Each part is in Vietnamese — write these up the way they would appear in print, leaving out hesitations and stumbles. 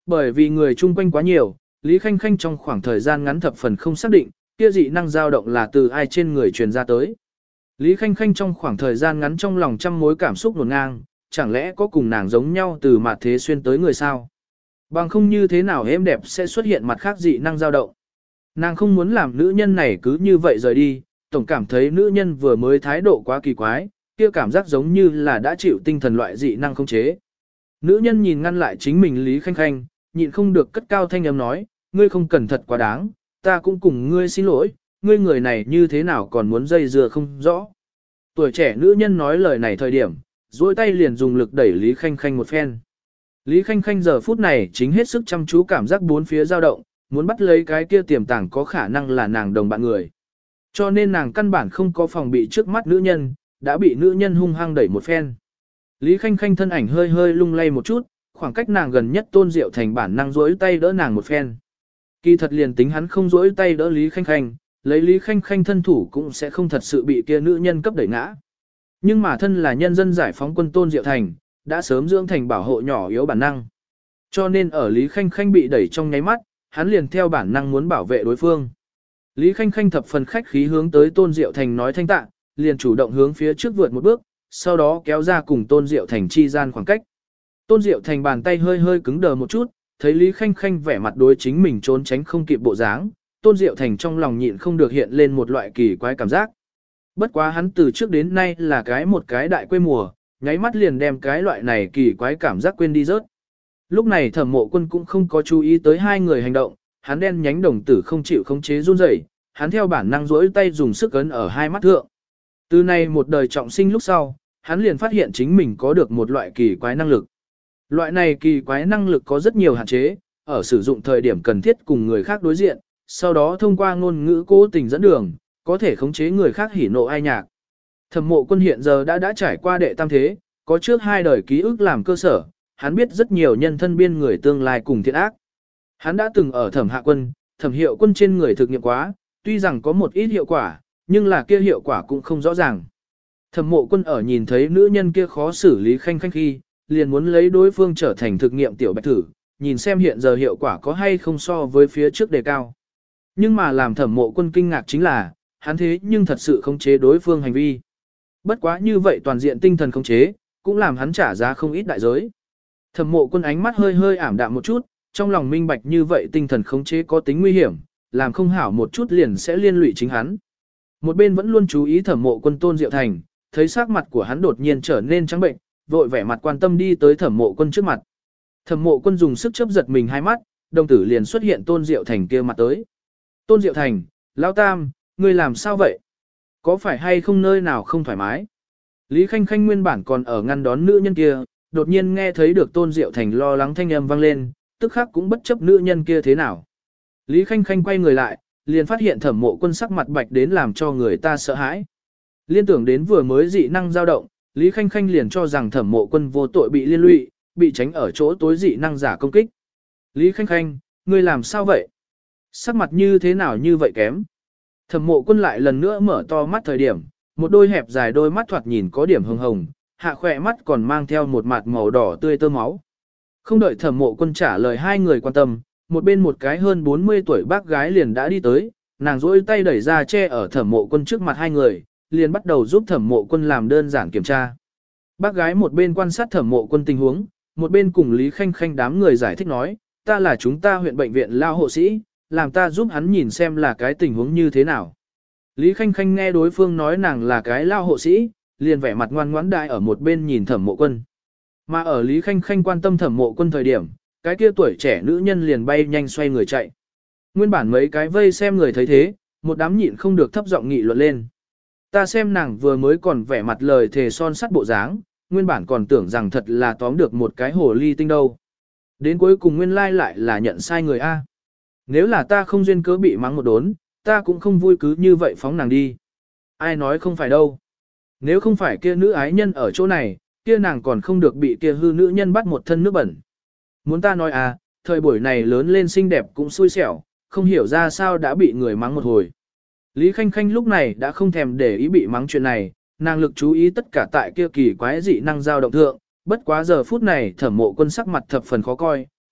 Bởi vì người chung quanh quá nhiều, Lý Khanh Khanh trong khoảng thời gian ngắn thập phần không xác định, kia dị năng dao động là từ ai trên người truyền ra tới. Lý Khanh Khanh trong khoảng thời gian ngắn trong lòng trăm mối cảm xúc nổn ngang, chẳng lẽ có cùng nàng giống nhau từ mặt thế xuyên tới người sao? Bằng không như thế nào êm đẹp sẽ xuất hiện mặt khác dị năng dao động. Nàng không muốn làm nữ nhân này cứ như vậy rời đi, tổng cảm thấy nữ nhân vừa mới thái độ quá kỳ quái, kia cảm giác giống như là đã chịu tinh thần loại dị năng không chế. Nữ nhân nhìn ngăn lại chính mình Lý Khanh Khanh, nhịn không được cất cao thanh âm nói, ngươi không cần thật quá đáng, ta cũng cùng ngươi xin lỗi, ngươi người này như thế nào còn muốn dây dưa không rõ. Tuổi trẻ nữ nhân nói lời này thời điểm, duỗi tay liền dùng lực đẩy Lý Khanh Khanh một phen. Lý Khanh Khanh giờ phút này chính hết sức chăm chú cảm giác bốn phía dao động, muốn bắt lấy cái kia tiềm tàng có khả năng là nàng đồng bạn người. Cho nên nàng căn bản không có phòng bị trước mắt nữ nhân, đã bị nữ nhân hung hăng đẩy một phen. Lý Khanh Khanh thân ảnh hơi hơi lung lay một chút, khoảng cách nàng gần nhất Tôn Diệu Thành bản năng duỗi tay đỡ nàng một phen. Kỳ thật liền tính hắn không duỗi tay đỡ Lý Khanh Khanh, lấy Lý Khanh Khanh thân thủ cũng sẽ không thật sự bị kia nữ nhân cấp đẩy ngã. Nhưng mà thân là nhân dân giải phóng quân Tôn Diệu Thành, đã sớm dưỡng thành bảo hộ nhỏ yếu bản năng. Cho nên ở Lý Khanh Khanh bị đẩy trong nháy mắt, hắn liền theo bản năng muốn bảo vệ đối phương. Lý Khanh Khanh thập phần khách khí hướng tới Tôn Diệu Thành nói thanh tạ, liền chủ động hướng phía trước vượt một bước, sau đó kéo ra cùng Tôn Diệu Thành chi gian khoảng cách. Tôn Diệu Thành bàn tay hơi hơi cứng đờ một chút, thấy Lý Khanh Khanh vẻ mặt đối chính mình trốn tránh không kịp bộ dáng, Tôn Diệu Thành trong lòng nhịn không được hiện lên một loại kỳ quái cảm giác. Bất quá hắn từ trước đến nay là một cái đại quê mùa, nháy mắt liền đem cái loại này kỳ quái cảm giác quên đi rớt. Lúc này Thẩm Mộ Quân cũng không có chú ý tới hai người hành động, hắn đen nhánh đồng tử không chịu khống chế run rẩy, hắn theo bản năng duỗi tay dùng sức ấn ở hai mắt thượng. Từ nay một đời trọng sinh lúc sau, hắn liền phát hiện chính mình có được một loại kỳ quái năng lực. Loại này kỳ quái năng lực có rất nhiều hạn chế, ở sử dụng thời điểm cần thiết cùng người khác đối diện, sau đó thông qua ngôn ngữ cố tình dẫn đường, có thể khống chế người khác hỉ nộ ai nhạc. Thẩm Mộ Quân hiện giờ đã trải qua đệ tam thế, có trước hai đời ký ức làm cơ sở, hắn biết rất nhiều nhân thân biên người tương lai cùng thiện ác. Hắn đã từng ở Thẩm Hạ Quân, Thẩm Hiệu Quân trên người thực nghiệm quá, tuy rằng có một ít hiệu quả, nhưng là kia hiệu quả cũng không rõ ràng. Thẩm Mộ Quân ở nhìn thấy nữ nhân kia khó xử Lý Khanh Khanh khi, liền muốn lấy đối phương trở thành thực nghiệm tiểu bạch thử, nhìn xem hiện giờ hiệu quả có hay không so với phía trước đề cao. Nhưng mà làm Thẩm Mộ Quân kinh ngạc chính là, hắn thế nhưng thật sự khống chế đối phương hành vi. Bất quá như vậy toàn diện tinh thần khống chế, cũng làm hắn trả giá không ít đại giới. Thẩm Mộ Quân ánh mắt hơi hơi ảm đạm một chút, trong lòng minh bạch như vậy tinh thần khống chế có tính nguy hiểm, làm không hảo một chút liền sẽ liên lụy chính hắn. Một bên vẫn luôn chú ý Thẩm Mộ Quân Tôn Diệu Thành, thấy sắc mặt của hắn đột nhiên trở nên trắng bệnh, vội vẻ mặt quan tâm đi tới Thẩm Mộ Quân trước mặt. Thẩm Mộ Quân dùng sức chớp giật mình hai mắt, đồng tử liền xuất hiện Tôn Diệu Thành kia mặt tới. Tôn Diệu Thành, Lão Tam, ngươi làm sao vậy? Có phải hay không nơi nào không thoải mái? Lý Khanh Khanh nguyên bản còn ở ngăn đón nữ nhân kia, đột nhiên nghe thấy được Tôn Diệu Thành lo lắng thanh âm vang lên, tức khắc cũng bất chấp nữ nhân kia thế nào. Lý Khanh Khanh quay người lại, liền phát hiện Thẩm Mộ Quân sắc mặt bạch đến làm cho người ta sợ hãi. Liên tưởng đến vừa mới dị năng dao động, Lý Khanh Khanh liền cho rằng Thẩm Mộ Quân vô tội bị liên lụy, bị tránh ở chỗ tối dị năng giả công kích. Lý Khanh Khanh, ngươi làm sao vậy? Sắc mặt như thế nào như vậy kém? Thẩm Mộ Quân lại lần nữa mở to mắt thời điểm, một đôi hẹp dài đôi mắt thoạt nhìn có điểm hồng hồng, hạ khỏe mắt còn mang theo một mặt màu đỏ tươi tơ máu. Không đợi Thẩm Mộ Quân trả lời hai người quan tâm, một bên một cái hơn 40 tuổi bác gái liền đã đi tới, nàng duỗi tay đẩy ra che ở Thẩm Mộ Quân trước mặt hai người, liền bắt đầu giúp Thẩm Mộ Quân làm đơn giản kiểm tra. Bác gái một bên quan sát Thẩm Mộ Quân tình huống, một bên cùng Lý Khanh Khanh đám người giải thích nói, ta là chúng ta huyện bệnh viện lao hộ sĩ, làm ta giúp hắn nhìn xem là cái tình huống như thế nào. Lý Khanh Khanh nghe đối phương nói nàng là cái lao hộ sĩ, liền vẻ mặt ngoan ngoãn đại ở một bên nhìn Thẩm Mộ Quân. Mà ở Lý Khanh Khanh quan tâm Thẩm Mộ Quân thời điểm, cái kia tuổi trẻ nữ nhân liền bay nhanh xoay người chạy. Nguyên bản mấy cái vây xem người thấy thế, một đám nhịn không được thấp giọng nghị luận lên. Ta xem nàng vừa mới còn vẻ mặt lời thề son sắt bộ dáng, nguyên bản còn tưởng rằng thật là tóm được một cái hồ ly tinh đâu. Đến cuối cùng nguyên lai lại là nhận sai người A. Nếu là ta không duyên cớ bị mắng một đốn, ta cũng không vui cứ như vậy phóng nàng đi. Ai nói không phải đâu. Nếu không phải kia nữ ái nhân ở chỗ này, kia nàng còn không được bị kia hư nữ nhân bắt một thân nước bẩn. Muốn ta nói à, thời buổi này lớn lên xinh đẹp cũng xui xẻo, không hiểu ra sao đã bị người mắng một hồi. Lý Khanh Khanh lúc này đã không thèm để ý bị mắng chuyện này, nàng lực chú ý tất cả tại kia kỳ quái dị năng dao động thượng, bất quá giờ phút này Thẩm Mộ Quân sắc mặt thập phần khó coi,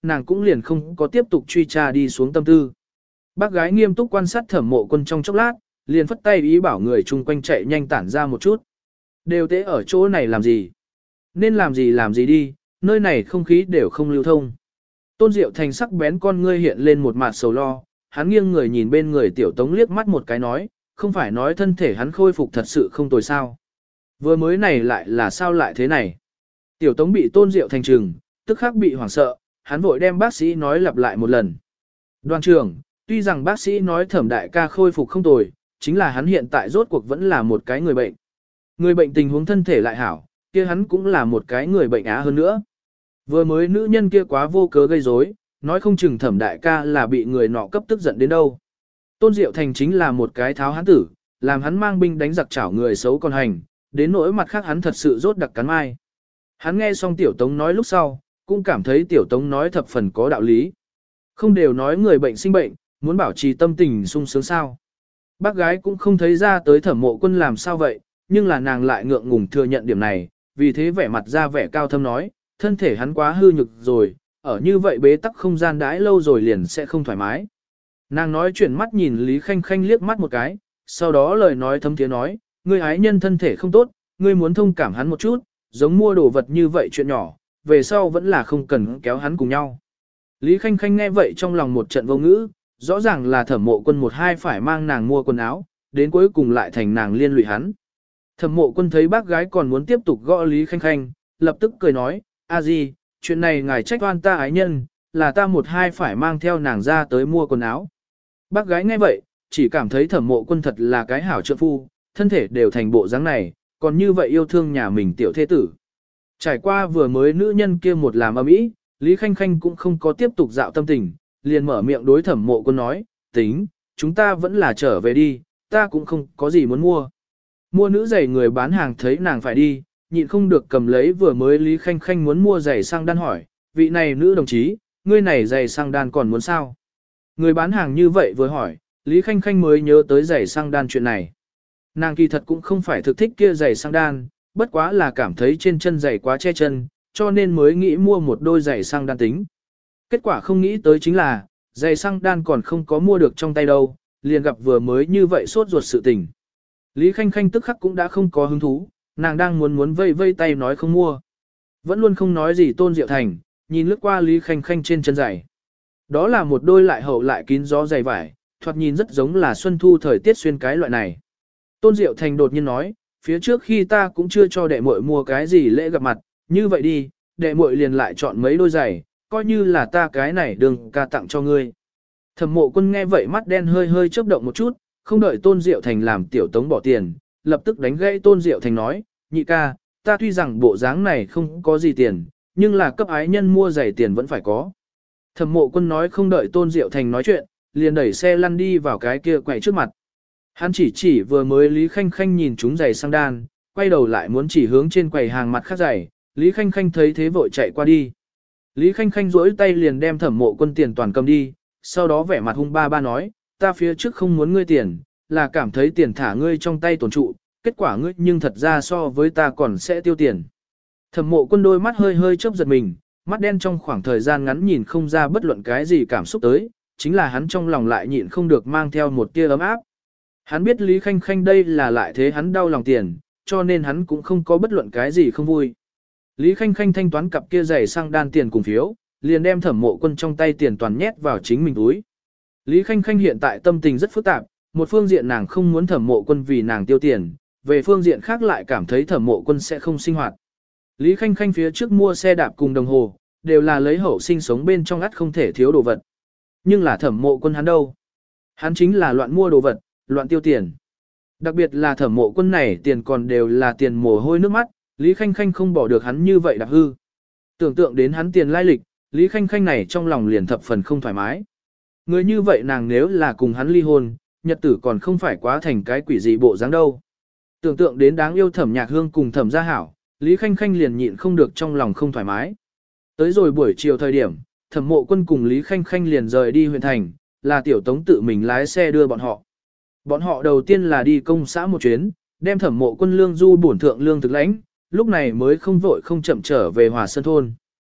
nàng cũng liền không có tiếp tục truy tra đi xuống tâm tư. Bác gái nghiêm túc quan sát Thẩm Mộ Quân trong chốc lát, liền phất tay ý bảo người chung quanh chạy nhanh tản ra một chút. Đều tế ở chỗ này làm gì? Nên làm gì đi, nơi này không khí đều không lưu thông. Tôn Diệu Thành sắc bén con ngươi hiện lên một mặt sầu lo, hắn nghiêng người nhìn bên người Tiểu Tống liếc mắt một cái nói, không phải nói thân thể hắn khôi phục thật sự không tồi sao. Vừa mới này lại là sao lại thế này? Tiểu Tống bị Tôn Diệu Thành trừng, tức khắc bị hoảng sợ, hắn vội đem bác sĩ nói lặp lại một lần. Đoàn trưởng, tuy rằng bác sĩ nói Thẩm đại ca khôi phục không tồi, chính là hắn hiện tại rốt cuộc vẫn là một cái người bệnh. Người bệnh tình huống thân thể lại hảo, kia hắn cũng là một cái người bệnh á hơn nữa. Vừa mới nữ nhân kia quá vô cớ gây rối, nói không chừng Thẩm đại ca là bị người nọ cấp tức giận đến đâu. Tôn Diệu Thành chính là một cái tháo hán tử, làm hắn mang binh đánh giặc chảo người xấu còn hành, đến nỗi mặt khác hắn thật sự rốt đặc cắn mai. Hắn nghe xong Tiểu Tống nói lúc sau, cũng cảm thấy Tiểu Tống nói thập phần có đạo lý. Không đều nói người bệnh sinh bệnh, muốn bảo trì tâm tình sung sướng sao. Bác gái cũng không thấy ra tới Thẩm Mộ Quân làm sao vậy, nhưng là nàng lại ngượng ngùng thừa nhận điểm này, vì thế vẻ mặt ra vẻ cao thâm nói, thân thể hắn quá hư nhược rồi, ở như vậy bế tắc không gian đãi lâu rồi liền sẽ không thoải mái. Nàng nói chuyển mắt nhìn Lý Khanh Khanh liếc mắt một cái, sau đó lời nói thấm tiếng nói, ngươi ái nhân thân thể không tốt, ngươi muốn thông cảm hắn một chút, giống mua đồ vật như vậy chuyện nhỏ, về sau vẫn là không cần kéo hắn cùng nhau. Lý Khanh Khanh nghe vậy trong lòng một trận vô ngữ, rõ ràng là Thẩm Mộ Quân một hai phải mang nàng mua quần áo, đến cuối cùng lại thành nàng liên lụy hắn. Thẩm Mộ Quân thấy bác gái còn muốn tiếp tục gõ Lý Khanh Khanh, lập tức cười nói, a di, chuyện này ngài trách oan ta ái nhân, là ta một hai phải mang theo nàng ra tới mua quần áo. Bác gái nghe vậy, chỉ cảm thấy Thẩm Mộ Quân thật là cái hảo trượng phu, thân thể đều thành bộ dáng này, còn như vậy yêu thương nhà mình tiểu thế tử. Trải qua vừa mới nữ nhân kia một làm ầm ĩ, Lý Khanh Khanh cũng không có tiếp tục dạo tâm tình, liền mở miệng đối Thẩm Mộ Quân nói, tính, chúng ta vẫn là trở về đi, ta cũng không có gì muốn mua. Mua nữ giày người bán hàng thấy nàng phải đi, nhịn không được cầm lấy vừa mới Lý Khanh Khanh muốn mua giày sang đan hỏi, vị này nữ đồng chí, ngươi này giày sang đan còn muốn sao? Người bán hàng như vậy vừa hỏi, Lý Khanh Khanh mới nhớ tới giày sang đan chuyện này. Nàng kỳ thật cũng không phải thực thích kia giày sang đan, bất quá là cảm thấy trên chân giày quá che chân, cho nên mới nghĩ mua một đôi giày sang đan tính. Kết quả không nghĩ tới chính là, giày sang đan còn không có mua được trong tay đâu, liền gặp vừa mới như vậy sốt ruột sự tình. Lý Khanh Khanh tức khắc cũng đã không có hứng thú, nàng đang muốn vây vây tay nói không mua. Vẫn luôn không nói gì Tôn Diệu Thành, nhìn lướt qua Lý Khanh Khanh trên chân giày. Đó là một đôi lại hậu lại kín gió giày vải, thoạt nhìn rất giống là xuân thu thời tiết xuyên cái loại này. Tôn Diệu Thành đột nhiên nói, phía trước khi ta cũng chưa cho đệ muội mua cái gì lễ gặp mặt, như vậy đi, đệ muội liền lại chọn mấy đôi giày, coi như là ta cái này đừng ca tặng cho ngươi. Thẩm Mộ Quân nghe vậy mắt đen hơi hơi chớp động một chút, không đợi Tôn Diệu Thành làm Tiểu Tống bỏ tiền, lập tức đánh gãy Tôn Diệu Thành nói, nhị ca, ta tuy rằng bộ dáng này không có gì tiền, nhưng là cấp ái nhân mua giày tiền vẫn phải có. Thẩm Mộ Quân nói không đợi Tôn Diệu Thành nói chuyện, liền đẩy xe lăn đi vào cái kia quầy trước mặt. Hắn chỉ vừa mới Lý Khanh Khanh nhìn chúng giày sang đan, quay đầu lại muốn chỉ hướng trên quầy hàng mặt khác giày, Lý Khanh Khanh thấy thế vội chạy qua đi. Lý Khanh Khanh duỗi tay liền đem Thẩm Mộ Quân tiền toàn cầm đi, sau đó vẻ mặt hung ba ba nói, ta phía trước không muốn ngươi tiền, là cảm thấy tiền thả ngươi trong tay tổn trụ, kết quả ngươi nhưng thật ra so với ta còn sẽ tiêu tiền. Thẩm Mộ Quân đôi mắt hơi hơi chớp giật mình, mắt đen trong khoảng thời gian ngắn nhìn không ra bất luận cái gì cảm xúc tới, chính là hắn trong lòng lại nhịn không được mang theo một tia ấm áp. Hắn biết Lý Khanh Khanh đây là lại thế hắn đau lòng tiền, cho nên hắn cũng không có bất luận cái gì không vui. Lý Khanh Khanh thanh toán cặp kia giày sang đan tiền cùng phiếu, liền đem Thẩm Mộ Quân trong tay tiền toàn nhét vào chính mình túi. Lý Khanh Khanh hiện tại tâm tình rất phức tạp, một phương diện nàng không muốn Thẩm Mộ Quân vì nàng tiêu tiền, về phương diện khác lại cảm thấy Thẩm Mộ Quân sẽ không sinh hoạt. Lý Khanh Khanh phía trước mua xe đạp cùng đồng hồ, đều là lấy hậu sinh sống bên trong ắt không thể thiếu đồ vật. Nhưng là Thẩm Mộ Quân hắn đâu? Hắn chính là loạn mua đồ vật, loạn tiêu tiền. Đặc biệt là Thẩm Mộ Quân này tiền còn đều là tiền mồ hôi nước mắt, Lý Khanh Khanh không bỏ được hắn như vậy đạp hư. Tưởng tượng đến hắn tiền lai lịch, Lý Khanh Khanh này trong lòng liền thập phần không thoải mái. Người như vậy nàng nếu là cùng hắn ly hôn, nhật tử còn không phải quá thành cái quỷ gì bộ dáng đâu. Tưởng tượng đến đáng yêu Thẩm Nhạc Hương cùng Thẩm Gia Hảo, Lý Khanh Khanh liền nhịn không được trong lòng không thoải mái. Tới rồi buổi chiều thời điểm, Thẩm Mộ Quân cùng Lý Khanh Khanh liền rời đi huyện thành, là Tiểu Tống tự mình lái xe đưa bọn họ. Bọn họ đầu tiên là đi công xã một chuyến, đem Thẩm Mộ Quân lương du bổn thượng lương thực lãnh, lúc này mới không vội không chậm trở về Hòa Sơn thôn.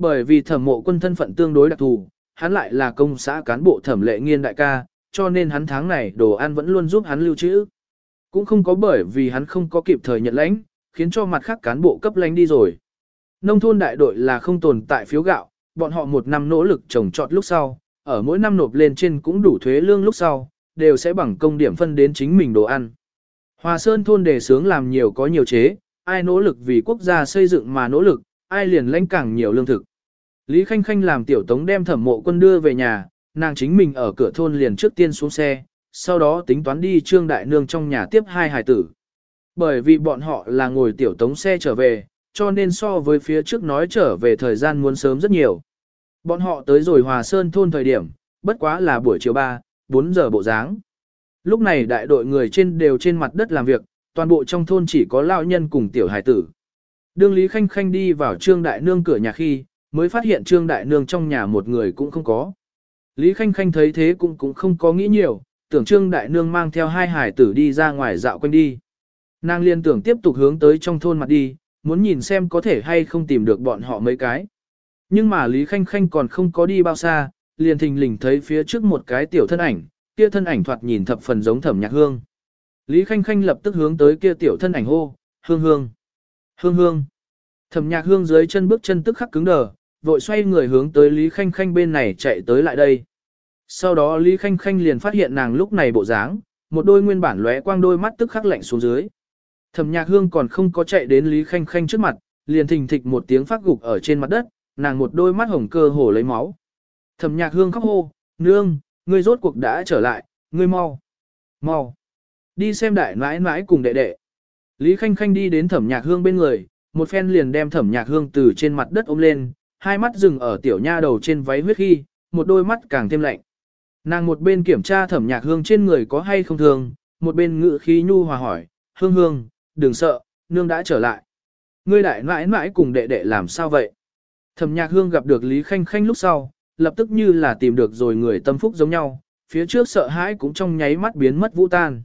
Bởi vì Thẩm Mộ Quân thân phận tương đối đặc thù, hắn lại là công xã cán bộ Thẩm Lệ Nghiên đại ca, cho nên hắn tháng này đồ ăn vẫn luôn giúp hắn lưu trữ. Cũng không có bởi vì hắn không có kịp thời nhận lãnh, khiến cho mặt khác cán bộ cấp lãnh đi rồi. Nông thôn đại đội là không tồn tại phiếu gạo, bọn họ một năm nỗ lực trồng trọt lúc sau, ở mỗi năm nộp lên trên cũng đủ thuế lương lúc sau, đều sẽ bằng công điểm phân đến chính mình đồ ăn. Hòa Sơn thôn đề xướng làm nhiều có nhiều chế, ai nỗ lực vì quốc gia xây dựng mà nỗ lực, ai liền lãnh càng nhiều lương thực. Lý Khanh Khanh làm tiểu tống đem Thẩm Mộ Quân đưa về nhà, nàng chính mình ở cửa thôn liền trước tiên xuống xe, sau đó tính toán đi Trương Đại Nương trong nhà tiếp hai hài tử. Bởi vì bọn họ là ngồi tiểu tống xe trở về, cho nên so với phía trước nói trở về thời gian muốn sớm rất nhiều. Bọn họ tới rồi Hòa Sơn thôn thời điểm, bất quá là buổi chiều 3-4 giờ bộ dáng. Lúc này đại đội người trên đều trên mặt đất làm việc, toàn bộ trong thôn chỉ có lão nhân cùng tiểu hài tử. Đương Lý Khanh Khanh đi vào Trương Đại Nương cửa nhà khi, mới phát hiện Trương Đại Nương trong nhà một người cũng không có. Lý Khanh Khanh thấy thế cũng không có nghĩ nhiều, tưởng Trương Đại Nương mang theo hai hài tử đi ra ngoài dạo quanh đi. Nàng liên tưởng tiếp tục hướng tới trong thôn mặt đi, muốn nhìn xem có thể hay không tìm được bọn họ mấy cái. Nhưng mà Lý Khanh Khanh còn không có đi bao xa, liền thình lình thấy phía trước một cái tiểu thân ảnh, kia thân ảnh thoạt nhìn thập phần giống Thẩm Nhạc Hương. Lý Khanh Khanh lập tức hướng tới kia tiểu thân ảnh hô, Hương Hương, Hương Hương. Thẩm Nhạc Hương dưới chân bước chân tức khắc cứng đờ, vội xoay người hướng tới Lý Khanh Khanh bên này chạy tới lại đây. Sau đó Lý Khanh Khanh liền phát hiện nàng lúc này bộ dáng, một đôi nguyên bản lóe quang đôi mắt tức khắc lạnh xuống dưới. Thẩm Nhạc Hương còn không có chạy đến Lý Khanh Khanh trước mặt, liền thình thịch một tiếng phát gục ở trên mặt đất, nàng một đôi mắt hồng cơ hồ lấy máu. Thẩm Nhạc Hương khóc hô, nương, ngươi rốt cuộc đã trở lại, ngươi mau, mau, đi xem đại nãi nãi cùng đệ đệ. Lý Khanh Khanh đi đến Thẩm Nhạc Hương bên người, một phen liền đem Thẩm Nhạc Hương từ trên mặt đất ôm lên, hai mắt dừng ở tiểu nha đầu trên váy huyết khi, một đôi mắt càng thêm lạnh. Nàng một bên kiểm tra Thẩm Nhạc Hương trên người có hay không thương, một bên ngự khí nhu hòa hỏi, Hương Hương, đừng sợ, nương đã trở lại. Ngươi đại nãi nãi cùng đệ đệ làm sao vậy? Thẩm Nhạc Hương gặp được Lý Khanh Khanh lúc sau, lập tức như là tìm được rồi người tâm phúc giống nhau, phía trước sợ hãi cũng trong nháy mắt biến mất vũ tan.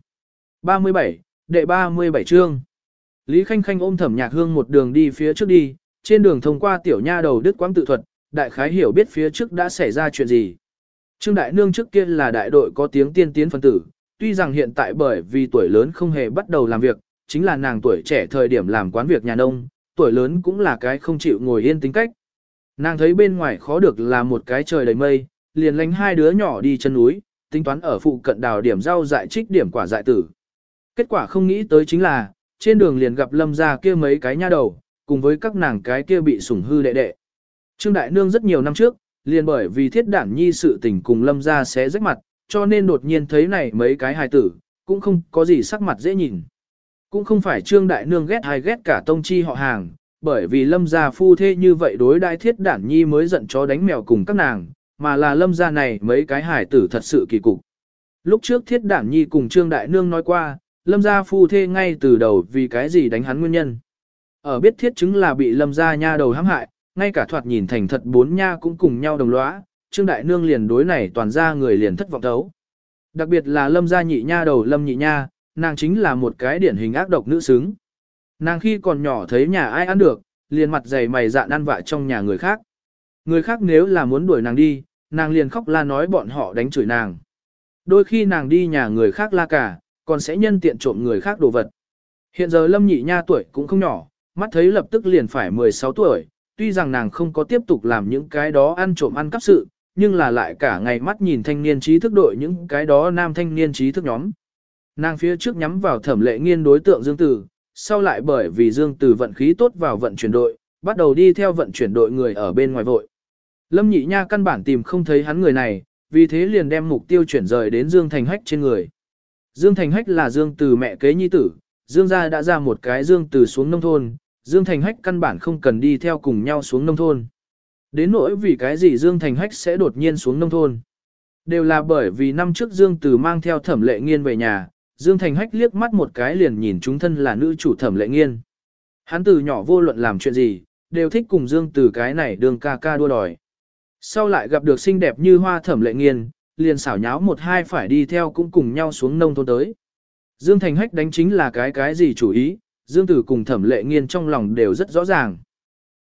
37, đệ 37 chương. Lý Khanh Khanh ôm Thẩm Nhạc Hương một đường đi phía trước đi, trên đường thông qua tiểu nha đầu đứt quãng tự thuật, đại khái hiểu biết phía trước đã xảy ra chuyện gì. Trương Đại Nương trước kia là đại đội có tiếng tiên tiến phân tử, tuy rằng hiện tại bởi vì tuổi lớn không hề bắt đầu làm việc, chính là nàng tuổi trẻ thời điểm làm quán việc nhà nông, tuổi lớn cũng là cái không chịu ngồi yên tính cách. Nàng thấy bên ngoài khó được là một cái trời đầy mây, liền lánh hai đứa nhỏ đi chân núi, tính toán ở phụ cận đào điểm rau dại trích điểm quả dại tử. Kết quả không nghĩ tới chính là, trên đường liền gặp Lâm gia kia mấy cái nha đầu, cùng với các nàng cái kia bị sủng hư đệ đệ. Trương Đại Nương rất nhiều năm trước, liền bởi vì thiết đản nhi sự tình cùng Lâm gia xé rách mặt, cho nên đột nhiên thấy này mấy cái hài tử, cũng không có gì sắc mặt dễ nhìn. Cũng không phải Trương Đại Nương ghét hay ghét cả tông chi họ hàng, bởi vì Lâm gia phu thê như vậy đối đãi thiết đản nhi mới giận chó đánh mèo cùng các nàng, mà là Lâm gia này mấy cái hài tử thật sự kỳ cục. Lúc trước thiết đản nhi cùng Trương Đại Nương nói qua, Lâm gia phu thê ngay từ đầu vì cái gì đánh hắn nguyên nhân. Ở biết thiết chứng là bị Lâm gia nha đầu hãm hại, ngay cả thoạt nhìn thành thật bốn nha cũng cùng nhau đồng lõa, Trương Đại Nương liền đối này toàn ra người liền thất vọng thấu. Đặc biệt là Lâm gia nhị nha đầu Lâm nhị nha, nàng chính là một cái điển hình ác độc nữ xứng. Nàng khi còn nhỏ thấy nhà ai ăn được, liền mặt dày mày dạn ăn vạ trong nhà người khác. Người khác nếu là muốn đuổi nàng đi, nàng liền khóc la nói bọn họ đánh chửi nàng. Đôi khi nàng đi nhà người khác la cả, còn sẽ nhân tiện trộm người khác đồ vật. Hiện giờ Lâm nhị nha tuổi cũng không nhỏ, mắt thấy lập tức liền phải 16 tuổi, tuy rằng nàng không có tiếp tục làm những cái đó ăn trộm ăn cắp sự, nhưng là lại cả ngày mắt nhìn thanh niên trí thức đội những cái đó nam thanh niên trí thức nhóm. Nàng phía trước nhắm vào Thẩm Lệ Nghiên đối tượng Dương Tử, sau lại bởi vì Dương Tử vận khí tốt vào vận chuyển đội, bắt đầu đi theo vận chuyển đội người ở bên ngoài vội. Lâm nhị nha căn bản tìm không thấy hắn người này, vì thế liền đem mục tiêu chuyển rời đến Dương Thành Hách trên người. Dương Thành Hách là Dương Tử mẹ kế nhi tử, Dương gia đã ra một cái Dương Tử xuống nông thôn, Dương Thành Hách căn bản không cần đi theo cùng nhau xuống nông thôn. Đến nỗi vì cái gì Dương Thành Hách sẽ đột nhiên xuống nông thôn. Đều là bởi vì năm trước Dương Tử mang theo Thẩm Lệ Nghiên về nhà, Dương Thành Hách liếc mắt một cái liền nhìn chúng thân là nữ chủ Thẩm Lệ Nghiên. Hắn từ nhỏ vô luận làm chuyện gì, đều thích cùng Dương Tử cái này đường ca ca đua đòi. Sau lại gặp được xinh đẹp như hoa Thẩm Lệ Nghiên, liền xảo nháo một hai phải đi theo cũng cùng nhau xuống nông thôn tới. Dương Thành Hách đánh chính là cái gì chủ ý, Dương Tử cùng Thẩm Lệ Nghiên trong lòng đều rất rõ ràng.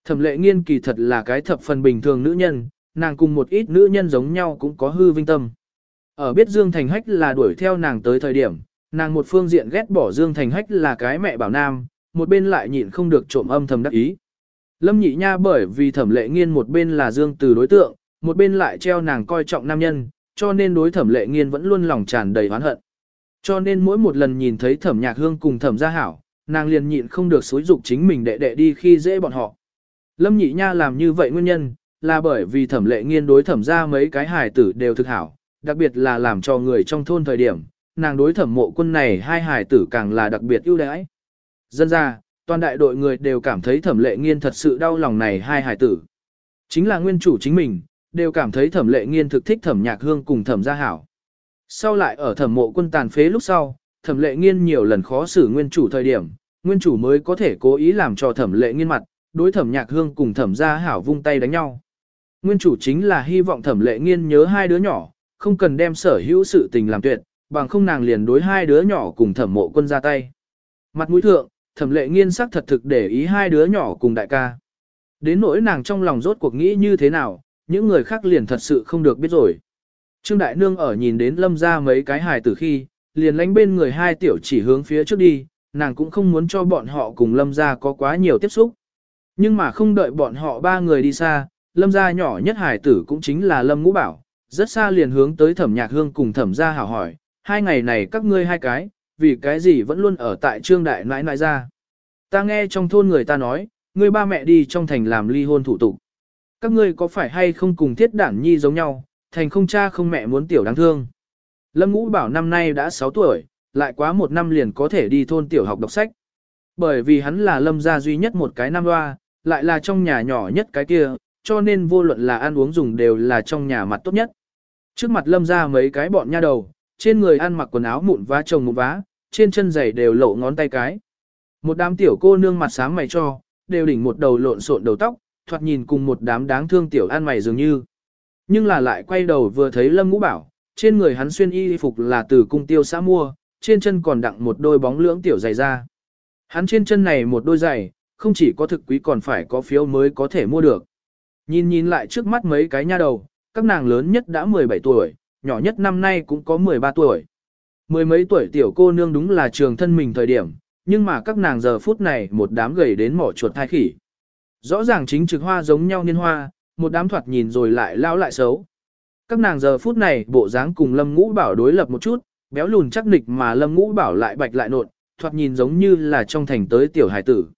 Thẩm Lệ Nghiên kỳ thật là cái thập phần bình thường nữ nhân, nàng cùng một ít nữ nhân giống nhau cũng có hư vinh tâm. Ở biết Dương Thành Hách là đuổi theo nàng tới thời điểm, nàng một phương diện ghét bỏ Dương Thành Hách là cái mẹ bảo nam, một bên lại nhịn không được trộm âm thầm đắc ý. Lâm Nhị Nha bởi vì Thẩm Lệ Nghiên một bên là Dương Từ đối tượng, một bên lại treo nàng coi trọng nam nhân, cho nên đối Thẩm Lệ Nghiên vẫn luôn lòng tràn đầy oán hận. Cho nên mỗi một lần nhìn thấy Thẩm Nhạc Hương cùng Thẩm Gia Hảo, nàng liền nhịn không được xúi dục chính mình đệ đệ đi khi dễ bọn họ. Lâm Nhị Nha làm như vậy nguyên nhân, là bởi vì Thẩm Lệ Nghiên đối Thẩm Gia mấy cái hài tử đều thực hảo, đặc biệt là làm cho người trong thôn thời điểm, nàng đối Thẩm Mộ Quân này hai hài tử càng là đặc biệt ưu đãi. Dân ra, toàn đại đội người đều cảm thấy Thẩm Lệ Nghiên thật sự đau lòng này hai hài tử. Chính là nguyên chủ chính mình, đều cảm thấy Thẩm Lệ Nghiên thực thích Thẩm Nhạc Hương cùng Thẩm Gia Hảo. Sau lại ở Thẩm Mộ Quân tàn phế lúc sau, Thẩm Lệ Nghiên nhiều lần khó xử nguyên chủ thời điểm, nguyên chủ mới có thể cố ý làm cho Thẩm Lệ Nghiên mặt, đối Thẩm Nhạc Hương cùng Thẩm Gia Hảo vung tay đánh nhau. Nguyên chủ chính là hy vọng Thẩm Lệ Nghiên nhớ hai đứa nhỏ, không cần đem sở hữu sự tình làm tuyệt, bằng không nàng liền đối hai đứa nhỏ cùng Thẩm Mộ Quân ra tay. Mặt mũi thượng, Thẩm Lệ Nghiên sắc thật thực để ý hai đứa nhỏ cùng đại ca. Đến nỗi nàng trong lòng rốt cuộc nghĩ như thế nào, những người khác liền thật sự không được biết rồi. Trương Đại Nương ở nhìn đến Lâm gia mấy cái hài tử khi, liền lánh bên người hai tiểu chỉ hướng phía trước đi, nàng cũng không muốn cho bọn họ cùng Lâm gia có quá nhiều tiếp xúc. Nhưng mà không đợi bọn họ ba người đi xa, Lâm gia nhỏ nhất hài tử cũng chính là Lâm Ngũ Bảo, rất xa liền hướng tới Thẩm Nhạc Hương cùng Thẩm Gia Hảo hỏi, hai ngày này các ngươi hai cái, vì cái gì vẫn luôn ở tại Trương Đại nãi nãi gia. Ta nghe trong thôn người ta nói, ngươi ba mẹ đi trong thành làm ly hôn thủ tục. Các ngươi có phải hay không cùng Thiết Đản Nhi giống nhau, thành không cha không mẹ muốn tiểu đáng thương. Lâm Ngũ Bảo năm nay đã 6 tuổi, lại quá một năm liền có thể đi thôn tiểu học đọc sách. Bởi vì hắn là Lâm gia duy nhất một cái nam hoa, lại là trong nhà nhỏ nhất cái kia, cho nên vô luận là ăn uống dùng đều là trong nhà mặt tốt nhất. Trước mặt Lâm gia mấy cái bọn nha đầu, trên người ăn mặc quần áo mụn vá chồng một vá, trên chân giày đều lộ ngón tay cái. Một đám tiểu cô nương mặt sáng mày cho, đều đỉnh một đầu lộn xộn đầu tóc, thoạt nhìn cùng một đám đáng thương tiểu ăn mày dường như. Nhưng là lại quay đầu vừa thấy Lâm Ngũ Bảo, trên người hắn xuyên y phục là từ cung tiêu xã mua, trên chân còn đặng một đôi bóng lưỡng tiểu giày ra. Hắn trên chân này một đôi giày, không chỉ có thực quý còn phải có phiếu mới có thể mua được. Nhìn lại trước mắt mấy cái nha đầu, các nàng lớn nhất đã 17 tuổi, nhỏ nhất năm nay cũng có 13 tuổi. Mười mấy tuổi tiểu cô nương đúng là trường thân mình thời điểm, nhưng mà các nàng giờ phút này một đám gầy đến mỏ chuột thai khỉ. Rõ ràng chính trực hoa giống nhau niên hoa, một đám thoạt nhìn rồi lại lao lại xấu. Các nàng giờ phút này bộ dáng cùng Lâm Ngũ Bảo đối lập một chút, béo lùn chắc nịch mà Lâm Ngũ Bảo lại bạch lại nộn, thoạt nhìn giống như là trong thành tới tiểu hải tử.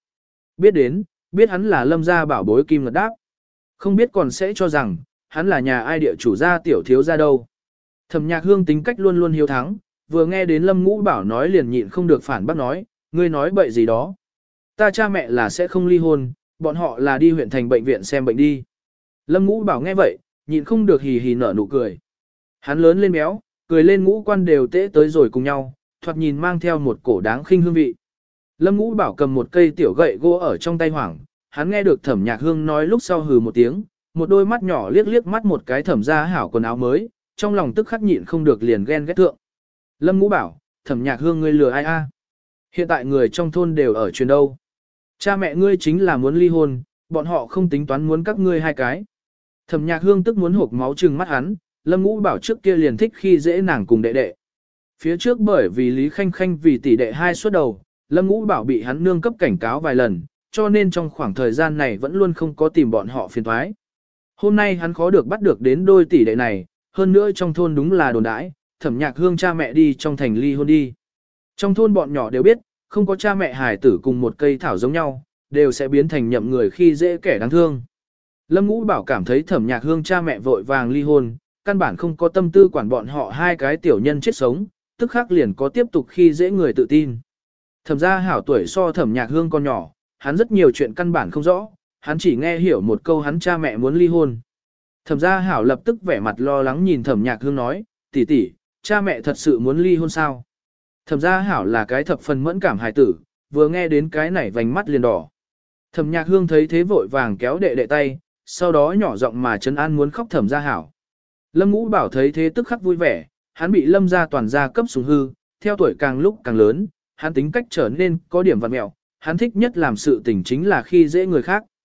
Biết hắn là Lâm gia bảo bối kim ngật đáp. Không biết còn sẽ cho rằng, hắn là nhà ai địa chủ gia tiểu thiếu gia đâu. Thẩm Nhạc Hương tính cách luôn luôn hiếu thắng, vừa nghe đến Lâm Ngũ Bảo nói liền nhịn không được phản bác nói, ngươi nói bậy gì đó. Ta cha mẹ là sẽ không ly hôn, bọn họ là đi huyện thành bệnh viện xem bệnh đi. Lâm Ngũ Bảo nghe vậy, nhịn không được hì hì nở nụ cười. Hắn lớn lên béo, cười lên ngũ quan đều tễ tới rồi cùng nhau, thoạt nhìn mang theo một cổ đáng khinh hương vị. Lâm Ngũ Bảo cầm một cây tiểu gậy gỗ ở trong tay hoảng, hắn nghe được Thẩm Nhạc Hương nói lúc sau hừ một tiếng, một đôi mắt nhỏ liếc liếc mắt một cái Thẩm Gia Hảo quần áo mới, trong lòng tức khắc nhịn không được liền ghen ghét thượng. Lâm Ngũ Bảo, Thẩm Nhạc Hương ngươi lừa ai a? Hiện tại người trong thôn đều ở truyền đâu? Cha mẹ ngươi chính là muốn ly hôn, bọn họ không tính toán muốn các ngươi hai cái. Thẩm Nhạc Hương tức muốn hộc máu trừng mắt hắn, Lâm Ngũ Bảo trước kia liền thích khi dễ nàng cùng đệ đệ. Phía trước bởi vì Lý Khanh Khanh vì tỷ đệ hai suốt đầu, Lâm Ngũ Bảo bị hắn nương cấp cảnh cáo vài lần, cho nên trong khoảng thời gian này vẫn luôn không có tìm bọn họ phiền toái. Hôm nay hắn khó được bắt được đến đôi tỷ đệ này, hơn nữa trong thôn đúng là đồn đãi, Thẩm Nhạc Hương cha mẹ đi trong thành ly hôn đi. Trong thôn bọn nhỏ đều biết, không có cha mẹ hài tử cùng một cây thảo giống nhau, đều sẽ biến thành nhậm người khi dễ kẻ đáng thương. Lâm Ngũ Bảo cảm thấy Thẩm Nhạc Hương cha mẹ vội vàng ly hôn, căn bản không có tâm tư quản bọn họ hai cái tiểu nhân chết sống, tức khắc liền có tiếp tục khi dễ người tự tin. Thẩm Gia Hảo tuổi so Thẩm Nhạc Hương còn nhỏ, hắn rất nhiều chuyện căn bản không rõ, hắn chỉ nghe hiểu một câu hắn cha mẹ muốn ly hôn. Thẩm Gia Hảo lập tức vẻ mặt lo lắng nhìn Thẩm Nhạc Hương nói, tỷ tỷ, cha mẹ thật sự muốn ly hôn sao? Thẩm Gia Hảo là cái thập phần mẫn cảm hài tử, vừa nghe đến cái này vành mắt liền đỏ. Thẩm Nhạc Hương thấy thế vội vàng kéo đệ đệ tay, sau đó nhỏ giọng mà trấn an muốn khóc Thẩm Gia Hảo. Lâm Ngũ Bảo thấy thế tức khắc vui vẻ, hắn bị Lâm gia toàn gia cấp sủng hư, theo tuổi càng lúc càng lớn, hắn tính cách trở nên có điểm vặn mẹo, hắn thích nhất làm sự tình chính là khi dễ người khác.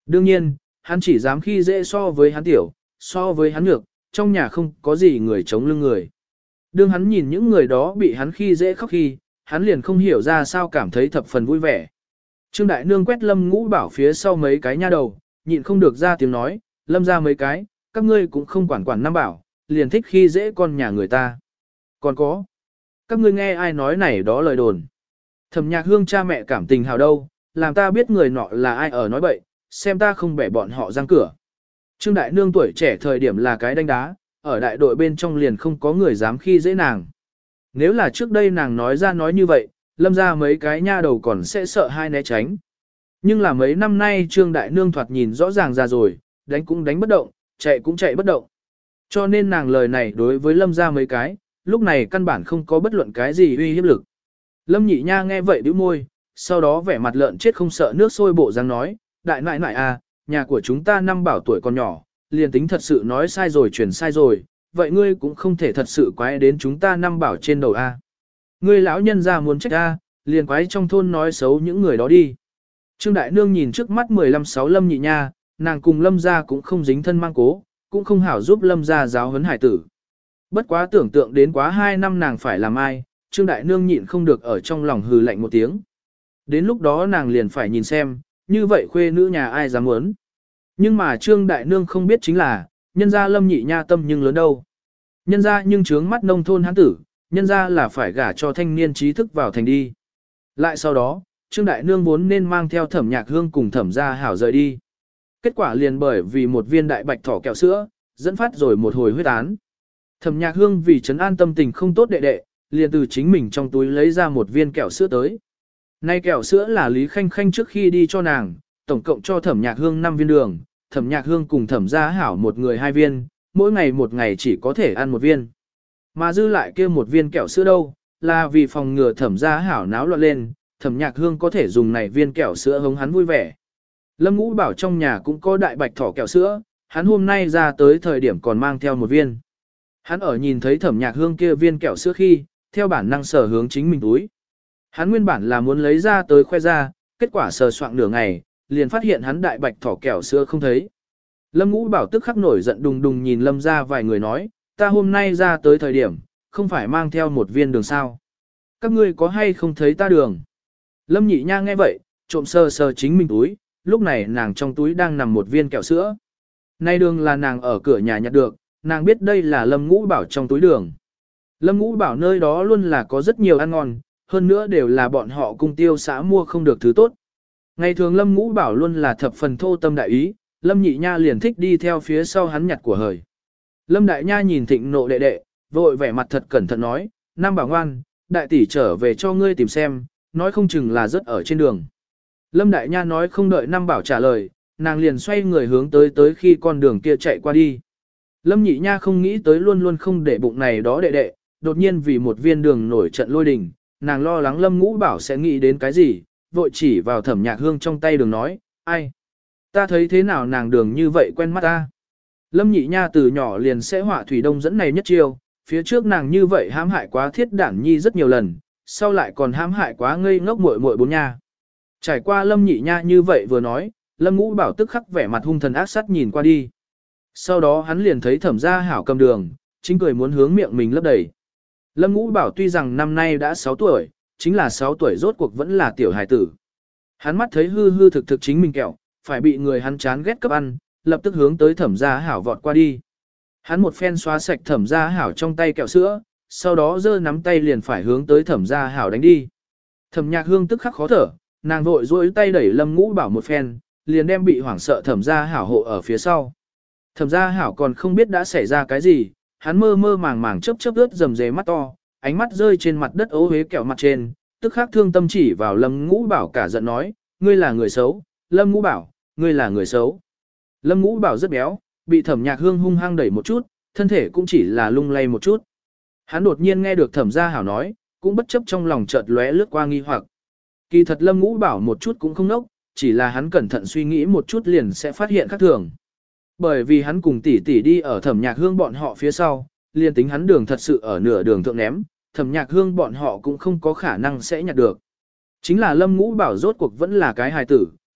Đương nhiên, hắn chỉ dám khi dễ so với hắn tiểu, so với hắn nhược, trong nhà không có gì người chống lưng người. Đương hắn nhìn những người đó bị hắn khi dễ khóc khi, hắn liền không hiểu ra sao cảm thấy thập phần vui vẻ. Trương Đại Nương quét Lâm Ngũ Bảo phía sau mấy cái nha đầu, nhịn không được ra tiếng nói, Lâm ra mấy cái, các ngươi cũng không quản Nam Bảo, liền thích khi dễ con nhà người ta. Còn có, các ngươi nghe ai nói này đó lời đồn. Thẩm Nhạc Hương cha mẹ cảm tình hào đâu, làm ta biết người nọ là ai ở nói bậy, xem ta không bẻ bọn họ răng cửa. Trương Đại Nương tuổi trẻ thời điểm là cái đánh đá, ở đại đội bên trong liền không có người dám khi dễ nàng. Nếu là trước đây nàng nói ra nói như vậy, Lâm ra mấy cái nha đầu còn sẽ sợ hai né tránh. Nhưng là mấy năm nay Trương Đại Nương thoạt nhìn rõ ràng ra rồi, đánh cũng đánh bất động, chạy cũng chạy bất động. Cho nên nàng lời này đối với Lâm ra mấy cái, lúc này căn bản không có bất luận cái gì uy hiếp lực. Lâm Nhị Nha nghe vậy bĩu môi, sau đó vẻ mặt lợn chết không sợ nước sôi bộ dáng nói, đại nại nại à, nhà của chúng ta năm bảo tuổi còn nhỏ, liền tính thật sự nói sai rồi truyền sai rồi, vậy ngươi cũng không thể thật sự quái đến chúng ta năm bảo trên đầu a. Ngươi lão nhân ra muốn trách a, liền quái trong thôn nói xấu những người đó đi. Trương Đại Nương nhìn trước mắt 15-6 Lâm Nhị Nha, nàng cùng Lâm gia cũng không dính thân mang cố, cũng không hảo giúp Lâm gia giáo huấn hải tử. Bất quá tưởng tượng đến quá 2 năm nàng phải làm ai, Trương Đại Nương nhịn không được ở trong lòng hừ lạnh một tiếng. Đến lúc đó nàng liền phải nhìn xem, như vậy khuê nữ nhà ai dám muốn. Nhưng mà Trương Đại Nương không biết chính là, nhân gia Lâm Nhị Nha tâm nhưng lớn đâu. Nhân gia nhưng trướng mắt nông thôn hán tử, nhân gia là phải gả cho thanh niên trí thức vào thành đi. Lại sau đó, Trương Đại Nương vốn nên mang theo Thẩm Nhạc Hương cùng Thẩm Gia Hảo rời đi. Kết quả liền bởi vì một viên đại bạch thỏ kẹo sữa, dẫn phát rồi một hồi huyết án. Thẩm Nhạc Hương vì trấn an tâm tình không tốt đệ đệ, liền từ chính mình trong túi lấy ra một viên kẹo sữa tới. Nay kẹo sữa là Lý Khanh Khanh trước khi đi cho nàng, tổng cộng cho Thẩm Nhạc Hương 5 viên đường, Thẩm Nhạc Hương cùng Thẩm Gia Hảo một người 2 viên, mỗi ngày một ngày chỉ có thể ăn một viên. Mà dư lại kia một viên kẹo sữa đâu, là vì phòng ngừa Thẩm Gia Hảo náo loạn lên, Thẩm Nhạc Hương có thể dùng này viên kẹo sữa hống hắn vui vẻ. Lâm Ngũ Bảo trong nhà cũng có đại bạch thỏ kẹo sữa, hắn hôm nay ra tới thời điểm còn mang theo một viên. Hắn ở nhìn thấy Thẩm Nhạc Hương kia viên kẹo sữa khi, theo bản năng sở hướng chính mình túi. Hắn nguyên bản là muốn lấy ra tới khoe ra, kết quả sờ soạng nửa ngày, liền phát hiện hắn đại bạch thỏ kẹo sữa không thấy. Lâm Ngũ Bảo tức khắc nổi giận đùng đùng nhìn Lâm ra vài người nói, ta hôm nay ra tới thời điểm, không phải mang theo một viên đường sao. Các ngươi có hay không thấy ta đường? Lâm Nhị Nha nghe vậy, trộm sờ sờ chính mình túi, lúc này nàng trong túi đang nằm một viên kẹo sữa. Nay đường là nàng ở cửa nhà nhặt được, nàng biết đây là Lâm Ngũ Bảo trong túi đường. Lâm Ngũ Bảo nơi đó luôn là có rất nhiều ăn ngon, hơn nữa đều là bọn họ cung tiêu xã mua không được thứ tốt. Ngày thường Lâm Ngũ Bảo luôn là thập phần thô tâm đại ý, Lâm Nhị Nha liền thích đi theo phía sau hắn nhặt của hời. Lâm Đại Nha nhìn thịnh nộ đệ đệ, vội vẻ mặt thật cẩn thận nói, Nam Bảo ngoan, đại tỷ trở về cho ngươi tìm xem, nói không chừng là rất ở trên đường. Lâm Đại Nha nói không đợi Nam Bảo trả lời, nàng liền xoay người hướng tới khi con đường kia chạy qua đi. Lâm Nhị Nha không nghĩ tới luôn luôn không để bụng này đó đệ đệ, đột nhiên vì một viên đường nổi trận lôi đình, nàng lo lắng Lâm Ngũ Bảo sẽ nghĩ đến cái gì, vội chỉ vào Thẩm Nhạc Hương trong tay đường nói, ai? Ta thấy thế nào nàng đường như vậy quen mắt ta? Lâm Nhị Nha từ nhỏ liền sẽ họa thủy đông dẫn này nhất chiêu, phía trước nàng như vậy hãm hại quá Thiết Đản Nhi rất nhiều lần, sau lại còn hãm hại quá ngây ngốc muội muội bốn nha. Trải qua Lâm Nhị Nha như vậy vừa nói, Lâm Ngũ Bảo tức khắc vẻ mặt hung thần ác sát nhìn qua đi. Sau đó hắn liền thấy Thẩm Gia Hảo cầm đường, chính cười muốn hướng miệng mình lấp đầy. Lâm Ngũ Bảo tuy rằng năm nay đã 6 tuổi, chính là 6 tuổi rốt cuộc vẫn là tiểu hài tử. Hắn mắt thấy hư hư thực thực chính mình kẹo, phải bị người hắn chán ghét cấp ăn, lập tức hướng tới Thẩm Gia Hảo vọt qua đi. Hắn một phen xóa sạch Thẩm Gia Hảo trong tay kẹo sữa, sau đó giơ nắm tay liền phải hướng tới Thẩm Gia Hảo đánh đi. Thẩm Nhạc Hương tức khắc khó thở, nàng vội duỗi tay đẩy Lâm Ngũ Bảo một phen, liền đem bị hoảng sợ Thẩm Gia Hảo hộ ở phía sau. Thẩm Gia Hảo còn không biết đã xảy ra cái gì, hắn mơ mơ màng màng chớp chớp ướt rầm rề mắt to, ánh mắt rơi trên mặt đất ố huế kẹo mặt trên, tức khắc thương tâm chỉ vào Lâm Ngũ Bảo cả giận nói, ngươi là người xấu, Lâm Ngũ Bảo, ngươi là người xấu. Lâm Ngũ Bảo rất béo, bị Thẩm Nhạc Hương hung hăng đẩy một chút, thân thể cũng chỉ là lung lay một chút. Hắn đột nhiên nghe được Thẩm Gia Hảo nói, cũng bất chấp trong lòng chợt lóe lướt qua nghi hoặc. Kỳ thật Lâm Ngũ Bảo một chút cũng không nốc, chỉ là hắn cẩn thận suy nghĩ một chút liền sẽ phát hiện khác thường. Bởi vì hắn cùng tỷ tỷ đi ở Thẩm Nhạc Hương bọn họ phía sau, liền tính hắn đường thật sự ở nửa đường thượng ném, Thẩm Nhạc Hương bọn họ cũng không có khả năng sẽ nhặt được. Chính là Lâm Ngũ Bảo rốt cuộc vẫn là cái hài tử,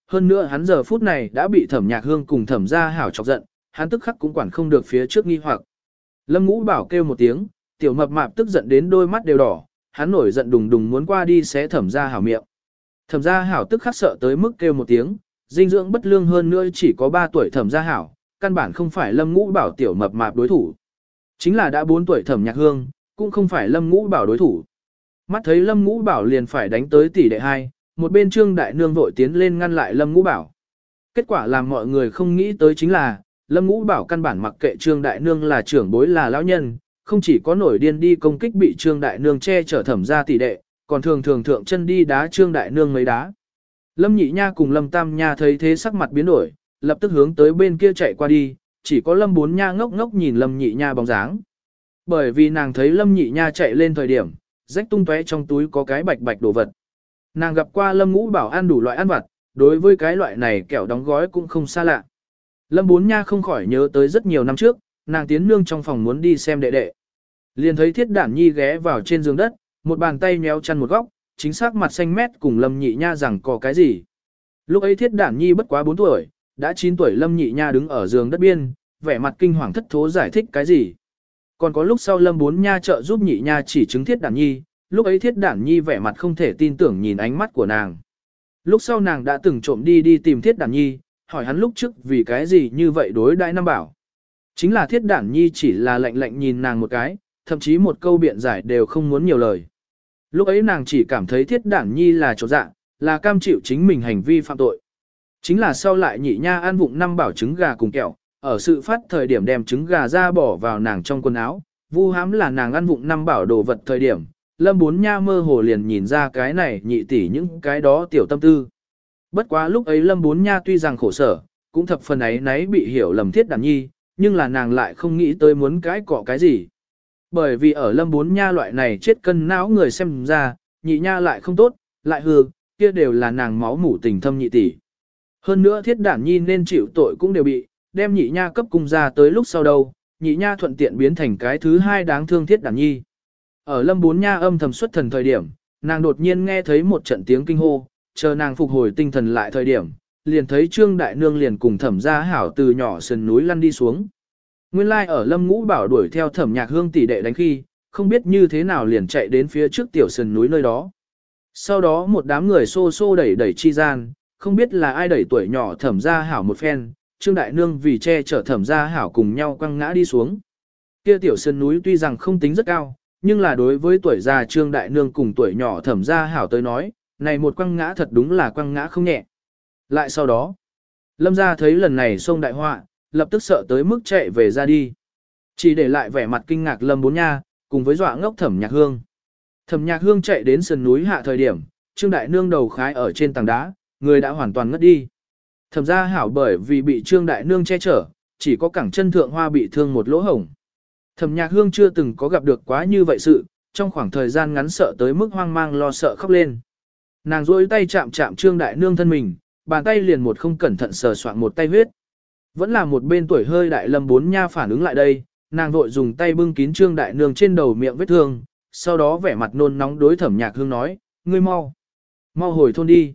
hơn nữa hắn giờ phút này đã bị Thẩm Nhạc Hương cùng Thẩm Gia Hảo chọc giận, hắn tức khắc cũng quản không được phía trước nghi hoặc. Lâm Ngũ Bảo kêu một tiếng, tiểu mập mạp tức giận đến đôi mắt đều đỏ, hắn nổi giận đùng đùng muốn qua đi xé Thẩm Gia Hảo miệng. Thẩm Gia Hảo tức khắc sợ tới mức kêu một tiếng, dinh dưỡng bất lương hơn nữa chỉ có 3 tuổi Thẩm Gia Hảo, căn bản không phải Lâm Ngũ Bảo tiểu mập mạp đối thủ. Chính là đã 4 tuổi Thẩm Nhạc Hương, cũng không phải Lâm Ngũ Bảo đối thủ. Mắt thấy Lâm Ngũ Bảo liền phải đánh tới tỷ đệ 2, một bên Trương Đại Nương vội tiến lên ngăn lại Lâm Ngũ Bảo. Kết quả làm mọi người không nghĩ tới chính là, Lâm Ngũ Bảo căn bản mặc kệ Trương Đại Nương là trưởng bối là lão nhân, không chỉ có nổi điên đi công kích bị Trương Đại Nương che chở Thẩm gia tỷ đệ, còn thường thường thượng chân đi đá Trương Đại Nương mấy đá. Lâm Nhị Nha cùng Lâm Tam Nha thấy thế sắc mặt biến đổi, lập tức hướng tới bên kia chạy qua đi, chỉ có Lâm Bốn Nha ngốc ngốc nhìn Lâm Nhị Nha bóng dáng. Bởi vì nàng thấy Lâm Nhị Nha chạy lên thời điểm, rách tung tóe trong túi có cái bạch bạch đồ vật. Nàng gặp qua Lâm Ngũ Bảo ăn đủ loại ăn vặt, đối với cái loại này kẹo đóng gói cũng không xa lạ. Lâm Bốn Nha không khỏi nhớ tới rất nhiều năm trước, nàng tiến nương trong phòng muốn đi xem đệ đệ. Liền thấy Thiết Đản Nhi ghé vào trên giường đất, một bàn tay nhéo chăn một góc, chính xác mặt xanh mét cùng Lâm Nhị Nha rằng có cái gì. Lúc ấy Thiết Đản Nhi bất quá 4 tuổi, đã 9 tuổi Lâm Nhị Nha đứng ở giường đất biên, vẻ mặt kinh hoàng thất thố giải thích cái gì. Còn có lúc sau Lâm Bốn Nha trợ giúp Nhị Nha chỉ chứng Thiết Đản Nhi, lúc ấy Thiết Đản Nhi vẻ mặt không thể tin tưởng nhìn ánh mắt của nàng. Lúc sau nàng đã từng trộm đi tìm Thiết Đản Nhi, hỏi hắn lúc trước vì cái gì như vậy đối đãi Năm Bảo. Chính là Thiết Đản Nhi chỉ là lạnh lạnh nhìn nàng một cái, thậm chí một câu biện giải đều không muốn nhiều lời. Lúc ấy nàng chỉ cảm thấy Thiết Đản Nhi là chỗ dạ, là cam chịu chính mình hành vi phạm tội. Chính là sau lại Nhị Nha ăn vụng Năm Bảo trứng gà cùng kẹo, ở sự phát thời điểm đem trứng gà ra bỏ vào nàng trong quần áo, vu hãm là nàng ăn vụng Năm Bảo đồ vật thời điểm, Lâm Bốn Nha mơ hồ liền nhìn ra cái này nhị tỷ những cái đó tiểu tâm tư. Bất quá lúc ấy Lâm Bốn Nha tuy rằng khổ sở, cũng thập phần ấy nấy bị hiểu lầm Thiết Đản Nhi, nhưng là nàng lại không nghĩ tới muốn cái cọ cái gì. Bởi vì ở Lâm Bốn Nha loại này chết cân não người xem ra, Nhị Nha lại không tốt, lại hư, kia đều là nàng máu mủ tình thâm nhị tỷ. Hơn nữa Thiết Đản Nhi nên chịu tội cũng đều bị, đem Nhị Nha cấp cung ra tới lúc sau đâu, Nhị Nha thuận tiện biến thành cái thứ hai đáng thương Thiết Đản Nhi. Ở Lâm Bốn Nha âm thầm xuất thần thời điểm, nàng đột nhiên nghe thấy một trận tiếng kinh hô, chờ nàng phục hồi tinh thần lại thời điểm, liền thấy Trương Đại Nương liền cùng Thẩm Gia Hảo từ nhỏ sườn núi lăn đi xuống. Nguyên lai ở Lâm Ngũ Bảo đuổi theo Thẩm Nhạc Hương tỷ đệ đánh khi, không biết như thế nào liền chạy đến phía trước tiểu sườn núi nơi đó. Sau đó một đám người xô xô đẩy đẩy chi gian, không biết là ai đẩy tuổi nhỏ Thẩm Gia Hảo một phen, Trương Đại Nương vì che chở Thẩm Gia Hảo cùng nhau quăng ngã đi xuống. Kia tiểu sườn núi tuy rằng không tính rất cao, nhưng là đối với tuổi già Trương Đại Nương cùng tuổi nhỏ Thẩm Gia Hảo tới nói, này một quăng ngã thật đúng là quăng ngã không nhẹ. Lại sau đó, Lâm gia thấy lần này xông đại họa, lập tức sợ tới mức chạy về ra đi. Chỉ để lại vẻ mặt kinh ngạc Lâm Bốn Nha, cùng với dọa ngốc Thẩm Nhạc Hương. Thẩm Nhạc Hương chạy đến sườn núi hạ thời điểm, Trương Đại Nương đầu khái ở trên tảng đá, người đã hoàn toàn ngất đi. Thẩm Gia Hảo bởi vì bị Trương Đại Nương che chở, chỉ có cẳng chân thượng hoa bị thương một lỗ hổng. Thẩm Nhạc Hương chưa từng có gặp được quá như vậy sự, trong khoảng thời gian ngắn sợ tới mức hoang mang lo sợ khóc lên. Nàng duỗi tay chạm chạm Trương Đại Nương thân mình, bàn tay liền một không cẩn thận sờ soạn một tay huyết. Vẫn là một bên tuổi hơi đại Lâm Bốn Nha phản ứng lại đây, nàng vội dùng tay bưng kín Trương Đại Nương trên đầu miệng vết thương, sau đó vẻ mặt nôn nóng đối Thẩm Nhạc Hương nói, ngươi mau hồi thôn đi,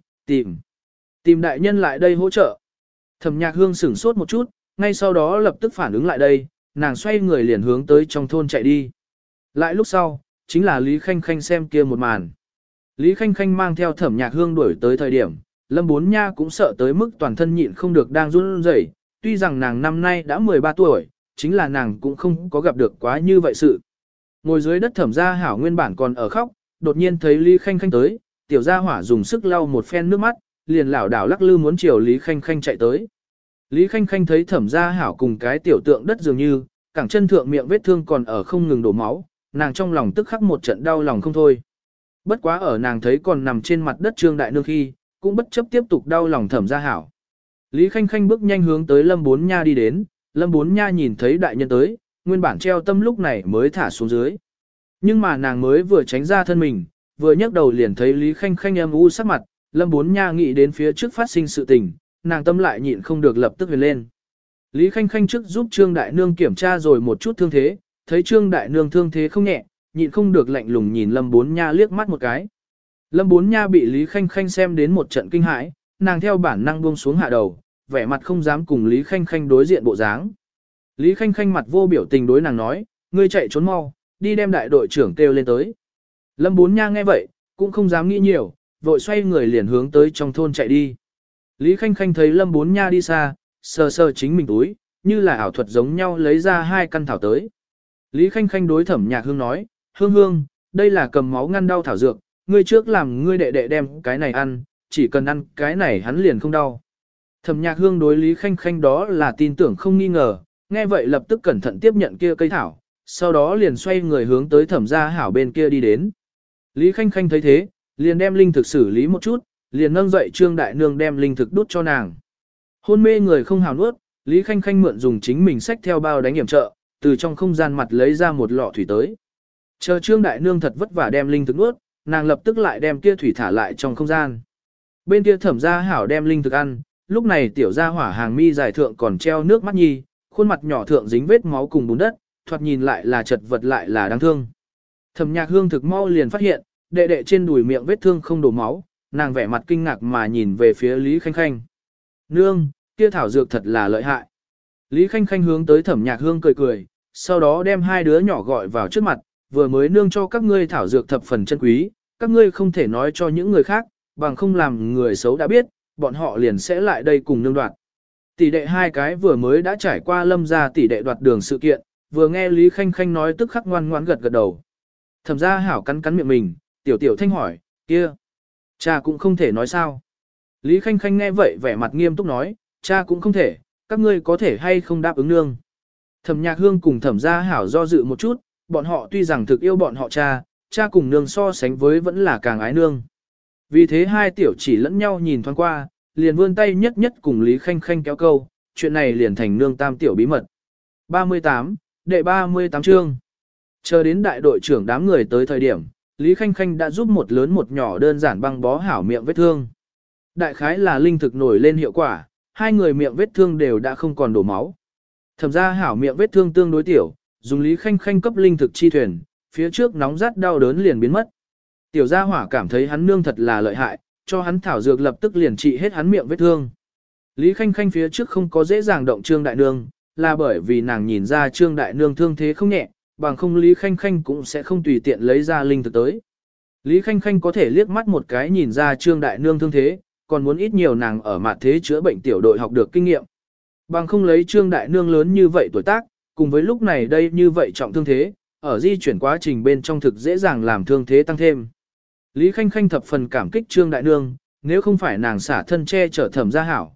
tìm đại nhân lại đây hỗ trợ. Thẩm Nhạc Hương sửng sốt một chút, ngay sau đó lập tức phản ứng lại đây, nàng xoay người liền hướng tới trong thôn chạy đi. Lại lúc sau, chính là Lý Khanh Khanh xem kia một màn. Lý Khanh Khanh mang theo Thẩm Nhạc Hương đuổi tới thời điểm, Lâm Bốn Nha cũng sợ tới mức toàn thân nhịn không được đang run rẩy. Tuy rằng nàng năm nay đã 13 tuổi, chính là nàng cũng không có gặp được quá như vậy sự. Ngồi dưới đất Thẩm Gia Hảo nguyên bản còn ở khóc, đột nhiên thấy Lý Khanh Khanh tới, tiểu gia hỏa dùng sức lau một phen nước mắt, liền lảo đảo lắc lư muốn chiều Lý Khanh Khanh chạy tới. Lý Khanh Khanh thấy Thẩm Gia Hảo cùng cái tiểu tượng đất dường như, cẳng chân thượng miệng vết thương còn ở không ngừng đổ máu, nàng trong lòng tức khắc một trận đau lòng không thôi. Bất quá ở nàng thấy còn nằm trên mặt đất Trương Đại Nương khi, cũng bất chấp tiếp tục đau lòng Thẩm Gia Hảo. Lý Khanh Khanh bước nhanh hướng tới Lâm Bốn Nha đi đến, Lâm Bốn Nha nhìn thấy đại nhân tới, nguyên bản treo tâm lúc này mới thả xuống dưới. Nhưng mà nàng mới vừa tránh ra thân mình, vừa nhấc đầu liền thấy Lý Khanh Khanh âm u sắc mặt, Lâm Bốn Nha nghĩ đến phía trước phát sinh sự tình, nàng tâm lại nhịn không được lập tức huyền lên. Lý Khanh Khanh trước giúp Trương Đại Nương kiểm tra rồi một chút thương thế, thấy Trương Đại Nương thương thế không nhẹ, nhịn không được lạnh lùng nhìn Lâm Bốn Nha liếc mắt một cái. Lâm Bốn Nha bị Lý Khanh Khanh xem đến một trận kinh hãi, nàng theo bản năng buông xuống hạ đầu, vẻ mặt không dám cùng Lý Khanh Khanh đối diện bộ dáng. Lý Khanh Khanh mặt vô biểu tình đối nàng nói, ngươi chạy trốn mau, đi đem đại đội trưởng kêu lên tới. Lâm Bốn Nha nghe vậy, cũng không dám nghĩ nhiều, vội xoay người liền hướng tới trong thôn chạy đi. Lý Khanh Khanh thấy Lâm Bốn Nha đi xa, sờ sờ chính mình túi, như là ảo thuật giống nhau lấy ra 2 căn thảo tới. Lý Khanh Khanh đối Thẩm Nhạc Hương nói, Hương Hương, đây là cầm máu ngăn đau thảo dược, ngươi trước làm ngươi đệ đệ đem cái này ăn, chỉ cần ăn cái này hắn liền không đau. Thẩm Nhạc Hương đối Lý Khanh Khanh đó là tin tưởng không nghi ngờ, nghe vậy lập tức cẩn thận tiếp nhận kia cây thảo, sau đó liền xoay người hướng tới Thẩm Gia Hảo bên kia đi đến. Lý Khanh Khanh thấy thế, liền đem linh thực xử lý một chút, liền nâng dậy Trương Đại Nương đem linh thực đút cho nàng. Hôn mê người không hào nuốt, Lý Khanh Khanh mượn dùng chính mình xách theo bao đánh hiểm trợ, từ trong không gian mặt lấy ra một lọ thủy tới. Chờ Trương Đại Nương thật vất vả đem linh thực nuốt, nàng lập tức lại đem kia thủy thả lại trong không gian. Bên kia Thẩm Gia Hảo đem linh thực ăn, lúc này tiểu gia hỏa hàng mi dài thượng còn treo nước mắt nhi, khuôn mặt nhỏ thượng dính vết máu cùng bùn đất, thoạt nhìn lại là chật vật lại là đáng thương. Thẩm Nhạc Hương thực mau liền phát hiện, đệ đệ trên đùi miệng vết thương không đổ máu, nàng vẻ mặt kinh ngạc mà nhìn về phía Lý Khanh Khanh. Nương, kia thảo dược thật là lợi hại. Lý Khanh Khanh hướng tới Thẩm Nhạc Hương cười cười, sau đó đem 2 đứa nhỏ gọi vào trước mặt, vừa mới nương cho các ngươi thảo dược thập phần chân quý, các ngươi không thể nói cho những người khác, bằng không làm người xấu đã biết, bọn họ liền sẽ lại đây cùng nương đoạt. Tỷ đệ 2 cái vừa mới đã trải qua Lâm gia tỷ đệ đoạt đường sự kiện, vừa nghe Lý Khanh Khanh nói tức khắc ngoan ngoãn gật gật đầu. Thẩm Gia Hảo cắn cắn miệng mình, tiểu thanh hỏi, kia, cha cũng không thể nói sao. Lý Khanh Khanh nghe vậy vẻ mặt nghiêm túc nói, cha cũng không thể, các ngươi có thể hay không đáp ứng nương. Thẩm Nhạc Hương cùng Thẩm Gia Hảo do dự một chút, bọn họ tuy rằng thực yêu bọn họ cha cùng nương so sánh với vẫn là càng ái nương. Vì thế 2 tiểu chỉ lẫn nhau nhìn thoáng qua, liền vươn tay nhất nhất cùng Lý Khanh Khanh kéo câu, chuyện này liền thành nương tam tiểu bí mật. 38, đệ 38 chương. Chờ đến đại đội trưởng đám người tới thời điểm, Lý Khanh Khanh đã giúp một lớn một nhỏ đơn giản băng bó hảo miệng vết thương. Đại khái là linh thực nổi lên hiệu quả, 2 người miệng vết thương đều đã không còn đổ máu. Thẩm Gia Hảo miệng vết thương tương đối tiểu, dùng Lý Khanh Khanh cấp linh thực chi thuyền, phía trước nóng rát đau đớn liền biến mất. Tiểu Gia Hỏa cảm thấy hắn nương thật là lợi hại, cho hắn thảo dược lập tức liền trị hết hắn miệng vết thương. Lý Khanh Khanh phía trước không có dễ dàng động Trương Đại Nương, là bởi vì nàng nhìn ra Trương Đại Nương thương thế không nhẹ, bằng không Lý Khanh Khanh cũng sẽ không tùy tiện lấy ra linh thực tới. Lý Khanh Khanh có thể liếc mắt một cái nhìn ra Trương Đại Nương thương thế, còn muốn ít nhiều nàng ở mặt thế chữa bệnh tiểu đội học được kinh nghiệm. Bằng không lấy Trương Đại Nương lớn như vậy tuổi tác, cùng với lúc này đây như vậy trọng thương thế, ở di chuyển quá trình bên trong thực dễ dàng làm thương thế tăng thêm. Lý Khanh Khanh thập phần cảm kích Trương Đại Nương, nếu không phải nàng xả thân che chở Thẩm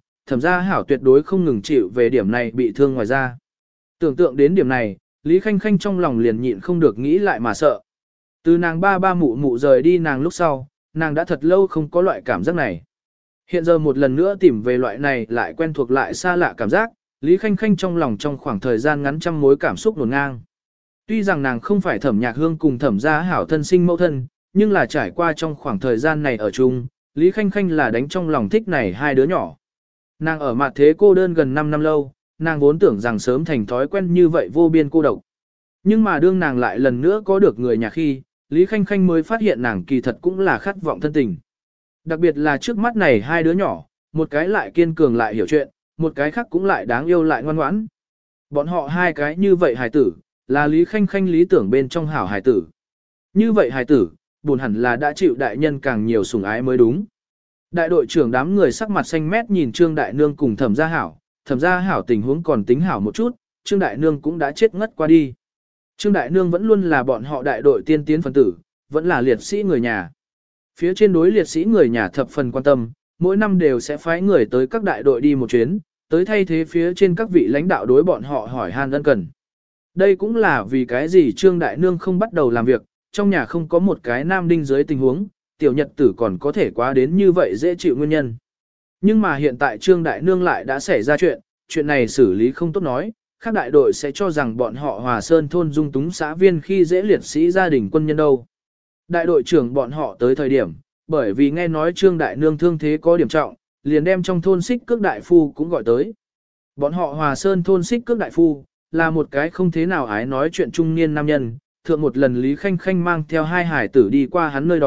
Gia Hảo tuyệt đối không ngừng chịu về điểm này bị thương ngoài ra. Tưởng tượng đến điểm này, Lý Khanh Khanh trong lòng liền nhịn không được nghĩ lại mà sợ. Từ nàng ba mụ mụ rời đi nàng lúc sau, nàng đã thật lâu không có loại cảm giác này. Hiện giờ một lần nữa tìm về loại này lại quen thuộc lại xa lạ cảm giác, Lý Khanh Khanh trong lòng trong khoảng thời gian ngắn trăm mối cảm xúc nổn ngang. Tuy rằng nàng không phải Thẩm Nhạc Hương cùng Thẩm Gia Hảo thân sinh mẫu thân, nhưng là trải qua trong khoảng thời gian này ở chung, Lý Khanh Khanh là đánh trong lòng thích này 2 đứa nhỏ. Nàng ở mặt thế cô đơn gần 5 năm lâu, nàng vốn tưởng rằng sớm thành thói quen như vậy vô biên cô độc. Nhưng mà đương nàng lại lần nữa có được người nhà khi, Lý Khanh Khanh mới phát hiện nàng kỳ thật cũng là khát vọng thân tình. Đặc biệt là trước mắt này 2 đứa nhỏ, một cái lại kiên cường lại hiểu chuyện, một cái khác cũng lại đáng yêu lại ngoan ngoãn. Bọn họ 2 cái như vậy hài tử, là Lý Khanh Khanh lý tưởng bên trong hảo hài tử. Như vậy hài tử, buồn hẳn là đã chịu đại nhân càng nhiều sủng ái mới đúng. Đại đội trưởng đám người sắc mặt xanh mét nhìn Trương Đại Nương cùng Thẩm Gia Hảo tình huống còn tính hảo một chút, Trương Đại Nương cũng đã chết ngất qua đi. Trương Đại Nương vẫn luôn là bọn họ đại đội tiên tiến phần tử, vẫn là liệt sĩ người nhà. Phía trên đối liệt sĩ người nhà thập phần quan tâm, mỗi năm đều sẽ phái người tới các đại đội đi một chuyến, tới thay thế phía trên các vị lãnh đạo đối bọn họ hỏi han ân cần. Đây cũng là vì cái gì Trương Đại Nương không bắt đầu làm việc, trong nhà không có một cái nam đinh dưới tình huống, tiểu nhật tử còn có thể quá đến như vậy dễ chịu nguyên nhân. Nhưng mà hiện tại Trương Đại Nương lại đã xảy ra chuyện này xử lý không tốt nói, các đại đội sẽ cho rằng bọn họ Hòa Sơn thôn dung túng xã viên khi dễ liệt sĩ gia đình quân nhân đâu. Đại đội trưởng bọn họ tới thời điểm, bởi vì nghe nói Trương Đại Nương thương thế có điểm trọng, liền đem trong thôn Xích Cước đại phu cũng gọi tới. Bọn họ Hòa Sơn thôn Xích Cước đại phu, là một cái không thế nào ái nói chuyện trung niên nam nhân, thượng một lần Lý Khanh Khanh mang theo 2 hải tử đi qua hắn nơi đó,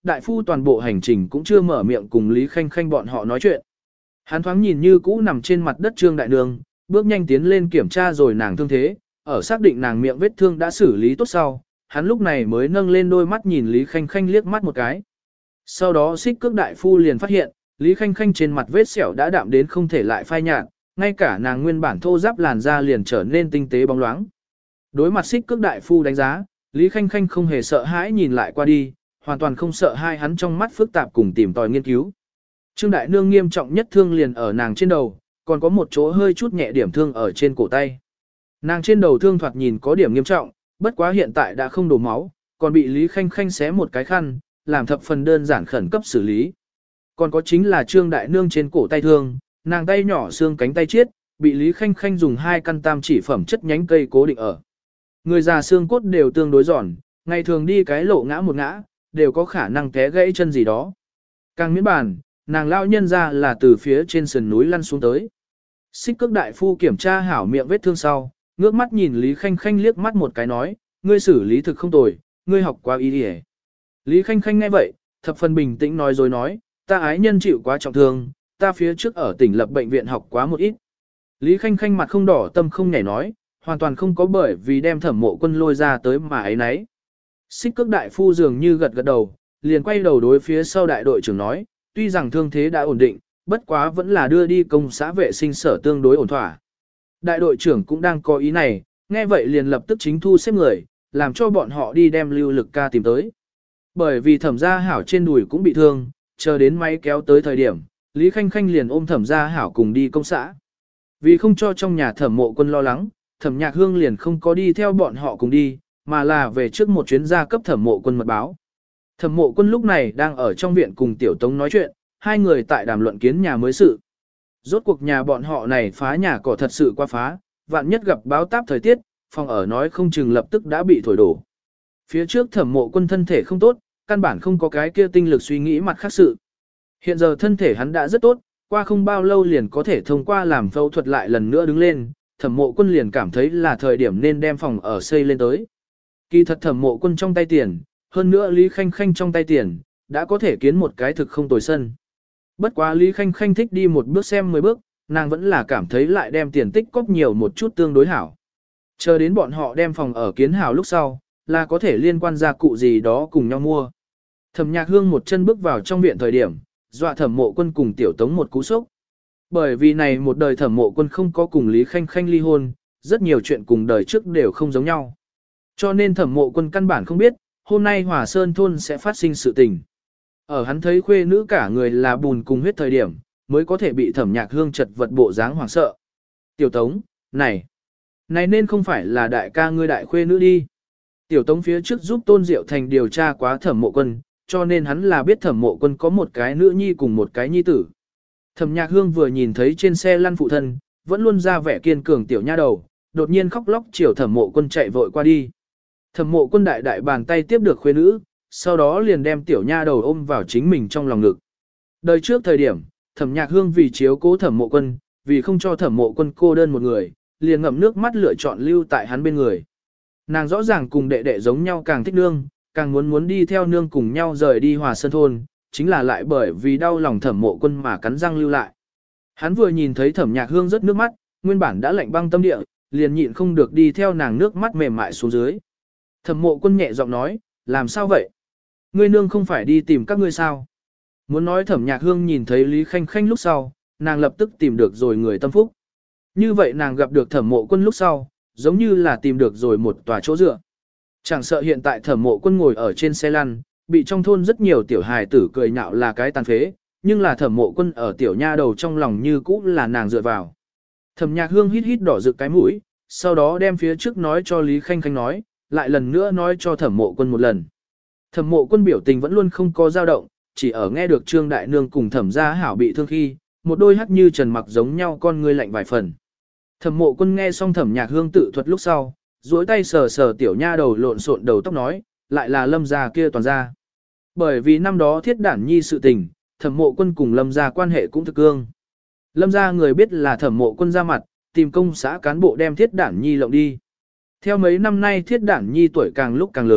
đại phu toàn bộ hành trình cũng chưa mở miệng cùng Lý Khanh Khanh bọn họ nói chuyện. Hắn thoáng nhìn như cũ nằm trên mặt đất Trương Đại Nương, bước nhanh tiến lên kiểm tra rồi nàng thương thế, ở xác định nàng miệng vết thương đã xử lý tốt sau, hắn lúc này mới nâng lên đôi mắt nhìn Lý Khanh Khanh liếc mắt một cái. Sau đó Xích Cước đại phu liền phát hiện, Lý Khanh Khanh trên mặt vết sẹo đã đạm đến không thể lại phai nhạt, ngay cả nàng nguyên bản thô ráp làn da liền trở nên tinh tế bóng loáng. Đối mặt Xích Cước đại phu đánh giá, Lý Khanh Khanh không hề sợ hãi nhìn lại qua đi, hoàn toàn không sợ hai hắn trong mắt phức tạp cùng tìm tòi nghiên cứu. Trương Đại Nương nghiêm trọng nhất thương liền ở nàng trên đầu, còn có một chỗ hơi chút nhẹ điểm thương ở trên cổ tay. Nàng trên đầu thương thoạt nhìn có điểm nghiêm trọng, bất quá hiện tại đã không đổ máu, còn bị Lý Khanh Khanh xé một cái khăn, làm thập phần đơn giản khẩn cấp xử lý. Còn có chính là Trương Đại Nương trên cổ tay thương, nàng tay nhỏ xương cánh tay chiết, bị Lý Khanh Khanh dùng 2 căn tam chỉ phẩm chất nhánh cây cố định ở. Người già xương cốt đều tương đối giòn, ngày thường đi cái lộ ngã một ngã, đều có khả năng té gãy chân gì đó. Càng miễn bàn, nàng lao nhân ra là từ phía trên sườn núi lăn xuống tới. Xích Cước đại phu kiểm tra hảo miệng vết thương sau, ngước mắt nhìn Lý Khanh Khanh liếc mắt một cái nói, ngươi xử lý thực không tồi, ngươi học quá y đi. Lý Khanh Khanh nghe vậy, thập phần bình tĩnh nói rồi nói, ta ái nhân chịu quá trọng thương, ta phía trước ở tỉnh lập bệnh viện học quá một ít. Lý Khanh Khanh mặt không đỏ tâm không nhảy nói, hoàn toàn không có bởi vì đem Thẩm Mộ Quân lôi ra tới mà ấy nấy. Xích Cước đại phu dường như gật gật đầu, liền quay đầu đối phía sau đại đội trưởng nói, tuy rằng thương thế đã ổn định, bất quá vẫn là đưa đi công xã vệ sinh sở tương đối ổn thỏa. Đại đội trưởng cũng đang có ý này, nghe vậy liền lập tức chính thu xếp người, làm cho bọn họ đi đem Lưu Lực ca tìm tới. Bởi vì Thẩm Gia Hảo trên đùi cũng bị thương, chờ đến máy kéo tới thời điểm, Lý Khanh Khanh liền ôm Thẩm Gia Hảo cùng đi công xã. Vì không cho trong nhà Thẩm Mộ Quân lo lắng, Thẩm Nhạc Hương liền không có đi theo bọn họ cùng đi, mà là về trước một chuyến gia cấp Thẩm Mộ Quân mật báo. Thẩm Mộ Quân lúc này đang ở trong viện cùng Tiểu Tống nói chuyện, hai người tại đàm luận kiến nhà mới sự. Rốt cuộc nhà bọn họ này phá nhà cỏ thật sự quá phá, vạn nhất gặp báo táp thời tiết, phòng ở nói không chừng lập tức đã bị thổi đổ. Phía trước Thẩm Mộ Quân thân thể không tốt, căn bản không có cái kia tinh lực suy nghĩ mặt khác sự. Hiện giờ thân thể hắn đã rất tốt, qua không bao lâu liền có thể thông qua làm phẫu thuật lại lần nữa đứng lên, Thẩm Mộ Quân liền cảm thấy là thời điểm nên đem phòng ở xây lên tới. Kỳ thật Thẩm Mộ Quân trong tay tiền, hơn nữa Lý Khanh Khanh trong tay tiền, đã có thể kiến một cái thực không tồi sân. Bất quá Lý Khanh Khanh thích đi một bước xem 10 bước, nàng vẫn là cảm thấy lại đem tiền tích cóp nhiều một chút tương đối hảo. Chờ đến bọn họ đem phòng ở kiến hảo lúc sau, là có thể liên quan gia cụ gì đó cùng nhau mua. Thẩm Nhạc Hương một chân bước vào trong viện thời điểm, dọa Thẩm Mộ Quân cùng Tiểu Tống một cú sốc. Bởi vì này một đời Thẩm Mộ Quân không có cùng Lý Khanh Khanh ly hôn, rất nhiều chuyện cùng đời trước đều không giống nhau. Cho nên Thẩm Mộ Quân căn bản không biết, hôm nay Hòa Sơn thôn sẽ phát sinh sự tình. Ở hắn thấy khuê nữ cả người là bùn cùng huyết thời điểm, mới có thể bị Thẩm Nhạc Hương chật vật bộ dáng hoảng sợ. Tiểu Tống, này nên không phải là đại ca ngươi đại khuê nữ đi. Tiểu Tống phía trước giúp Tôn Diệu Thành điều tra quá Thẩm Mộ Quân, cho nên hắn là biết Thẩm Mộ Quân có một cái nữ nhi cùng một cái nhi tử. Thẩm Nhạc Hương vừa nhìn thấy trên xe lăn phụ thân, vẫn luôn ra vẻ kiên cường tiểu nha đầu, đột nhiên khóc lóc chiều Thẩm Mộ Quân chạy vội qua đi. Thẩm Mộ Quân đại đại bàn tay tiếp được khuê nữ, sau đó liền đem tiểu nha đầu ôm vào chính mình trong lòng ngực. Đời trước thời điểm, Thẩm Nhạc Hương vì chiếu cố Thẩm Mộ Quân, vì không cho Thẩm Mộ Quân cô đơn một người, liền ngậm nước mắt lựa chọn lưu tại hắn bên người. Nàng rõ ràng cùng đệ đệ giống nhau càng thích nương, càng muốn đi theo nương cùng nhau rời đi Hòa Sơn thôn, chính là lại bởi vì đau lòng Thẩm Mộ Quân mà cắn răng lưu lại. Hắn vừa nhìn thấy Thẩm Nhạc Hương rớt nước mắt, nguyên bản đã lạnh băng tâm địa, liền nhịn không được đi theo nàng nước mắt mềm mại xuống dưới. Thẩm Mộ Quân nhẹ giọng nói, làm sao vậy? Ngươi nương không phải đi tìm các ngươi sao? Muốn nói Thẩm Nhạc Hương nhìn thấy Lý Khanh Khanh lúc sau, nàng lập tức tìm được rồi người tâm phúc. Như vậy nàng gặp được Thẩm Mộ Quân lúc sau, giống như là tìm được rồi một tòa chỗ dựa. Chẳng sợ hiện tại Thẩm Mộ Quân ngồi ở trên xe lăn, bị trong thôn rất nhiều tiểu hài tử cười nhạo là cái tàn phế, nhưng là Thẩm Mộ Quân ở tiểu nha đầu trong lòng như cũ là nàng dựa vào. Thẩm Nhạc Hương hít hít đỏ rực cái mũi, sau đó đem phía trước nói cho Lý Khanh Khanh nói, lại lần nữa nói cho Thẩm Mộ Quân một lần. Thẩm Mộ Quân biểu tình vẫn luôn không có dao động, chỉ ở nghe được Trương Đại Nương cùng Thẩm Gia Hảo bị thương khi, một đôi hắt như trần mặc giống nhau con ngươi lạnh vài phần. Thẩm Mộ Quân nghe xong Thẩm Nhạc Hương tự thuật lúc sau, duỗi tay sờ sờ tiểu nha đầu lộn xộn đầu tóc nói, lại là Lâm gia kia toàn gia. Bởi vì năm đó Thiết Đản Nhi sự tình, Thẩm Mộ Quân cùng Lâm gia quan hệ cũng thực cương. Lâm gia người biết là Thẩm Mộ Quân ra mặt, tìm công xã cán bộ đem Thiết Đản Nhi lộng đi. Theo mấy năm nay Thiết Đản Nhi tuổi càng lúc càng lớn,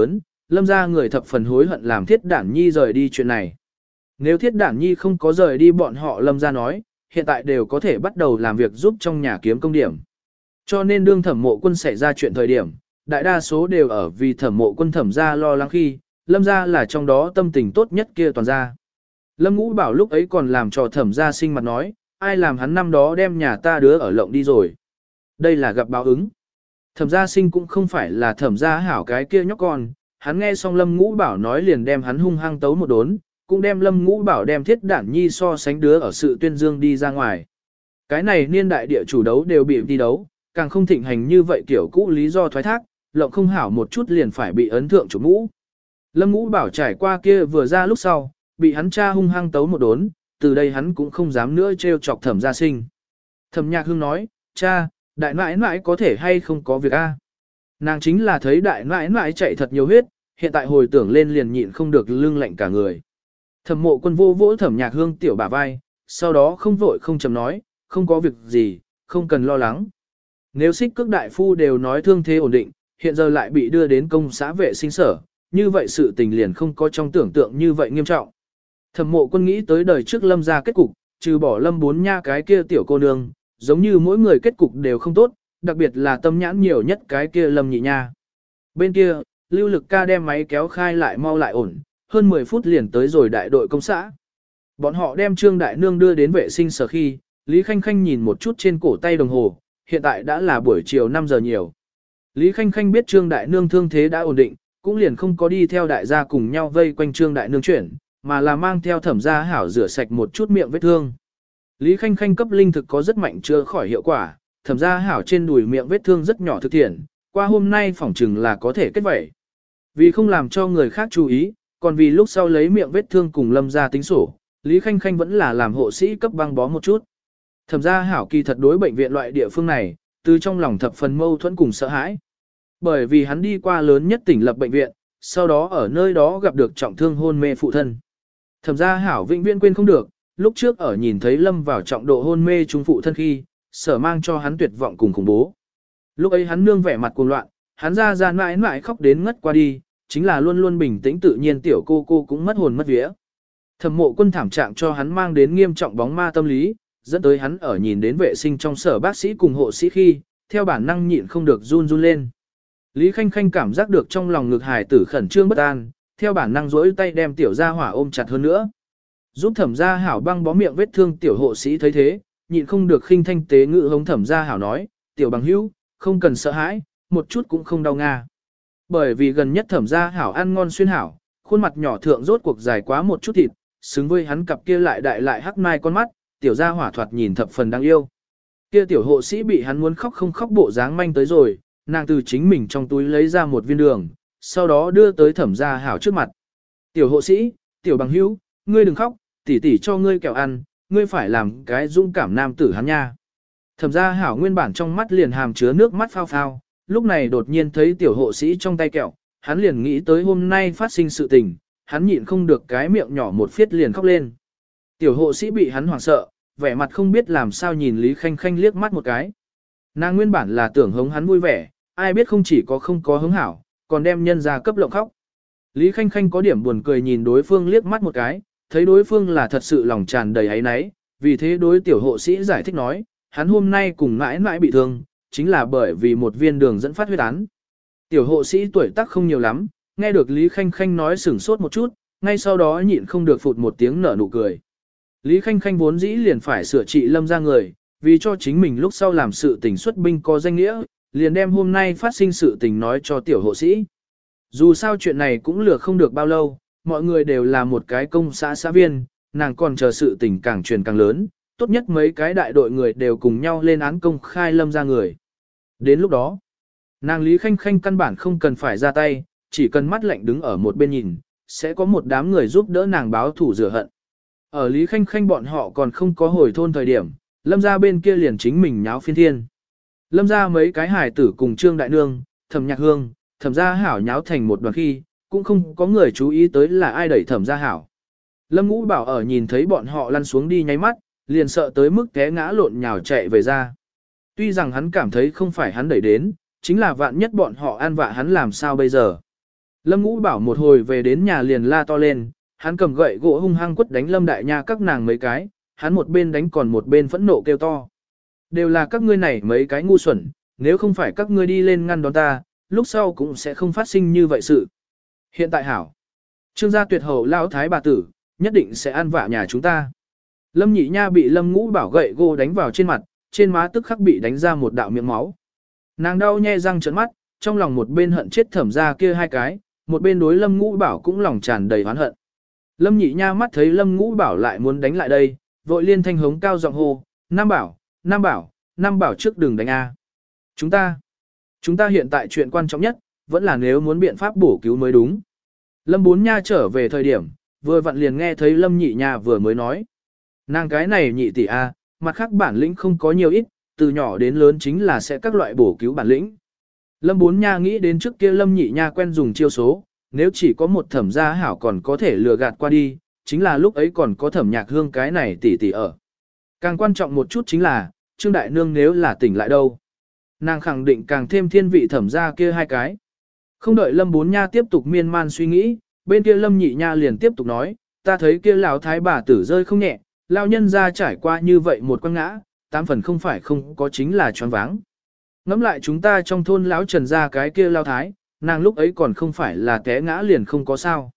Lâm gia người thập phần hối hận làm Thiết Đản Nhi rời đi chuyện này. Nếu Thiết Đản Nhi không có rời đi bọn họ Lâm gia nói, hiện tại đều có thể bắt đầu làm việc giúp trong nhà kiếm công điểm. Cho nên đương Thẩm Mộ Quân xảy ra chuyện thời điểm, đại đa số đều ở vì Thẩm Mộ Quân Thẩm gia lo lắng khi, Lâm gia là trong đó tâm tình tốt nhất kia toàn gia. Lâm Ngũ Bảo lúc ấy còn làm trò Thẩm gia sinh mặt nói, ai làm hắn năm đó đem nhà ta đứa ở lộng đi rồi. Đây là gặp báo ứng. Thẩm gia sinh cũng không phải là Thẩm gia hảo cái kia nhóc con, hắn nghe xong Lâm Ngũ Bảo nói liền đem hắn hung hăng tấu một đốn, cũng đem Lâm Ngũ Bảo đem Thiết Đản Nhi so sánh đứa ở sự tuyên dương đi ra ngoài. Cái này niên đại địa chủ đấu đều bị đi đấu, càng không thịnh hành như vậy kiểu cũ lý do thoái thác, lộng không hảo một chút liền phải bị ấn thượng chủ mũ. Lâm Ngũ Bảo trải qua kia vừa ra lúc sau, bị hắn cha hung hăng tấu một đốn, từ đây hắn cũng không dám nữa trêu chọc Thẩm gia sinh. Thẩm Nhạc Hương nói, cha, đại nãi nãi có thể hay không có việc a? Nàng chính là thấy đại nãi nãi chạy thật nhiều huyết, hiện tại hồi tưởng lên liền nhịn không được lưng lạnh cả người. Thẩm Mộ Quân vô vỗ Thẩm Nhạc Hương tiểu bả vai, sau đó không vội không chậm nói, không có việc gì, không cần lo lắng. Nếu Xích Cước đại phu đều nói thương thế ổn định, hiện giờ lại bị đưa đến công xã vệ sinh sở, như vậy sự tình liền không có trong tưởng tượng như vậy nghiêm trọng. Thẩm Mộ Quân nghĩ tới đời trước Lâm gia kết cục, trừ bỏ Lâm bốn nha cái kia tiểu cô nương, giống như mỗi người kết cục đều không tốt, đặc biệt là tâm nhãn nhiều nhất cái kia Lâm nhị nha. Bên kia, Lưu Lực ca đem máy kéo khai lại mau lại ổn, hơn 10 phút liền tới rồi đại đội công xã. Bọn họ đem Trương Đại Nương đưa đến vệ sinh sở khi, Lý Khanh Khanh nhìn một chút trên cổ tay đồng hồ, hiện tại đã là buổi chiều 5 giờ nhiều. Lý Khanh Khanh biết Trương Đại Nương thương thế đã ổn định, cũng liền không có đi theo đại gia cùng nhau vây quanh Trương Đại Nương chuyển, mà là mang theo Thẩm gia hảo rửa sạch một chút miệng vết thương. Lý Khanh Khanh cấp linh thực có rất mạnh chữa khỏi hiệu quả, Thẩm gia hảo trên đùi miệng vết thương rất nhỏ thực thiện, qua hôm nay phỏng chừng là có thể kết vẩy. Vì không làm cho người khác chú ý, còn vì lúc sau lấy miệng vết thương cùng Lâm gia tính sổ, Lý Khanh Khanh vẫn là làm hộ sĩ cấp băng bó một chút. Thẩm gia hảo kỳ thật đối bệnh viện loại địa phương này, từ trong lòng thập phần mâu thuẫn cùng sợ hãi. Bởi vì hắn đi qua lớn nhất tỉnh lập bệnh viện, sau đó ở nơi đó gặp được trọng thương hôn mê phụ thân. Thẩm gia hảo vĩnh viễn quên không được, lúc trước ở nhìn thấy Lâm vào trọng độ hôn mê trung phụ thân khi, sở mang cho hắn tuyệt vọng cùng khủng bố. Lúc ấy hắn nương vẻ mặt cuồng loạn, hắn ra mãi mãi khóc đến ngất qua đi, chính là luôn luôn bình tĩnh tự nhiên tiểu cô cũng mất hồn mất vía. Thẩm Mộ Quân thảm trạng cho hắn mang đến nghiêm trọng bóng ma tâm lý, dẫn tới hắn ở nhìn đến vệ sinh trong sở bác sĩ cùng hộ sĩ khi, theo bản năng nhịn không được run run lên. Lý Khanh Khanh cảm giác được trong lòng ngực hài tử khẩn trương bất an, theo bản năng duỗi tay đem tiểu gia hỏa ôm chặt hơn nữa. Giúp Thẩm gia hảo băng bó miệng vết thương tiểu hộ sĩ thấy thế, nhịn không được khinh thanh tế ngữ hống Thẩm gia hảo nói, tiểu bằng hữu, không cần sợ hãi, một chút cũng không đau nga. Bởi vì gần nhất Thẩm gia hảo ăn ngon xuyên hảo, khuôn mặt nhỏ thượng rốt cuộc dài quá một chút thịt, xứng với hắn cặp kia lại đại lại hắc mai con mắt, tiểu gia hỏa thoạt nhìn thập phần đáng yêu. Kia tiểu hộ sĩ bị hắn muốn khóc không khóc bộ dáng manh tới rồi, nàng từ chính mình trong túi lấy ra một viên đường, sau đó đưa tới Thẩm gia hảo trước mặt. Tiểu hộ sĩ, tiểu bằng hữu, ngươi đừng khóc, tỷ tỷ cho ngươi kẹo ăn, ngươi phải làm cái dũng cảm nam tử hắn nha. Thẩm gia hảo nguyên bản trong mắt liền hàm chứa nước mắt phao phao, lúc này đột nhiên thấy tiểu hộ sĩ trong tay kẹo, hắn liền nghĩ tới hôm nay phát sinh sự tình, hắn nhịn không được cái miệng nhỏ một phiết liền khóc lên. Tiểu hộ sĩ bị hắn hoảng sợ, vẻ mặt không biết làm sao nhìn Lý Khanh Khanh liếc mắt một cái. Nàng nguyên bản là tưởng hống hắn vui vẻ, ai biết không chỉ có không có hứng hảo, còn đem nhân ra cấp lộng khóc. Lý Khanh Khanh có điểm buồn cười nhìn đối phương liếc mắt một cái, thấy đối phương là thật sự lòng tràn đầy áy náy, vì thế đối tiểu hộ sĩ giải thích nói, hắn hôm nay cùng mãi mãi bị thương, chính là bởi vì một viên đường dẫn phát huyết án. Tiểu hộ sĩ tuổi tác không nhiều lắm, nghe được Lý Khanh Khanh nói sửng sốt một chút, ngay sau đó nhịn không được phụt một tiếng nở nụ cười. Lý Khanh Khanh vốn dĩ liền phải sửa trị Lâm ra người, vì cho chính mình lúc sau làm sự tình xuất binh có danh nghĩa, liền đem hôm nay phát sinh sự tình nói cho tiểu hộ sĩ. Dù sao chuyện này cũng lừa không được bao lâu, mọi người đều là một cái công xã xã viên, nàng còn chờ sự tình càng truyền càng lớn, tốt nhất mấy cái đại đội người đều cùng nhau lên án công khai Lâm ra người. Đến lúc đó, nàng Lý Khanh Khanh căn bản không cần phải ra tay, chỉ cần mắt lạnh đứng ở một bên nhìn, sẽ có một đám người giúp đỡ nàng báo thủ rửa hận. Ở Lý Khanh Khanh bọn họ còn không có hồi thôn thời điểm, Lâm ra bên kia liền chính mình nháo phiên thiên. Lâm ra mấy cái hài tử cùng Trương Đại Nương, Thẩm Nhạc Hương, Thẩm gia hảo nháo thành một đoàn khi, cũng không có người chú ý tới là ai đẩy Thẩm gia hảo. Lâm Ngũ Bảo ở nhìn thấy bọn họ lăn xuống đi nháy mắt, liền sợ tới mức té ngã lộn nhào chạy về ra. Tuy rằng hắn cảm thấy không phải hắn đẩy đến, chính là vạn nhất bọn họ an vạ hắn làm sao bây giờ. Lâm Ngũ Bảo một hồi về đến nhà liền la to lên, hắn cầm gậy gỗ hung hăng quất đánh Lâm Đại Nha các nàng mấy cái, hắn một bên đánh còn một bên phẫn nộ kêu to. Đều là các ngươi này mấy cái ngu xuẩn, nếu không phải các ngươi đi lên ngăn đón ta, lúc sau cũng sẽ không phát sinh như vậy sự. Hiện tại hảo, Trương gia tuyệt hậu lão thái bà tử, nhất định sẽ ăn vạ nhà chúng ta. Lâm Nhị Nha bị Lâm Ngũ Bảo gậy gỗ đánh vào trên mặt, trên má tức khắc bị đánh ra một đạo miệng máu. Nàng đau nhe răng trợn mắt, trong lòng một bên hận chết Thẩm gia kia hai cái, một bên đối Lâm Ngũ Bảo cũng lòng tràn đầy oán hận. Lâm Nhị Nha mắt thấy Lâm Ngũ Bảo lại muốn đánh lại đây, vội liên thanh hống cao giọng hô, Nam Bảo, Nam Bảo, Nam Bảo trước đừng đánh a. Chúng ta hiện tại chuyện quan trọng nhất, vẫn là nếu muốn biện pháp bổ cứu mới đúng. Lâm Bốn Nha trở về thời điểm, vừa vặn liền nghe thấy Lâm Nhị Nha vừa mới nói. Nàng cái này nhị tỷ a, mặt khác bản lĩnh không có nhiều ít, từ nhỏ đến lớn chính là sẽ các loại bổ cứu bản lĩnh. Lâm Bốn Nha nghĩ đến trước kia Lâm Nhị Nha quen dùng chiêu số, nếu chỉ có một Thẩm gia hảo còn có thể lừa gạt qua đi, chính là lúc ấy còn có Thẩm Nhạc Hương cái này tỷ tỷ ở. Càng quan trọng một chút chính là, Trương Đại Nương nếu là tỉnh lại đâu. Nàng khẳng định càng thêm thiên vị Thẩm gia kia hai cái. Không đợi Lâm Bốn Nha tiếp tục miên man suy nghĩ, bên kia Lâm Nhị Nha liền tiếp tục nói, ta thấy kia lão thái bà tử rơi không nhẹ, lão nhân ra trải qua như vậy một quăng ngã, 8 phần không phải không có chính là choáng váng. Ngắm lại chúng ta trong thôn lão Trần gia cái kia lão thái, nàng lúc ấy còn không phải là té ngã liền không có sao.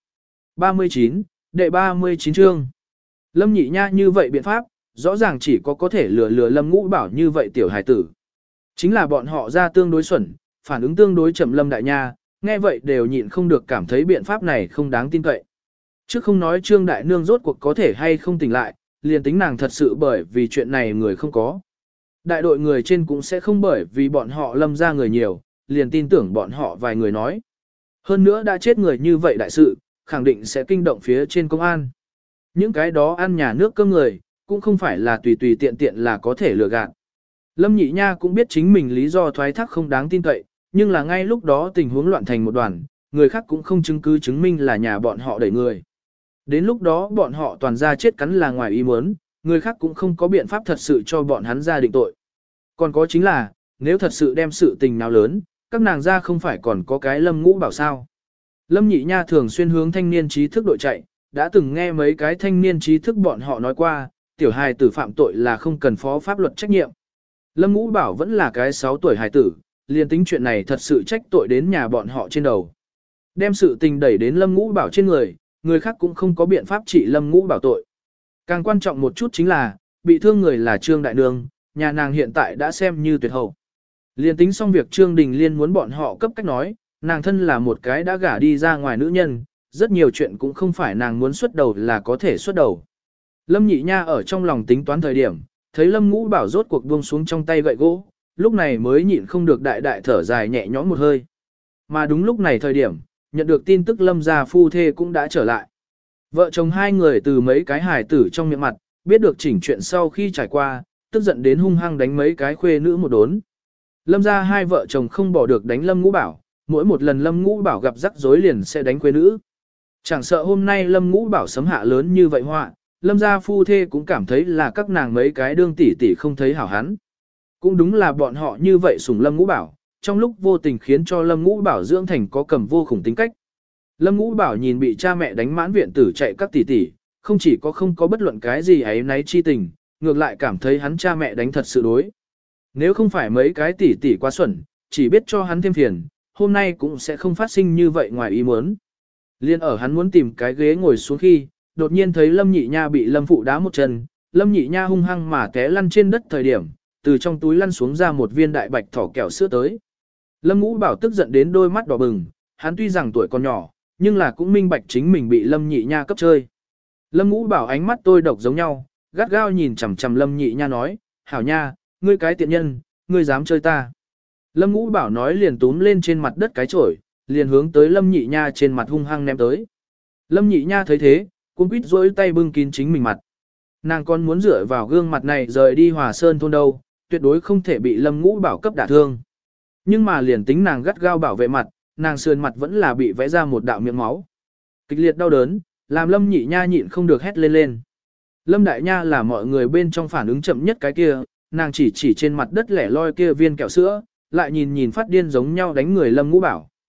39, đệ 39 chương. Lâm Nhị Nha như vậy biện pháp, rõ ràng chỉ có thể lừa Lâm Ngũ Bảo như vậy tiểu hài tử. Chính là bọn họ ra tương đối xuẩn, phản ứng tương đối chậm Lâm Đại Nha, nghe vậy đều nhịn không được cảm thấy biện pháp này không đáng tin cậy. Chứ không nói Trương Đại Nương rốt cuộc có thể hay không tỉnh lại, liền tính nàng thật sự bởi vì chuyện này người không có. Đại đội người trên cũng sẽ không bởi vì bọn họ Lâm ra người nhiều, liền tin tưởng bọn họ vài người nói. Hơn nữa đã chết người như vậy đại sự, khẳng định sẽ kinh động phía trên công an. Những cái đó ăn nhà nước cơm người, cũng không phải là tùy tùy tiện tiện là có thể lừa gạt. Lâm Nhị Nha cũng biết chính mình lý do thoái thác không đáng tin cậy, nhưng là ngay lúc đó tình huống loạn thành một đoàn, người khác cũng không chứng cứ chứng minh là nhà bọn họ đẩy người. Đến lúc đó bọn họ toàn ra chết cắn là ngoài ý muốn, người khác cũng không có biện pháp thật sự cho bọn hắn ra định tội. Còn có chính là, nếu thật sự đem sự tình nào lớn, các nàng ra không phải còn có cái Lâm Ngũ Bảo sao. Lâm Nhị Nha thường xuyên hướng thanh niên trí thức đội chạy, đã từng nghe mấy cái thanh niên trí thức bọn họ nói qua, tiểu hài tử phạm tội là không cần phó pháp luật trách nhiệm. Lâm Ngũ Bảo vẫn là cái 6 tuổi hài tử, liền tính chuyện này thật sự trách tội đến nhà bọn họ trên đầu. Đem sự tình đẩy đến Lâm Ngũ Bảo trên người, người khác cũng không có biện pháp trị Lâm Ngũ Bảo tội. Càng quan trọng một chút chính là, bị thương người là Trương Đại Nương, nhà nàng hiện tại đã xem như tuyệt hậu. Liên tính xong việc Trương Đình Liên muốn bọn họ cấp cách nói, nàng thân là một cái đã gả đi ra ngoài nữ nhân, rất nhiều chuyện cũng không phải nàng muốn xuất đầu là có thể xuất đầu. Lâm Nhị Nha ở trong lòng tính toán thời điểm, thấy Lâm Ngũ Bảo rốt cuộc buông xuống trong tay gậy gỗ, lúc này mới nhịn không được đại đại thở dài nhẹ nhõm một hơi. Mà đúng lúc này thời điểm, nhận được tin tức Lâm gia phu thê cũng đã trở lại. Vợ chồng hai người từ mấy cái hài tử trong miệng mặt, biết được chỉnh chuyện sau khi trải qua, tức giận đến hung hăng đánh mấy cái khuê nữ một đốn. Lâm gia hai vợ chồng không bỏ được đánh Lâm Ngũ Bảo, mỗi một lần Lâm Ngũ Bảo gặp rắc rối liền sẽ đánh khuê nữ. Chẳng sợ hôm nay Lâm Ngũ Bảo sấm hạ lớn như vậy họa, Lâm gia phu thê cũng cảm thấy là các nàng mấy cái đương tỷ tỷ không thấy hảo hắn. Cũng đúng là bọn họ như vậy sủng Lâm Ngũ Bảo, trong lúc vô tình khiến cho Lâm Ngũ Bảo dưỡng thành có cầm vô khủng tính cách. Lâm Ngũ Bảo nhìn bị cha mẹ đánh mãn viện tử chạy các tỷ tỷ, không chỉ có không có bất luận cái gì ấy náy chi tình, ngược lại cảm thấy hắn cha mẹ đánh thật sự đối. Nếu không phải mấy cái tỷ tỷ quá xuẩn, chỉ biết cho hắn thêm phiền, hôm nay cũng sẽ không phát sinh như vậy ngoài ý muốn. Liên ở hắn muốn tìm cái ghế ngồi xuống khi, đột nhiên thấy Lâm Nhị Nha bị Lâm Phụ đá một chân, Lâm Nhị Nha hung hăng mà té lăn trên đất thời điểm, từ trong túi lăn xuống ra một viên đại bạch thỏ kẹo sữa tới. Lâm Ngũ Bảo tức giận đến đôi mắt đỏ bừng, hắn tuy rằng tuổi còn nhỏ, nhưng là cũng minh bạch chính mình bị Lâm Nhị Nha cấp chơi. Lâm Ngũ Bảo ánh mắt tôi độc giống nhau, gắt gao nhìn chằm chằm Lâm Nhị Nha nói, hảo nha, ngươi cái tiện nhân, ngươi dám chơi ta. Lâm Ngũ Bảo nói liền túm lên trên mặt đất cái chổi, liền hướng tới Lâm Nhị Nha trên mặt hung hăng ném tới. Lâm Nhị Nha thấy thế, cũng quýt rỗi tay bưng kín chính mình mặt. Nàng còn muốn dựa vào gương mặt này rời đi Hòa Sơn thôn đâu, tuyệt đối không thể bị Lâm Ngũ Bảo cấp đả thương. Nhưng mà liền tính nàng gắt gao bảo vệ mặt, nàng sườn mặt vẫn là bị vẽ ra một đạo miệng máu. Kịch liệt đau đớn, làm Lâm Nhị Nha nhịn không được hét lên lên. Lâm Đại Nha là mọi người bên trong phản ứng chậm nhất cái kia, nàng chỉ trên mặt đất lẻ loi kia viên kẹo sữa, lại nhìn phát điên giống nhau đánh người Lâm Ngũ Bảo.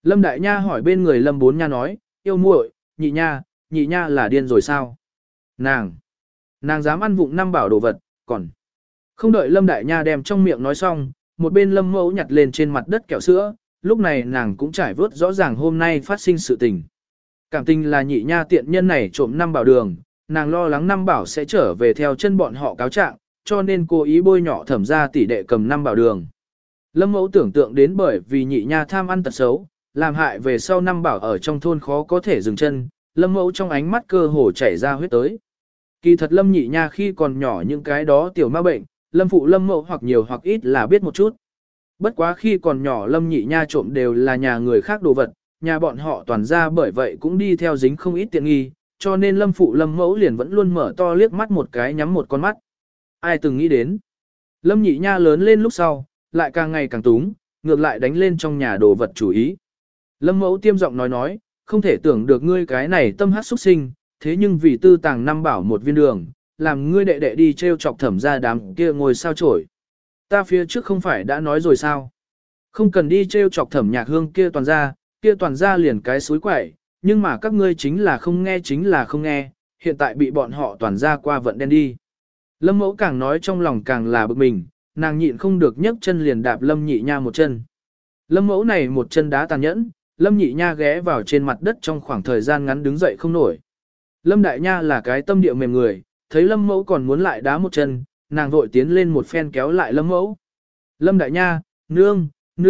Lâm Đại Nha hỏi bên người Lâm Bốn Nha nói, yêu muội, nhị nha là điên rồi sao? Nàng dám ăn vụng năm bảo đồ vật, còn không đợi Lâm Đại Nha đem trong miệng nói xong, một bên Lâm Mẫu nhặt lên trên mặt đất kẹo sữa, lúc này nàng cũng trải vớt rõ ràng hôm nay phát sinh sự tình. Cảm tình là nhị nha tiện nhân này trộm năm bảo đường, nàng lo lắng năm bảo sẽ trở về theo chân bọn họ cáo trạng, cho nên cố ý bôi nhỏ Thẩm ra tỷ đệ cầm năm bảo đường. Lâm Mẫu tưởng tượng đến bởi vì nhị nha tham ăn tật xấu, làm hại về sau năm bảo ở trong thôn khó có thể dừng chân, Lâm Mẫu trong ánh mắt cơ hồ chảy ra huyết tới. Kỳ thật Lâm nhị nha khi còn nhỏ những cái đó tiểu ma bệnh, Lâm phụ Lâm Mẫu hoặc nhiều hoặc ít là biết một chút. Bất quá khi còn nhỏ Lâm nhị nha trộm đều là nhà người khác đồ vật, nhà bọn họ toàn ra bởi vậy cũng đi theo dính không ít tiện nghi, cho nên Lâm phụ Lâm Mẫu liền vẫn luôn mở to liếc mắt một cái nhắm một con mắt. Ai từng nghĩ đến. Lâm nhị nha lớn lên lúc sau, lại càng ngày càng túng, ngược lại đánh lên trong nhà đồ vật chủ ý. Lâm Mẫu tiêm giọng nói, không thể tưởng được ngươi cái này tâm hát xuất sinh, thế nhưng vì tư tàng năm bảo một viên đường, làm ngươi đệ đệ đi treo chọc Thẩm ra đám kia ngồi sao chổi. Ta phía trước không phải đã nói rồi sao? Không cần đi treo chọc Thẩm Nhạc Hương kia toàn ra liền cái suối quẩy, nhưng mà các ngươi chính là không nghe, hiện tại bị bọn họ toàn ra qua vận đen đi. Lâm Mẫu càng nói trong lòng càng là bực mình, nàng nhịn không được nhấc chân liền đạp Lâm nhị nha một chân. Lâm Mẫu này một chân đá tàn nhẫn, Lâm nhị nha ghé vào trên mặt đất trong khoảng thời gian ngắn đứng dậy không nổi. Lâm Đại Nha là cái tâm địa mềm người, thấy Lâm Mẫu còn muốn lại đá một chân, nàng vội tiến lên một phen kéo lại Lâm Mẫu. Lâm Đại Nha, nương,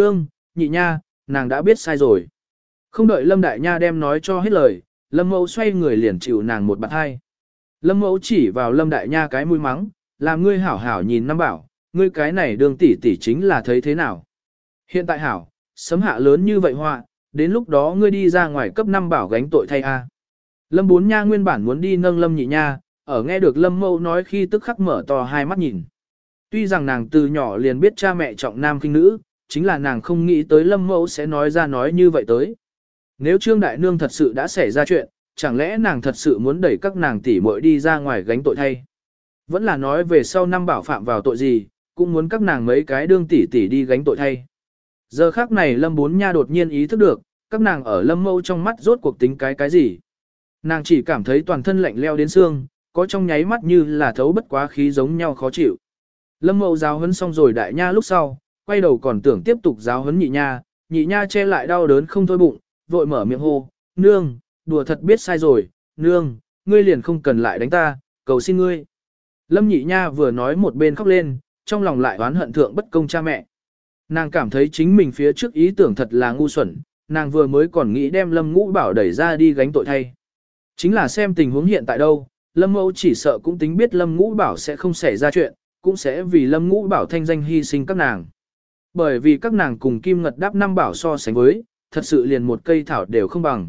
nhị nha, nàng đã biết sai rồi. Không đợi Lâm Đại Nha đem nói cho hết lời, Lâm Mẫu xoay người liền chịu nàng một bạt hai. Lâm Mẫu chỉ vào Lâm Đại Nha cái mũi mắng, làm ngươi hảo hảo nhìn năm bảo, ngươi cái này đường tỷ tỷ chính là thấy thế nào. Hiện tại hảo, sấm hạ lớn như vậy họa, đến lúc đó ngươi đi ra ngoài cấp 5 bảo gánh tội thay a. Lâm Bốn Nha nguyên bản muốn đi nâng Lâm nhị nha, ở nghe được Lâm Mẫu nói khi tức khắc mở to hai mắt nhìn. Tuy rằng nàng từ nhỏ liền biết cha mẹ trọng nam khinh nữ, chính là nàng không nghĩ tới Lâm Mẫu sẽ nói ra nói như vậy tới. Nếu Trương Đại Nương thật sự đã xảy ra chuyện, chẳng lẽ nàng thật sự muốn đẩy các nàng tỷ muội đi ra ngoài gánh tội thay? Vẫn là nói về sau năm bảo phạm vào tội gì, cũng muốn các nàng mấy cái đương tỷ tỷ đi gánh tội thay. Giờ khắc này Lâm Bốn Nha đột nhiên ý thức được, các nàng ở Lâm Mẫu trong mắt rốt cuộc tính cái gì. Nàng chỉ cảm thấy toàn thân lạnh leo đến xương, có trong nháy mắt như là thấu bất quá khí giống nhau khó chịu. Lâm Mẫu giáo huấn xong rồi Đại Nha lúc sau, quay đầu còn tưởng tiếp tục giáo huấn nhị nha che lại đau đớn không thôi bụng, vội mở miệng hô, nương, đùa thật biết sai rồi, nương, ngươi liền không cần lại đánh ta, cầu xin ngươi. Lâm nhị nha vừa nói một bên khóc lên, trong lòng lại oán hận thượng bất công cha mẹ. Nàng cảm thấy chính mình phía trước ý tưởng thật là ngu xuẩn, nàng vừa mới còn nghĩ đem Lâm Ngũ Bảo đẩy ra đi gánh tội thay. Chính là xem tình huống hiện tại đâu, Lâm Mẫu chỉ sợ cũng tính biết Lâm Ngũ Bảo sẽ không xảy ra chuyện, cũng sẽ vì Lâm Ngũ Bảo thanh danh hy sinh các nàng. Bởi vì các nàng cùng Kim Ngật Đáp năm bảo so sánh với, thật sự liền một cây thảo đều không bằng.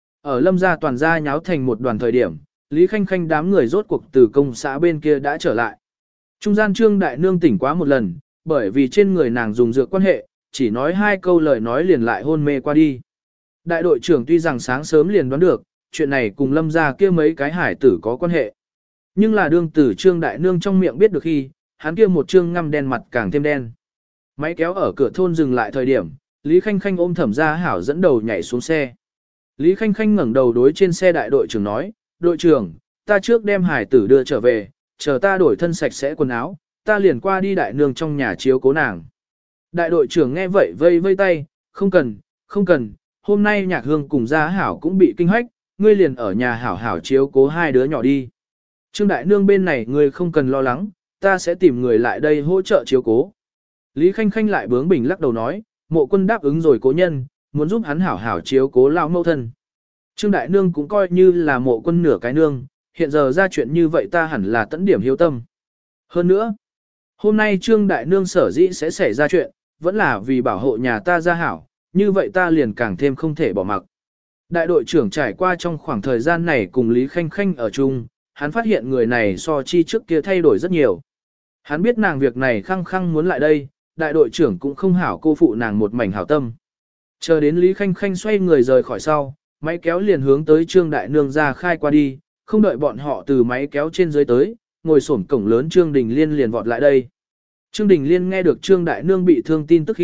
Ở Lâm gia toàn gia nháo thành một đoàn thời điểm, Lý Khanh Khanh đám người rốt cuộc từ công xã bên kia đã trở lại. Trung gian Trương Đại Nương tỉnh quá một lần, bởi vì trên người nàng dùng dược quan hệ, chỉ nói 2 câu lời nói liền lại hôn mê qua đi. Đại đội trưởng tuy rằng sáng sớm liền đoán được, chuyện này cùng Lâm gia kia mấy cái hải tử có quan hệ. Nhưng là đương tử Trương Đại Nương trong miệng biết được khi, hắn kia một trương ngăm đen mặt càng thêm đen. Máy kéo ở cửa thôn dừng lại thời điểm, Lý Khanh Khanh ôm Thẩm Gia Hảo dẫn đầu nhảy xuống xe. Lý Khanh Khanh ngẩng đầu đối trên xe đại đội trưởng nói, đội trưởng, ta trước đem hải tử đưa trở về, chờ ta đổi thân sạch sẽ quần áo, ta liền qua đi đại nương trong nhà chiếu cố nàng. Đại đội trưởng nghe vậy vây vây tay, không cần, hôm nay Nhạc Hương cùng Gia Hảo cũng bị kinh hách, ngươi liền ở nhà hảo hảo chiếu cố 2 đứa nhỏ đi. Trương đại nương bên này ngươi không cần lo lắng, ta sẽ tìm người lại đây hỗ trợ chiếu cố. Lý Khanh Khanh lại bướng bỉnh lắc đầu nói, Mộ Quân đáp ứng rồi cố nhân, muốn giúp hắn hảo hảo chiếu cố lão mẫu thân. Trương đại nương cũng coi như là Mộ Quân nửa cái nương, hiện giờ ra chuyện như vậy ta hẳn là tận điểm hiếu tâm. Hơn nữa, hôm nay Trương đại nương sở dĩ sẽ xảy ra chuyện, vẫn là vì bảo hộ nhà ta Gia Hảo, như vậy ta liền càng thêm không thể bỏ mặc. Đại đội trưởng trải qua trong khoảng thời gian này cùng Lý Khanh Khanh ở chung, hắn phát hiện người này so chi trước kia thay đổi rất nhiều. Hắn biết nàng việc này khăng khăng muốn lại đây, đại đội trưởng cũng không hảo cô phụ nàng một mảnh hảo tâm. Chờ đến Lý Khanh Khanh xoay người rời khỏi sau, máy kéo liền hướng tới Trương Đại Nương ra khai qua đi, không đợi bọn họ từ máy kéo trên dưới tới, ngồi xổm cổng lớn Trương Đình Liên liền vọt lại đây. Trương Đình Liên nghe được Trương Đại Nương bị thương tin tức khi,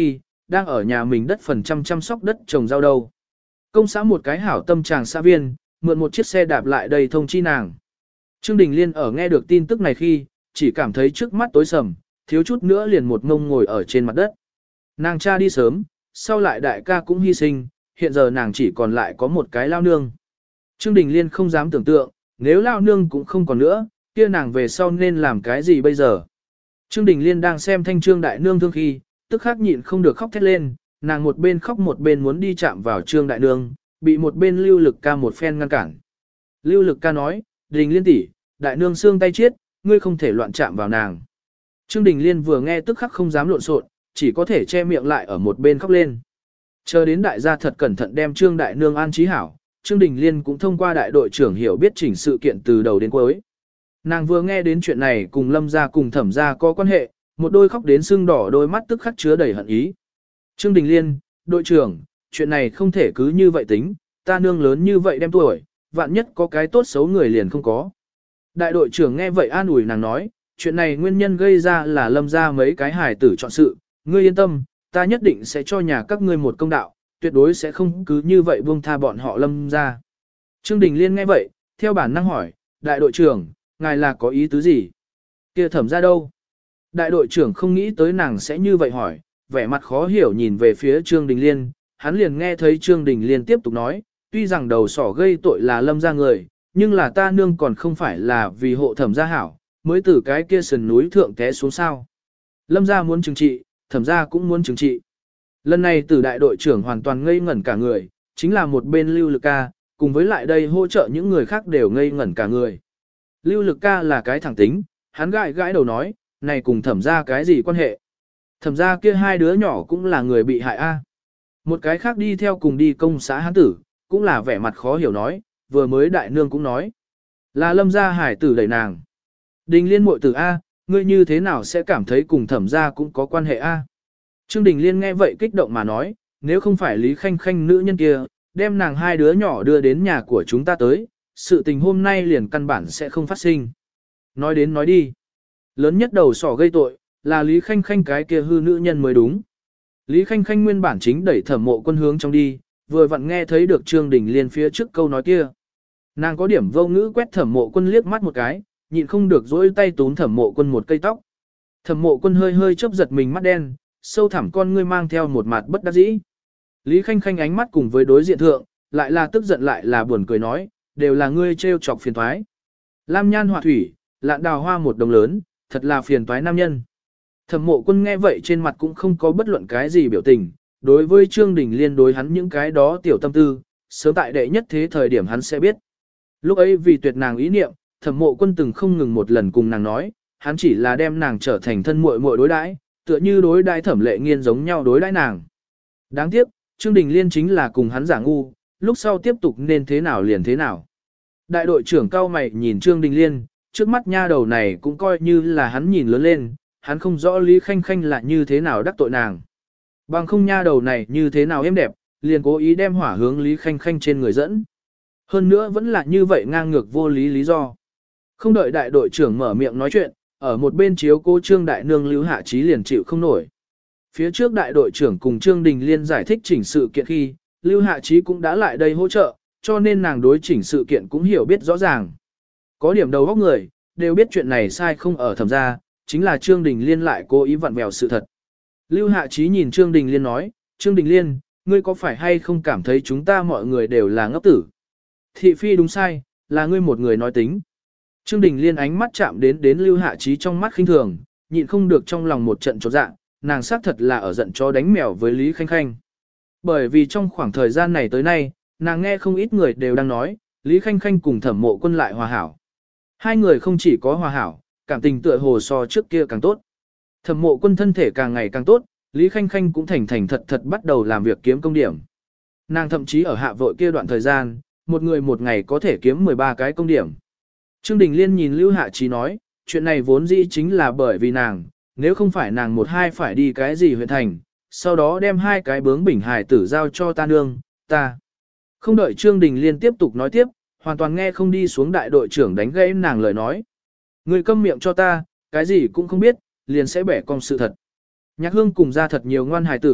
đang ở nhà mình đất phần trăm chăm sóc đất trồng rau đâu. Công xã một cái hảo tâm chàng xã viên, mượn một chiếc xe đạp lại đây thông chi nàng. Trương Đình Liên ở nghe được tin tức này khi, chỉ cảm thấy trước mắt tối sầm, thiếu chút nữa liền một ngông ngồi ở trên mặt đất. Nàng cha đi sớm, sau lại đại ca cũng hy sinh, hiện giờ nàng chỉ còn lại có một cái lao nương. Trương Đình Liên không dám tưởng tượng, nếu lao nương cũng không còn nữa, kia nàng về sau nên làm cái gì bây giờ. Trương Đình Liên đang xem thanh trương đại nương thương khi, tức khắc nhịn không được khóc thét lên, nàng một bên khóc một bên muốn đi chạm vào trương đại nương, bị một bên Lưu Lực Ca một phen ngăn cản. Lưu Lực Ca nói, Đình Liên tỷ, đại nương xương tay chết, ngươi không thể loạn chạm vào nàng. Trương Đình Liên vừa nghe tức khắc không dám lộn xộn, chỉ có thể che miệng lại ở một bên khóc lên. Chờ đến đại gia thật cẩn thận đem trương đại nương an trí hảo, Trương Đình Liên cũng thông qua đại đội trưởng hiểu biết chỉnh sự kiện từ đầu đến cuối. Nàng vừa nghe đến chuyện này cùng Lâm gia cùng Thẩm gia có quan hệ, một đôi khóc đến sưng đỏ đôi mắt tức khắc chứa đầy hận ý. Trương Đình Liên, đội trưởng, chuyện này không thể cứ như vậy tính, ta nương lớn như vậy đem tuổi, vạn nhất có cái tốt xấu người liền không có. Đại đội trưởng nghe vậy an ủi nàng nói, chuyện này nguyên nhân gây ra là Lâm gia mấy cái hài tử chọn sự, ngươi yên tâm, ta nhất định sẽ cho nhà các ngươi một công đạo, tuyệt đối sẽ không cứ như vậy buông tha bọn họ Lâm gia. Trương Đình Liên nghe vậy, theo bản năng hỏi, đại đội trưởng, ngài là có ý tứ gì? Kia Thẩm gia đâu? Đại đội trưởng không nghĩ tới nàng sẽ như vậy hỏi, vẻ mặt khó hiểu nhìn về phía Trương Đình Liên, hắn liền nghe thấy Trương Đình Liên tiếp tục nói, tuy rằng đầu sỏ gây tội là Lâm gia người, nhưng là ta nương còn không phải là vì hộ Thẩm gia hảo, mới từ cái kia sườn núi thượng té xuống sao. Lâm gia muốn trừng trị, Thẩm gia cũng muốn trừng trị. Lần này từ đại đội trưởng hoàn toàn ngây ngẩn cả người, chính là một bên Lưu Lực Ca, cùng với lại đây hỗ trợ những người khác đều ngây ngẩn cả người. Lưu Lực Ca là cái thẳng tính, hắn gãi gãi đầu nói, này cùng Thẩm gia cái gì quan hệ? Thẩm gia kia hai đứa nhỏ cũng là người bị hại a. Một cái khác đi theo cùng đi công xã hán tử, cũng là vẻ mặt khó hiểu nói, vừa mới đại nương cũng nói. Là Lâm gia hải tử đẩy nàng. Đình Liên muội tử A, ngươi như thế nào sẽ cảm thấy cùng Thẩm gia cũng có quan hệ A? Trương Đình Liên nghe vậy kích động mà nói, nếu không phải Lý Khanh Khanh nữ nhân kia, đem nàng hai đứa nhỏ đưa đến nhà của chúng ta tới, sự tình hôm nay liền căn bản sẽ không phát sinh. Nói đến nói đi. Lớn nhất đầu sỏ gây tội, là Lý Khanh Khanh cái kia hư nữ nhân mới đúng. Lý Khanh Khanh nguyên bản chính đẩy Thẩm Mộ Quân hướng trong đi, vừa vặn nghe thấy được Trương Đình Liên phía trước câu nói kia. Nàng có điểm vô ngữ quét Thẩm Mộ Quân liếc mắt một cái, nhịn không được dỗi tay túm Thẩm Mộ Quân một cây tóc. Thẩm Mộ Quân hơi hơi chớp giật mình mắt đen, sâu thẳm con ngươi mang theo một mặt bất đắc dĩ. Lý Khanh Khanh ánh mắt cùng với đối diện thượng, lại là tức giận lại là buồn cười nói, đều là ngươi trêu chọc phiền toái. Lam nhan họa thủy, lạn đào hoa một đồng lớn, thật là phiền toái nam nhân. Thẩm Mộ Quân nghe vậy trên mặt cũng không có bất luận cái gì biểu tình, đối với Trương Đình Liên đối hắn những cái đó tiểu tâm tư, sớm tại đệ nhất thế thời điểm hắn sẽ biết. Lúc ấy vì tuyệt nàng ý niệm, Thẩm Mộ Quân từng không ngừng một lần cùng nàng nói, hắn chỉ là đem nàng trở thành thân muội muội đối đãi, tựa như đối đãi Thẩm Lệ Nghiên giống nhau đối đãi nàng. Đáng tiếc, Trương Đình Liên chính là cùng hắn giả ngu, lúc sau tiếp tục nên thế nào liền thế nào. Đại đội trưởng cao mày nhìn Trương Đình Liên, trước mắt nha đầu này cũng coi như là hắn nhìn lớn lên, hắn không rõ Lý Khanh Khanh là như thế nào đắc tội nàng. Bằng không nha đầu này như thế nào êm đẹp, liền cố ý đem hỏa hướng Lý Khanh Khanh trên người dẫn. Hơn nữa vẫn là như vậy ngang ngược vô lý lý do. Không đợi đại đội trưởng mở miệng nói chuyện, ở một bên chiếu cô Trương Đại Nương Lưu Hạ Chí liền chịu không nổi. Phía trước đại đội trưởng cùng Trương Đình Liên giải thích chỉnh sự kiện khi, Lưu Hạ Chí cũng đã lại đây hỗ trợ, cho nên nàng đối chỉnh sự kiện cũng hiểu biết rõ ràng. Có điểm đầu óc người, đều biết chuyện này sai không ở Thẩm gia, chính là Trương Đình Liên lại cố ý vặn vẹo sự thật. Lưu Hạ Chí nhìn Trương Đình Liên nói, Trương Đình Liên, ngươi có phải hay không cảm thấy chúng ta mọi người đều là ngốc tử? Thị phi đúng sai, là ngươi một người nói tính. Trương Đình Liên ánh mắt chạm đến Lưu Hạ Chí trong mắt khinh thường, nhịn không được trong lòng một trận chột dạ, nàng xác thật là ở giận chó đánh mèo với Lý Khanh Khanh. Bởi vì trong khoảng thời gian này tới nay, nàng nghe không ít người đều đang nói, Lý Khanh Khanh cùng Thẩm Mộ Quân lại hòa hảo. Hai người không chỉ có hòa hảo, cảm tình tựa hồ so trước kia càng tốt. Thẩm Mộ Quân thân thể càng ngày càng tốt, Lý Khanh Khanh cũng thành thành thật thật bắt đầu làm việc kiếm công điểm. Nàng thậm chí ở hạ vội kia đoạn thời gian, một người một ngày có thể kiếm 13 cái công điểm. Trương Đình Liên nhìn Lưu Hạ Chí nói, chuyện này vốn dĩ chính là bởi vì nàng, nếu không phải nàng một hai phải đi cái gì huyện thành, sau đó đem hai cái bướng bỉnh hài tử giao cho ta nương, ta. Không đợi Trương Đình Liên tiếp tục nói tiếp, hoàn toàn nghe không đi xuống đại đội trưởng đánh gãy nàng lời nói. Người câm miệng cho ta, cái gì cũng không biết, liền sẽ bẻ cong sự thật. Nhạc Hương cùng ra thật nhiều ngoan hài tử,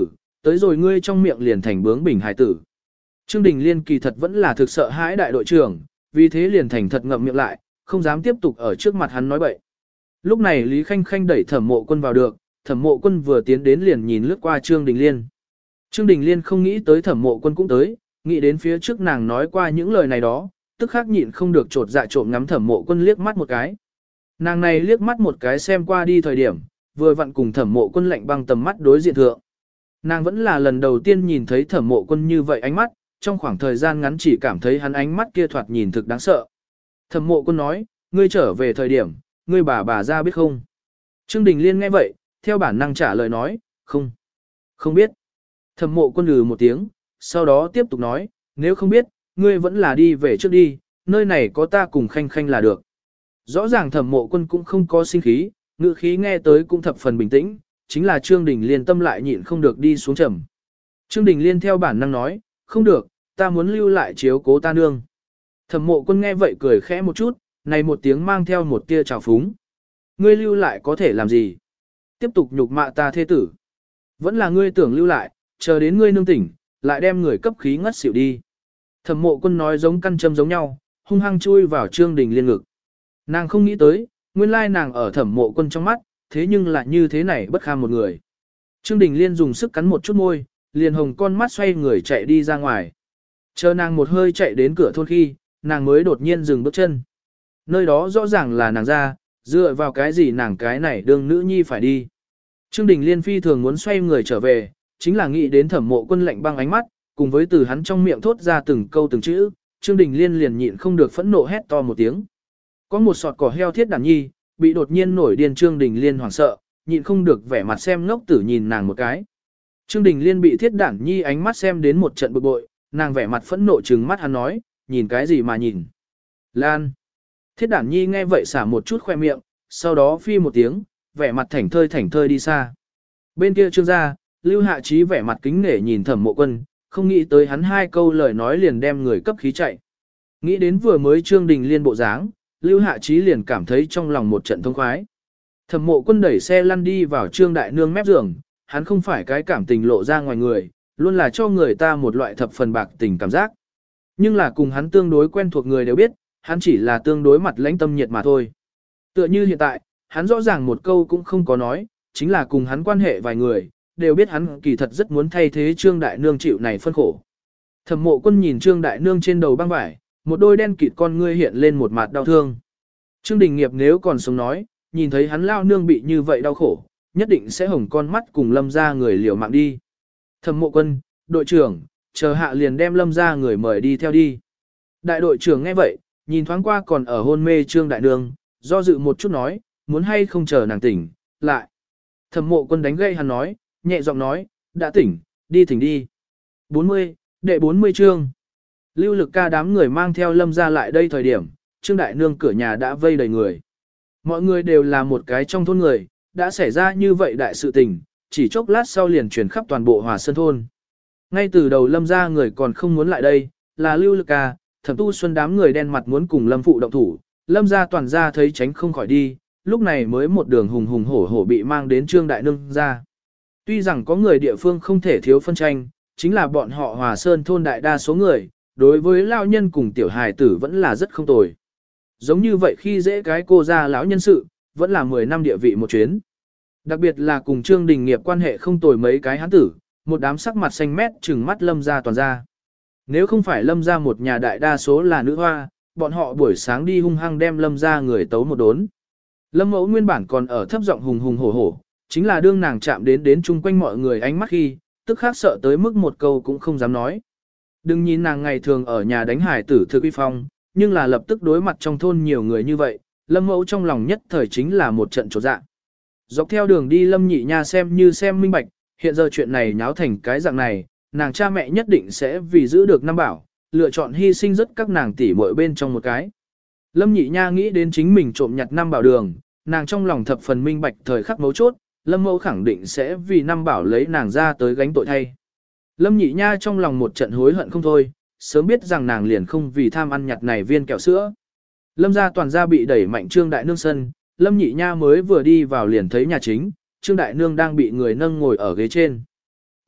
tới rồi ngươi trong miệng liền thành bướng bỉnh hải tử. Trương Đình Liên kỳ thật vẫn là thực sợ hãi đại đội trưởng, vì thế liền thành thật ngậm miệng lại, không dám tiếp tục ở trước mặt hắn nói bậy. Lúc này Lý Khanh Khanh đẩy Thẩm Mộ Quân vào được, Thẩm Mộ Quân vừa tiến đến liền nhìn lướt qua Trương Đình Liên. Trương Đình Liên không nghĩ tới Thẩm Mộ Quân cũng tới, nghĩ đến phía trước nàng nói qua những lời này đó, tức khắc nhịn không được trột dạ trộm ngắm Thẩm Mộ Quân liếc mắt một cái. Nàng này liếc mắt một cái xem qua đi thời điểm, vừa vặn cùng Thẩm Mộ Quân lạnh băng tầm mắt đối diện thượng. Nàng vẫn là lần đầu tiên nhìn thấy Thẩm Mộ Quân như vậy ánh mắt, trong khoảng thời gian ngắn chỉ cảm thấy hắn ánh mắt kia thoạt nhìn thực đáng sợ. Thẩm Mộ Quân nói, ngươi trở về thời điểm, ngươi bà ra biết không? Trương Đình Liên nghe vậy, theo bản năng trả lời nói, không biết. Thẩm Mộ Quân một tiếng, sau đó tiếp tục nói, nếu không biết, ngươi vẫn là đi về trước đi, nơi này có ta cùng Khanh Khanh là được. Rõ ràng Thẩm Mộ Quân cũng không có sinh khí, ngữ khí nghe tới cũng thập phần bình tĩnh, chính là Trương Đình Liên tâm lại nhịn không được đi xuống trầm. Trương Đình Liên theo bản năng nói, không được, ta muốn lưu lại chiếu cố ta nương. Thẩm Mộ Quân nghe vậy cười khẽ một chút, này một tiếng mang theo một tia trào phúng. Ngươi lưu lại có thể làm gì? Tiếp tục nhục mạ ta thê tử. Vẫn là ngươi tưởng lưu lại, chờ đến ngươi nương tỉnh, lại đem người cấp khí ngất xỉu đi. Thẩm Mộ Quân nói giống căn châm giống nhau, hung hăng chui vào Trương Đình Liên ngực. Nàng không nghĩ tới, nguyên lai nàng ở Thẩm Mộ Quân trong mắt, thế nhưng lại như thế này bất kham một người. Trương Đình Liên dùng sức cắn một chút môi, liền hồng con mắt xoay người chạy đi ra ngoài. Chờ nàng một hơi chạy đến cửa thôn khi, nàng mới đột nhiên dừng bước chân. Nơi đó rõ ràng là nàng ra, dựa vào cái gì nàng cái này đương nữ nhi phải đi. Trương Đình Liên phi thường muốn xoay người trở về, chính là nghĩ đến Thẩm Mộ Quân lạnh băng ánh mắt, cùng với từ hắn trong miệng thốt ra từng câu từng chữ, Trương Đình Liên liền nhịn không được phẫn nộ hét to một tiếng. Có một sọt cỏ heo thiết đản nhi, bị đột nhiên nổi điên Trương Đình Liên hoảng sợ, nhịn không được vẻ mặt xem ngốc tử nhìn nàng một cái. Trương Đình Liên bị thiết đản nhi ánh mắt xem đến một trận bực bội, nàng vẻ mặt phẫn nộ trừng mắt hắn nói, nhìn cái gì mà nhìn. Lan. Thiết đản nhi nghe vậy xả một chút khoe miệng, sau đó phi một tiếng, vẻ mặt thảnh thơi đi xa. Bên kia Trương gia, Lưu Hạ Chí vẻ mặt kính nể nhìn Thẩm Mộ Quân, không nghĩ tới hắn hai câu lời nói liền đem người cấp khí chạy. Nghĩ đến vừa mới Trương Đình Liên bộ dáng, Lưu Hạ Chí liền cảm thấy trong lòng một trận thông khoái. Thẩm Mộ Quân đẩy xe lăn đi vào Trương Đại Nương mép giường, hắn không phải cái cảm tình lộ ra ngoài người, luôn là cho người ta một loại thập phần bạc tình cảm giác. Nhưng là cùng hắn tương đối quen thuộc người đều biết, hắn chỉ là tương đối mặt lãnh tâm nhiệt mà thôi. Tựa như hiện tại, hắn rõ ràng một câu cũng không có nói, chính là cùng hắn quan hệ vài người, đều biết hắn kỳ thật rất muốn thay thế Trương Đại Nương chịu này phân khổ. Thẩm Mộ Quân nhìn Trương Đại Nương trên đầu băng vải, một đôi đen kịt con ngươi hiện lên một mặt đau thương. Trương Đình Nghiệp nếu còn sống nói, nhìn thấy hắn lao nương bị như vậy đau khổ, nhất định sẽ hồng con mắt cùng Lâm ra người liều mạng đi. Thẩm Mộ Quân, đội trưởng, chờ hạ liền đem Lâm ra người mời đi theo đi. Đại đội trưởng nghe vậy, nhìn thoáng qua còn ở hôn mê Trương Đại Nương, do dự một chút nói, muốn hay không chờ nàng tỉnh, lại. Thẩm Mộ Quân đánh gây hắn nói, nhẹ giọng nói, đã tỉnh, đi thỉnh đi. 40, đệ 40 chương. Lưu Lực Ca đám người mang theo Lâm ra lại đây thời điểm, Trương Đại Nương cửa nhà đã vây đầy người. Mọi người đều là một cái trong thôn người, đã xảy ra như vậy đại sự tình, chỉ chốc lát sau liền truyền khắp toàn bộ Hòa Sơn thôn. Ngay từ đầu Lâm ra người còn không muốn lại đây, là Lưu Lực Ca, Thẩm Tu Xuân đám người đen mặt muốn cùng Lâm phụ động thủ, Lâm ra toàn ra thấy tránh không khỏi đi, lúc này mới một đường hùng hùng hổ hổ bị mang đến Trương Đại Nương ra. Tuy rằng có người địa phương không thể thiếu phân tranh, chính là bọn họ Hòa Sơn thôn đại đa số người, đối với lao nhân cùng tiểu hài tử vẫn là rất không tồi. Giống như vậy khi dễ cái cô ra lão nhân sự, vẫn là 10 năm địa vị một chuyến. Đặc biệt là cùng Trương Đình Nghiệp quan hệ không tồi mấy cái hán tử, một đám sắc mặt xanh mét trừng mắt Lâm ra toàn ra. Nếu không phải Lâm ra một nhà đại đa số là nữ hoa, bọn họ buổi sáng đi hung hăng đem Lâm ra người tấu một đốn. Lâm mẫu nguyên bản còn ở thấp giọng hùng hùng hổ hổ, chính là đương nàng chạm đến chung quanh mọi người ánh mắt khi, tức khác sợ tới mức một câu cũng không dám nói. Đừng nhìn nàng ngày thường ở nhà đánh hải tử thực uy phong, nhưng là lập tức đối mặt trong thôn nhiều người như vậy, Lâm mẫu trong lòng nhất thời chính là một trận chột dạ. Dọc theo đường đi Lâm nhị nha xem như xem minh bạch, hiện giờ chuyện này nháo thành cái dạng này, nàng cha mẹ nhất định sẽ vì giữ được năm bảo, lựa chọn hy sinh rất các nàng tỷ muội bên trong một cái. Lâm nhị nha nghĩ đến chính mình trộm nhặt năm bảo đường, nàng trong lòng thập phần minh bạch thời khắc mấu chốt, Lâm mẫu khẳng định sẽ vì năm bảo lấy nàng ra tới gánh tội thay. Lâm nhị nha trong lòng một trận hối hận không thôi, sớm biết rằng nàng liền không vì tham ăn nhặt này viên kẹo sữa. Lâm gia toàn gia bị đẩy mạnh Trương Đại Nương sân, Lâm nhị nha mới vừa đi vào liền thấy nhà chính, Trương Đại Nương đang bị người nâng ngồi ở ghế trên.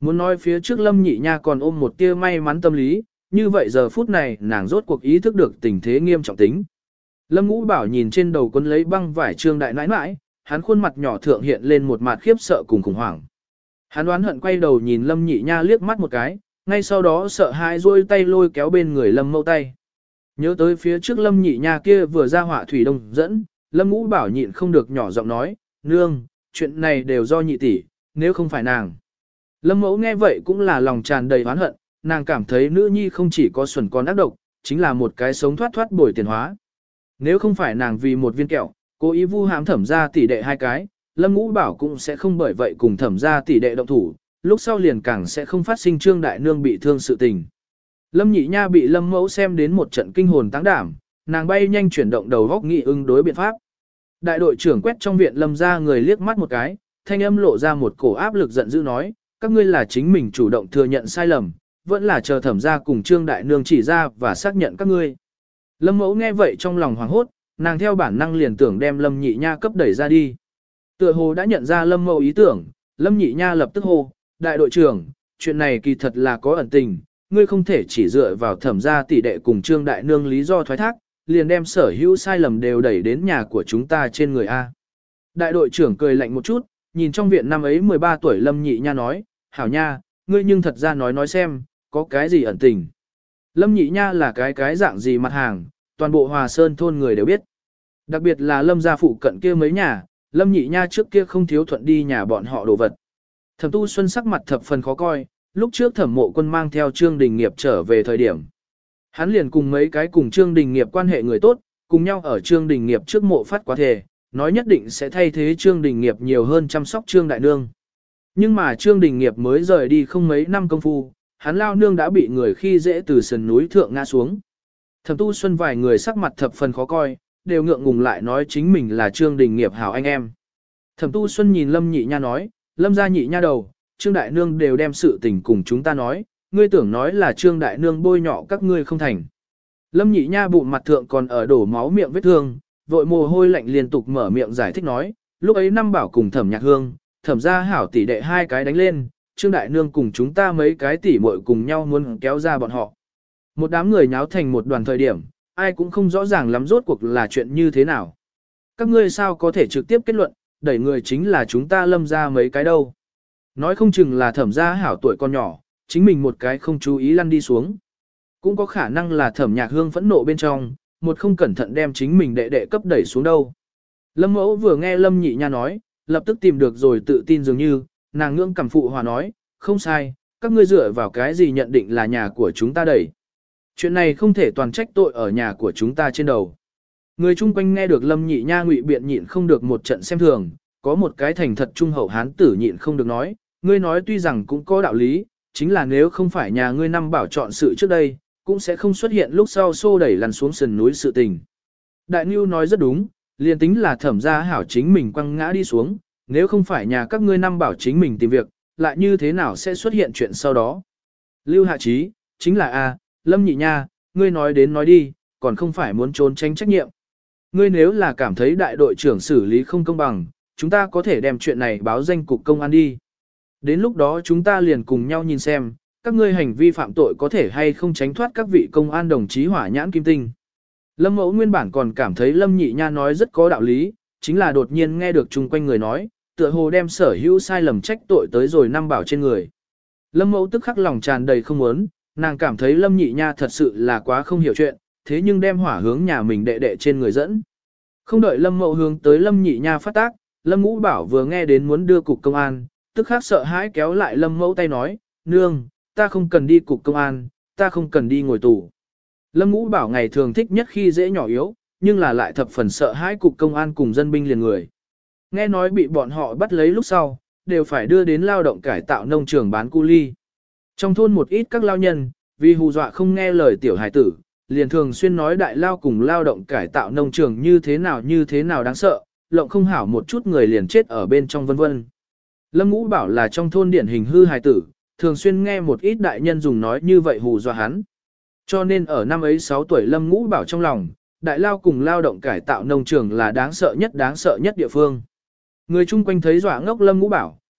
Muốn nói phía trước Lâm Nhị Nha còn ôm một tia may mắn tâm lý, như vậy giờ phút này nàng rốt cuộc ý thức được tình thế nghiêm trọng tính. Lâm Ngũ Bảo nhìn trên đầu quấn lấy băng vải Trương Đại nãi nãi, hắn khuôn mặt nhỏ thượng hiện lên một mặt khiếp sợ cùng khủng hoảng. Hắn đoán hận quay đầu nhìn Lâm Nhị Nha liếc mắt một cái, ngay sau đó sợ hãi duỗi tay lôi kéo bên người Lâm Mẫu tay. Nhớ tới phía trước Lâm Nhị Nha kia vừa ra họa thủy đông dẫn, Lâm Ngũ Bảo nhịn không được nhỏ giọng nói, nương, chuyện này đều do nhị tỷ, nếu không phải nàng. Lâm Mẫu nghe vậy cũng là lòng tràn đầy oán hận, nàng cảm thấy nữ nhi không chỉ có xuẩn còn ác độc, chính là một cái sống thoát thoát bồi tiền hóa. Nếu không phải nàng vì một viên kẹo, cố ý vu hãm Thẩm gia tỷ đệ hai cái, Lâm Ngũ Bảo cũng sẽ không bởi vậy cùng Thẩm gia tỷ đệ động thủ, lúc sau liền càng sẽ không phát sinh Trương Đại Nương bị thương sự tình. Lâm Nhị Nha bị Lâm Mẫu xem đến một trận kinh hồn táng đảm, nàng bay nhanh chuyển động đầu góc nghị ứng đối biện pháp. Đại đội trưởng quét trong viện Lâm gia người liếc mắt một cái, thanh âm lộ ra một cổ áp lực giận dữ nói, các ngươi là chính mình chủ động thừa nhận sai lầm, vẫn là chờ Thẩm gia cùng Trương Đại Nương chỉ ra và xác nhận các ngươi. Lâm Mẫu nghe vậy trong lòng hoảng hốt, nàng theo bản năng liền tưởng đem Lâm Nhị Nha cấp đẩy ra đi. Tựa hồ đã nhận ra Lâm Mẫu ý tưởng, Lâm Nhị Nha lập tức hô, đại đội trưởng, chuyện này kỳ thật là có ẩn tình, ngươi không thể chỉ dựa vào Thẩm gia tỷ đệ cùng Trương Đại Nương lý do thoái thác, liền đem sở hữu sai lầm đều đẩy đến nhà của chúng ta trên người A. Đại đội trưởng cười lạnh một chút, nhìn trong viện năm ấy 13 tuổi Lâm Nhị Nha nói, hảo nha, ngươi nhưng thật ra nói xem, có cái gì ẩn tình. Lâm Nhị Nha là cái dạng gì mặt hàng, toàn bộ Hòa Sơn thôn người đều biết. Đặc biệt là Lâm gia phụ cận kia mấy nhà, Lâm Nhị Nha trước kia không thiếu thuận đi nhà bọn họ đồ vật. Thẩm Tu Xuân sắc mặt thập phần khó coi, lúc trước Thẩm Mộ Quân mang theo Trương Đình Nghiệp trở về thời điểm. Hắn liền cùng mấy cái cùng Trương Đình Nghiệp quan hệ người tốt, cùng nhau ở Trương Đình Nghiệp trước mộ phát quá thề, nói nhất định sẽ thay thế Trương Đình Nghiệp nhiều hơn chăm sóc Trương Đại Nương. Nhưng mà Trương Đình Nghiệp mới rời đi không mấy năm công phu, hắn lao nương đã bị người khi dễ từ sườn núi thượng ngã xuống. Thẩm Tu Xuân vài người sắc mặt thập phần khó coi, đều ngượng ngùng lại nói chính mình là Trương Đình Nghiệp hảo anh em. Thẩm Tu Xuân nhìn Lâm Nhị Nha nói, Lâm gia nhị nha đầu, Trương Đại Nương đều đem sự tình cùng chúng ta nói, ngươi tưởng nói là Trương Đại Nương bôi nhọ các ngươi không thành. Lâm Nhị Nha bụng mặt thượng còn ở đổ máu miệng vết thương, vội mồ hôi lạnh liên tục mở miệng giải thích nói, lúc ấy Năm Bảo cùng Thẩm Nhạc Hương, Thẩm gia hảo tỷ đệ hai cái đánh lên, Trương Đại Nương cùng chúng ta mấy cái tỷ muội cùng nhau muốn kéo ra bọn họ. Một đám người nháo thành một đoàn thời điểm, ai cũng không rõ ràng lắm rốt cuộc là chuyện như thế nào. Các ngươi sao có thể trực tiếp kết luận, đẩy người chính là chúng ta Lâm ra mấy cái đâu. Nói không chừng là Thẩm gia hảo tuổi con nhỏ, chính mình một cái không chú ý lăn đi xuống. Cũng có khả năng là Thẩm Nhạc Hương phẫn nộ bên trong, một không cẩn thận đem chính mình đệ đệ cấp đẩy xuống đâu. Lâm Mẫu vừa nghe Lâm Nhị Nha nói, lập tức tìm được rồi tự tin dường như, nàng ngưỡng cằm phụ hòa nói, không sai, các ngươi dựa vào cái gì nhận định là nhà của chúng ta đẩy. Chuyện này không thể toàn trách tội ở nhà của chúng ta trên đầu. Người chung quanh nghe được Lâm Nhị Nha ngụy biện nhịn không được một trận xem thường, có một cái thành thật trung hậu hán tử nhịn không được nói, ngươi nói tuy rằng cũng có đạo lý, chính là nếu không phải nhà ngươi Năm Bảo chọn sự trước đây, cũng sẽ không xuất hiện lúc sau xô đẩy lăn xuống sườn núi sự tình. Đại Nưu nói rất đúng, liền tính là Thẩm gia hảo chính mình quăng ngã đi xuống, nếu không phải nhà các ngươi Năm Bảo chính mình tìm việc, lại như thế nào sẽ xuất hiện chuyện sau đó. Lưu Hạ Chí, chính là A, Lâm Nhị Nha, ngươi nói đến nói đi, còn không phải muốn trốn tránh trách nhiệm. Ngươi nếu là cảm thấy đại đội trưởng xử lý không công bằng, chúng ta có thể đem chuyện này báo danh cục công an đi. Đến lúc đó chúng ta liền cùng nhau nhìn xem, các ngươi hành vi phạm tội có thể hay không tránh thoát các vị công an đồng chí hỏa nhãn kim tinh. Lâm Mẫu nguyên bản còn cảm thấy Lâm Nhị Nha nói rất có đạo lý, chính là đột nhiên nghe được chung quanh người nói, tựa hồ đem sở hữu sai lầm trách tội tới rồi Năm Bảo trên người. Lâm Mẫu tức khắc lòng tràn đầy không muốn, nàng cảm thấy Lâm Nhị Nha thật sự là quá không hiểu chuyện, thế nhưng đem hỏa hướng nhà mình đệ đệ trên người dẫn. Không đợi Lâm Mẫu hướng tới Lâm Nhị Nha phát tác, Lâm Ngũ Bảo vừa nghe đến muốn đưa cục công an, tức khắc sợ hãi kéo lại Lâm Mẫu tay nói, nương, ta không cần đi cục công an, ta không cần đi ngồi tù. Lâm Ngũ Bảo ngày thường thích nhất khi dễ nhỏ yếu, nhưng là lại thập phần sợ hãi cục công an cùng dân binh liền người. Nghe nói bị bọn họ bắt lấy lúc sau, đều phải đưa đến lao động cải tạo nông trường bán cu ly. Trong thôn một ít các lao nhân, vì hù dọa không nghe lời tiểu hải tử, liền thường xuyên nói đại lao cùng lao động cải tạo nông trường như thế nào đáng sợ, lộng không hảo một chút người liền chết ở bên trong vân vân. Lâm Ngũ Bảo là trong thôn điển hình hư hải tử, thường xuyên nghe một ít đại nhân dùng nói như vậy hù dọa hắn. Cho nên ở năm ấy 6 tuổi Lâm Ngũ Bảo trong lòng, đại lao cùng lao động cải tạo nông trường là đáng sợ nhất địa phương. Người chung quanh thấy dọa ngốc Lâm Ngũ Bảo,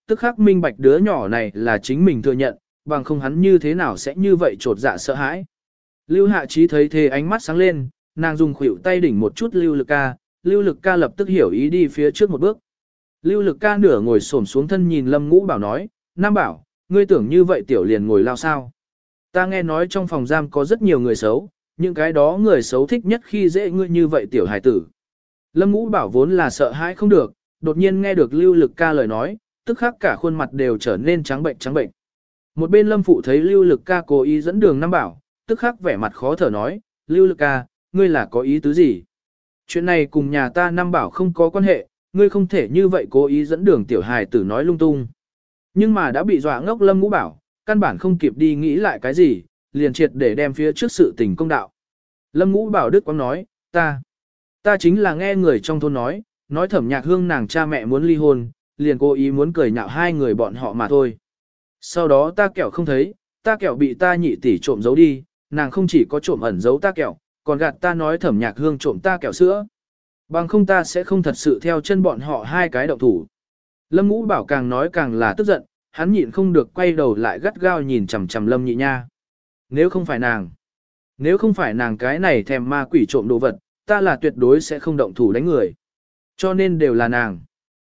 tức khắc minh bạch đứa nhỏ này là chính mình thừa nhận, bằng không hắn như thế nào sẽ như vậy trột dạ sợ hãi. Lưu Hạ Trí thấy thế ánh mắt sáng lên, nàng dùng khuỷu tay đỉnh một chút Lưu Lực Ca lập tức hiểu ý đi phía trước một bước. Lưu Lực Ca nửa ngồi xổm xuống thân nhìn Lâm Ngũ Bảo nói, Nam Bảo, ngươi tưởng như vậy tiểu liền ngồi lao sao. Ta nghe nói trong phòng giam có rất nhiều người xấu, những cái đó người xấu thích nhất khi dễ ngươi như vậy tiểu hài tử. Lâm Ngũ Bảo vốn là sợ hãi không được, đột nhiên nghe được Lưu Lực Ca lời nói, tức khắc cả khuôn mặt đều trở nên trắng bệnh. Một bên Lâm Phụ thấy Lưu Lực Ca cố ý dẫn đường Nam Bảo, tức khắc vẻ mặt khó thở nói, Lưu Lực Ca, ngươi là có ý tứ gì? Chuyện này cùng nhà ta Nam Bảo không có quan hệ, ngươi không thể như vậy cố ý dẫn đường tiểu hài tử nói lung tung. Nhưng mà đã bị dọa ngốc Lâm Ngũ Bảo, căn bản không kịp đi nghĩ lại cái gì, liền triệt để đem phía trước sự tình công đạo. Lâm Ngũ Bảo Đức Quang nói, ta chính là nghe người trong thôn nói Thẩm Nhạc Hương nàng cha mẹ muốn ly hôn, liền cố ý muốn cười nhạo hai người bọn họ mà thôi. Sau đó ta kẹo không thấy, ta kẹo bị ta nhị tỷ trộm giấu đi, nàng không chỉ có trộm ẩn giấu ta kẹo, còn gạt ta nói Thẩm Nhạc Hương trộm ta kẹo sữa. Bằng không ta sẽ không thật sự theo chân bọn họ hai cái động thủ. Lâm Ngũ Bảo càng nói càng là tức giận, hắn nhịn không được quay đầu lại gắt gao nhìn chằm chằm Lâm Nhị Nha. Nếu không phải nàng cái này thèm ma quỷ trộm đồ vật, ta là tuyệt đối sẽ không động thủ đánh người. Cho nên đều là nàng.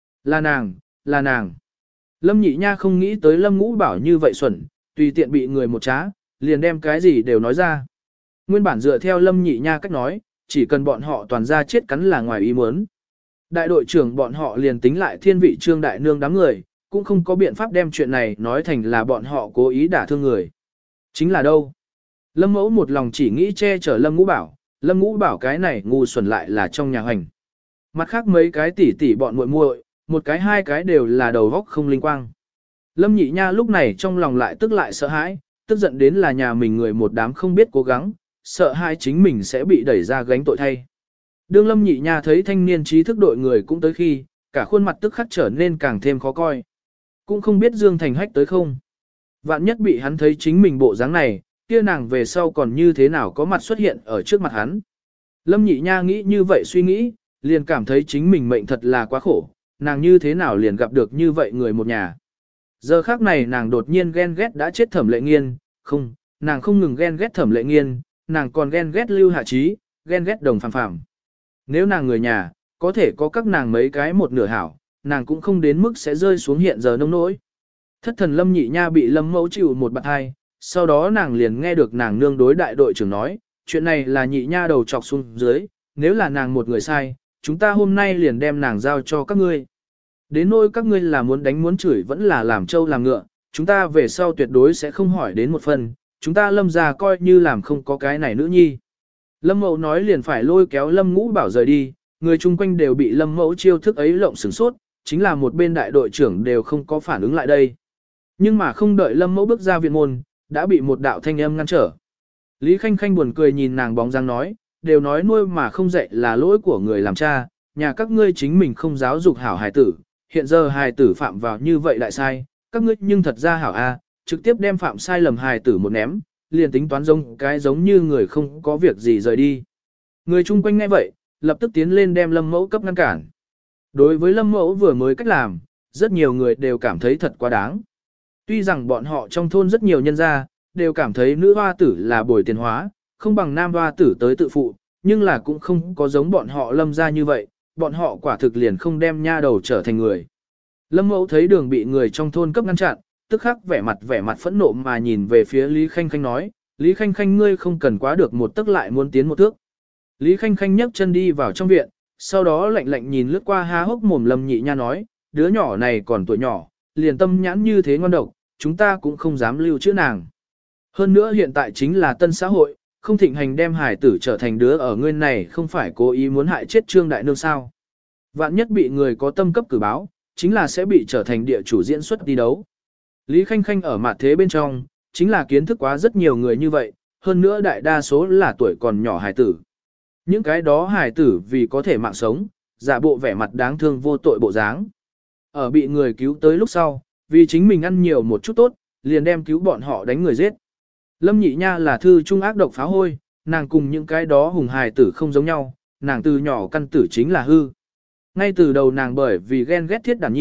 Là nàng. Lâm Nhị Nha không nghĩ tới Lâm Ngũ Bảo như vậy xuẩn, tùy tiện bị người một trá, liền đem cái gì đều nói ra. Nguyên bản dựa theo Lâm Nhị Nha cách nói, chỉ cần bọn họ toàn ra chết cắn là ngoài ý muốn. Đại đội trưởng bọn họ liền tính lại thiên vị Trương Đại Nương đám người, cũng không có biện pháp đem chuyện này nói thành là bọn họ cố ý đả thương người. Chính là đâu? Lâm Mẫu một lòng chỉ nghĩ che chở Lâm Ngũ Bảo cái này ngu xuẩn lại là trong nhà hoành. Mặt khác mấy cái tỷ bọn muội muội, một cái hai cái đều là đầu góc không linh quang. Lâm Nhị Nha lúc này trong lòng lại tức lại sợ hãi, tức giận đến là nhà mình người một đám không biết cố gắng, sợ hai chính mình sẽ bị đẩy ra gánh tội thay. Đương Lâm Nhị Nha thấy thanh niên trí thức đội người cũng tới khi, cả khuôn mặt tức khắc trở nên càng thêm khó coi. Cũng không biết Dương Thành Hách tới không. Vạn nhất bị hắn thấy chính mình bộ dáng này, kia nàng về sau còn như thế nào có mặt xuất hiện ở trước mặt hắn. Lâm Nhị Nha nghĩ như vậy suy nghĩ, liền cảm thấy chính mình mệnh thật là quá khổ, nàng như thế nào liền gặp được như vậy người một nhà. Giờ khác này nàng đột nhiên ghen ghét đã chết Thẩm Lệ Nghiên, không, nàng không ngừng ghen ghét Thẩm Lệ Nghiên, nàng còn ghen ghét Lưu Hạ Trí, ghen ghét Đồng Phàm Phàm. Nếu nàng người nhà, có thể có các nàng mấy cái một nửa hảo, nàng cũng không đến mức sẽ rơi xuống hiện giờ nông nỗi. Thất thần Lâm Nhị Nha bị Lâm Mẫu chịu một bạt hai, sau đó nàng liền nghe được nàng nương đối đại đội trưởng nói, chuyện này là Nhị Nha đầu chọc xuống dưới, nếu là nàng một người sai, chúng ta hôm nay liền đem nàng giao cho các ngươi. Đến nỗi các ngươi là muốn đánh muốn chửi vẫn là làm trâu làm ngựa, chúng ta về sau tuyệt đối sẽ không hỏi đến một phần, chúng ta Lâm gia coi như làm không có cái này nữ nhi. Lâm Mẫu nói liền phải lôi kéo Lâm Ngũ Bảo rời đi, người chung quanh đều bị Lâm Mẫu chiêu thức ấy lộng sửng sốt, chính là một bên đại đội trưởng đều không có phản ứng lại đây. Nhưng mà không đợi Lâm Mẫu bước ra viện môn, đã bị một đạo thanh âm ngăn trở. Lý Khanh Khanh buồn cười nhìn nàng bóng dáng nói, đều nói nuôi mà không dạy là lỗi của người làm cha, nhà các ngươi chính mình không giáo dục hảo hài tử, hiện giờ hài tử phạm vào như vậy lại sai, các ngươi nhưng thật ra hảo a, trực tiếp đem phạm sai lầm hài tử một ném, liền tính toán giống như người không có việc gì rời đi. Người chung quanh nghe vậy, lập tức tiến lên đem Lâm Mẫu cấp ngăn cản. Đối với Lâm Mẫu vừa mới cách làm, rất nhiều người đều cảm thấy thật quá đáng. Tuy rằng bọn họ trong thôn rất nhiều nhân gia, đều cảm thấy nữ hoa tử là bồi tiền hóa, không bằng nam hoa tử tới tự phụ, nhưng là cũng không có giống bọn họ Lâm gia như vậy, bọn họ quả thực liền không đem nha đầu trở thành người. Lâm Mẫu thấy đường bị người trong thôn cấp ngăn chặn, tức khắc vẻ mặt phẫn nộ mà nhìn về phía Lý Khanh Khanh nói, Lý Khanh Khanh ngươi không cần quá được một tức lại muốn tiến một thước. Lý Khanh Khanh nhấc chân đi vào trong viện, sau đó lạnh lạnh nhìn lướt qua há hốc mồm Lâm Nhị Nha nói, đứa nhỏ này còn tuổi nhỏ, liền tâm nhãn như thế ngon độc, chúng ta cũng không dám lưu trữ nàng. Hơn nữa hiện tại chính là tân xã hội, không thịnh hành đem hải tử trở thành đứa ở ngươi này không phải cố ý muốn hại chết Trương Đại Nương sao. Vạn nhất bị người có tâm cấp cử báo, chính là sẽ bị trở thành địa chủ diễn xuất đi đấu. Lý Khanh Khanh ở mặt thế bên trong, chính là kiến thức quá rất nhiều người như vậy, hơn nữa đại đa số là tuổi còn nhỏ hài tử. Những cái đó hài tử vì có thể mạng sống, giả bộ vẻ mặt đáng thương vô tội bộ dáng. Ở bị người cứu tới lúc sau, vì chính mình ăn nhiều một chút tốt, liền đem cứu bọn họ đánh người giết. Lâm Nhị Nha là thư trung ác độc phá hôi, nàng cùng những cái đó hùng hài tử không giống nhau, nàng từ nhỏ căn tử chính là hư. Ngay từ đầu nàng bởi vì ghen ghét Thiết Đản Nhi,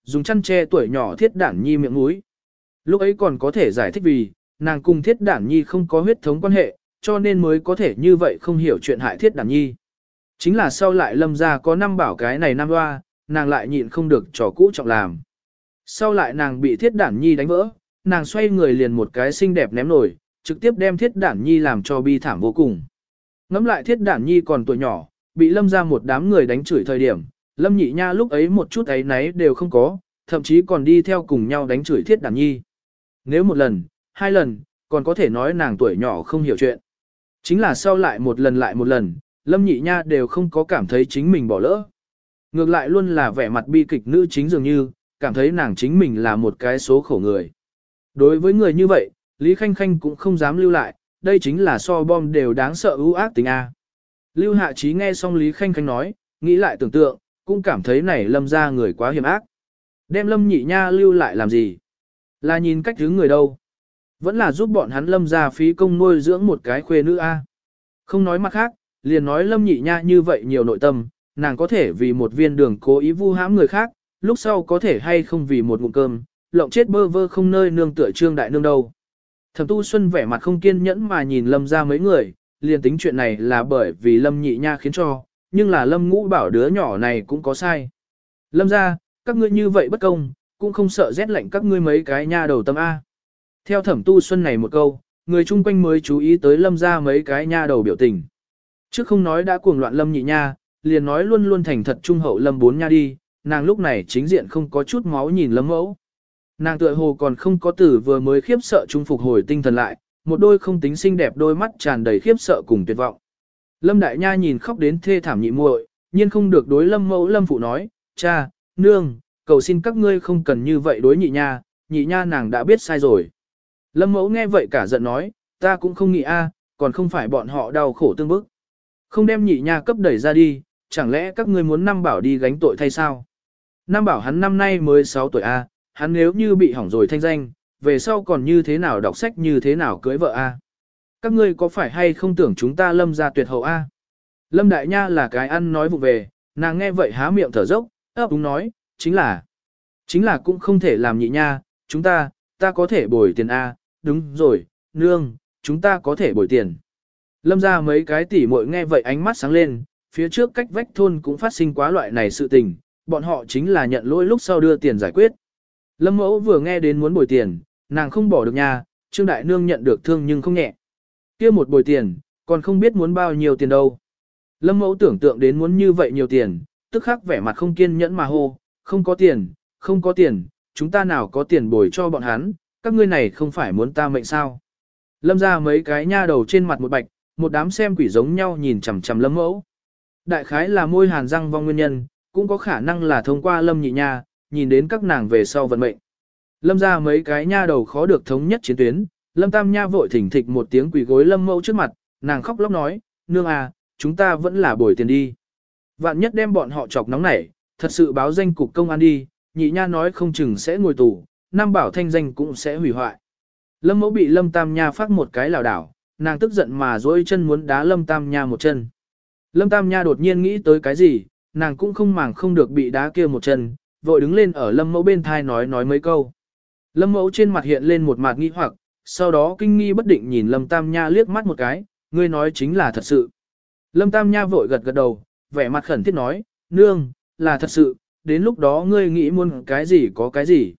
dùng chăn che tuổi nhỏ Thiết Đản Nhi miệng mũi. Lúc ấy còn có thể giải thích vì, nàng cùng Thiết Đản Nhi không có huyết thống quan hệ, cho nên mới có thể như vậy không hiểu chuyện hại Thiết Đản Nhi. Chính là sau lại Lâm gia có năm bảo cái này năm hoa, nàng lại nhịn không được trò cũ trọng làm. Sau lại nàng bị Thiết Đản Nhi đánh vỡ, nàng xoay người liền một cái xinh đẹp ném nổi, trực tiếp đem Thiết Đản Nhi làm cho bi thảm vô cùng. Ngắm lại Thiết Đản Nhi còn tuổi nhỏ, bị Lâm gia một đám người đánh chửi thời điểm, Lâm Nhị Nha lúc ấy một chút ấy náy đều không có, thậm chí còn đi theo cùng nhau đánh chửi Thiết Đản Nhi. Nếu một lần, hai lần, còn có thể nói nàng tuổi nhỏ không hiểu chuyện. Chính là sau lại một lần, Lâm Nhị Nha đều không có cảm thấy chính mình bỏ lỡ. Ngược lại luôn là vẻ mặt bi kịch nữ chính dường như, cảm thấy nàng chính mình là một cái số khổ người. Đối với người như vậy, Lý Khanh Khanh cũng không dám lưu lại, đây chính là so bom đều đáng sợ ưu ác tính A. Lưu Hạ Chí nghe xong Lý Khanh Khanh nói, nghĩ lại tưởng tượng, cũng cảm thấy này Lâm ra người quá hiểm ác. Đem Lâm Nhị Nha lưu lại làm gì? Là nhìn cách thứ người đâu? Vẫn là giúp bọn hắn Lâm ra phí công nuôi dưỡng một cái khuê nữ A. Không nói mặt khác, liền nói Lâm Nhị Nha như vậy nhiều nội tâm, nàng có thể vì một viên đường cố ý vu hãm người khác, lúc sau có thể hay không vì một ngụm cơm, lộng chết bơ vơ không nơi nương tựa Trương đại nương đâu. Thẩm Tu Xuân vẻ mặt không kiên nhẫn mà nhìn Lâm ra mấy người, liền tính chuyện này là bởi vì Lâm Nhị Nha khiến cho, nhưng là Lâm Ngũ Bảo đứa nhỏ này cũng có sai. Lâm ra, các ngươi như vậy bất công, cũng không sợ rét lạnh các ngươi mấy cái nha đầu tâm A. Theo Thẩm Tu Xuân này một câu, người chung quanh mới chú ý tới Lâm ra mấy cái nha đầu biểu tình. Trước không nói đã cuồng loạn Lâm Nhị Nha, liền nói luôn luôn thành thật trung hậu Lâm Bốn Nha đi, nàng lúc này chính diện không có chút máu nhìn Lâm Mẫu. Nàng tựa hồ còn không có tử vừa mới khiếp sợ trung phục hồi tinh thần lại, một đôi không tính xinh đẹp đôi mắt tràn đầy khiếp sợ cùng tuyệt vọng. Lâm Đại Nha nhìn khóc đến thê thảm nhị muội, nhiên không được đối Lâm Mẫu Lâm Phụ nói, cha, nương, cầu xin các ngươi không cần như vậy đối nhị nha nàng đã biết sai rồi. Lâm Mẫu nghe vậy cả giận nói, ta cũng không nghĩ còn không phải bọn họ đau khổ tương bức. Không đem nhị nha cấp đẩy ra đi, chẳng lẽ các ngươi muốn Năm Bảo đi gánh tội thay sao? Năm Bảo hắn năm nay mới 6 tuổi hắn nếu như bị hỏng rồi thanh danh, về sau còn như thế nào đọc sách như thế nào cưới vợ Các ngươi có phải hay không tưởng chúng ta Lâm ra tuyệt hậu Lâm Đại Nha là cái ăn nói vụ về, nàng nghe vậy há miệng thở dốc, ấp úng nói, chính là cũng không thể làm nhị nha, chúng ta có thể bồi tiền đúng rồi, nương, chúng ta có thể bồi tiền. Lâm ra mấy cái tỉ muội nghe vậy ánh mắt sáng lên, phía trước cách vách thôn cũng phát sinh quá loại này sự tình, bọn họ chính là nhận lỗi lúc sau đưa tiền giải quyết. Lâm Mẫu vừa nghe đến muốn bồi tiền, nàng không bỏ được nha, Trương Đại Nương nhận được thương nhưng không nhẹ. Kia một bồi tiền, còn không biết muốn bao nhiêu tiền đâu. Lâm Mẫu tưởng tượng đến muốn như vậy nhiều tiền, tức khắc vẻ mặt không kiên nhẫn mà hô, không có tiền, chúng ta nào có tiền bồi cho bọn hắn, các ngươi này không phải muốn ta mệnh sao. Lâm ra mấy cái nha đầu trên mặt một bạch, một đám xem quỷ giống nhau nhìn chằm chằm Lâm Mẫu. Đại khái là môi hàn răng vong nguyên nhân, cũng có khả năng là thông qua Lâm Nhị Nha, nhìn đến các nàng về sau vận mệnh. Lâm ra mấy cái nha đầu khó được thống nhất chiến tuyến, Lâm Tam Nha vội thỉnh thịch một tiếng quỳ gối Lâm Mẫu trước mặt, nàng khóc lóc nói, nương chúng ta vẫn là bồi tiền đi. Vạn nhất đem bọn họ chọc nóng nảy, thật sự báo danh cục công an đi, Nhị Nha nói không chừng sẽ ngồi tù, Nam Bảo thanh danh cũng sẽ hủy hoại. Lâm Mẫu bị Lâm Tam Nha phát một cái lảo đảo, nàng tức giận mà dỗi chân muốn đá Lâm Tam Nha một chân. Lâm Tam Nha đột nhiên nghĩ tới cái gì, nàng cũng không màng không được bị đá kia một chân, vội đứng lên ở Lâm Mẫu bên thai nói mấy câu. Lâm Mẫu trên mặt hiện lên một mặt nghi hoặc, sau đó kinh nghi bất định nhìn Lâm Tam Nha liếc mắt một cái, ngươi nói chính là thật sự. Lâm Tam Nha vội gật đầu, vẻ mặt khẩn thiết nói, nương, là thật sự, đến lúc đó ngươi nghĩ muốn cái gì có cái gì.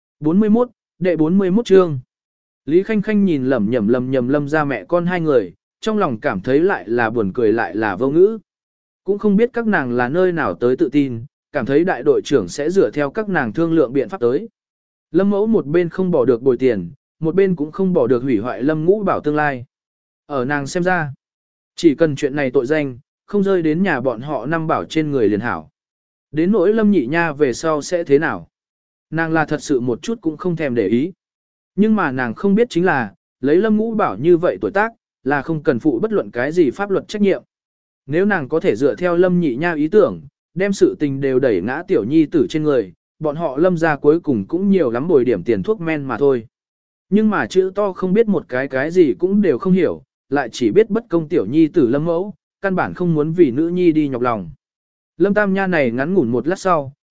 41, đệ 41 chương. Lý Khanh Khanh nhìn lẩm nhẩm Lâm ra mẹ con hai người, trong lòng cảm thấy lại là buồn cười lại là vô ngữ. Cũng không biết các nàng là nơi nào tới tự tin, cảm thấy đại đội trưởng sẽ dựa theo các nàng thương lượng biện pháp tới. Lâm Mẫu một bên không bỏ được bồi tiền, một bên cũng không bỏ được hủy hoại Lâm Ngũ Bảo tương lai. Ở nàng xem ra, chỉ cần chuyện này tội danh, không rơi đến nhà bọn họ Năm Bảo trên người liền hảo. Đến nỗi Lâm Nhị Nha về sau sẽ thế nào? Nàng là thật sự một chút cũng không thèm để ý. Nhưng mà nàng không biết chính là, lấy Lâm Ngũ Bảo như vậy tuổi tác, là không cần phụ bất luận cái gì pháp luật trách nhiệm. Nếu nàng có thể dựa theo Lâm Nhị Nha ý tưởng, đem sự tình đều đẩy ngã tiểu nhi tử trên người, bọn họ Lâm ra cuối cùng cũng nhiều lắm bồi điểm tiền thuốc men mà thôi. Nhưng mà chữ to không biết một cái gì cũng đều không hiểu, lại chỉ biết bất công tiểu nhi tử Lâm Mẫu, căn bản không muốn vì nữ nhi đi nhọc lòng. Lâm Tam Nha này ngắn ngủn một lát sau,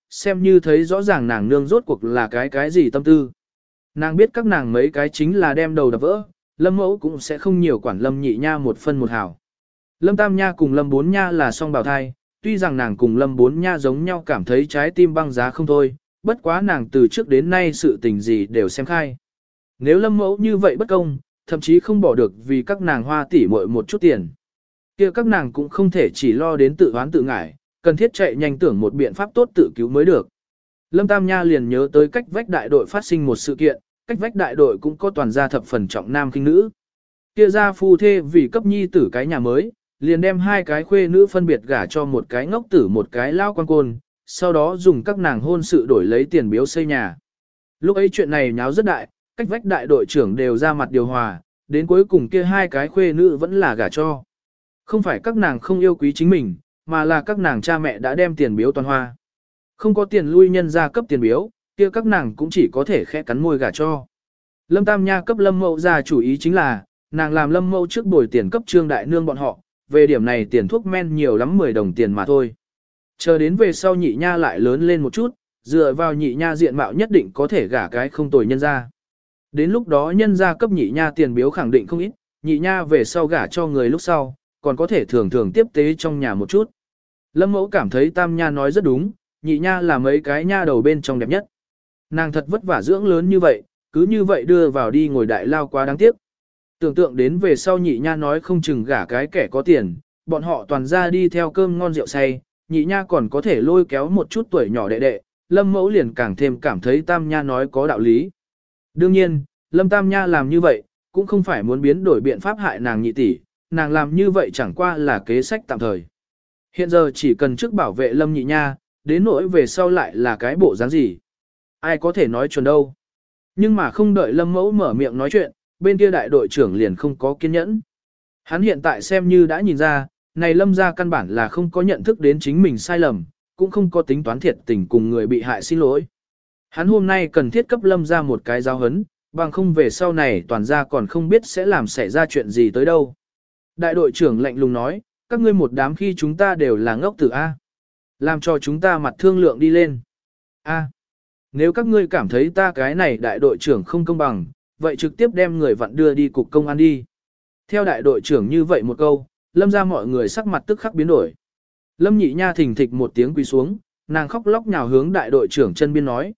xem như thấy rõ ràng nàng nương rốt cuộc là cái gì tâm tư. Nàng biết các nàng mấy cái chính là đem đầu đập vỡ, Lâm mẫu cũng sẽ không nhiều quản Lâm nhị nha một phân một hào. Lâm tam nha cùng Lâm bốn nha là song bào thai, tuy rằng nàng cùng Lâm bốn nha giống nhau cảm thấy trái tim băng giá không thôi, bất quá nàng từ trước đến nay sự tình gì đều xem khai. Nếu Lâm mẫu như vậy bất công, thậm chí không bỏ được vì các nàng hoa tỉ muội một chút tiền, kia các nàng cũng không thể chỉ lo đến tự oán tự ngải, cần thiết chạy nhanh tưởng một biện pháp tốt tự cứu mới được. Lâm Tam Nha liền nhớ tới cách vách đại đội phát sinh một sự kiện, cách vách đại đội cũng có toàn gia thập phần trọng nam khinh nữ. Kia gia phu thê vì cấp nhi tử cái nhà mới, liền đem hai cái khuê nữ phân biệt gả cho một cái ngốc tử một cái lao quan côn, sau đó dùng các nàng hôn sự đổi lấy tiền biếu xây nhà. Lúc ấy chuyện này nháo rất đại, cách vách đại đội trưởng đều ra mặt điều hòa, đến cuối cùng kia hai cái khuê nữ vẫn là gả cho. Không phải các nàng không yêu quý chính mình, mà là các nàng cha mẹ đã đem tiền biếu toàn hoa. Không có tiền lui nhân ra cấp tiền biếu, kia các nàng cũng chỉ có thể khẽ cắn môi gả cho. Lâm Tam Nha cấp Lâm Mậu ra chủ ý chính là, nàng làm Lâm Mậu trước bồi tiền cấp Trương Đại Nương bọn họ, về điểm này tiền thuốc men nhiều lắm 10 đồng tiền mà thôi. Chờ đến về sau nhị nha lại lớn lên một chút, dựa vào nhị nha diện mạo nhất định có thể gả cái không tồi nhân ra. Đến lúc đó nhân ra cấp nhị nha tiền biếu khẳng định không ít, nhị nha về sau gả cho người lúc sau, còn có thể thường thường tiếp tế trong nhà một chút. Lâm Mẫu cảm thấy Tam Nha nói rất đúng, nhị nha là mấy cái nha đầu bên trong đẹp nhất. Nàng thật vất vả dưỡng lớn như vậy, cứ như vậy đưa vào đi ngồi đại lao quá đáng tiếc. Tưởng tượng đến về sau nhị nha nói không chừng gả cái kẻ có tiền, bọn họ toàn ra đi theo cơm ngon rượu say, nhị nha còn có thể lôi kéo một chút tuổi nhỏ đệ đệ, Lâm Mẫu liền càng thêm cảm thấy Tam Nha nói có đạo lý. Đương nhiên, Lâm Tam Nha làm như vậy, cũng không phải muốn biến đổi biện pháp hại nàng nhị tỷ, nàng làm như vậy chẳng qua là kế sách tạm thời. Hiện giờ chỉ cần trước bảo vệ Lâm nhị nha, đến nỗi về sau lại là cái bộ dáng gì. Ai có thể nói chuẩn đâu. Nhưng mà không đợi Lâm Mẫu mở miệng nói chuyện, bên kia đại đội trưởng liền không có kiên nhẫn. Hắn hiện tại xem như đã nhìn ra, này Lâm gia căn bản là không có nhận thức đến chính mình sai lầm, cũng không có tính toán thiệt tình cùng người bị hại xin lỗi. Hắn hôm nay cần thiết cấp Lâm gia một cái giáo hấn, bằng không về sau này toàn gia còn không biết sẽ làm xảy ra chuyện gì tới đâu. Đại đội trưởng lạnh lùng nói, các ngươi một đám khi chúng ta đều là ngốc tử A. Làm cho chúng ta mặt thương lượng đi lên. A. Nếu các ngươi cảm thấy ta cái này đại đội trưởng không công bằng, vậy trực tiếp đem người vặn đưa đi cục công an đi. Theo đại đội trưởng như vậy một câu, Lâm ra mọi người sắc mặt tức khắc biến đổi. Lâm nhị nha thình thịch một tiếng quỳ xuống, nàng khóc lóc nhào hướng đại đội trưởng chân biên nói,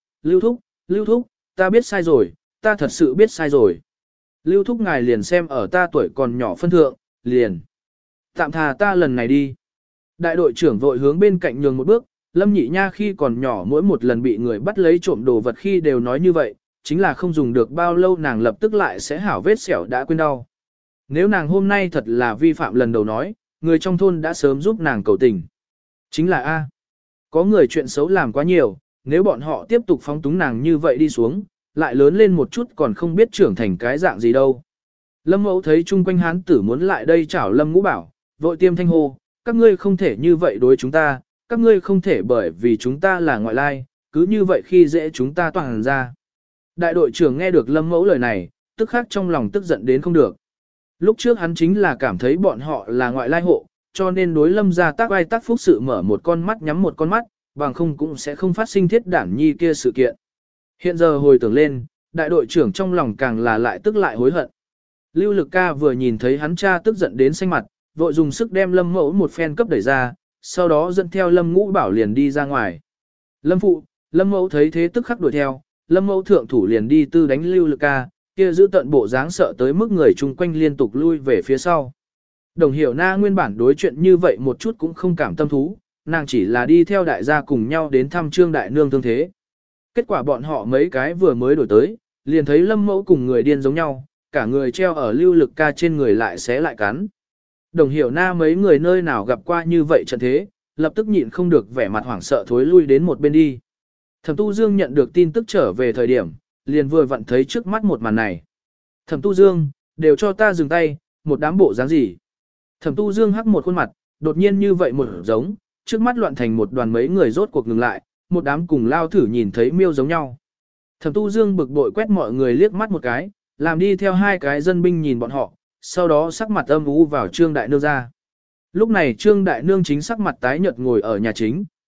Lưu Thúc, ta biết sai rồi, ta thật sự biết sai rồi. Lưu Thúc ngài liền xem ở ta tuổi còn nhỏ phân thượng, liền. Tạm thà ta lần này đi. Đại đội trưởng vội hướng bên cạnh nhường một bước, Lâm nhị nha khi còn nhỏ mỗi một lần bị người bắt lấy trộm đồ vật khi đều nói như vậy, chính là không dùng được bao lâu nàng lập tức lại sẽ hảo vết sẹo đã quên đau. Nếu nàng hôm nay thật là vi phạm lần đầu nói, người trong thôn đã sớm giúp nàng cầu tình. Chính là A. Có người chuyện xấu làm quá nhiều, nếu bọn họ tiếp tục phóng túng nàng như vậy đi xuống, lại lớn lên một chút còn không biết trưởng thành cái dạng gì đâu. Lâm Mẫu thấy chung quanh hán tử muốn lại đây chảo Lâm Ngũ Bảo, vội tiêm thanh hô, các ngươi không thể như vậy đối chúng ta, các ngươi không thể bởi vì chúng ta là ngoại lai, cứ như vậy khi dễ chúng ta toàn ra. Đại đội trưởng nghe được Lâm Mẫu lời này, tức khắc trong lòng tức giận đến không được. Lúc trước hắn chính là cảm thấy bọn họ là ngoại lai hộ, cho nên đối Lâm gia tác vai tác phúc sự mở một con mắt nhắm một con mắt, bằng không cũng sẽ không phát sinh thiết đản nhi kia sự kiện. Hiện giờ hồi tưởng lên, đại đội trưởng trong lòng càng là lại tức lại hối hận. Lưu Lực Ca vừa nhìn thấy hắn cha tức giận đến xanh mặt, vội dùng sức đem Lâm Mẫu một phen cấp đẩy ra, sau đó dẫn theo Lâm Ngũ Bảo liền đi ra ngoài. Lâm Phụ, Lâm Mẫu thấy thế tức khắc đuổi theo, Lâm Mẫu thượng thủ liền đi tư đánh Lưu Lực Ca, kia giữ tận bộ dáng sợ tới mức người chung quanh liên tục lui về phía sau. Đồng Hiểu Na nguyên bản đối chuyện như vậy một chút cũng không cảm tâm thú, nàng chỉ là đi theo đại gia cùng nhau đến thăm Trương Đại Nương thương thế. Kết quả bọn họ mấy cái vừa mới đổi tới, liền thấy Lâm Mẫu cùng người điên giống nhau, cả người treo ở Lưu Lực Ca trên người lại xé lại cắn. Đồng Hiểu Na mấy người nơi nào gặp qua như vậy trận thế, lập tức nhịn không được vẻ mặt hoảng sợ thối lui đến một bên đi. Thẩm Tu Dương nhận được tin tức trở về thời điểm, liền vừa vặn thấy trước mắt một màn này. Thẩm Tu Dương, đều cho ta dừng tay, một đám bộ dáng gì. Thẩm Tu Dương hắc một khuôn mặt, đột nhiên như vậy một giống, trước mắt loạn thành một đoàn mấy người rốt cuộc ngừng lại, một đám cùng lao thử nhìn thấy miêu giống nhau. Thẩm Tu Dương bực bội quét mọi người liếc mắt một cái, làm đi theo hai cái dân binh nhìn bọn họ, sau đó sắc mặt âm u vào Trương Đại Nương ra. Lúc này Trương Đại Nương chính sắc mặt tái nhợt ngồi ở nhà chính,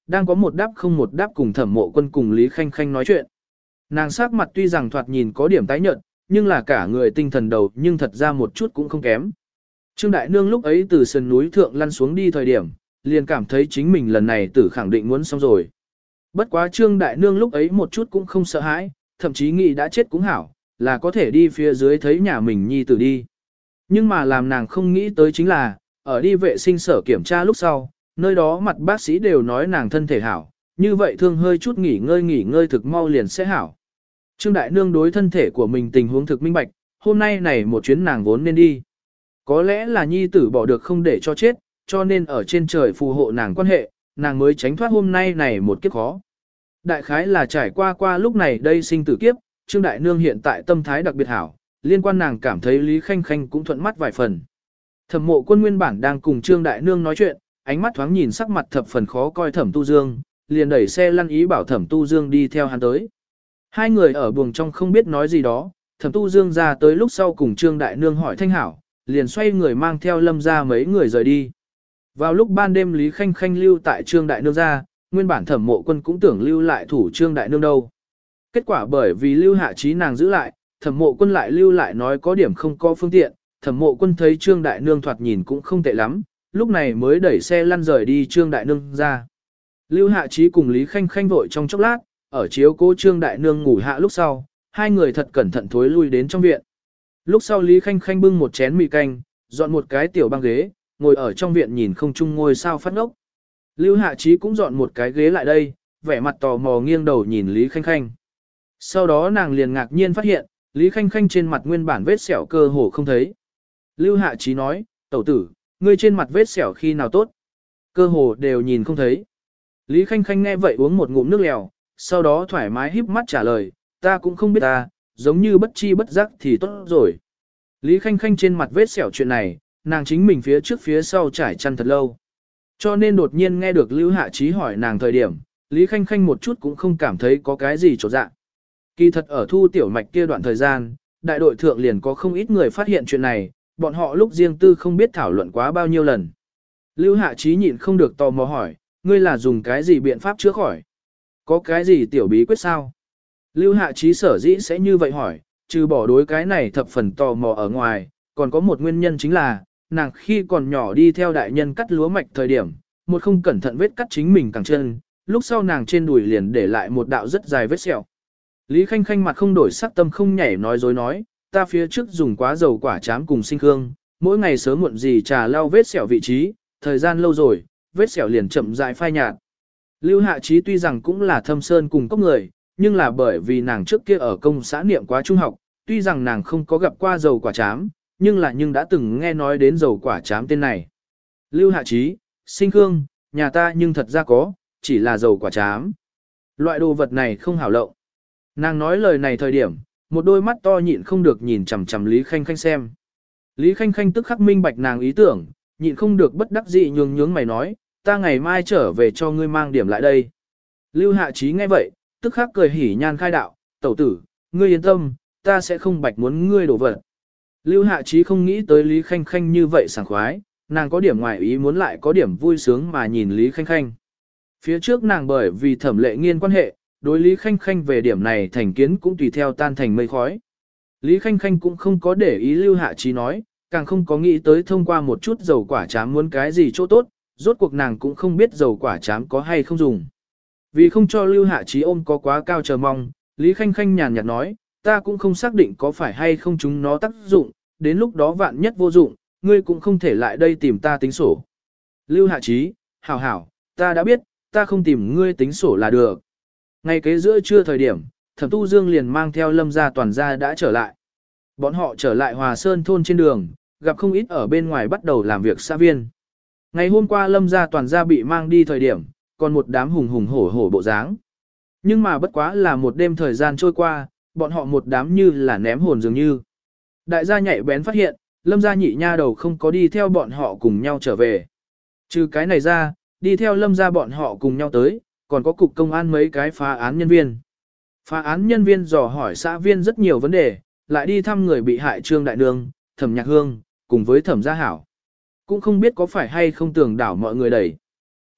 đang có một đáp không một đáp cùng Thẩm Mộ Quân cùng Lý Khanh Khanh nói chuyện. Nàng sắc mặt tuy rằng thoạt nhìn có điểm tái nhợt, nhưng là cả người tinh thần đầu nhưng thật ra một chút cũng không kém. Trương Đại Nương lúc ấy từ sườn núi thượng lăn xuống đi thời điểm, liền cảm thấy chính mình lần này tử khẳng định muốn xong rồi. Bất quá Trương Đại Nương lúc ấy một chút cũng không sợ hãi, thậm chí nghĩ đã chết cũng hảo, là có thể đi phía dưới thấy nhà mình nhi tử đi. Nhưng mà làm nàng không nghĩ tới chính là, ở đi vệ sinh sở kiểm tra lúc sau, nơi đó mặt bác sĩ đều nói nàng thân thể hảo, như vậy thương hơi chút nghỉ ngơi thực mau liền sẽ hảo. Trương Đại Nương đối thân thể của mình tình huống thực minh bạch, hôm nay này một chuyến nàng vốn nên đi. Có lẽ là nhi tử bỏ được không để cho chết, cho nên ở trên trời phù hộ nàng quan hệ, nàng mới tránh thoát hôm nay này một kiếp khó. Đại khái là trải qua lúc này đây sinh tử kiếp, Trương Đại Nương hiện tại tâm thái đặc biệt hảo, liên quan nàng cảm thấy Lý Khanh Khanh cũng thuận mắt vài phần. Thẩm Mộ Quân nguyên bản đang cùng Trương Đại Nương nói chuyện, ánh mắt thoáng nhìn sắc mặt thập phần khó coi Thẩm Tu Dương, liền đẩy xe lăn ý bảo Thẩm Tu Dương đi theo hắn tới. Hai người ở buồng trong không biết nói gì đó, Thẩm Tu Dương ra tới lúc sau cùng Trương Đại Nương hỏi thanh hảo, liền xoay người mang theo Lâm ra mấy người rời đi. Vào lúc ban đêm Lý Khanh Khanh lưu tại Trương Đại Nương ra, nguyên bản Thẩm Mộ Quân cũng tưởng lưu lại thủ Trương Đại Nương đâu. Kết quả bởi vì Lưu Hạ Trí nàng giữ lại, Thẩm Mộ Quân lại lưu lại nói có điểm không có phương tiện, Thẩm Mộ Quân thấy Trương Đại Nương thoạt nhìn cũng không tệ lắm, lúc này mới đẩy xe lăn rời đi Trương Đại Nương ra. Lưu Hạ Trí cùng Lý Khanh Khanh vội trong chốc lát, ở chiếu cố Trương Đại Nương ngủ hạ lúc sau, hai người thật cẩn thận thối lui đến trong viện. Lúc sau Lý Khanh Khanh bưng một chén mì canh, dọn một cái tiểu băng ghế, ngồi ở trong viện nhìn không chung ngôi sao phát ngốc. Lưu Hạ Trí cũng dọn một cái ghế lại đây, vẻ mặt tò mò nghiêng đầu nhìn Lý Khanh Khanh. Sau đó nàng liền ngạc nhiên phát hiện, Lý Khanh Khanh trên mặt nguyên bản vết sẹo cơ hồ không thấy. Lưu Hạ Trí nói, tẩu tử, ngươi trên mặt vết sẹo khi nào tốt? Cơ hồ đều nhìn không thấy. Lý Khanh Khanh nghe vậy uống một ngụm nước lèo, sau đó thoải mái híp mắt trả lời, ta cũng không biết ta, giống như bất chi bất giác thì tốt rồi. Lý Khanh Khanh trên mặt vết sẹo chuyện này, nàng chính mình phía trước phía sau trải chăn thật lâu. Cho nên đột nhiên nghe được Lưu Hạ Trí hỏi nàng thời điểm, Lý Khanh Khanh một chút cũng không cảm thấy có cái gì trột dạ. Kỳ thật ở Thu Tiểu Mạch kia đoạn thời gian, đại đội thượng liền có không ít người phát hiện chuyện này, bọn họ lúc riêng tư không biết thảo luận quá bao nhiêu lần. Lưu Hạ Trí nhịn không được tò mò hỏi, ngươi là dùng cái gì biện pháp chữa khỏi? Có cái gì tiểu bí quyết sao? Lưu Hạ Trí sở dĩ sẽ như vậy hỏi, trừ bỏ đối cái này thập phần tò mò ở ngoài, còn có một nguyên nhân chính là, nàng khi còn nhỏ đi theo đại nhân cắt lúa mạch thời điểm, một không cẩn thận vết cắt chính mình cẳng chân, lúc sau nàng trên đùi liền để lại một đạo rất dài vết sẹo. Lý Khanh Khanh mặt không đổi sắc tâm không nhảy nói dối nói, ta phía trước dùng quá dầu quả chám cùng sinh khương, mỗi ngày sớm muộn gì trà lau vết sẹo vị trí, thời gian lâu rồi, vết sẹo liền chậm rãi phai nhạt. Lưu Hạ Trí tuy rằng cũng là thâm sơn cùng cốc người, nhưng là bởi vì nàng trước kia ở công xã niệm quá trung học, tuy rằng nàng không có gặp qua dầu quả chám, nhưng đã từng nghe nói đến dầu quả chám tên này. Lưu Hạ Trí, sinh khương, nhà ta nhưng thật ra có, chỉ là dầu quả chám. Loại đồ vật này không hảo lộng. Nàng nói lời này thời điểm, một đôi mắt to nhịn không được nhìn chằm chằm Lý Khanh Khanh xem. Lý Khanh Khanh tức khắc minh bạch nàng ý tưởng, nhịn không được bất đắc dĩ nhướng mày nói, ta ngày mai trở về cho ngươi mang điểm lại đây. Lưu Hạ Trí nghe vậy, tức khắc cười hỉ nhan khai đạo, tẩu tử, ngươi yên tâm, ta sẽ không bạch muốn ngươi đổ vật. Lưu Hạ Trí không nghĩ tới Lý Khanh Khanh như vậy sảng khoái, nàng có điểm ngoài ý muốn lại có điểm vui sướng mà nhìn Lý Khanh Khanh. Phía trước nàng bởi vì Thẩm Lệ Nghiên quan hệ, đối Lý Khanh Khanh về điểm này thành kiến cũng tùy theo tan thành mây khói. Lý Khanh Khanh cũng không có để ý Lưu Hạ Trí nói, càng không có nghĩ tới thông qua một chút dầu quả chám muốn cái gì chỗ tốt, rốt cuộc nàng cũng không biết dầu quả chám có hay không dùng. Vì không cho Lưu Hạ Trí ôm có quá cao chờ mong, Lý Khanh Khanh nhàn nhạt nói, ta cũng không xác định có phải hay không chúng nó tác dụng, đến lúc đó vạn nhất vô dụng, ngươi cũng không thể lại đây tìm ta tính sổ. Lưu Hạ Trí, hảo hảo, ta đã biết, ta không tìm ngươi tính sổ là được. Ngay kế giữa trưa thời điểm, Thẩm Tu Dương liền mang theo Lâm gia toàn gia đã trở lại. Bọn họ trở lại Hòa Sơn thôn trên đường, gặp không ít ở bên ngoài bắt đầu làm việc xã viên. Ngày hôm qua Lâm gia toàn gia bị mang đi thời điểm, còn một đám hùng hùng hổ hổ bộ dáng. Nhưng mà bất quá là một đêm thời gian trôi qua, bọn họ một đám như là ném hồn dường như. Đại gia nhạy bén phát hiện, Lâm gia nhị nha đầu không có đi theo bọn họ cùng nhau trở về. Trừ cái này ra, đi theo Lâm gia bọn họ cùng nhau tới, còn có cục công an mấy cái phá án nhân viên. Phá án nhân viên dò hỏi xã viên rất nhiều vấn đề, lại đi thăm người bị hại Trương Đại Nương, Thẩm Nhạc Hương, cùng với Thẩm Gia Hảo. Cũng không biết có phải hay không tưởng đảo mọi người đẩy.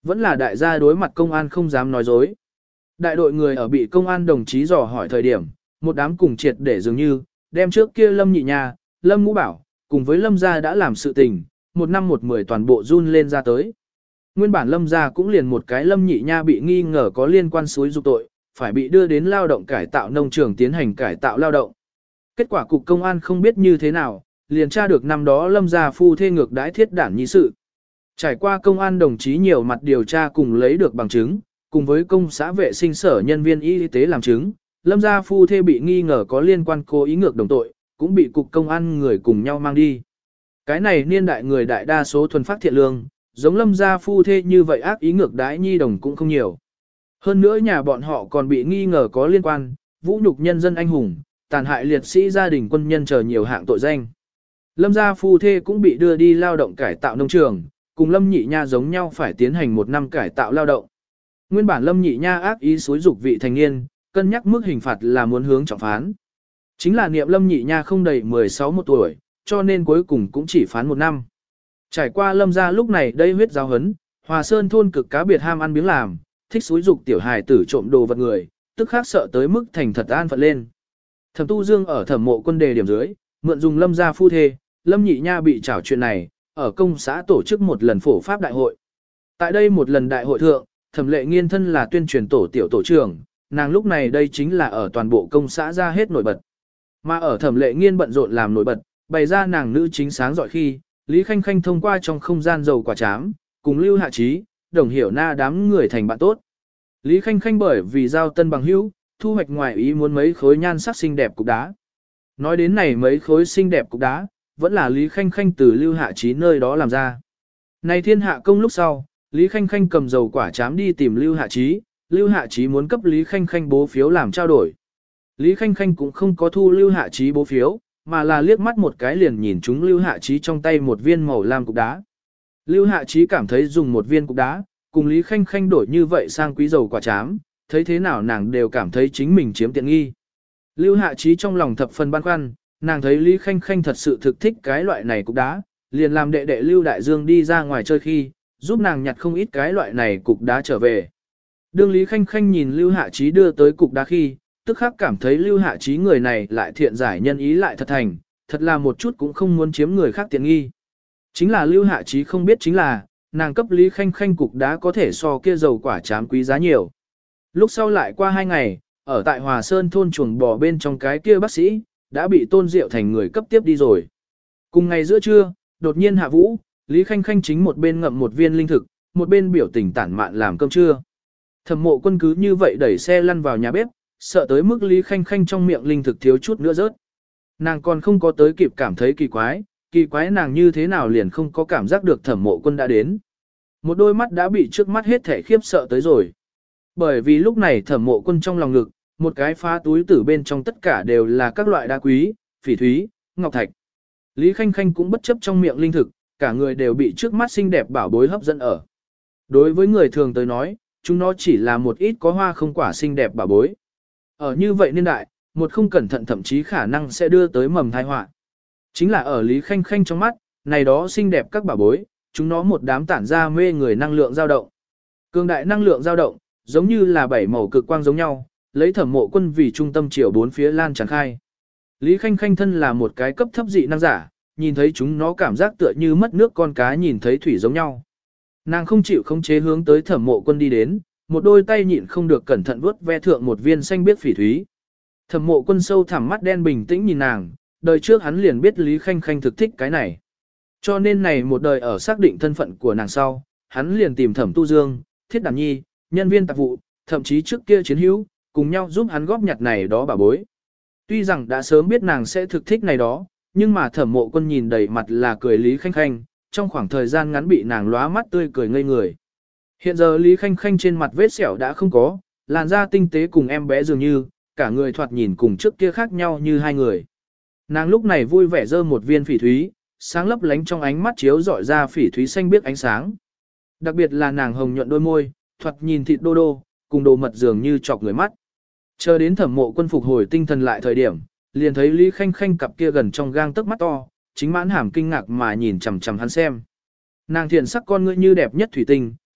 Vẫn là đại gia đối mặt công an không dám nói dối. Đại đội người ở bị công an đồng chí dò hỏi thời điểm, một đám cùng triệt để dường như, đem trước kia Lâm Nhị Nha, Lâm Ngũ Bảo, cùng với Lâm gia đã làm sự tình, một năm một mười toàn bộ run lên ra tới. Nguyên bản Lâm gia cũng liền một cái Lâm Nhị Nha bị nghi ngờ có liên quan xúi dục tội, phải bị đưa đến lao động cải tạo nông trường tiến hành cải tạo lao động. Kết quả cục công an không biết như thế nào, liền tra được năm đó Lâm gia phu thê ngược đãi thiết đản nhi sự. Trải qua công an đồng chí nhiều mặt điều tra cùng lấy được bằng chứng, cùng với công xã vệ sinh sở nhân viên y tế làm chứng, Lâm gia phu thê bị nghi ngờ có liên quan cố ý ngược đồng tội, cũng bị cục công an người cùng nhau mang đi. Cái này niên đại người đại đa số thuần phát thiện lương, giống Lâm gia phu thê như vậy ác ý ngược đãi nhi đồng cũng không nhiều. Hơn nữa nhà bọn họ còn bị nghi ngờ có liên quan, vũ nhục nhân dân anh hùng, tàn hại liệt sĩ gia đình quân nhân chờ nhiều hạng tội danh. Lâm gia phu thê cũng bị đưa đi lao động cải tạo nông trường, cùng Lâm Nhị Nha giống nhau phải tiến hành một năm cải tạo lao động. Nguyên bản Lâm Nhị Nha ác ý xúi dục vị thành niên, cân nhắc mức hình phạt là muốn hướng trọng phán. Chính là niệm Lâm Nhị Nha không đầy 16 một tuổi, cho nên cuối cùng cũng chỉ phán một năm. Trải qua Lâm gia lúc này đây huyết giáo hấn, Hòa Sơn thôn cực cá biệt ham ăn biếng làm, thích xúi dục tiểu hài tử trộm đồ vật người, tức khác sợ tới mức thành thật an phận lên. Thẩm Tu Dương ở Thẩm Mộ Quân đề điểm dưới, mượn dùng Lâm gia phu thê, Lâm Nhị Nha bị trảo chuyện này, ở công xã tổ chức một lần phổ pháp đại hội. Tại đây một lần đại hội thượng, Thẩm Lệ Nghiên thân là tuyên truyền tổ tiểu tổ trưởng, nàng lúc này đây chính là ở toàn bộ công xã ra hết nổi bật. Mà ở Thẩm Lệ Nghiên bận rộn làm nổi bật, bày ra nàng nữ chính sáng giỏi khi, Lý Khanh Khanh thông qua trong không gian dầu quả chám, cùng Lưu Hạ Trí, Đồng Hiểu Na đám người thành bạn tốt. Lý Khanh Khanh bởi vì giao tân bằng hữu, thu hoạch ngoài ý muốn mấy khối nhan sắc xinh đẹp cục đá. Nói đến này mấy khối xinh đẹp cục đá, vẫn là Lý Khanh Khanh từ Lưu Hạ Trí nơi đó làm ra. Này thiên hạ công lúc sau, Lý Khanh Khanh cầm dầu quả chám đi tìm Lưu Hạ Trí, Lưu Hạ Trí muốn cấp Lý Khanh Khanh bố phiếu làm trao đổi. Lý Khanh Khanh cũng không có thu Lưu Hạ Trí bố phiếu, mà là liếc mắt một cái liền nhìn chúng Lưu Hạ Trí trong tay một viên màu lam cục đá. Lưu Hạ Trí cảm thấy dùng một viên cục đá, cùng Lý Khanh Khanh đổi như vậy sang quý dầu quả chám, thấy thế nào nàng đều cảm thấy chính mình chiếm tiện nghi. Lưu Hạ Trí trong lòng thập phần băn khoăn, nàng thấy Lý Khanh Khanh thật sự thực thích cái loại này cục đá, liền làm đệ đệ Lưu Đại Dương đi ra ngoài chơi khi, giúp nàng nhặt không ít cái loại này cục đá trở về. Đương Lý Khanh Khanh nhìn Lưu Hạ Trí đưa tới cục đá khi, tức khắc cảm thấy Lưu Hạ Trí người này lại thiện giải nhân ý lại thật thành, thật là một chút cũng không muốn chiếm người khác tiện nghi. Chính là Lưu Hạ Trí không biết chính là, nàng cấp Lý Khanh Khanh cục đá có thể so kia dầu quả chám quý giá nhiều. Lúc sau lại qua 2 ngày, ở tại Hòa Sơn thôn chuồng bò bên trong cái kia bác sĩ, đã bị Tôn Diệu Thành người cấp tiếp đi rồi. Cùng ngày giữa trưa, đột nhiên hạ vũ, Lý Khanh Khanh chính một bên ngậm một viên linh thực, một bên biểu tình tản mạn làm cơm trưa. Thẩm Mộ Quân cứ như vậy đẩy xe lăn vào nhà bếp, sợ tới mức Lý Khanh Khanh trong miệng linh thực thiếu chút nữa rớt. Nàng còn không có tới kịp cảm thấy kỳ quái nàng như thế nào liền không có cảm giác được Thẩm Mộ Quân đã đến. Một đôi mắt đã bị trước mắt hết thể khiếp sợ tới rồi. Bởi vì lúc này Thẩm Mộ Quân trong lòng ngực, một cái phá túi tử bên trong tất cả đều là các loại đá quý, phỉ thúy, ngọc thạch. Lý Khanh Khanh cũng bất chấp trong miệng linh thực, cả người đều bị trước mắt xinh đẹp bảo bối hấp dẫn ở. Đối với người thường tới nói, chúng nó chỉ là một ít có hoa không quả xinh đẹp bảo bối. Ở như vậy niên đại, một không cẩn thận thậm chí khả năng sẽ đưa tới mầm tai họa. Chính là ở Lý Khanh Khanh trong mắt, này đó xinh đẹp các bảo bối, chúng nó một đám tản ra mê người năng lượng dao động. Cường đại năng lượng dao động, giống như là 7 màu cực quang giống nhau, lấy Thẩm Mộ Quân vì trung tâm chiều bốn phía lan tràn khai. Lý Khanh Khanh thân là một cái cấp thấp dị năng giả, nhìn thấy chúng nó cảm giác tựa như mất nước con cá nhìn thấy thủy giống nhau. Nàng không chịu khống chế hướng tới Thẩm Mộ Quân đi đến, một đôi tay nhịn không được cẩn thận vuốt ve thượng một viên xanh biếc phỉ thúy. Thẩm Mộ Quân sâu thẳm mắt đen bình tĩnh nhìn nàng, đời trước hắn liền biết Lý Khanh Khanh thực thích cái này. Cho nên này một đời ở xác định thân phận của nàng sau, hắn liền tìm Thẩm Tu Dương, Thiết Đản Nhi, nhân viên tạp vụ, thậm chí trước kia chiến hữu, cùng nhau giúp hắn góp nhặt này đó bà bối. Tuy rằng đã sớm biết nàng sẽ thực thích này đó, nhưng mà Thẩm Mộ Quân nhìn đầy mặt là cười Lý Khanh Khanh, trong khoảng thời gian ngắn bị nàng lóa mắt tươi cười ngây người. Hiện giờ Lý Khanh Khanh trên mặt vết sẹo đã không có, làn da tinh tế cùng em bé dường như, cả người thoạt nhìn cùng trước kia khác nhau như hai người. Nàng lúc này vui vẻ giơ một viên phỉ thúy, sáng lấp lánh trong ánh mắt chiếu rọi ra phỉ thúy xanh biếc ánh sáng. Đặc biệt là nàng hồng nhuận đôi môi, thoạt nhìn thịt đô đô, cùng đồ mật dường như chọc người mắt. Chờ đến Thẩm Mộ Quân phục hồi tinh thần lại thời điểm, liền thấy Lý Khanh Khanh cặp kia gần trong gang tấc mắt to, chính mãn hàm kinh ngạc mà nhìn chằm chằm hắn xem. Nàng thiện sắc con ngươi như đẹp nhất thủy tinh,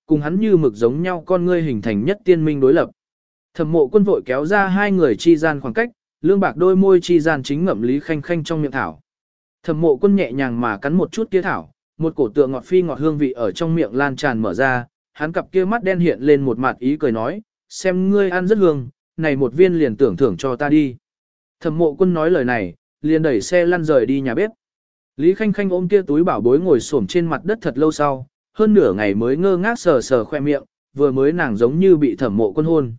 cùng hắn như mực giống nhau con ngươi hình thành nhất tiên minh đối lập. Thẩm Mộ Quân vội kéo ra hai người chi gian khoảng cách, lương bạc đôi môi chi gian chính ngậm Lý Khanh Khanh trong miệng thảo. Thẩm Mộ Quân nhẹ nhàng mà cắn một chút kia thảo, một cổ tượng ngọt phi ngọt hương vị ở trong miệng lan tràn mở ra, hắn cặp kia mắt đen hiện lên một mặt ý cười nói, xem ngươi ăn rất hương, này một viên liền tưởng thưởng cho ta đi. Thẩm Mộ Quân nói lời này, liền đẩy xe lăn rời đi nhà bếp. Lý Khanh Khanh ôm kia túi bảo bối ngồi xổm trên mặt đất thật lâu sau, hơn nửa ngày mới ngơ ngác sờ sờ khoe miệng, vừa mới nàng giống như bị Thẩm Mộ Quân hôn.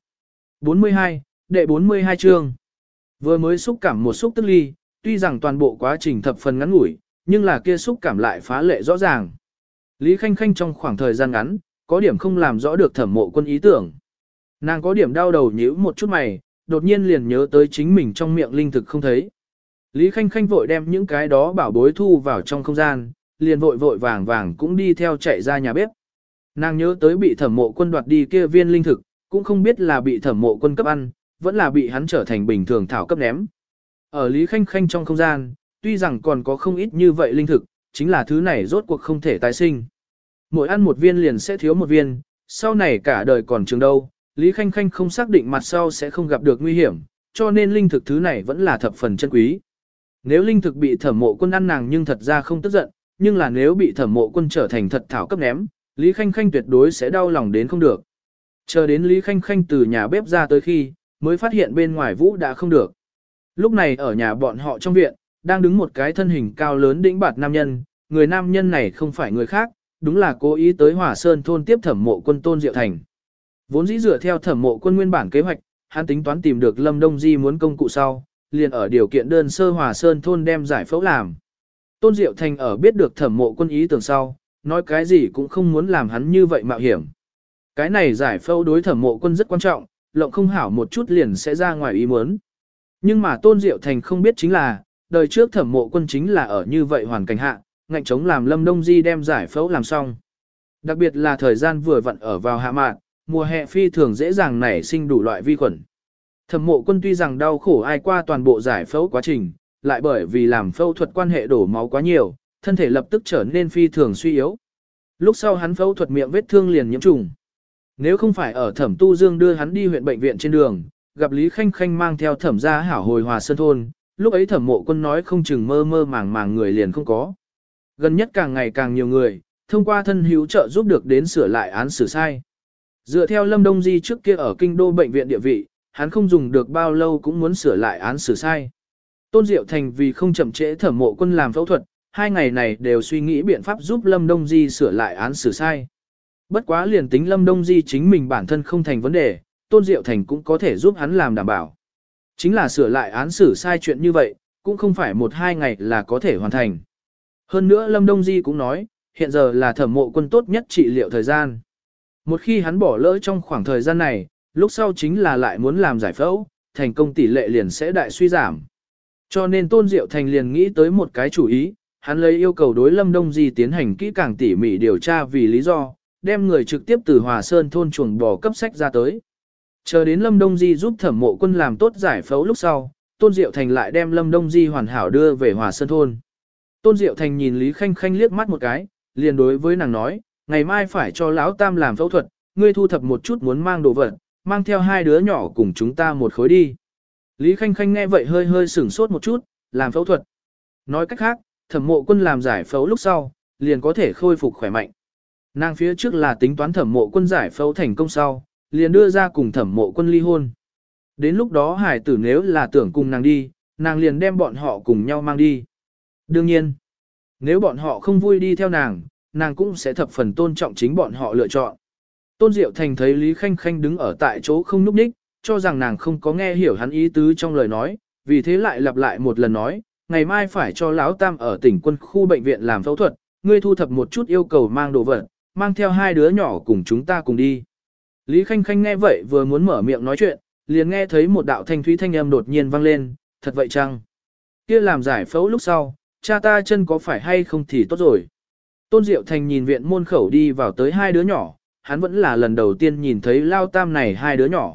42, đệ 42 chương. Vừa mới xúc cảm một xúc tức ly, tuy rằng toàn bộ quá trình thập phần ngắn ngủi, nhưng là kia xúc cảm lại phá lệ rõ ràng. Lý Khanh Khanh trong khoảng thời gian ngắn, có điểm không làm rõ được Thẩm Mộ Quân ý tưởng. Nàng có điểm đau đầu nhíu một chút mày, đột nhiên liền nhớ tới chính mình trong miệng linh thực không thấy. Lý Khanh Khanh vội đem những cái đó bảo bối thu vào trong không gian, liền vội vội vàng vàng cũng đi theo chạy ra nhà bếp. Nàng nhớ tới bị Thẩm Mộ Quân đoạt đi kia viên linh thực, cũng không biết là bị Thẩm Mộ Quân cấp ăn, vẫn là bị hắn trở thành bình thường thảo cấp ném. Ở Lý Khanh Khanh trong không gian, tuy rằng còn có không ít như vậy linh thực, chính là thứ này rốt cuộc không thể tái sinh. Mỗi ăn một viên liền sẽ thiếu một viên, sau này cả đời còn trường đâu, Lý Khanh Khanh không xác định mặt sau sẽ không gặp được nguy hiểm, cho nên linh thực thứ này vẫn là thập phần chân quý. Nếu linh thực bị Thẩm Mộ Quân ăn nàng nhưng thật ra không tức giận, nhưng là nếu bị Thẩm Mộ Quân trở thành thật thảo cấp ném, Lý Khanh Khanh tuyệt đối sẽ đau lòng đến không được. Chờ đến Lý Khanh Khanh từ nhà bếp ra tới khi, mới phát hiện bên ngoài Vũ đã không được. Lúc này ở nhà bọn họ trong viện, đang đứng một cái thân hình cao lớn đĩnh bạt nam nhân, người nam nhân này không phải người khác, đúng là cố ý tới Hòa Sơn thôn tiếp Thẩm Mộ Quân Tôn Diệu Thành. Vốn dĩ dựa theo Thẩm Mộ Quân nguyên bản kế hoạch, hắn tính toán tìm được Lâm Đông Di muốn công cụ sau, liền ở điều kiện đơn sơ Hòa Sơn thôn đem giải phẫu làm. Tôn Diệu Thành ở biết được Thẩm Mộ Quân ý tưởng sau, nói cái gì cũng không muốn làm hắn như vậy mạo hiểm. Cái này giải phẫu đối Thẩm Mộ Quân rất quan trọng, lộng không hảo một chút liền sẽ ra ngoài ý muốn. Nhưng mà Tôn Diệu Thành không biết chính là, đời trước Thẩm Mộ Quân chính là ở như vậy hoàn cảnh hạ, ngạnh chống làm Lâm Đông Di đem giải phẫu làm xong. Đặc biệt là thời gian vừa vặn ở vào hạ mạn, mùa hè phi thường dễ dàng nảy sinh đủ loại vi khuẩn. Thẩm Mộ Quân tuy rằng đau khổ ai qua toàn bộ giải phẫu quá trình, lại bởi vì làm phẫu thuật quan hệ đổ máu quá nhiều, thân thể lập tức trở nên phi thường suy yếu. Lúc sau hắn phẫu thuật miệng vết thương liền nhiễm trùng. Nếu không phải ở Thẩm Tu Dương đưa hắn đi huyện bệnh viện trên đường, gặp Lý Khanh Khanh mang theo Thẩm gia hảo hồi Hòa Sơn thôn, lúc ấy Thẩm Mộ Quân nói không chừng mơ mơ màng màng người liền không có. Gần nhất càng ngày càng nhiều người, thông qua thân hữu trợ giúp được đến sửa lại án xử sai. Dựa theo Lâm Đông Di trước kia ở kinh đô bệnh viện địa vị, hắn không dùng được bao lâu cũng muốn sửa lại án xử sai. Tôn Diệu Thành vì không chậm trễ Thẩm Mộ Quân làm phẫu thuật, 2 ngày này đều suy nghĩ biện pháp giúp Lâm Đông Di sửa lại án xử sai. Bất quá liền tính Lâm Đông Di chính mình bản thân không thành vấn đề, Tôn Diệu Thành cũng có thể giúp hắn làm đảm bảo. Chính là sửa lại án xử sai chuyện như vậy, cũng không phải 1-2 ngày là có thể hoàn thành. Hơn nữa Lâm Đông Di cũng nói, hiện giờ là Thẩm Mộ Quân tốt nhất trị liệu thời gian. Một khi hắn bỏ lỡ trong khoảng thời gian này, lúc sau chính là lại muốn làm giải phẫu, thành công tỷ lệ liền sẽ đại suy giảm. Cho nên Tôn Diệu Thành liền nghĩ tới một cái chủ ý, hắn lấy yêu cầu đối Lâm Đông Di tiến hành kỹ càng tỉ mỉ điều tra vì lý do, đem người trực tiếp từ Hòa Sơn thôn chuồng bò cấp sách ra tới. Chờ đến Lâm Đông Di giúp Thẩm Mộ Quân làm tốt giải phẫu lúc sau, Tôn Diệu Thành lại đem Lâm Đông Di hoàn hảo đưa về Hòa Sơn thôn. Tôn Diệu Thành nhìn Lý Khanh Khanh liếc mắt một cái, liền đối với nàng nói, ngày mai phải cho Lão Tam làm phẫu thuật, ngươi thu thập một chút muốn mang đồ vật, mang theo 2 đứa nhỏ cùng chúng ta một khối đi. Lý Khanh Khanh nghe vậy hơi hơi sửng sốt một chút, làm phẫu thuật. Nói cách khác, Thẩm Mộ Quân làm giải phẫu lúc sau, liền có thể khôi phục khỏe mạnh. Nàng phía trước là tính toán Thẩm Mộ Quân giải phẫu thành công sau, liền đưa ra cùng Thẩm Mộ Quân ly hôn. Đến lúc đó hải tử nếu là tưởng cùng nàng đi, nàng liền đem bọn họ cùng nhau mang đi. Đương nhiên, nếu bọn họ không vui đi theo nàng, nàng cũng sẽ thập phần tôn trọng chính bọn họ lựa chọn. Tôn Diệu Thành thấy Lý Khanh Khanh đứng ở tại chỗ không núp ních, cho rằng nàng không có nghe hiểu hắn ý tứ trong lời nói, vì thế lại lặp lại một lần nói, ngày mai phải cho Lão Tam ở tỉnh quân khu bệnh viện làm phẫu thuật, ngươi thu thập một chút yêu cầu mang đồ vật, mang theo 2 đứa nhỏ cùng chúng ta cùng đi. Lý Khanh Khanh nghe vậy vừa muốn mở miệng nói chuyện, liền nghe thấy một đạo thanh thúy thanh âm đột nhiên vang lên, thật vậy chăng? Kia làm giải phẫu lúc sau, cha ta chân có phải hay không thì tốt rồi. Tôn Diệu Thành nhìn viện môn khẩu đi vào tới 2 đứa nhỏ, hắn vẫn là lần đầu tiên nhìn thấy Lao Tam này 2 đứa nhỏ.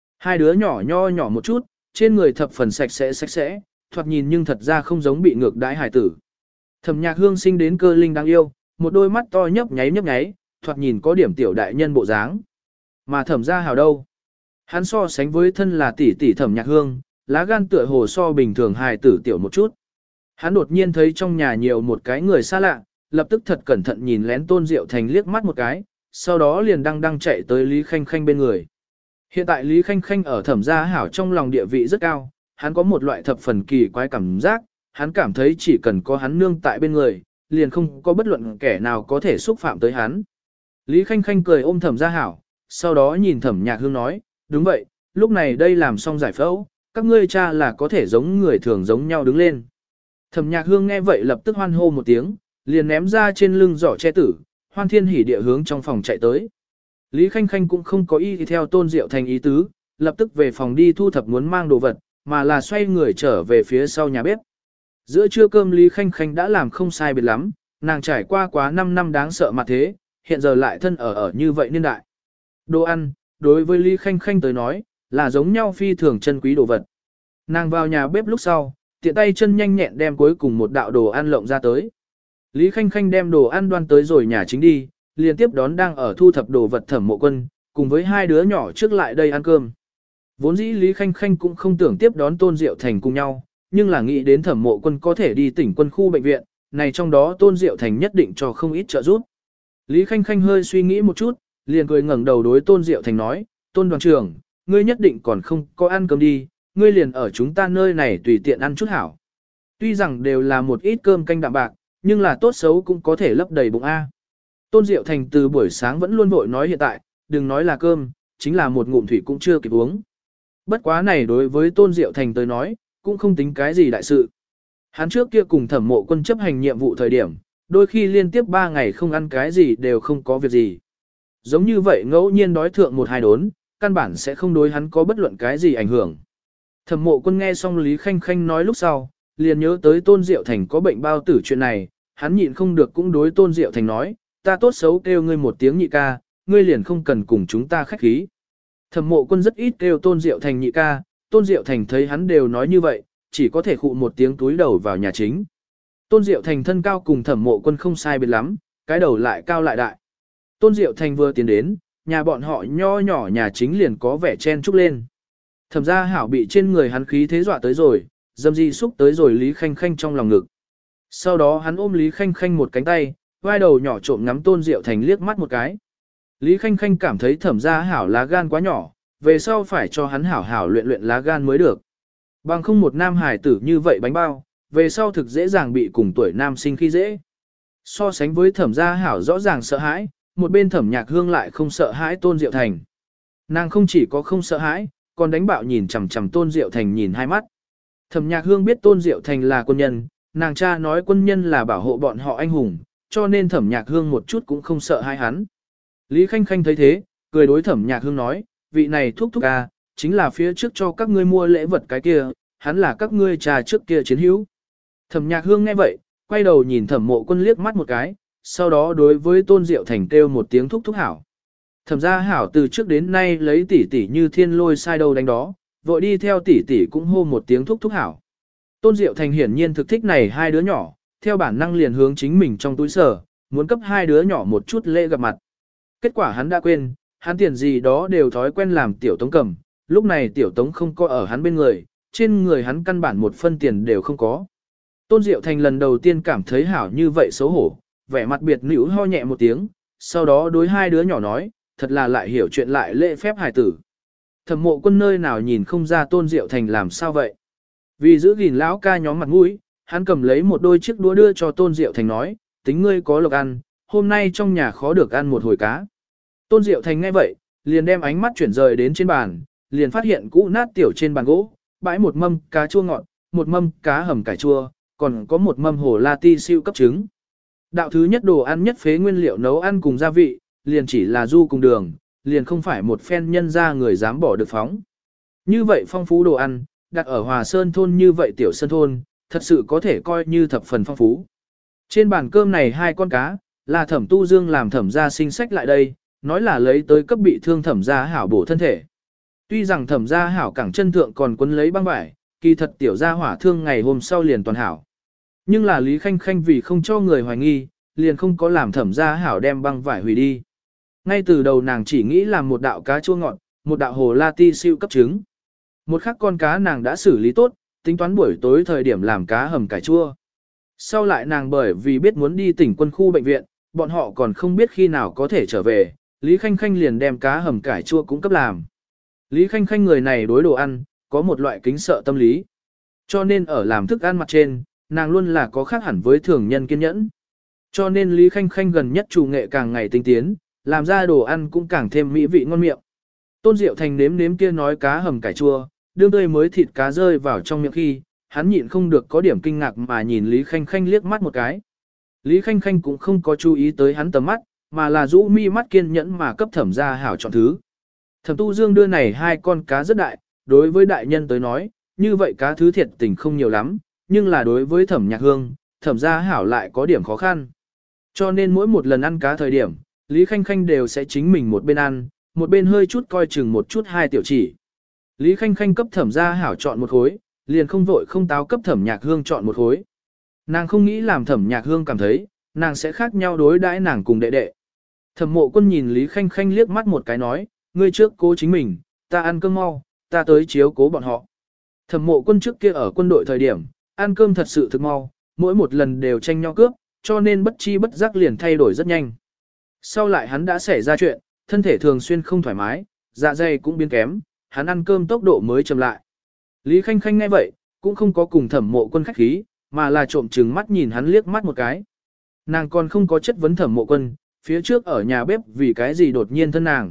2 đứa nhỏ nho nhỏ một chút, trên người thập phần sạch sẽ, thoạt nhìn nhưng thật ra không giống bị ngược đãi hài tử. Thẩm Nhạc Hương sinh đến cơ linh đáng yêu, một đôi mắt to nhấp nháy, thoạt nhìn có điểm tiểu đại nhân bộ dáng. Mà Thẩm Gia Hảo đâu? Hắn so sánh với thân là tỷ tỷ Thẩm Nhạc Hương, lá gan tựa hồ so bình thường hài tử tiểu một chút. Hắn đột nhiên thấy trong nhà nhiều một cái người xa lạ, lập tức thật cẩn thận nhìn lén Tôn Diệu Thành liếc mắt một cái, sau đó liền đang chạy tới Lý Khanh Khanh bên người. Hiện tại Lý Khanh Khanh ở Thẩm Gia Hảo trong lòng địa vị rất cao, hắn có một loại thập phần kỳ quái cảm giác, hắn cảm thấy chỉ cần có hắn nương tại bên người, liền không có bất luận kẻ nào có thể xúc phạm tới hắn. Lý Khanh Khanh cười ôm Thẩm Gia Hảo, sau đó nhìn Thẩm Nhạc Hương nói, đúng vậy, lúc này đây làm xong giải phẫu, các ngươi cha là có thể giống người thường giống nhau đứng lên. Thẩm Nhạc Hương nghe vậy lập tức hoan hô một tiếng, liền ném ra trên lưng giỏ che tử, hoan thiên hỉ địa hướng trong phòng chạy tới. Lý Khanh Khanh cũng không có ý theo Tôn Diệu Thành ý tứ, lập tức về phòng đi thu thập muốn mang đồ vật, mà là xoay người trở về phía sau nhà bếp. Giữa trưa cơm Lý Khanh Khanh đã làm không sai biệt lắm, nàng trải qua quá 5 năm đáng sợ mặt thế, hiện giờ lại thân ở như vậy niên đại. Đồ ăn, đối với Lý Khanh Khanh tới nói, là giống nhau phi thường chân quý đồ vật. Nàng vào nhà bếp lúc sau, tiện tay chân nhanh nhẹn đem cuối cùng một đạo đồ ăn lộng ra tới. Lý Khanh Khanh đem đồ ăn đoan tới rồi nhà chính đi, liên tiếp đón đang ở thu thập đồ vật Thẩm Mộ Quân, cùng với hai đứa nhỏ trước lại đây ăn cơm. Vốn dĩ Lý Khanh Khanh cũng không tưởng tiếp đón Tôn Diệu Thành cùng nhau, nhưng là nghĩ đến Thẩm Mộ Quân có thể đi tỉnh quân khu bệnh viện, này trong đó Tôn Diệu Thành nhất định cho không ít trợ giúp. Lý Khanh Khanh hơi suy nghĩ một chút, liền cười ngẩng đầu đối Tôn Diệu Thành nói, Tôn đoàn trưởng, ngươi nhất định còn không có ăn cơm đi, ngươi liền ở chúng ta nơi này tùy tiện ăn chút hảo. Tuy rằng đều là một ít cơm canh đạm bạc, nhưng là tốt xấu cũng có thể lấp đầy bụng A. Tôn Diệu Thành từ buổi sáng vẫn luôn vội nói hiện tại, đừng nói là cơm, chính là một ngụm thủy cũng chưa kịp uống. Bất quá này đối với Tôn Diệu Thành tới nói, cũng không tính cái gì đại sự. Hắn trước kia cùng Thẩm Mộ Quân chấp hành nhiệm vụ thời điểm, đôi khi liên tiếp 3 ngày không ăn cái gì đều không có việc gì. Giống như vậy ngẫu nhiên đói thượng 1-2 đốn, căn bản sẽ không đối hắn có bất luận cái gì ảnh hưởng. Thẩm Mộ Quân nghe xong Lý Khanh Khanh nói lúc sau, liền nhớ tới Tôn Diệu Thành có bệnh bao tử chuyện này, hắn nhịn không được cũng đối Tôn Diệu Thành nói, ta tốt xấu kêu ngươi một tiếng nhị ca, ngươi liền không cần cùng chúng ta khách khí. Thẩm Mộ Quân rất ít kêu Tôn Diệu Thành nhị ca, Tôn Diệu Thành thấy hắn đều nói như vậy, chỉ có thể khụ một tiếng túi đầu vào nhà chính. Tôn Diệu Thành thân cao cùng Thẩm Mộ Quân không sai biệt lắm, cái đầu lại cao lại đại. Tôn Diệu Thành vừa tiến đến, nhà bọn họ nho nhỏ nhà chính liền có vẻ chen chúc lên. Thẩm Gia Hảo bị trên người hắn khí thế dọa tới rồi, dâm di xúc tới rồi Lý Khanh Khanh trong lòng ngực. Sau đó hắn ôm Lý Khanh Khanh một cánh tay, vai đầu nhỏ trộm ngắm Tôn Diệu Thành liếc mắt một cái. Lý Khanh Khanh cảm thấy Thẩm Gia Hảo lá gan quá nhỏ, về sau phải cho hắn hảo hảo luyện luyện lá gan mới được. Bằng không một nam hải tử như vậy bánh bao, về sau thực dễ dàng bị cùng tuổi nam sinh khi dễ. So sánh với Thẩm Gia Hảo rõ ràng sợ hãi, một bên Thẩm Nhạc Hương lại không sợ hãi Tôn Diệu Thành. Nàng không chỉ có không sợ hãi, còn đánh bạo nhìn chằm chằm Tôn Diệu Thành nhìn hai mắt. Thẩm Nhạc Hương biết Tôn Diệu Thành là quân nhân, nàng cha nói quân nhân là bảo hộ bọn họ anh hùng, cho nên Thẩm Nhạc Hương một chút cũng không sợ hãi hắn. Lý Khanh Khanh thấy thế, cười đối Thẩm Nhạc Hương nói, vị này thúc thúc à, chính là phía trước cho các ngươi mua lễ vật cái kia, hắn là các ngươi cha trước kia chiến hữu. Thẩm Nhạc Hương nghe vậy, quay đầu nhìn Thẩm Mộ Quân liếc mắt một cái, sau đó đối với Tôn Diệu Thành kêu một tiếng thúc thúc hảo. Thẩm Gia Hảo từ trước đến nay lấy tỷ tỷ như thiên lôi sai đâu đánh đó, vội đi theo tỷ tỷ cũng hô một tiếng thúc thúc hảo. Tôn Diệu Thành hiển nhiên thực thích này hai đứa nhỏ, theo bản năng liền hướng chính mình trong túi sở, muốn cấp hai đứa nhỏ một chút lễ gặp mặt. Kết quả hắn đã quên, hắn tiền gì đó đều thói quen làm tiểu tống cầm, lúc này tiểu tống không có ở hắn bên người, trên người hắn căn bản một phân tiền đều không có. Tôn Diệu Thành lần đầu tiên cảm thấy hảo như vậy xấu hổ, vẻ mặt biệt nữ ho nhẹ một tiếng, sau đó đối hai đứa nhỏ nói, thật là lại hiểu chuyện lại lễ phép hài tử. Thẩm Mộ Quân nơi nào nhìn không ra Tôn Diệu Thành làm sao vậy. Vì giữ gìn lão ca nhóm mặt mũi, hắn cầm lấy một đôi chiếc đũa đưa cho Tôn Diệu Thành nói, tính ngươi có lộc ăn, hôm nay trong nhà khó được ăn một hồi cá. Tôn Diệu Thành nghe vậy, liền đem ánh mắt chuyển rời đến trên bàn, liền phát hiện cũ nát tiểu trên bàn gỗ, bãi một mâm cá chua ngọt, một mâm cá hầm cải chua, còn có một mâm hồ la ti siêu cấp trứng. Đạo thứ nhất đồ ăn nhất phế nguyên liệu nấu ăn cùng gia vị, liền chỉ là du cùng đường, liền không phải một phen nhân ra người dám bỏ được phóng. Như vậy phong phú đồ ăn, đặt ở Hòa Sơn thôn như vậy tiểu sơn thôn, thật sự có thể coi như thập phần phong phú. Trên bàn cơm này hai con cá, là Thẩm Tu Dương làm Thẩm gia sinh sách lại đây, nói là lấy tới cấp bị thương Thẩm gia hảo bổ thân thể. Tuy rằng Thẩm gia hảo cẳng chân thượng còn quấn lấy băng vải, kỳ thật tiểu gia hỏa thương ngày hôm sau liền toàn hảo. Nhưng là Lý Khanh Khanh vì không cho người hoài nghi, liền không có làm Thẩm gia hảo đem băng vải hủy đi. Ngay từ đầu nàng chỉ nghĩ làm một đạo cá chua ngọt, một đạo hồ la ti siêu cấp trứng. Một khắc con cá nàng đã xử lý tốt, tính toán buổi tối thời điểm làm cá hầm cải chua. Sau lại nàng bởi vì biết muốn đi tỉnh quân khu bệnh viện, bọn họ còn không biết khi nào có thể trở về, Lý Khanh Khanh liền đem cá hầm cải chua cũng cấp làm. Lý Khanh Khanh người này đối đồ ăn, có một loại kính sợ tâm lý. Cho nên ở làm thức ăn mặt trên, nàng luôn là có khác hẳn với thường nhân kiên nhẫn. Cho nên Lý Khanh Khanh gần nhất chủ nghệ càng ngày tinh tiến, làm ra đồ ăn cũng càng thêm mỹ vị ngon miệng. Tôn Diệu Thành nếm nếm kia nói cá hầm cải chua, đương tươi mới thịt cá rơi vào trong miệng khi, hắn nhịn không được có điểm kinh ngạc mà nhìn Lý Khanh Khanh liếc mắt một cái. Lý Khanh Khanh cũng không có chú ý tới hắn tầm mắt, mà là rũ mi mắt kiên nhẫn mà cấp Thẩm Gia Hảo chọn thứ. Thẩm Tu Dương đưa này hai con cá rất đại, đối với đại nhân tới nói, như vậy cá thứ thiệt tình không nhiều lắm, nhưng là đối với Thẩm Nhạc Hương, Thẩm Gia Hảo lại có điểm khó khăn. Cho nên mỗi một lần ăn cá thời điểm, Lý Khanh Khanh đều sẽ chính mình một bên ăn, một bên hơi chút coi chừng một chút hai tiểu chỉ. Lý Khanh Khanh cấp Thẩm Gia Hảo chọn một khối, liền không vội không táo cấp Thẩm Nhạc Hương chọn một khối. Nàng không nghĩ làm Thẩm Nhạc Hương cảm thấy, nàng sẽ khác nhau đối đãi nàng cùng đệ đệ. Thẩm Mộ Quân nhìn Lý Khanh Khanh liếc mắt một cái nói, ngươi trước cố chính mình, ta ăn cơm mau, ta tới chiếu cố bọn họ. Thẩm Mộ Quân trước kia ở quân đội thời điểm, ăn cơm thật sự thực mau, mỗi một lần đều tranh nhau cướp, cho nên bất chi bất giác liền thay đổi rất nhanh. Sau lại hắn đã xảy ra chuyện, thân thể thường xuyên không thoải mái, dạ dày cũng biến kém, hắn ăn cơm tốc độ mới chậm lại. Lý Khanh Khanh nghe vậy, cũng không có cùng Thẩm Mộ Quân khách khí, mà là trộm trừng mắt nhìn hắn liếc mắt một cái. Nàng còn không có chất vấn Thẩm Mộ Quân, phía trước ở nhà bếp vì cái gì đột nhiên thân nàng.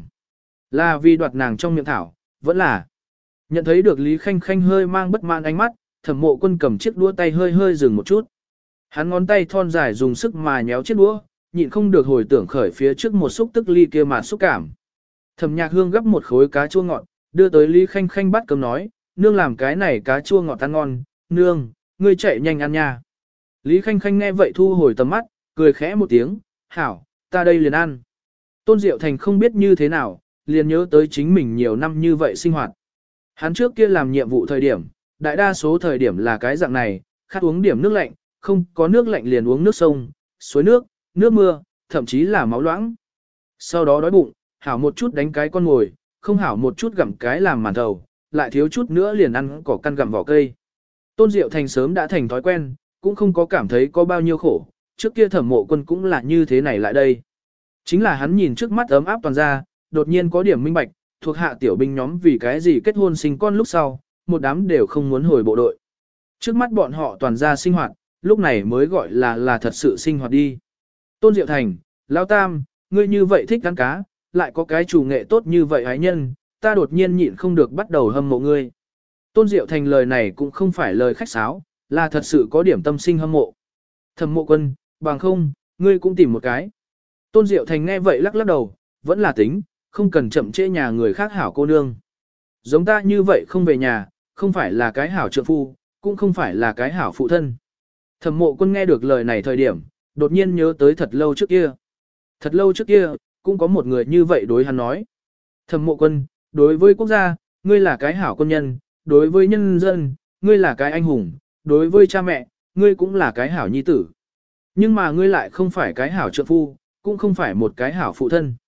Là vì đoạt nàng trong miệng thảo, vẫn là. Nhận thấy được Lý Khanh Khanh hơi mang bất mãn ánh mắt, Thẩm Mộ Quân cầm chiếc đũa tay hơi hơi dừng một chút. Hắn ngón tay thon dài dùng sức mà nhéo chiếc đũa, nhịn không được hồi tưởng khởi phía trước một xúc tức ly kia mà xúc cảm. Thẩm Nhạc Hương gấp một khối cá chua ngọt, đưa tới Lý Khanh Khanh bắt cơm nói, nương làm cái này cá chua ngọt ăn ngon, nương, ngươi chạy nhanh ăn nha. Lý Khanh Khanh nghe vậy thu hồi tầm mắt, cười khẽ một tiếng, hảo, ta đây liền ăn. Tôn Diệu Thành không biết như thế nào, liền nhớ tới chính mình nhiều năm như vậy sinh hoạt. Hắn trước kia làm nhiệm vụ thời điểm, đại đa số thời điểm là cái dạng này, khát uống điểm nước lạnh, không có nước lạnh liền uống nước sông, suối nước, nước mưa, thậm chí là máu loãng. Sau đó đói bụng, hảo một chút đánh cái con ngồi, không hảo một chút gặm cái làm màn thầu, lại thiếu chút nữa liền ăn cỏ căn gặm vỏ cây. Tôn Diệu Thành sớm đã thành thói quen, cũng không có cảm thấy có bao nhiêu khổ, trước kia Thẩm Mộ Quân cũng là như thế này lại đây. Chính là hắn nhìn trước mắt ấm áp toàn ra, đột nhiên có điểm minh bạch, thuộc hạ tiểu binh nhóm vì cái gì kết hôn sinh con lúc sau, một đám đều không muốn hồi bộ đội. Trước mắt bọn họ toàn ra sinh hoạt, lúc này mới gọi là thật sự sinh hoạt đi. Tôn Diệu Thành, Lão Tam, ngươi như vậy thích ăn cá, lại có cái chủ nghệ tốt như vậy ái nhân, ta đột nhiên nhịn không được bắt đầu hâm mộ ngươi. Tôn Diệu Thành lời này cũng không phải lời khách sáo, là thật sự có điểm tâm sinh hâm mộ. Thẩm Mộ Quân, bằng không, ngươi cũng tìm một cái. Tôn Diệu Thành nghe vậy lắc lắc đầu, vẫn là tính, không cần chậm trễ nhà người khác hảo cô nương. Giống ta như vậy không về nhà, không phải là cái hảo trượng phu, cũng không phải là cái hảo phụ thân. Thẩm Mộ Quân nghe được lời này thời điểm, đột nhiên nhớ tới thật lâu trước kia. Thật lâu trước kia, cũng có một người như vậy đối hắn nói. Thẩm Mộ Quân, đối với quốc gia, ngươi là cái hảo quân nhân, đối với nhân dân, ngươi là cái anh hùng, đối với cha mẹ, ngươi cũng là cái hảo nhi tử. Nhưng mà ngươi lại không phải cái hảo trượng phu, cũng không phải một cái hảo phụ thân.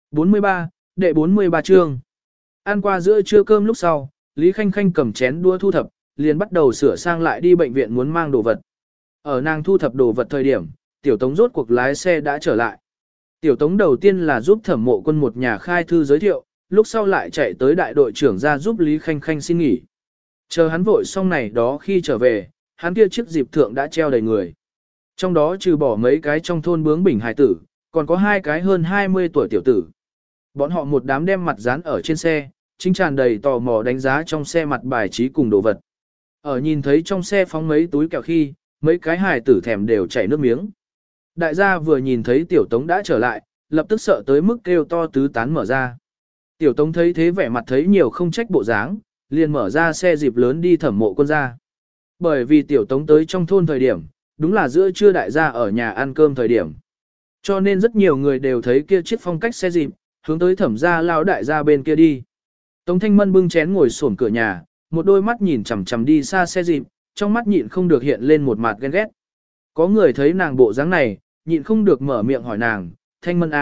43, đệ 43 chương. Ăn qua giữa trưa cơm lúc sau, Lý Khanh Khanh cầm chén đũa thu thập, liền bắt đầu sửa sang lại đi bệnh viện muốn mang đồ vật. Ở nàng thu thập đồ vật thời điểm, Tiểu Tống rốt cuộc lái xe đã trở lại. Tiểu Tống đầu tiên là giúp Thẩm Mộ Quân một nhà khai thư giới thiệu, lúc sau lại chạy tới đại đội trưởng ra giúp Lý Khanh Khanh xin nghỉ. Chờ hắn vội xong này đó khi trở về, hắn kia chiếc dịp thượng đã treo đầy người. Trong đó trừ bỏ mấy cái trong thôn bướng bỉnh hài tử, còn có hai cái hơn 20 tuổi tiểu tử. Bọn họ một đám đem mặt dán ở trên xe, chính tràn đầy tò mò đánh giá trong xe mặt bài trí cùng đồ vật. Ở nhìn thấy trong xe phóng mấy túi kẹo khi, mấy cái hài tử thèm đều chảy nước miếng. Đại gia vừa nhìn thấy Tiểu Tống đã trở lại, lập tức sợ tới mức kêu to tứ tán mở ra. Tiểu Tống thấy thế vẻ mặt thấy nhiều không trách bộ dáng, liền mở ra xe dịp lớn đi Thẩm Mộ Quân ra. Bởi vì Tiểu Tống tới trong thôn thời điểm, đúng là giữa trưa đại gia ở nhà ăn cơm thời điểm. Cho nên rất nhiều người đều thấy kia chiếc phong cách xe dịp, hướng tới Thẩm gia lao đại gia bên kia đi. Tống Thanh Mân bưng chén ngồi xổm cửa nhà, một đôi mắt nhìn chằm chằm đi xa xe dịp, trong mắt nhịn không được hiện lên một mặt ghen ghét. Có người thấy nàng bộ dáng này, nhịn không được mở miệng hỏi nàng, Thanh Mân à,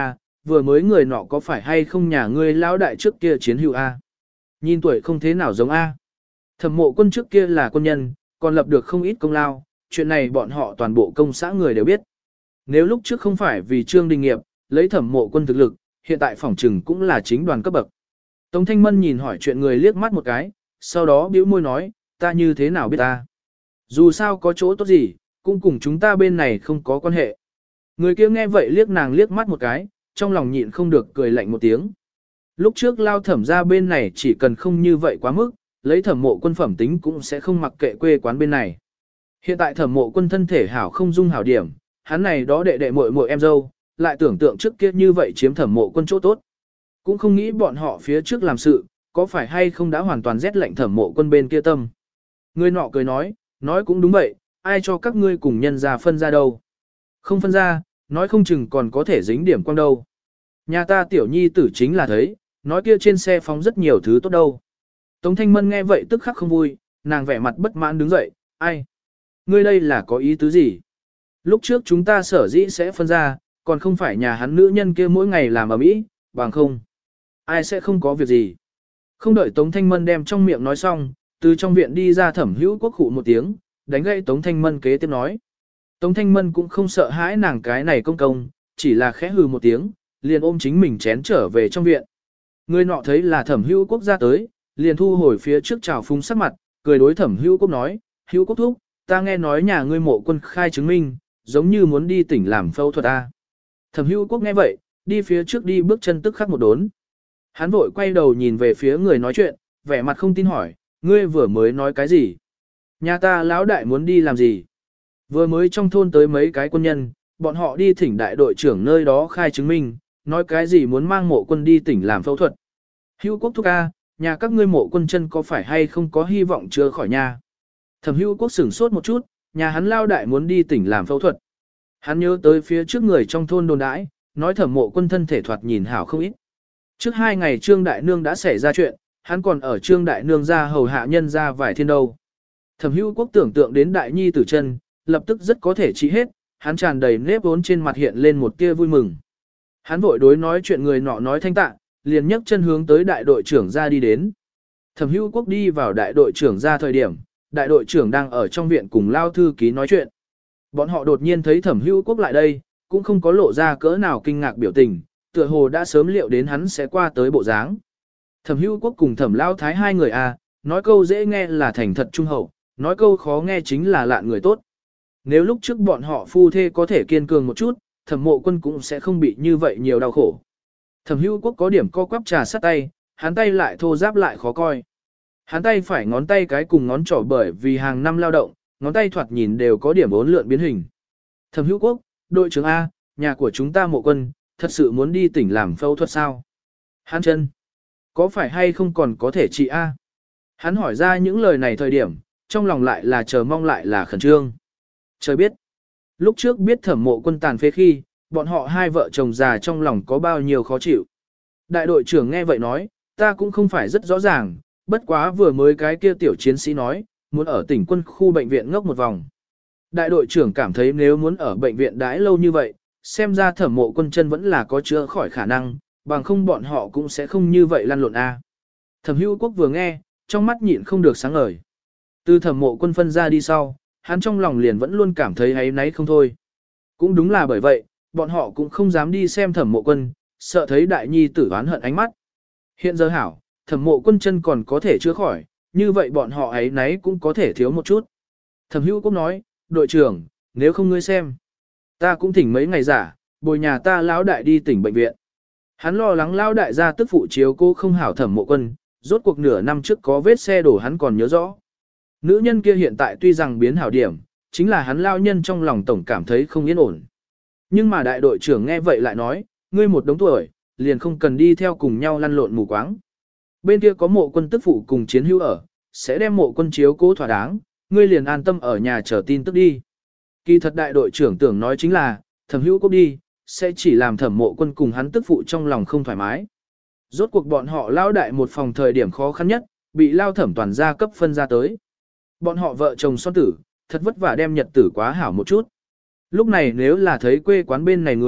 vừa mới người nọ có phải hay không nhà ngươi lão đại trước kia chiến hữu A. Nhìn tuổi không thế nào giống A. Thẩm Mộ Quân trước kia là quân nhân, còn lập được không ít công lao, chuyện này bọn họ toàn bộ công xã người đều biết. Nếu lúc trước không phải vì Trương Đình Nghiệp, lấy Thẩm Mộ Quân thực lực, hiện tại phỏng trừng cũng là chính đoàn cấp bậc. Tống Thanh Mân nhìn hỏi chuyện người liếc mắt một cái, sau đó bĩu môi nói, ta như thế nào biết ta. Dù sao có chỗ tốt gì, cũng cùng chúng ta bên này không có quan hệ. Người kia nghe vậy liếc nàng liếc mắt một cái, trong lòng nhịn không được cười lạnh một tiếng. Lúc trước Lao Thẩm ra bên này chỉ cần không như vậy quá mức, lấy Thẩm Mộ Quân phẩm tính cũng sẽ không mặc kệ quê quán bên này. Hiện tại Thẩm Mộ Quân thân thể hảo không dung hảo điểm, hắn này đó đệ đệ muội muội em dâu, lại tưởng tượng trước kia như vậy chiếm Thẩm Mộ Quân chỗ tốt. Cũng không nghĩ bọn họ phía trước làm sự, có phải hay không đã hoàn toàn rét lạnh Thẩm Mộ Quân bên kia tâm. Người nọ cười nói cũng đúng vậy, ai cho các ngươi cùng nhân ra phân ra đâu. Không phân ra, nói không chừng còn có thể dính điểm quang đâu. Nhà ta tiểu nhi tử chính là thấy, nói kia trên xe phóng rất nhiều thứ tốt đâu. Tống Thanh Mân nghe vậy tức khắc không vui, nàng vẻ mặt bất mãn đứng dậy, ai? Ngươi đây là có ý tứ gì? Lúc trước chúng ta sở dĩ sẽ phân ra, còn không phải nhà hắn nữ nhân kia mỗi ngày làm ở mỹ, bằng không. Ai sẽ không có việc gì? Không đợi Tống Thanh Mân đem trong miệng nói xong, từ trong viện đi ra Thẩm Hữu Quốc khụ một tiếng, đánh gậy Tống Thanh Mân kế tiếp nói. Tống Thanh Mân cũng không sợ hãi nàng cái này công công, chỉ là khẽ hừ một tiếng, liền ôm chính mình chén trở về trong viện. Người nọ thấy là Thẩm Hữu Quốc ra tới, liền thu hồi phía trước chào phúng sắc mặt, cười đối Thẩm Hữu Quốc nói, Hữu Quốc thúc, ta nghe nói nhà ngươi Mộ Quân khai chứng minh, giống như muốn đi tỉnh làm phẫu thuật a. Thẩm Hữu Quốc nghe vậy, đi phía trước đi bước chân tức khắc một đốn. Hắn vội quay đầu nhìn về phía người nói chuyện, vẻ mặt không tin hỏi, ngươi vừa mới nói cái gì? Nhà ta lão đại muốn đi làm gì? Vừa mới trong thôn tới mấy cái quân nhân, bọn họ đi thỉnh đại đội trưởng nơi đó khai chứng minh, nói cái gì muốn mang Mộ Quân đi tỉnh làm phẫu thuật. Hữu Quốc thúc a, nhà các ngươi Mộ Quân chân có phải hay không có hy vọng chữa khỏi nha? Thẩm Hữu Quốc sửng sốt một chút, nhà hắn lao đại muốn đi tỉnh làm phẫu thuật. Hắn nhớ tới phía trước người trong thôn đồn đãi, nói Thẩm Mộ Quân thân thể thoạt nhìn hảo không ít. Trước 2 ngày Trương Đại Nương đã xảy ra chuyện, hắn còn ở Trương Đại Nương ra hầu hạ nhân ra vài thiên đâu. Thẩm Hữu Quốc tưởng tượng đến Đại Nhi tử chân, lập tức rất có thể trị hết, hắn tràn đầy nếp vốn trên mặt hiện lên một tia vui mừng. Hắn vội đối nói chuyện người nọ nói thanh tạ, liền nhấc chân hướng tới đại đội trưởng ra đi đến. Thẩm Hữu Quốc đi vào đại đội trưởng ra thời điểm, đại đội trưởng đang ở trong viện cùng Lao thư ký nói chuyện. Bọn họ đột nhiên thấy Thẩm Hữu Quốc lại đây, cũng không có lộ ra cỡ nào kinh ngạc biểu tình, tựa hồ đã sớm liệu đến hắn sẽ qua tới bộ dáng. Thẩm Hữu Quốc cùng Thẩm Lao Thái hai người nói câu dễ nghe là thành thật trung hậu, nói câu khó nghe chính là lạn người tốt. Nếu lúc trước bọn họ phu thê có thể kiên cường một chút, Thẩm Mộ Quân cũng sẽ không bị như vậy nhiều đau khổ. Thẩm Hữu Quốc có điểm co quắp trà sát tay, hắn tay lại thô ráp lại khó coi. Hắn tay phải ngón tay cái cùng ngón trỏ bởi vì hàng năm lao động, ngón tay thoạt nhìn đều có điểm uốn lượn biến hình. Thẩm Hữu Quốc, đội trưởng A, nhà của chúng ta Mộ Quân, thật sự muốn đi tỉnh làm phẫu thuật sao? Hắn chân, có phải hay không còn có thể trị A? Hắn hỏi ra những lời này thời điểm, trong lòng lại là chờ mong lại là khẩn trương. Trời biết, lúc trước biết Thẩm Mộ Quân tàn phế khi, bọn họ hai vợ chồng già trong lòng có bao nhiêu khó chịu. Đại đội trưởng nghe vậy nói, ta cũng không phải rất rõ ràng, bất quá vừa mới cái kia tiểu chiến sĩ nói, muốn ở tỉnh quân khu bệnh viện ngốc một vòng. Đại đội trưởng cảm thấy nếu muốn ở bệnh viện đãi lâu như vậy, xem ra Thẩm Mộ Quân chân vẫn là có chữa khỏi khả năng, bằng không bọn họ cũng sẽ không như vậy lăn lộn a. Thẩm Hữu Quốc vừa nghe, trong mắt nhịn không được sáng ngời. Từ Thẩm Mộ Quân phân ra đi sau, hắn trong lòng liền vẫn luôn cảm thấy áy náy không thôi. Cũng đúng là bởi vậy, bọn họ cũng không dám đi xem Thẩm Mộ Quân, sợ thấy đại nhi tử oán hận ánh mắt. Hiện giờ hảo, Thẩm Mộ Quân chân còn có thể chữa khỏi, như vậy bọn họ áy náy cũng có thể thiếu một chút. Thẩm Hữu Quốc nói, đội trưởng, nếu không ngươi xem, ta cũng thỉnh mấy ngày giả, bồi nhà ta lão đại đi tỉnh bệnh viện. Hắn lo lắng lão đại gia tức phụ chiếu cô không hảo Thẩm Mộ Quân, rốt cuộc nửa năm trước có vết xe đổ hắn còn nhớ rõ. Nữ nhân kia hiện tại tuy rằng biến hảo điểm, chính là hắn lao nhân trong lòng tổng cảm thấy không yên ổn. Nhưng mà đại đội trưởng nghe vậy lại nói, ngươi một đống tuổi, liền không cần đi theo cùng nhau lăn lộn mù quáng. Bên kia có Mộ Quân tức phụ cùng chiến hữu ở, sẽ đem Mộ Quân chiếu cố thỏa đáng, ngươi liền an tâm ở nhà chờ tin tức đi. Kỳ thật đại đội trưởng tưởng nói chính là, Thẩm Hữu Quốc đi, sẽ chỉ làm Thẩm Mộ Quân cùng hắn tức phụ trong lòng không thoải mái. Rốt cuộc bọn họ lao đại một phòng thời điểm khó khăn nhất, bị lao Thẩm toàn gia cấp phân ra tới. Bọn họ vợ chồng son tử, thật vất vả đem nhật tử quá hảo một chút. Lúc này nếu là thấy quê quán bên này người,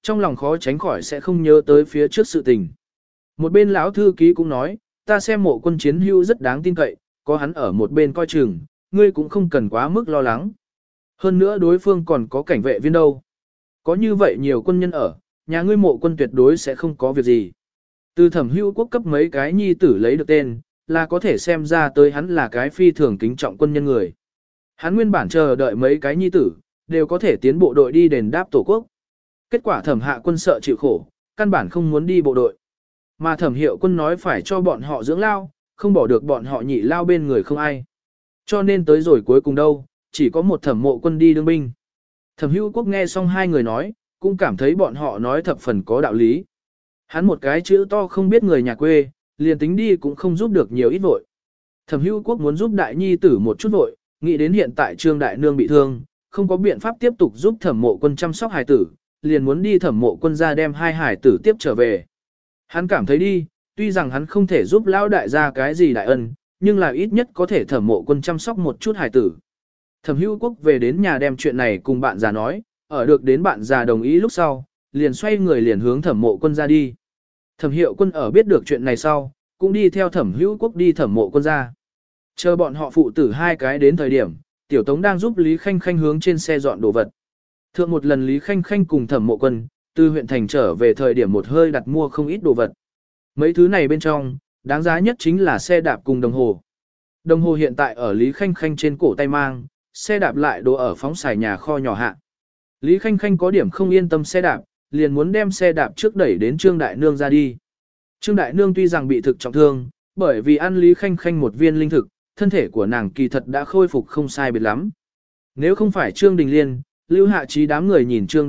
trong lòng khó tránh khỏi sẽ không nhớ tới phía trước sự tình. Một bên lão thư ký cũng nói, ta xem Mộ Quân chiến hữu rất đáng tin cậy, có hắn ở một bên coi chừng, ngươi cũng không cần quá mức lo lắng. Hơn nữa đối phương còn có cảnh vệ viên đâu. Có như vậy nhiều quân nhân ở, nhà ngươi Mộ Quân tuyệt đối sẽ không có việc gì. Từ Thẩm Hữu Quốc cấp mấy cái nhi tử lấy được tên, là có thể xem ra tới hắn là cái phi thường kính trọng quân nhân người. Hắn nguyên bản chờ đợi mấy cái nhi tử, đều có thể tiến bộ đội đi đền đáp tổ quốc. Kết quả Thẩm Hạ Quân sợ chịu khổ, căn bản không muốn đi bộ đội. Mà Thẩm Hiệu Quân nói phải cho bọn họ dưỡng lao, không bỏ được bọn họ nhị lao bên người không ai. Cho nên tới rồi cuối cùng đâu, chỉ có một Thẩm Mộ Quân đi đương binh. Thẩm Hữu Quốc nghe xong hai người nói, cũng cảm thấy bọn họ nói thập phần có đạo lý. Hắn một cái chữ to không biết người nhà quê, liền tính đi cũng không giúp được nhiều ít vội. Thẩm Hữu Quốc muốn giúp đại nhi tử một chút vội, nghĩ đến hiện tại Trương Đại Nương bị thương, không có biện pháp tiếp tục giúp Thẩm Mộ Quân chăm sóc hài tử, liền muốn đi Thẩm Mộ Quân ra đem hai hài tử tiếp trở về. Hắn cảm thấy đi, tuy rằng hắn không thể giúp lão đại gia cái gì đại ân, nhưng là ít nhất có thể Thẩm Mộ Quân chăm sóc một chút hài tử. Thẩm Hữu Quốc về đến nhà đem chuyện này cùng bạn già nói, ở được đến bạn già đồng ý lúc sau, liền xoay người liền hướng Thẩm Mộ Quân ra đi. Thẩm Hiệu Quân ở biết được chuyện này sau, cũng đi theo Thẩm Hữu Quốc đi Thẩm Mộ Quân ra. Chờ bọn họ phụ tử hai cái đến thời điểm, Tiểu Tống đang giúp Lý Khanh Khanh hướng trên xe dọn đồ vật. Thượng một lần Lý Khanh Khanh cùng Thẩm Mộ Quân, từ huyện thành trở về thời điểm một hơi đặt mua không ít đồ vật. Mấy thứ này bên trong, đáng giá nhất chính là xe đạp cùng đồng hồ. Đồng hồ hiện tại ở Lý Khanh Khanh trên cổ tay mang, xe đạp lại đổ ở phóng xài nhà kho nhỏ hạ. Lý Khanh Khanh có điểm không yên tâm xe đạp, liền muốn đem xe đạp trước đẩy đến Trương Đại Nương ra đi. Trương Đại Nương tuy rằng bị thực trọng thương, bởi vì ăn Lý Khanh Khanh một viên linh thực, thân thể của nàng kỳ thật đã khôi phục không sai biệt lắm. Nếu không phải Trương Đình Liên, Lưu Hạ Trí đám người nhìn Trương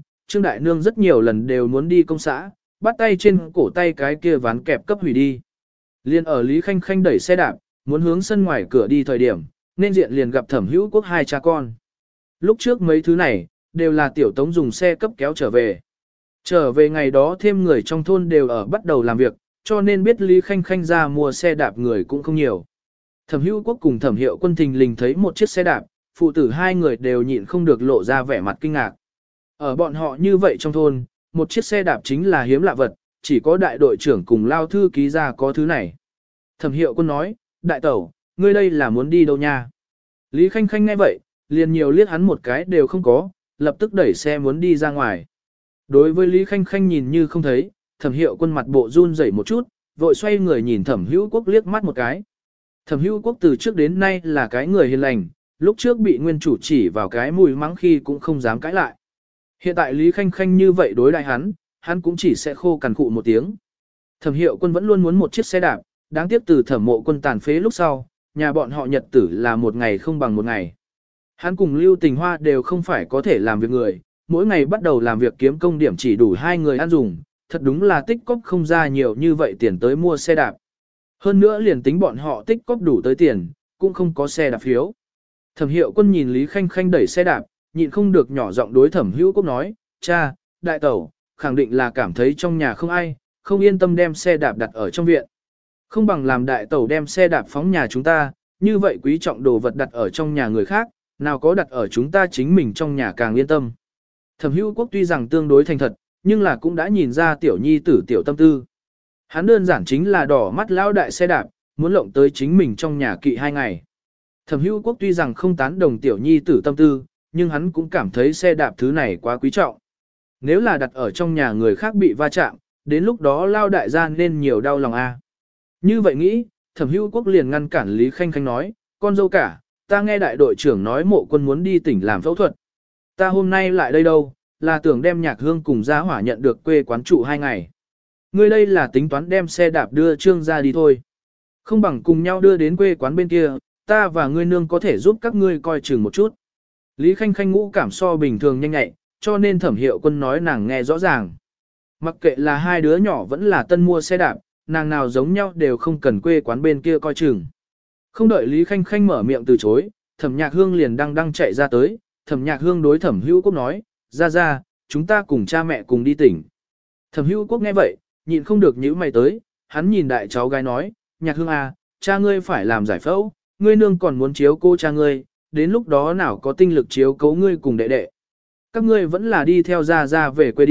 Đại Nương rất nhiều lần đều muốn đi công xã, bắt tay trên cổ tay cái kia ván kẹp cấp hủy đi. Liên ở Lý Khanh Khanh đẩy xe đạp, muốn hướng sân ngoài cửa đi thời điểm, nên diện liền gặp Thẩm Hữu Quốc hai cha con. Lúc trước mấy thứ này, đều là Tiểu Tống dùng xe cấp kéo trở về. Trở về ngày đó thêm người trong thôn đều ở bắt đầu làm việc, cho nên biết Lý Khanh Khanh ra mua xe đạp người cũng không nhiều. Thẩm Hữu Quốc cùng Thẩm Hiệu Quân thình lình thấy một chiếc xe đạp, phụ tử hai người đều nhịn không được lộ ra vẻ mặt kinh ngạc. Ở bọn họ như vậy trong thôn, một chiếc xe đạp chính là hiếm lạ vật, chỉ có đại đội trưởng cùng lao thư ký ra có thứ này. Thẩm Hiệu Quân nói, đại tẩu, ngươi đây là muốn đi đâu nha? Lý Khanh Khanh nghe vậy, liền nhiều liếc hắn một cái đều không có, lập tức đẩy xe muốn đi ra ngoài. Đối với Lý Khanh Khanh nhìn như không thấy, Thẩm Hiệu Quân mặt bộ run rẩy một chút, vội xoay người nhìn Thẩm Hữu Quốc liếc mắt một cái. Thẩm Hữu Quốc từ trước đến nay là cái người hiền lành, lúc trước bị nguyên chủ chỉ vào cái mùi mắng khi cũng không dám cãi lại. Hiện tại Lý Khanh Khanh như vậy đối đại hắn cũng chỉ sẽ khô cằn khụ một tiếng. Thẩm Hiệu Quân vẫn luôn muốn một chiếc xe đạp, đáng tiếc từ Thẩm Mộ Quân tàn phế lúc sau, nhà bọn họ nhật tử là một ngày không bằng một ngày. Hắn cùng Lưu Tình Hoa đều không phải có thể làm việc người, mỗi ngày bắt đầu làm việc kiếm công điểm chỉ đủ hai người ăn dùng, thật đúng là tích cóp không ra nhiều như vậy tiền tới mua xe đạp. Hơn nữa liền tính bọn họ tích cóp đủ tới tiền, cũng không có xe đạp phiếu. Thẩm Hiệu Quân nhìn Lý Khanh Khanh đẩy xe đạp, nhịn không được nhỏ giọng đối Thẩm Hữu Quốc nói, cha, đại tẩu, khẳng định là cảm thấy trong nhà không ai, không yên tâm đem xe đạp đặt ở trong viện. Không bằng làm đại tẩu đem xe đạp phóng nhà chúng ta, như vậy quý trọng đồ vật đặt ở trong nhà người khác, nào có đặt ở chúng ta chính mình trong nhà càng yên tâm. Thẩm Hữu Quốc tuy rằng tương đối thành thật, nhưng là cũng đã nhìn ra tiểu nhi tử tiểu tâm tư. Hắn đơn giản chính là đỏ mắt lão đại xe đạp, muốn lộng tới chính mình trong nhà kỵ 2 ngày. Thẩm Hữu Quốc tuy rằng không tán đồng tiểu nhi tử tâm tư, nhưng hắn cũng cảm thấy xe đạp thứ này quá quý trọng. Nếu là đặt ở trong nhà người khác bị va chạm, đến lúc đó lao đại gia nên nhiều đau lòng a. Như vậy nghĩ, Thẩm Hữu Quốc liền ngăn cản Lý Khanh Khanh nói, con dâu cả, ta nghe đại đội trưởng nói Mộ Quân muốn đi tỉnh làm phẫu thuật. Ta hôm nay lại đây đâu, là tưởng đem Nhạc Hương cùng Gia Hỏa nhận được quê quán trụ 2 ngày. Ngươi đây là tính toán đem xe đạp đưa Trương ra đi thôi. Không bằng cùng nhau đưa đến quê quán bên kia, ta và ngươi nương có thể giúp các ngươi coi chừng một chút. Lý Khanh Khanh ngũ cảm so bình thường nhanh nhạy, cho nên Thẩm Hiệu Quân nói nàng nghe rõ ràng. Mặc kệ là hai đứa nhỏ vẫn là tân mua xe đạp, nàng nào giống nhau đều không cần quê quán bên kia coi chừng. Không đợi Lý Khanh Khanh mở miệng từ chối, Thẩm Nhạc Hương liền đang chạy ra tới, Thẩm Nhạc Hương đối Thẩm Hữu Quốc nói, ra, chúng ta cùng cha mẹ cùng đi tỉnh. Thẩm Hữu Quốc nghe vậy, nhịn không được nhíu mày tới, hắn nhìn đại cháu gái nói, Nhạc Hương à, cha ngươi phải làm giải phẫu, ngươi nương còn muốn chiếu cô cha ngươi, đến lúc đó nào có tinh lực chiếu cố ngươi cùng đệ đệ. Các ngươi vẫn là đi theo ra về quê đi,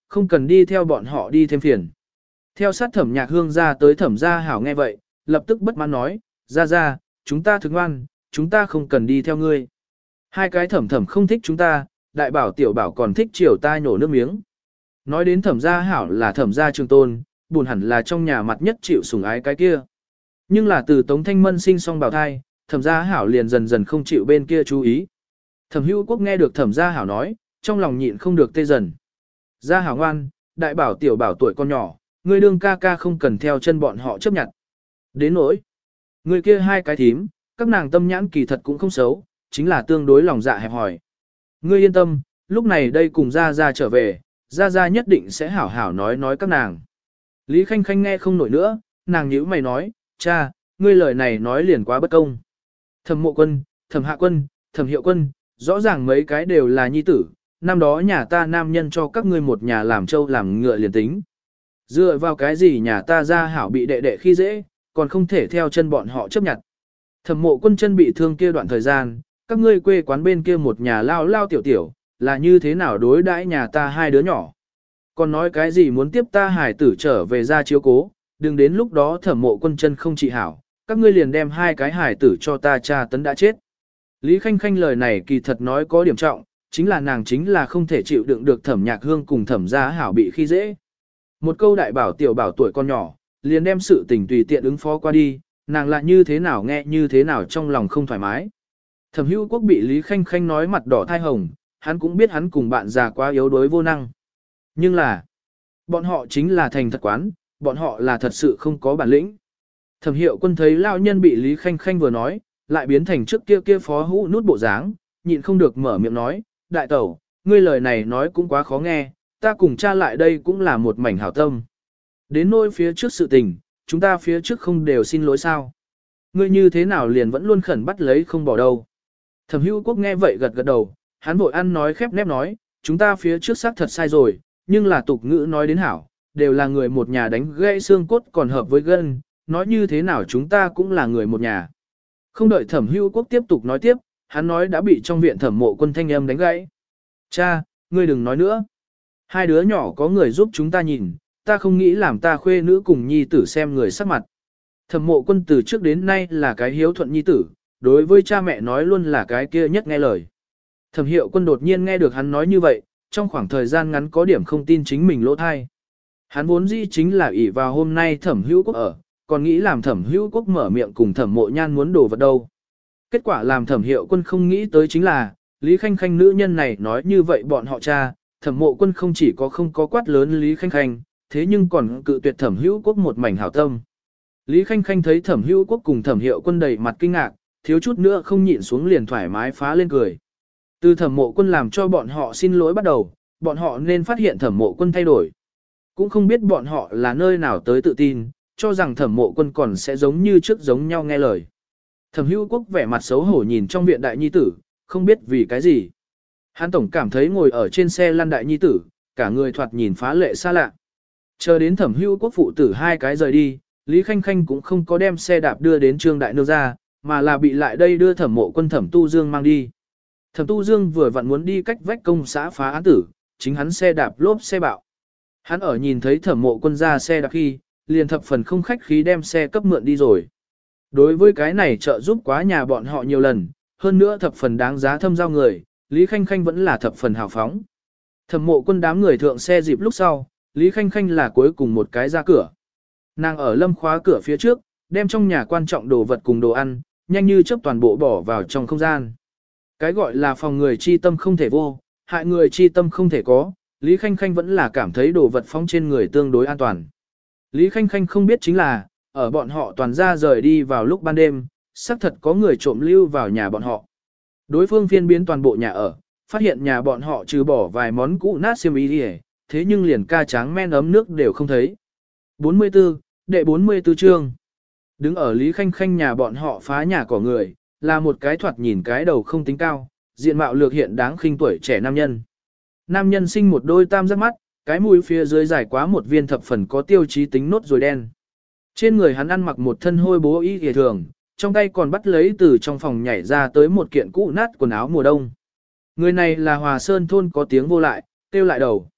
không cần đi theo bọn họ đi thêm phiền. Theo sát Thẩm Nhạc Hương ra tới Thẩm Gia Hảo nghe vậy, lập tức bất mãn nói, ra, chúng ta thực ngoan, chúng ta không cần đi theo ngươi. Hai cái Thẩm Thẩm không thích chúng ta, đại bảo tiểu bảo còn thích chiều ta nhổ nước miếng. Nói đến Thẩm Gia Hảo là Thẩm Gia Trường Tôn, buồn hẳn là trong nhà mặt nhất chịu sủng ái cái kia. Nhưng là từ Tống Thanh Mân sinh xong bào thai, Thẩm Gia Hảo liền dần dần không chịu bên kia chú ý. Thẩm Hữu Quốc nghe được Thẩm Gia Hảo nói, trong lòng nhịn không được tê dần. Gia Hảo ngoan, đại bảo tiểu bảo tuổi con nhỏ, ngươi đương ca ca không cần theo chân bọn họ chấp nhận. Đến nỗi, người kia hai cái thím, các nàng tâm nhãn kỳ thật cũng không xấu, chính là tương đối lòng dạ hẹp hòi. Ngươi yên tâm, lúc này đây cùng Gia trở về, Gia nhất định sẽ hảo hảo nói các nàng. Lý Khanh Khanh nghe không nổi nữa, nàng nhíu mày nói, cha, ngươi lời này nói liền quá bất công. Thẩm Mộ Quân, Thẩm Hạ Quân, Thẩm Hiệu Quân, rõ ràng mấy cái đều là nhi tử, năm đó nhà ta nam nhân cho các ngươi một nhà làm trâu làm ngựa liền tính. Dựa vào cái gì nhà ta Gia Hảo bị đệ đệ khi dễ, còn không thể theo chân bọn họ chấp nhận. Thẩm Mộ Quân chân bị thương kia đoạn thời gian, các ngươi quê quán bên kia một nhà lao tiểu, là như thế nào đối đãi nhà ta hai đứa nhỏ. Còn nói cái gì muốn tiếp ta hải tử trở về ra chiếu cố, đừng đến lúc đó Thẩm Mộ Quân chân không trị hảo, các ngươi liền đem hai cái hải tử cho ta tra tấn đã chết. Lý Khanh Khanh lời này kỳ thật nói có điểm trọng, chính là nàng chính là không thể chịu đựng được Thẩm Nhạc Hương cùng Thẩm Gia Hảo bị khi dễ. Một câu đại bảo tiểu bảo tuổi con nhỏ, liền đem sự tình tùy tiện ứng phó qua đi, nàng lại như thế nào nghe như thế nào trong lòng không thoải mái. Thẩm Hữu Quốc bị Lý Khanh Khanh nói mặt đỏ thai hồng, hắn cũng biết hắn cùng bạn già quá yếu đuối vô năng. Nhưng là, bọn họ chính là thành thật quán, bọn họ là thật sự không có bản lĩnh. Thẩm Hiệu Quân thấy lao nhân bị Lý Khanh Khanh vừa nói, lại biến thành trước kia phó hũ nút bộ dáng, nhịn không được mở miệng nói, đại tẩu, ngươi lời này nói cũng quá khó nghe, ta cùng cha lại đây cũng là một mảnh hảo tâm. Đến nỗi phía trước sự tình, chúng ta phía trước không đều xin lỗi sao. Ngươi như thế nào liền vẫn luôn khẩn bắt lấy không bỏ đâu. Thẩm Hữu Quốc nghe vậy gật gật đầu, hắn vội ăn nói khép nép nói, chúng ta phía trước xác thật sai rồi, nhưng là tục ngữ nói đến hảo, đều là người một nhà đánh gãy xương cốt còn hợp với gân, nói như thế nào chúng ta cũng là người một nhà. Không đợi Thẩm Hữu Quốc tiếp tục nói tiếp, hắn nói đã bị trong viện Thẩm Mộ Quân thanh âm đánh gãy. Cha, ngươi đừng nói nữa. Hai đứa nhỏ có người giúp chúng ta nhìn, ta không nghĩ làm ta khuê nữ cùng nhi tử xem người sắc mặt. Thẩm Mộ Quân từ trước đến nay là cái hiếu thuận nhi tử, đối với cha mẹ nói luôn là cái kia nhất nghe lời. Thẩm Hiệu Quân đột nhiên nghe được hắn nói như vậy, trong khoảng thời gian ngắn có điểm không tin chính mình lỗ thai. Hắn vốn dĩ chính là ỷ vào hôm nay Thẩm Hữu Quốc ở, còn nghĩ làm Thẩm Hữu Quốc mở miệng cùng Thẩm Mộ Nhan muốn đồ vật đâu. Kết quả làm Thẩm Hiệu Quân không nghĩ tới chính là, Lý Khanh Khanh nữ nhân này nói như vậy bọn họ cha, Thẩm Mộ Quân không chỉ có không có quát lớn Lý Khanh Khanh, thế nhưng còn cự tuyệt Thẩm Hữu Quốc một mảnh hảo tâm. Lý Khanh Khanh thấy Thẩm Hữu Quốc cùng Thẩm Hiệu Quân đầy mặt kinh ngạc, thiếu chút nữa không nhịn xuống liền thoải mái phá lên cười. Từ Thẩm Mộ Quân làm cho bọn họ xin lỗi bắt đầu, bọn họ nên phát hiện Thẩm Mộ Quân thay đổi. Cũng không biết bọn họ là nơi nào tới tự tin, cho rằng Thẩm Mộ Quân còn sẽ giống như trước giống nhau nghe lời. Thẩm Hữu Quốc vẻ mặt xấu hổ nhìn trong viện đại nhi tử, không biết vì cái gì. Hắn tổng cảm thấy ngồi ở trên xe lăn đại nhi tử, cả người thoạt nhìn phá lệ xa lạ. Chờ đến Thẩm Hữu Quốc phụ tử hai cái rời đi, Lý Khanh Khanh cũng không có đem xe đạp đưa đến Trương Đại Nương ra, mà là bị lại đây đưa Thẩm Mộ Quân Thẩm Tu Dương mang đi. Thẩm Tu Dương vừa vặn muốn đi cách vách công xã phá án tử, chính hắn xe đạp lốp xe bạo. Hắn ở nhìn thấy Thẩm Mộ Quân ra xe đạp khi, liền thập phần không khách khí đem xe cấp mượn đi rồi. Đối với cái này trợ giúp quá nhà bọn họ nhiều lần, hơn nữa thập phần đáng giá thâm giao người, Lý Khanh Khanh vẫn là thập phần hào phóng. Thẩm Mộ Quân đám người thượng xe dịp lúc sau, Lý Khanh Khanh là cuối cùng một cái ra cửa. Nàng ở lâm khóa cửa phía trước, đem trong nhà quan trọng đồ vật cùng đồ ăn, nhanh như chớp toàn bộ bỏ vào trong không gian. Cái gọi là phòng người chi tâm không thể vô, hại người chi tâm không thể có, Lý Khanh Khanh vẫn là cảm thấy đồ vật phóng trên người tương đối an toàn. Lý Khanh Khanh không biết chính là, ở bọn họ toàn ra rời đi vào lúc ban đêm, xác thật có người trộm lưu vào nhà bọn họ. Đối phương phiên biến toàn bộ nhà ở, phát hiện nhà bọn họ trừ bỏ vài món cũ nát xiêm y đi, thế nhưng liền ca tráng men ấm nước đều không thấy. 44, đệ 44 chương. Đứng ở Lý Khanh Khanh nhà bọn họ phá nhà của người, là một cái thoạt nhìn cái đầu không tính cao, diện mạo lược hiện đáng khinh tuổi trẻ nam nhân. Nam nhân sinh một đôi tam giác mắt, cái mũi phía dưới dài quá một viên thập phần có tiêu chí tính nốt rồi đen. Trên người hắn ăn mặc một thân hôi bố y hề thường, trong tay còn bắt lấy từ trong phòng nhảy ra tới một kiện cũ nát quần áo mùa đông. Người này là Hòa Sơn thôn có tiếng vô lại, kêu lại đầu.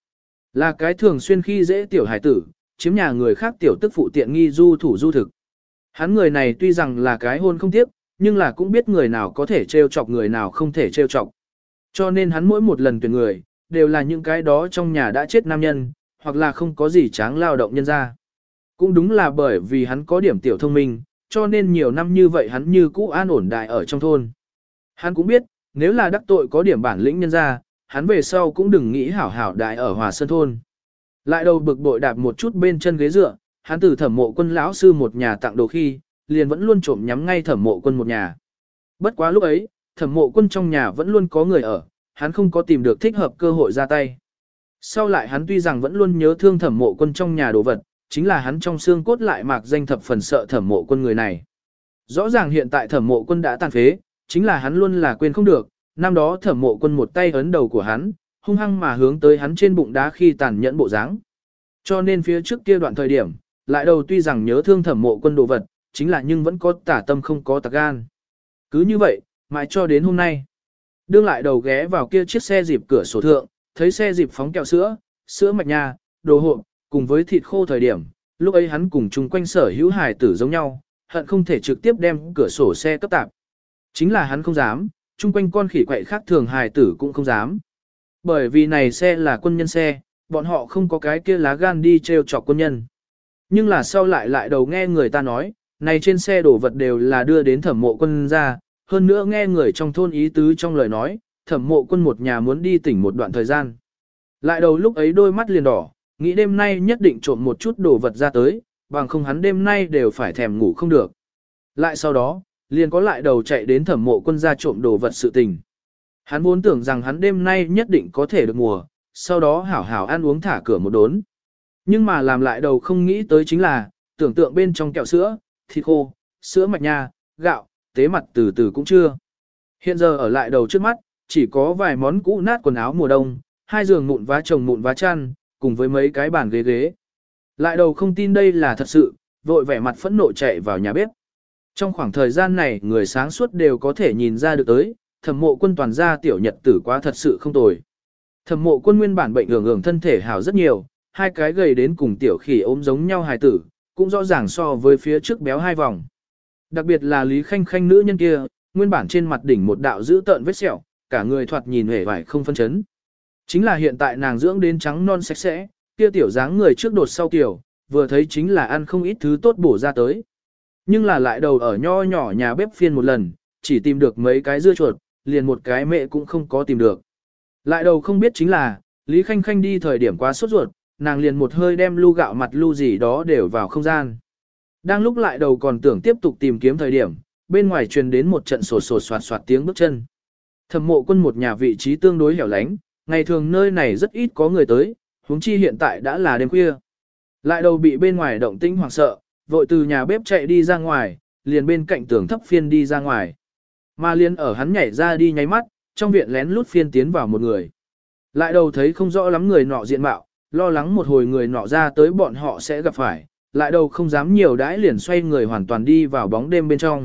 Là cái thường xuyên khi dễ tiểu hải tử, chiếm nhà người khác tiểu tức phụ tiện nghi du thủ du thực. Hắn người này tuy rằng là cái hôn không tiếc, nhưng là cũng biết người nào có thể trêu chọc người nào không thể trêu chọc. Cho nên hắn mỗi một lần tuyển người, đều là những cái đó trong nhà đã chết nam nhân, hoặc là không có gì tráng lao động nhân ra. Cũng đúng là bởi vì hắn có điểm tiểu thông minh, cho nên nhiều năm như vậy hắn như cũ an ổn đại ở trong thôn. Hắn cũng biết, nếu là đắc tội có điểm bản lĩnh nhân ra, hắn về sau cũng đừng nghĩ hảo hảo đại ở Hòa Sơn thôn. Lại đầu bực bội đạp một chút bên chân ghế dựa, hắn từ Thẩm Mộ Quân lão sư một nhà tặng đồ khi, liền vẫn luôn trộm nhắm ngay Thẩm Mộ Quân một nhà. Bất quá lúc ấy, Thẩm Mộ Quân trong nhà vẫn luôn có người ở, hắn không có tìm được thích hợp cơ hội ra tay. Sau lại hắn tuy rằng vẫn luôn nhớ thương Thẩm Mộ Quân trong nhà đồ vật, chính là hắn trong xương cốt lại mạc danh thập phần sợ Thẩm Mộ Quân người này. Rõ ràng hiện tại Thẩm Mộ Quân đã tàn phế, chính là hắn luôn là quên không được, năm đó Thẩm Mộ Quân một tay ấn đầu của hắn, hung hăng mà hướng tới hắn trên bụng đá khi tàn nhẫn bộ dáng. Cho nên phía trước kia đoạn thời điểm, lại đầu tuy rằng nhớ thương Thẩm Mộ Quân đồ vật, chính là nhưng vẫn có tả tâm không có tạc gan. Cứ như vậy, mãi cho đến hôm nay. Đương lại đầu ghé vào kia chiếc xe dịp cửa sổ thượng, thấy xe dịp phóng kẹo sữa, sữa mạch nha, đồ hộp, cùng với thịt khô thời điểm, lúc ấy hắn cùng chung quanh sở hữu hài tử giống nhau, hận không thể trực tiếp đem cửa sổ xe cấp tạp. Chính là hắn không dám, chung quanh con khỉ quậy khác thường hài tử cũng không dám. Bởi vì này xe là quân nhân xe, bọn họ không có cái kia lá gan đi treo chọc quân nhân. Nhưng là sau lại đầu nghe người ta nói, này trên xe đổ vật đều là đưa đến Thẩm Mộ Quân ra, hơn nữa nghe người trong thôn ý tứ trong lời nói, Thẩm Mộ Quân một nhà muốn đi tỉnh một đoạn thời gian. Lại đầu lúc ấy đôi mắt liền đỏ, nghĩ đêm nay nhất định trộm một chút đồ vật ra tới, bằng không hắn đêm nay đều phải thèm ngủ không được. Lại sau đó, liền có lại đầu chạy đến Thẩm Mộ Quân ra trộm đồ vật sự tình. Hắn vốn tưởng rằng hắn đêm nay nhất định có thể được mùa, sau đó hảo hảo ăn uống thả cửa một đốn. Nhưng mà làm lại đầu không nghĩ tới chính là, tưởng tượng bên trong kẹo sữa, thịt khô, sữa mạch nha, gạo, tế mặt từ từ cũng chưa. Hiện giờ ở lại đầu trước mắt, chỉ có vài món cũ nát quần áo mùa đông, hai giường mụn vá chồng mụn vá chăn, cùng với mấy cái bàn ghế ghế. Lại đầu không tin đây là thật sự, vội vẻ mặt phẫn nộ chạy vào nhà bếp. Trong khoảng thời gian này người sáng suốt đều có thể nhìn ra được tới, Thẩm Mộ Quân toàn gia tiểu nhật tử quá thật sự không tồi. Thẩm Mộ Quân nguyên bản bệnh ưởng thân thể hảo rất nhiều, hai cái gầy đến cùng tiểu khỉ ốm giống nhau hài tử, cũng rõ ràng so với phía trước béo hai vòng. Đặc biệt là Lý Khanh Khanh nữ nhân kia, nguyên bản trên mặt đỉnh một đạo dữ tợn vết sẹo, cả người thoạt nhìn hề vải không phân chấn. Chính là hiện tại nàng dưỡng đến trắng non sạch sẽ, kia tiểu dáng người trước đột sau tiểu, vừa thấy chính là ăn không ít thứ tốt bổ ra tới. Nhưng là lại đầu ở nho nhỏ nhà bếp phiên một lần, chỉ tìm được mấy cái dưa chuột, liền một cái mẹ cũng không có tìm được. Lại đầu không biết chính là, Lý Khanh Khanh đi thời điểm quá sốt ruột, nàng liền một hơi đem lu gạo mặt lu gì đó đều vào không gian. Đang lúc lại đầu còn tưởng tiếp tục tìm kiếm thời điểm, bên ngoài truyền đến một trận sột sột soạt soạt tiếng bước chân. Thẩm Mộ Quân một nhà vị trí tương đối hẻo lánh, ngày thường nơi này rất ít có người tới, huống chi hiện tại đã là đêm khuya. Lại đầu bị bên ngoài động tĩnh hoảng sợ, vội từ nhà bếp chạy đi ra ngoài, liền bên cạnh tường thấp phiên đi ra ngoài. Mà liền ở hắn nhảy ra đi nháy mắt, trong viện lén lút phiên tiến vào một người. Lại đầu thấy không rõ lắm người nọ diện mạo, lo lắng một hồi người nọ ra tới bọn họ sẽ gặp phải, lại đầu không dám nhiều đãi liền xoay người hoàn toàn đi vào bóng đêm bên trong.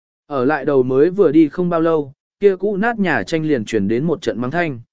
Ở lại đầu mới vừa đi không bao lâu, kia cũ nát nhà tranh liền chuyển đến một trận mắng thanh.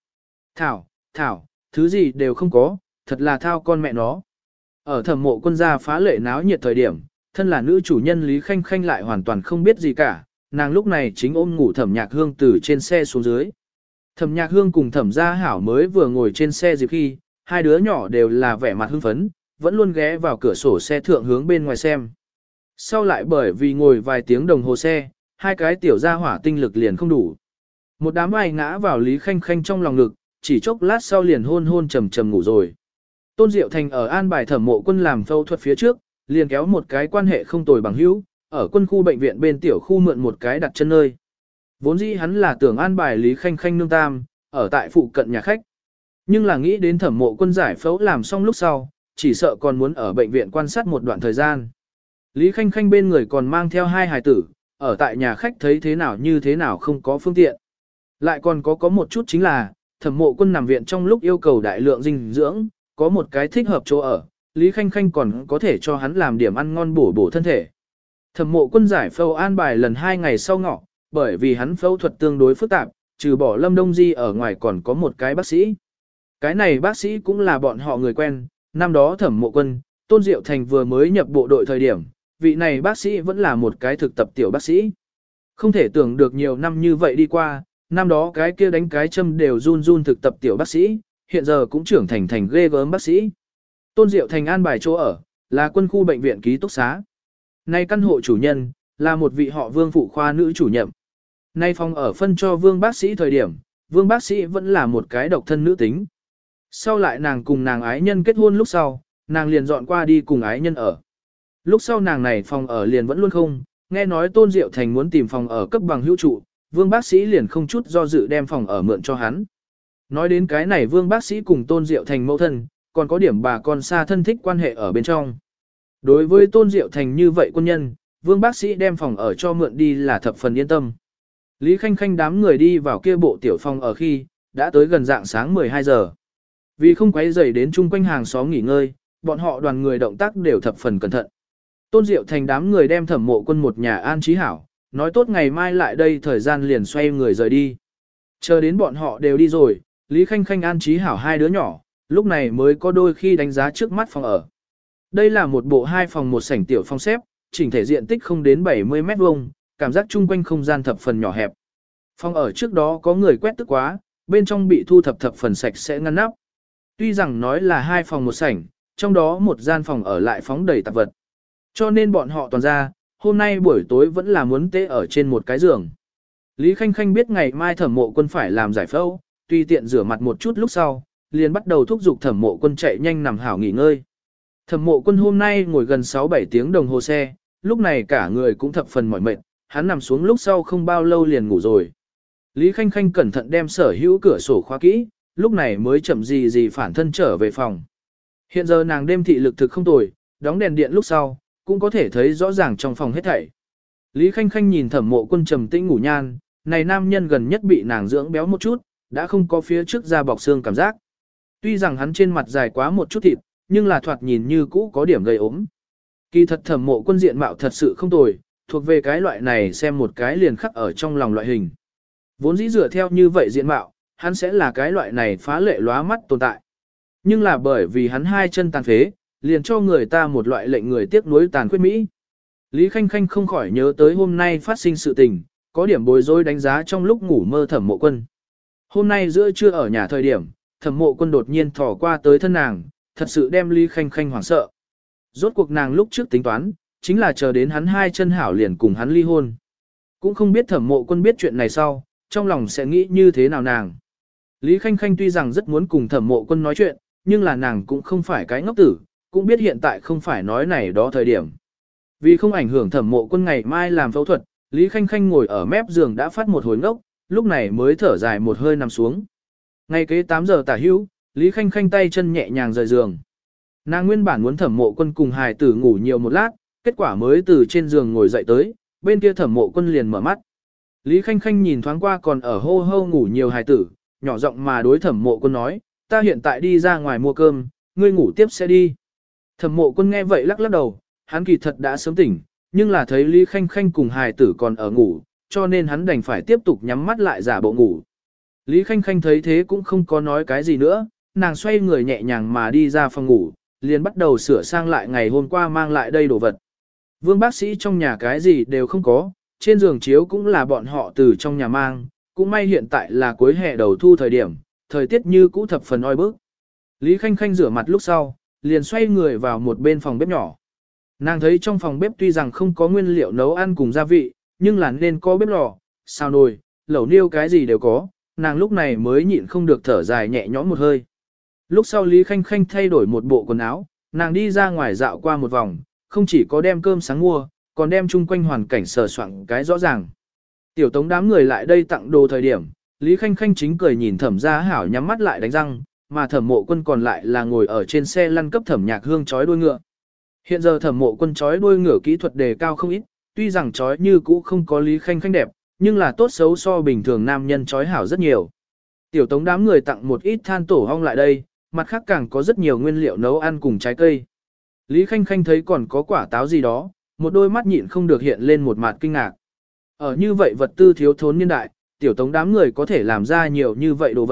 Thảo, thứ gì đều không có, thật là thao con mẹ nó. Ở Thẩm Mộ Quân gia phá lệ náo nhiệt thời điểm, thân là nữ chủ nhân Lý Khanh Khanh lại hoàn toàn không biết gì cả, nàng lúc này chính ôm ngủ Thẩm Nhạc Hương từ trên xe xuống dưới. Thẩm Nhạc Hương cùng Thẩm Gia Hảo mới vừa ngồi trên xe dịp khi, hai đứa nhỏ đều là vẻ mặt hưng phấn, vẫn luôn ghé vào cửa sổ xe thượng hướng bên ngoài xem. Sau lại bởi vì ngồi vài tiếng đồng hồ xe, hai cái tiểu gia hỏa tinh lực liền không đủ. Một đám ai ngã vào Lý Khanh Khanh trong lòng ngực, chỉ chốc lát sau liền hôn hôn trầm trầm ngủ rồi. Tôn Diệu Thành ở an bài Thẩm Mộ Quân làm phẫu thuật phía trước, liền kéo một cái quan hệ không tồi bằng hữu, ở quân khu bệnh viện bên tiểu khu mượn một cái đặt chân nơi. Vốn dĩ hắn là tưởng an bài Lý Khanh Khanh nương tam, ở tại phụ cận nhà khách. Nhưng là nghĩ đến Thẩm Mộ Quân giải phẫu làm xong lúc sau, chỉ sợ còn muốn ở bệnh viện quan sát một đoạn thời gian. Lý Khanh Khanh bên người còn mang theo hai hài tử, ở tại nhà khách thấy thế nào như thế nào không có phương tiện. Lại còn có một chút chính là, Thẩm Mộ Quân nằm viện trong lúc yêu cầu đại lượng dinh dưỡng, có một cái thích hợp chỗ ở, Lý Khanh Khanh còn có thể cho hắn làm điểm ăn ngon bổ thân thể. Thẩm Mộ Quân giải phẫu an bài lần 2 ngày sau ngọ, bởi vì hắn phẫu thuật tương đối phức tạp, trừ bỏ Lâm Đông Di ở ngoài còn có một cái bác sĩ. Cái này bác sĩ cũng là bọn họ người quen, năm đó Thẩm Mộ Quân, Tôn Diệu Thành vừa mới nhập bộ đội thời điểm, vị này bác sĩ vẫn là một cái thực tập tiểu bác sĩ. Không thể tưởng được nhiều năm như vậy đi qua, năm đó cái kia đánh cái châm đều run run thực tập tiểu bác sĩ, hiện giờ cũng trưởng thành ghê gớm bác sĩ. Tôn Diệu Thành an bài chỗ ở, là quân khu bệnh viện ký túc xá. Nay căn hộ chủ nhân, là một vị họ Vương phụ khoa nữ chủ nhiệm. Nay phòng ở phân cho Vương bác sĩ thời điểm, Vương bác sĩ vẫn là một cái độc thân nữ tính. Sau lại nàng cùng nàng ái nhân kết hôn lúc sau, nàng liền dọn qua đi cùng ái nhân ở. Lúc sau nàng này phòng ở liền vẫn luôn không, nghe nói Tôn Diệu Thành muốn tìm phòng ở cấp bằng hữu trụ, Vương bác sĩ liền không chút do dự đem phòng ở mượn cho hắn. Nói đến cái này Vương bác sĩ cùng Tôn Diệu Thành mẫu thân, còn có điểm bà con xa thân thích quan hệ ở bên trong. Đối với Tôn Diệu Thành như vậy quân nhân, Vương bác sĩ đem phòng ở cho mượn đi là thập phần yên tâm. Lý Khanh Khanh đám người đi vào kia bộ tiểu phòng ở khi, đã tới gần dạng sáng 12 giờ. Vì không quấy rầy đến chung quanh hàng xóm nghỉ ngơi, bọn họ đoàn người động tác đều thập phần cẩn thận. Tôn Diệu Thành đám người đem Thẩm Mộ Quân một nhà an trí hảo, nói tốt ngày mai lại đây thời gian liền xoay người rời đi. Chờ đến bọn họ đều đi rồi, Lý Khanh Khanh an trí hảo hai đứa nhỏ, lúc này mới có đôi khi đánh giá trước mắt phòng ở. Đây là một bộ 2 phòng 1 sảnh tiểu phòng xếp, chỉnh thể diện tích không đến 70 mét vuông, cảm giác chung quanh không gian thập phần nhỏ hẹp. Phòng ở trước đó có người quét tức quá, bên trong bị thu thập phần sạch sẽ ngăn nắp. Tuy rằng nói là 2 phòng 1 sảnh, trong đó một gian phòng ở lại phóng đầy tạp vật. Cho nên bọn họ toàn ra, hôm nay buổi tối vẫn là muốn tê ở trên một cái giường. Lý Khanh Khanh biết ngày mai Thẩm Mộ Quân phải làm giải phẫu, tùy tiện rửa mặt một chút lúc sau, liền bắt đầu thúc giục Thẩm Mộ Quân chạy nhanh nằm hảo nghỉ ngơi. Thẩm Mộ Quân hôm nay ngồi gần 6-7 tiếng đồng hồ xe, lúc này cả người cũng thập phần mỏi mệt, hắn nằm xuống lúc sau không bao lâu liền ngủ rồi. Lý Khanh Khanh cẩn thận đem sở hữu cửa sổ khóa kỹ, lúc này mới chậm gì phản thân trở về phòng. Hiện giờ nàng đêm thị lực thực không tồi, đóng đèn điện lúc sau, cũng có thể thấy rõ ràng trong phòng hết thảy. Lý Khanh Khanh nhìn Thẩm Mộ Quân trầm tĩnh ngủ nhan, này nam nhân gần nhất bị nàng dưỡng béo một chút, đã không có phía trước da bọc xương cảm giác. Tuy rằng hắn trên mặt dài quá một chút thịt, nhưng là thoạt nhìn như cũ có điểm gây ốm. Kỳ thật Thẩm Mộ Quân diện mạo thật sự không tồi, thuộc về cái loại này xem một cái liền khắc ở trong lòng loại hình. Vốn dĩ dựa theo như vậy diện mạo, hắn sẽ là cái loại này phá lệ lóa mắt tồn tại. Nhưng là bởi vì hắn hai chân tàn phế, liền cho người ta một loại lệnh người tiếc nuối tàn khuyết mỹ. Lý Khanh Khanh không khỏi nhớ tới hôm nay phát sinh sự tình, có điểm bối rối đánh giá trong lúc ngủ mơ Thẩm Mộ Quân. Hôm nay giữa trưa ở nhà thời điểm, Thẩm Mộ Quân đột nhiên thò qua tới thân nàng, thật sự đem Lý Khanh Khanh hoảng sợ. Rốt cuộc nàng lúc trước tính toán, chính là chờ đến hắn hai chân hảo liền cùng hắn ly hôn. Cũng không biết Thẩm Mộ Quân biết chuyện này sau, trong lòng sẽ nghĩ như thế nào nàng. Lý Khanh Khanh tuy rằng rất muốn cùng Thẩm Mộ Quân nói chuyện, nhưng là nàng cũng không phải cái ngốc tử, cũng biết hiện tại không phải nói này đó thời điểm. Vì không ảnh hưởng Thẩm Mộ Quân ngày mai làm phẫu thuật, Lý Khanh Khanh ngồi ở mép giường đã phát một hồi ngốc, lúc này mới thở dài một hơi nằm xuống. Ngay kế 8 giờ tả hữu, Lý Khanh Khanh tay chân nhẹ nhàng rời giường. Nàng nguyên bản muốn Thẩm Mộ Quân cùng hài tử ngủ nhiều một lát, kết quả mới từ trên giường ngồi dậy tới, bên kia Thẩm Mộ Quân liền mở mắt. Lý Khanh Khanh nhìn thoáng qua còn ở hô hô ngủ nhiều hài tử, nhỏ giọng mà đối Thẩm Mộ Quân nói, ta hiện tại đi ra ngoài mua cơm, ngươi ngủ tiếp sẽ đi. Thẩm Mộ Quân nghe vậy lắc lắc đầu, hắn kỳ thật đã sớm tỉnh, nhưng là thấy Lý Khanh Khanh cùng hài tử còn ở ngủ, cho nên hắn đành phải tiếp tục nhắm mắt lại giả bộ ngủ. Lý Khanh Khanh thấy thế cũng không có nói cái gì nữa, nàng xoay người nhẹ nhàng mà đi ra phòng ngủ, liền bắt đầu sửa sang lại ngày hôm qua mang lại đây đồ vật. Vương bác sĩ trong nhà cái gì đều không có, trên giường chiếu cũng là bọn họ từ trong nhà mang, cũng may hiện tại là cuối hè đầu thu thời điểm, thời tiết như cũ thập phần oi bức. Lý Khanh Khanh rửa mặt lúc sau, liền xoay người vào một bên phòng bếp nhỏ. Nàng thấy trong phòng bếp tuy rằng không có nguyên liệu nấu ăn cùng gia vị, nhưng là nên có bếp lò, xào nồi, lẩu niêu cái gì đều có, nàng lúc này mới nhịn không được thở dài nhẹ nhõm một hơi. Lúc sau Lý Khanh Khanh thay đổi một bộ quần áo, nàng đi ra ngoài dạo qua một vòng, không chỉ có đem cơm sáng mua, còn đem chung quanh hoàn cảnh sờ soạn cái rõ ràng. Tiểu Tống đám người lại đây tặng đồ thời điểm, Lý Khanh Khanh chính cười nhìn Thẩm Gia Hảo nhắm mắt lại đánh răng, mà Thẩm Mộ Quân còn lại là ngồi ở trên xe lăn cấp Thẩm Nhạc Hương chói đuôi ngựa. Hiện giờ Thẩm Mộ Quân chói đuôi ngựa kỹ thuật đề cao không ít, tuy rằng chói như cũ không có Lý Khanh Khanh đẹp, nhưng là tốt xấu so bình thường nam nhân chói hảo rất nhiều. Tiểu Tống đám người tặng một ít than tổ ong lại đây, mặt khác càng có rất nhiều nguyên liệu nấu ăn cùng trái cây. Lý Khanh Khanh thấy còn có quả táo gì đó, một đôi mắt nhịn không được hiện lên một mặt kinh ngạc. Ở như vậy vật tư thiếu thốn niên đại, Tiểu Tống đám người có thể làm ra nhiều như vậy đồ vật,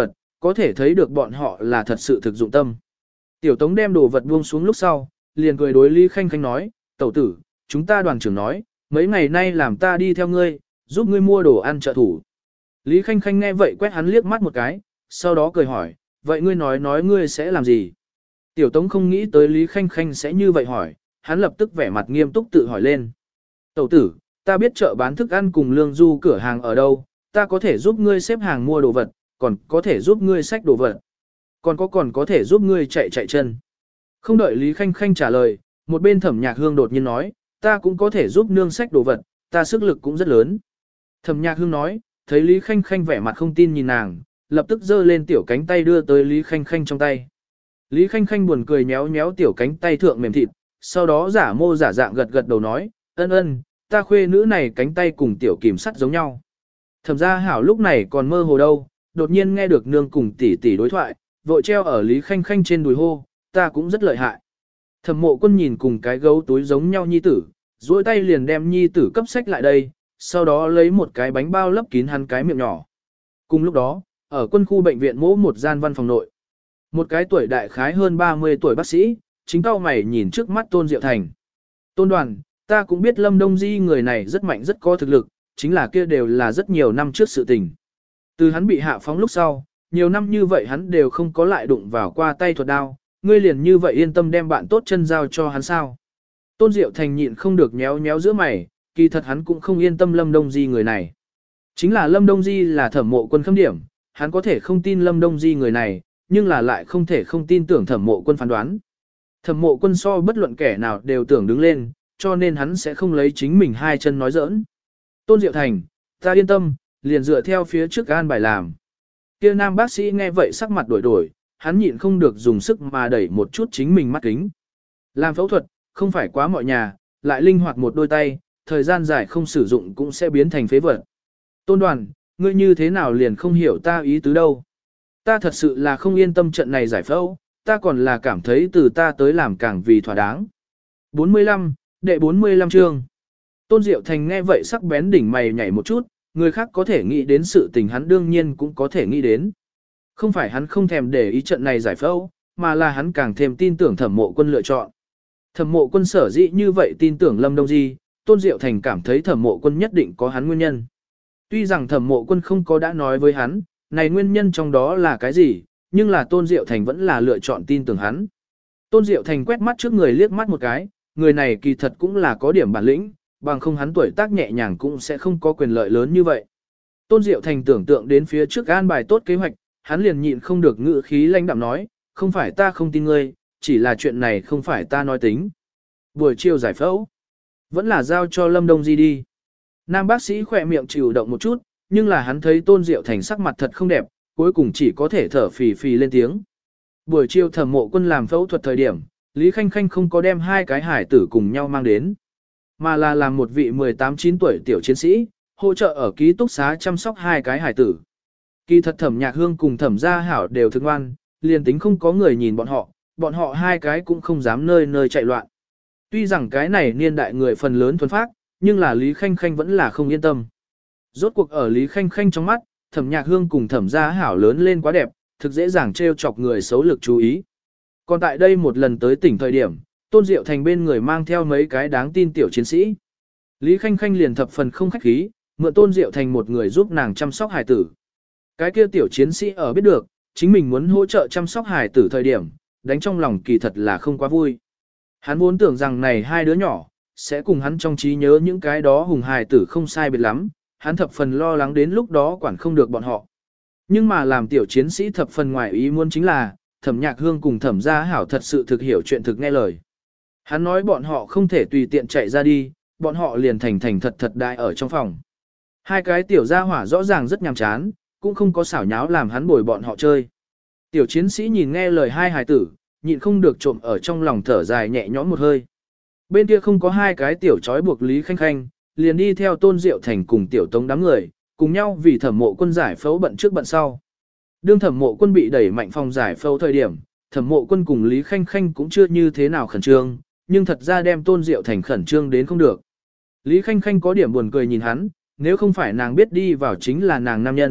có thể thấy được bọn họ là thật sự thực dụng tâm. Tiểu Tống đem đồ vật buông xuống lúc sau, liền cười đối Lý Khanh Khanh nói, tẩu tử, chúng ta đoàn trưởng nói, mấy ngày nay làm ta đi theo ngươi, giúp ngươi mua đồ ăn trợ thủ. Lý Khanh Khanh nghe vậy quét hắn liếc mắt một cái, sau đó cười hỏi, vậy ngươi nói ngươi sẽ làm gì? Tiểu Tống không nghĩ tới Lý Khanh Khanh sẽ như vậy hỏi, hắn lập tức vẻ mặt nghiêm túc tự hỏi lên. Tẩu tử, ta biết chợ bán thức ăn cùng lương du cửa hàng ở đâu, ta có thể giúp ngươi xếp hàng mua đồ vật, còn có thể giúp ngươi xách đồ vật, còn có thể giúp ngươi chạy chân. Không đợi Lý Khanh Khanh trả lời, một bên Thẩm Nhạc Hương đột nhiên nói, ta cũng có thể giúp nương xách đồ vật, ta sức lực cũng rất lớn. Thẩm Nhạc Hương nói, thấy Lý Khanh Khanh vẻ mặt không tin nhìn nàng, lập tức giơ lên tiểu cánh tay đưa tới Lý Khanh Khanh trong tay. Lý Khanh Khanh buồn cười nhéo nhéo tiểu cánh tay thượng mềm thịt, sau đó giả mô giả dạng gật đầu nói, ân, ta khuê nữ này cánh tay cùng tiểu kìm sắt giống nhau. Thẩm Gia Hảo lúc này còn mơ hồ đâu, đột nhiên nghe được nương cùng tỷ tỷ đối thoại, vội treo ở Lý Khanh Khanh trên đùi hô, ta cũng rất lợi hại. Thẩm Mộ Quân nhìn cùng cái gấu túi giống nhau nhi tử, duỗi tay liền đem nhi tử cấp sách lại đây, sau đó lấy một cái bánh bao lấp kín hắn cái miệng nhỏ. Cùng lúc đó, ở quân khu bệnh viện mỗ một gian văn phòng nội, một cái tuổi đại khái hơn 30 tuổi bác sĩ, chính cau mày nhìn trước mắt Tôn Diệu Thành. Tôn Đoàn, ta cũng biết Lâm Đông Di người này rất mạnh rất có thực lực, chính là kia đều là rất nhiều năm trước sự tình. Từ hắn bị hạ phóng lúc sau, nhiều năm như vậy hắn đều không có lại đụng vào qua tay thuật đao, ngươi liền như vậy yên tâm đem bạn tốt chân giao cho hắn sao. Tôn Diệu Thành nhịn không được nhéo nhéo giữa mày, kỳ thật hắn cũng không yên tâm Lâm Đông Di người này. Chính là Lâm Đông Di là Thẩm Mộ Quân khâm điểm, hắn có thể không tin Lâm Đông Di người này, nhưng là lại không thể không tin tưởng Thẩm Mộ Quân phán đoán. Thẩm Mộ Quân so bất luận kẻ nào đều tưởng đứng lên, cho nên hắn sẽ không lấy chính mình hai chân nói giỡn. Tôn Diệu Thành, ta yên tâm, liền dựa theo phía trước an bài làm. Kia nam bác sĩ nghe vậy sắc mặt đổi, hắn nhịn không được dùng sức mà đẩy một chút chính mình mắt kính. Làm phẫu thuật, không phải quá mọi nhà, lại linh hoạt một đôi tay, thời gian dài không sử dụng cũng sẽ biến thành phế vật. Tôn Đoàn, ngươi như thế nào liền không hiểu ta ý tứ đâu. Ta thật sự là không yên tâm trận này giải phẫu, ta còn là cảm thấy từ ta tới làm càng vì thỏa đáng. 45, đệ 45 chương. Tôn Diệu Thành nghe vậy sắc bén đỉnh mày nhảy một chút, người khác có thể nghĩ đến sự tình hắn đương nhiên cũng có thể nghĩ đến. Không phải hắn không thèm để ý trận này giải phẫu, mà là hắn càng thêm tin tưởng Thẩm Mộ Quân lựa chọn. Thẩm Mộ Quân sở dĩ như vậy tin tưởng Lâm Đông Di, Tôn Diệu Thành cảm thấy Thẩm Mộ Quân nhất định có hắn nguyên nhân. Tuy rằng Thẩm Mộ Quân không có đã nói với hắn, này nguyên nhân trong đó là cái gì, nhưng là Tôn Diệu Thành vẫn là lựa chọn tin tưởng hắn. Tôn Diệu Thành quét mắt trước người liếc mắt một cái, người này kỳ thật cũng là có điểm bản lĩnh, bằng không hắn tuổi tác nhẹ nhàng cũng sẽ không có quyền lợi lớn như vậy. Tôn Diệu Thành tưởng tượng đến phía trước an bài tốt kế hoạch, hắn liền nhịn không được ngữ khí lãnh đạm nói, không phải ta không tin ngươi, chỉ là chuyện này không phải ta nói tính. Buổi chiều giải phẫu, vẫn là giao cho Lâm Đông Di đi. Nam bác sĩ khỏe miệng chịu động một chút, nhưng là hắn thấy Tôn Diệu Thành sắc mặt thật không đẹp, cuối cùng chỉ có thể thở phì phì lên tiếng. Buổi chiều Thẩm Mộ Quân làm phẫu thuật thời điểm, Lý Khanh Khanh không có đem hai cái hải tử cùng nhau mang đến, mà là làm một vị 18-9 tuổi tiểu chiến sĩ, hỗ trợ ở ký túc xá chăm sóc hai cái hải tử. Kỳ thật Thẩm Nhạc Hương cùng Thẩm Gia Hảo đều thương ngoan, liền tính không có người nhìn bọn họ hai cái cũng không dám nơi nơi chạy loạn. Tuy rằng cái này niên đại người phần lớn thuần phác, nhưng là Lý Khanh Khanh vẫn là không yên tâm. Rốt cuộc ở Lý Khanh Khanh trong mắt, Thẩm Nhạc Hương cùng Thẩm Gia Hảo lớn lên quá đẹp, thực dễ dàng trêu chọc người xấu lực chú ý. Còn tại đây một lần tới tỉnh thời điểm, Tôn Diệu Thành bên người mang theo mấy cái đáng tin tiểu chiến sĩ. Lý Khanh Khanh liền thập phần không khách khí, mượn Tôn Diệu Thành một người giúp nàng chăm sóc hài tử. Cái kia tiểu chiến sĩ ở biết được, chính mình muốn hỗ trợ chăm sóc hài tử thời điểm, đánh trong lòng kỳ thật là không quá vui. Hắn vốn tưởng rằng này hai đứa nhỏ, sẽ cùng hắn trong trí nhớ những cái đó hùng hài tử không sai biệt lắm, hắn thập phần lo lắng đến lúc đó quản không được bọn họ. Nhưng mà làm tiểu chiến sĩ thập phần ngoài ý muốn chính là, Thẩm Nhạc Hương cùng Thẩm Gia Hảo thật sự thực hiểu chuyện thực nghe lời. Hắn nói bọn họ không thể tùy tiện chạy ra đi, bọn họ liền thành thật đại ở trong phòng. Hai cái tiểu gia hỏa rõ ràng rất nhàm chán, cũng không có xảo nháo làm hắn bồi bọn họ chơi. Tiểu chiến sĩ nhìn nghe lời hai hài tử, nhịn không được trộm ở trong lòng thở dài nhẹ nhõm một hơi. Bên kia không có hai cái tiểu trói buộc Lý Khanh Khanh, liền đi theo Tôn Diệu Thành cùng tiểu Tống đám người, cùng nhau vì Thẩm Mộ Quân giải phẫu bận trước bận sau. Đương Thẩm Mộ Quân bị đẩy mạnh phòng giải phẫu thời điểm, Thẩm Mộ Quân cùng Lý Khanh Khanh cũng chưa như thế nào khẩn trương, nhưng thật ra đem Tôn Diệu Thành khẩn trương đến không được. Lý Khanh Khanh có điểm buồn cười nhìn hắn, nếu không phải nàng biết đi vào chính là nàng nam nhân,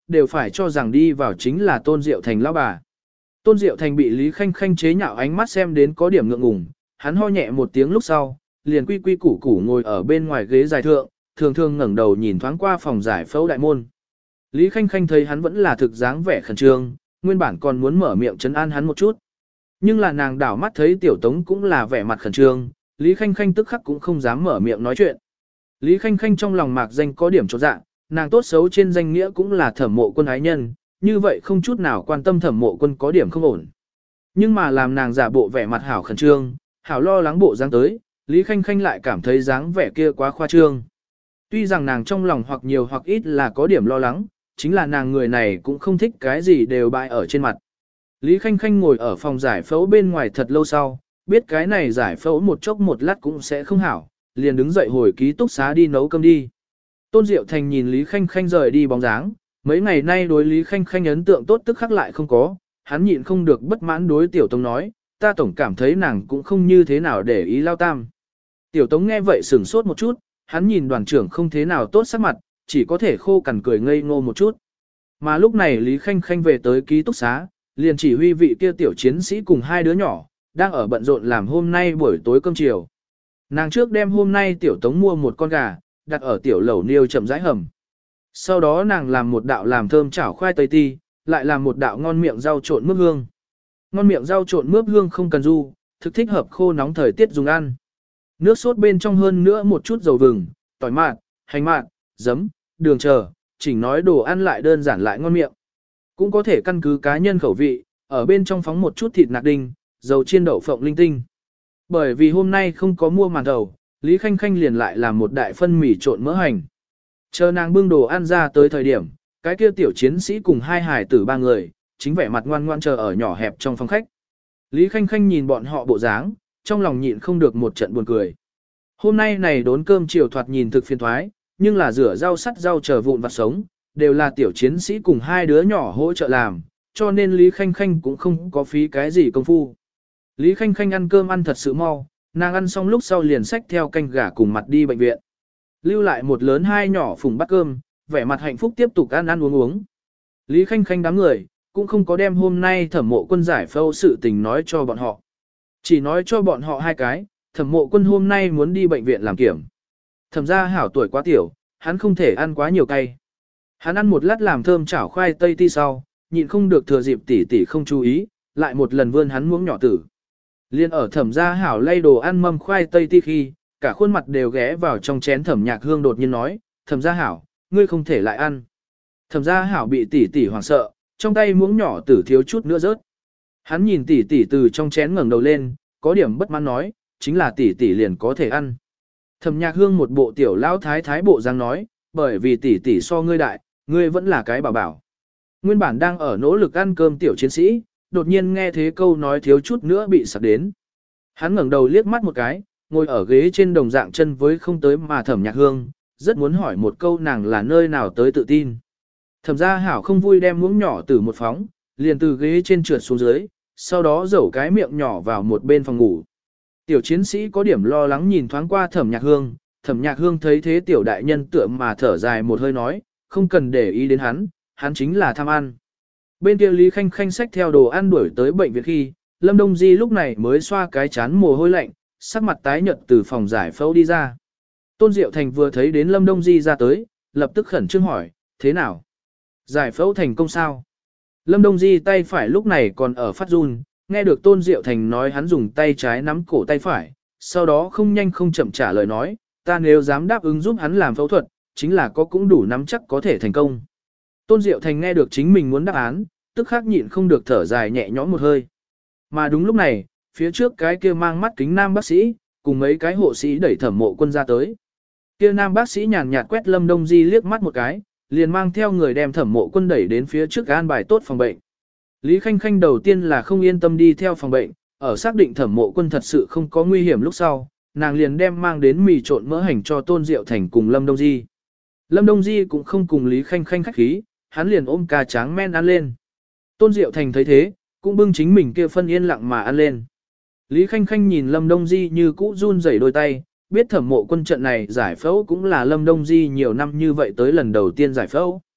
đều phải cho rằng đi vào chính là Tôn Diệu Thành lão bà. Tôn Diệu Thành bị Lý Khanh Khanh chế nhạo ánh mắt xem đến có điểm ngượng ngùng, hắn ho nhẹ một tiếng lúc sau, liền quy quy củ củ ngồi ở bên ngoài ghế dài thượng, thường thường ngẩng đầu nhìn thoáng qua phòng giải phẫu đại môn. Lý Khanh Khanh thấy hắn vẫn là thực dáng vẻ khẩn trương, nguyên bản còn muốn mở miệng trấn an hắn một chút. Nhưng là nàng đảo mắt thấy Tiểu Tống cũng là vẻ mặt khẩn trương, Lý Khanh Khanh tức khắc cũng không dám mở miệng nói chuyện. Lý Khanh Khanh trong lòng mạc danh có điểm chột dạ, nàng tốt xấu trên danh nghĩa cũng là Thẩm Mộ Quân ái nhân, như vậy không chút nào quan tâm Thẩm Mộ Quân có điểm không ổn. Nhưng mà làm nàng giả bộ vẻ mặt hảo khẩn trương, hảo lo lắng bộ dáng tới, Lý Khanh Khanh lại cảm thấy dáng vẻ kia quá khoa trương. Tuy rằng nàng trong lòng hoặc nhiều hoặc ít là có điểm lo lắng, chính là nàng người này cũng không thích cái gì đều bại ở trên mặt. Lý Khanh Khanh ngồi ở phòng giải phẫu bên ngoài thật lâu sau, biết cái này giải phẫu một chốc một lát cũng sẽ không hảo, liền đứng dậy hồi ký túc xá đi nấu cơm đi. Tôn Diệu Thành nhìn Lý Khanh Khanh rời đi bóng dáng, mấy ngày nay đối Lý Khanh Khanh ấn tượng tốt tức khắc lại không có, hắn nhịn không được bất mãn đối Tiểu Tống nói, ta tổng cảm thấy nàng cũng không như thế nào để ý lao tam. Tiểu Tống nghe vậy sửng sốt một chút, hắn nhìn đoàn trưởng không thế nào tốt sắc mặt, chỉ có thể khô cằn cười ngây ngô một chút. Mà lúc này Lý Khanh Khanh về tới ký túc xá, liền chỉ huy vị kia tiểu chiến sĩ cùng hai đứa nhỏ, đang ở bận rộn làm hôm nay buổi tối cơm chiều. Nàng trước đem hôm nay Tiểu Tống mua một con gà, đặt ở tiểu lẩu niêu chậm rãi hầm. Sau đó nàng làm một đạo làm thơm chảo khoai tây ti, lại làm một đạo ngon miệng rau trộn mướp hương. Ngon miệng rau trộn mướp hương không cần ru, thực thích hợp khô nóng thời tiết dùng ăn. Nước sốt bên trong hơn nữa một chút dầu vừng, tỏi mạt, hành mạt, giấm, đường chờ, chỉnh nói đồ ăn lại đơn giản lại ngon miệng. Cũng có thể căn cứ cá nhân khẩu vị, ở bên trong phóng một chút thịt nạc đinh, dầu chiên đậu phộng linh tinh. Bởi vì hôm nay không có mua màn thầu, Lý Khanh Khanh liền lại làm một đại phân mì trộn mỡ hành. Chờ nàng bưng đồ ăn ra tới thời điểm, cái kia tiểu chiến sĩ cùng hai hài tử ba người, chính vẻ mặt ngoan ngoan chờ ở nhỏ hẹp trong phòng khách. Lý Khanh Khanh nhìn bọn họ bộ dáng, trong lòng nhịn không được một trận buồn cười. Hôm nay này đốn cơm chiều thoạt nhìn thực phiền thoái, nhưng là rửa rau sắt rau chờ vụn vặt sống, đều là tiểu chiến sĩ cùng hai đứa nhỏ hỗ trợ làm, cho nên Lý Khanh Khanh cũng không có phí cái gì công phu. Lý Khanh Khanh ăn cơm ăn thật sự mau, nàng ăn xong lúc sau liền xách theo canh gà cùng mặt đi bệnh viện. Lưu lại một lớn hai nhỏ phùng bát cơm, vẻ mặt hạnh phúc tiếp tục ăn ăn uống uống. Lý Khanh Khanh đám người, cũng không có đem hôm nay Thẩm Mộ Quân giải phẫu sự tình nói cho bọn họ. Chỉ nói cho bọn họ hai cái, Thẩm Mộ Quân hôm nay muốn đi bệnh viện làm kiểm. Thẩm gia hảo tuổi quá tiểu, hắn không thể ăn quá nhiều cay. Hắn ăn một lát làm thơm chảo khoai tây ti sau, nhịn không được thừa dịp tỉ tỉ không chú ý, lại một lần vươn hắn muỗng nhỏ tử. Liên ở Thẩm gia hảo lay đồ ăn mâm khoai tây ti khi, cả khuôn mặt đều ghé vào trong chén Thẩm Nhạc Hương đột nhiên nói, Thẩm gia hảo, ngươi không thể lại ăn. Thẩm gia hảo bị tỉ tỉ hoảng sợ, trong tay muỗng nhỏ tử thiếu chút nữa rớt. Hắn nhìn tỉ tỉ từ trong chén ngẩng đầu lên, có điểm bất mãn nói, chính là tỉ tỉ liền có thể ăn. Thẩm Nhạc Hương một bộ tiểu lão thái thái bộ dáng nói, bởi vì tỉ tỉ so ngươi đại, ngươi vẫn là cái bảo bảo. Nguyên bản đang ở nỗ lực ăn cơm tiểu chiến sĩ, đột nhiên nghe thế câu nói thiếu chút nữa bị sặc đến. Hắn ngẩng đầu liếc mắt một cái, ngồi ở ghế trên đồng dạng chân với không tới mà Thẩm Nhạc Hương, rất muốn hỏi một câu nàng là nơi nào tới tự tin. Thẩm gia hảo không vui đem muỗng nhỏ từ một phóng, liền từ ghế trên trượt xuống dưới, sau đó dẩu cái miệng nhỏ vào một bên phòng ngủ. Tiểu chiến sĩ có điểm lo lắng nhìn thoáng qua Thẩm Nhạc Hương, Thẩm Nhạc Hương thấy thế tiểu đại nhân tựa mà thở dài một hơi nói, không cần để ý đến hắn chính là tham ăn. Bên kia Lý Khanh Khanh xách theo đồ ăn đuổi tới bệnh viện khi, Lâm Đông Di lúc này mới xoa cái chán mồ hôi lạnh, sắc mặt tái nhợt từ phòng giải phẫu đi ra. Tôn Diệu Thành vừa thấy đến Lâm Đông Di ra tới, lập tức khẩn trương hỏi, thế nào? Giải phẫu thành công sao? Lâm Đông Di tay phải lúc này còn ở phát run, nghe được Tôn Diệu Thành nói hắn dùng tay trái nắm cổ tay phải, sau đó không nhanh không chậm trả lời nói, ta nếu dám đáp ứng giúp hắn làm phẫu thuật, chính là có cũng đủ nắm chắc có thể thành công. Tôn Diệu Thành nghe được chính mình muốn đáp án, tức khắc nhịn không được thở dài nhẹ nhõm một hơi. Mà đúng lúc này, phía trước cái kia mang mắt kính nam bác sĩ, cùng mấy cái hộ sĩ đẩy Thẩm Mộ Quân ra tới. Kia nam bác sĩ nhàn nhạt quét Lâm Đông Di liếc mắt một cái, liền mang theo người đem Thẩm Mộ Quân đẩy đến phía trước an bài tốt phòng bệnh. Lý Khanh Khanh đầu tiên là không yên tâm đi theo phòng bệnh, ở xác định Thẩm Mộ Quân thật sự không có nguy hiểm lúc sau, nàng liền đem mang đến mì trộn mỡ hành cho Tôn Diệu Thành cùng Lâm Đông Di. Lâm Đông Di cũng không cùng Lý Khanh Khanh khách khí, hắn liền ôm cà tráng men ăn lên. Tôn Diệu Thành thấy thế, cũng bưng chính mình kia phân yên lặng mà ăn lên. Lý Khanh Khanh nhìn Lâm Đông Di như cũ run rẩy đôi tay, biết Thẩm Mộ Quân trận này giải phẫu cũng là Lâm Đông Di nhiều năm như vậy tới lần đầu tiên giải phẫu.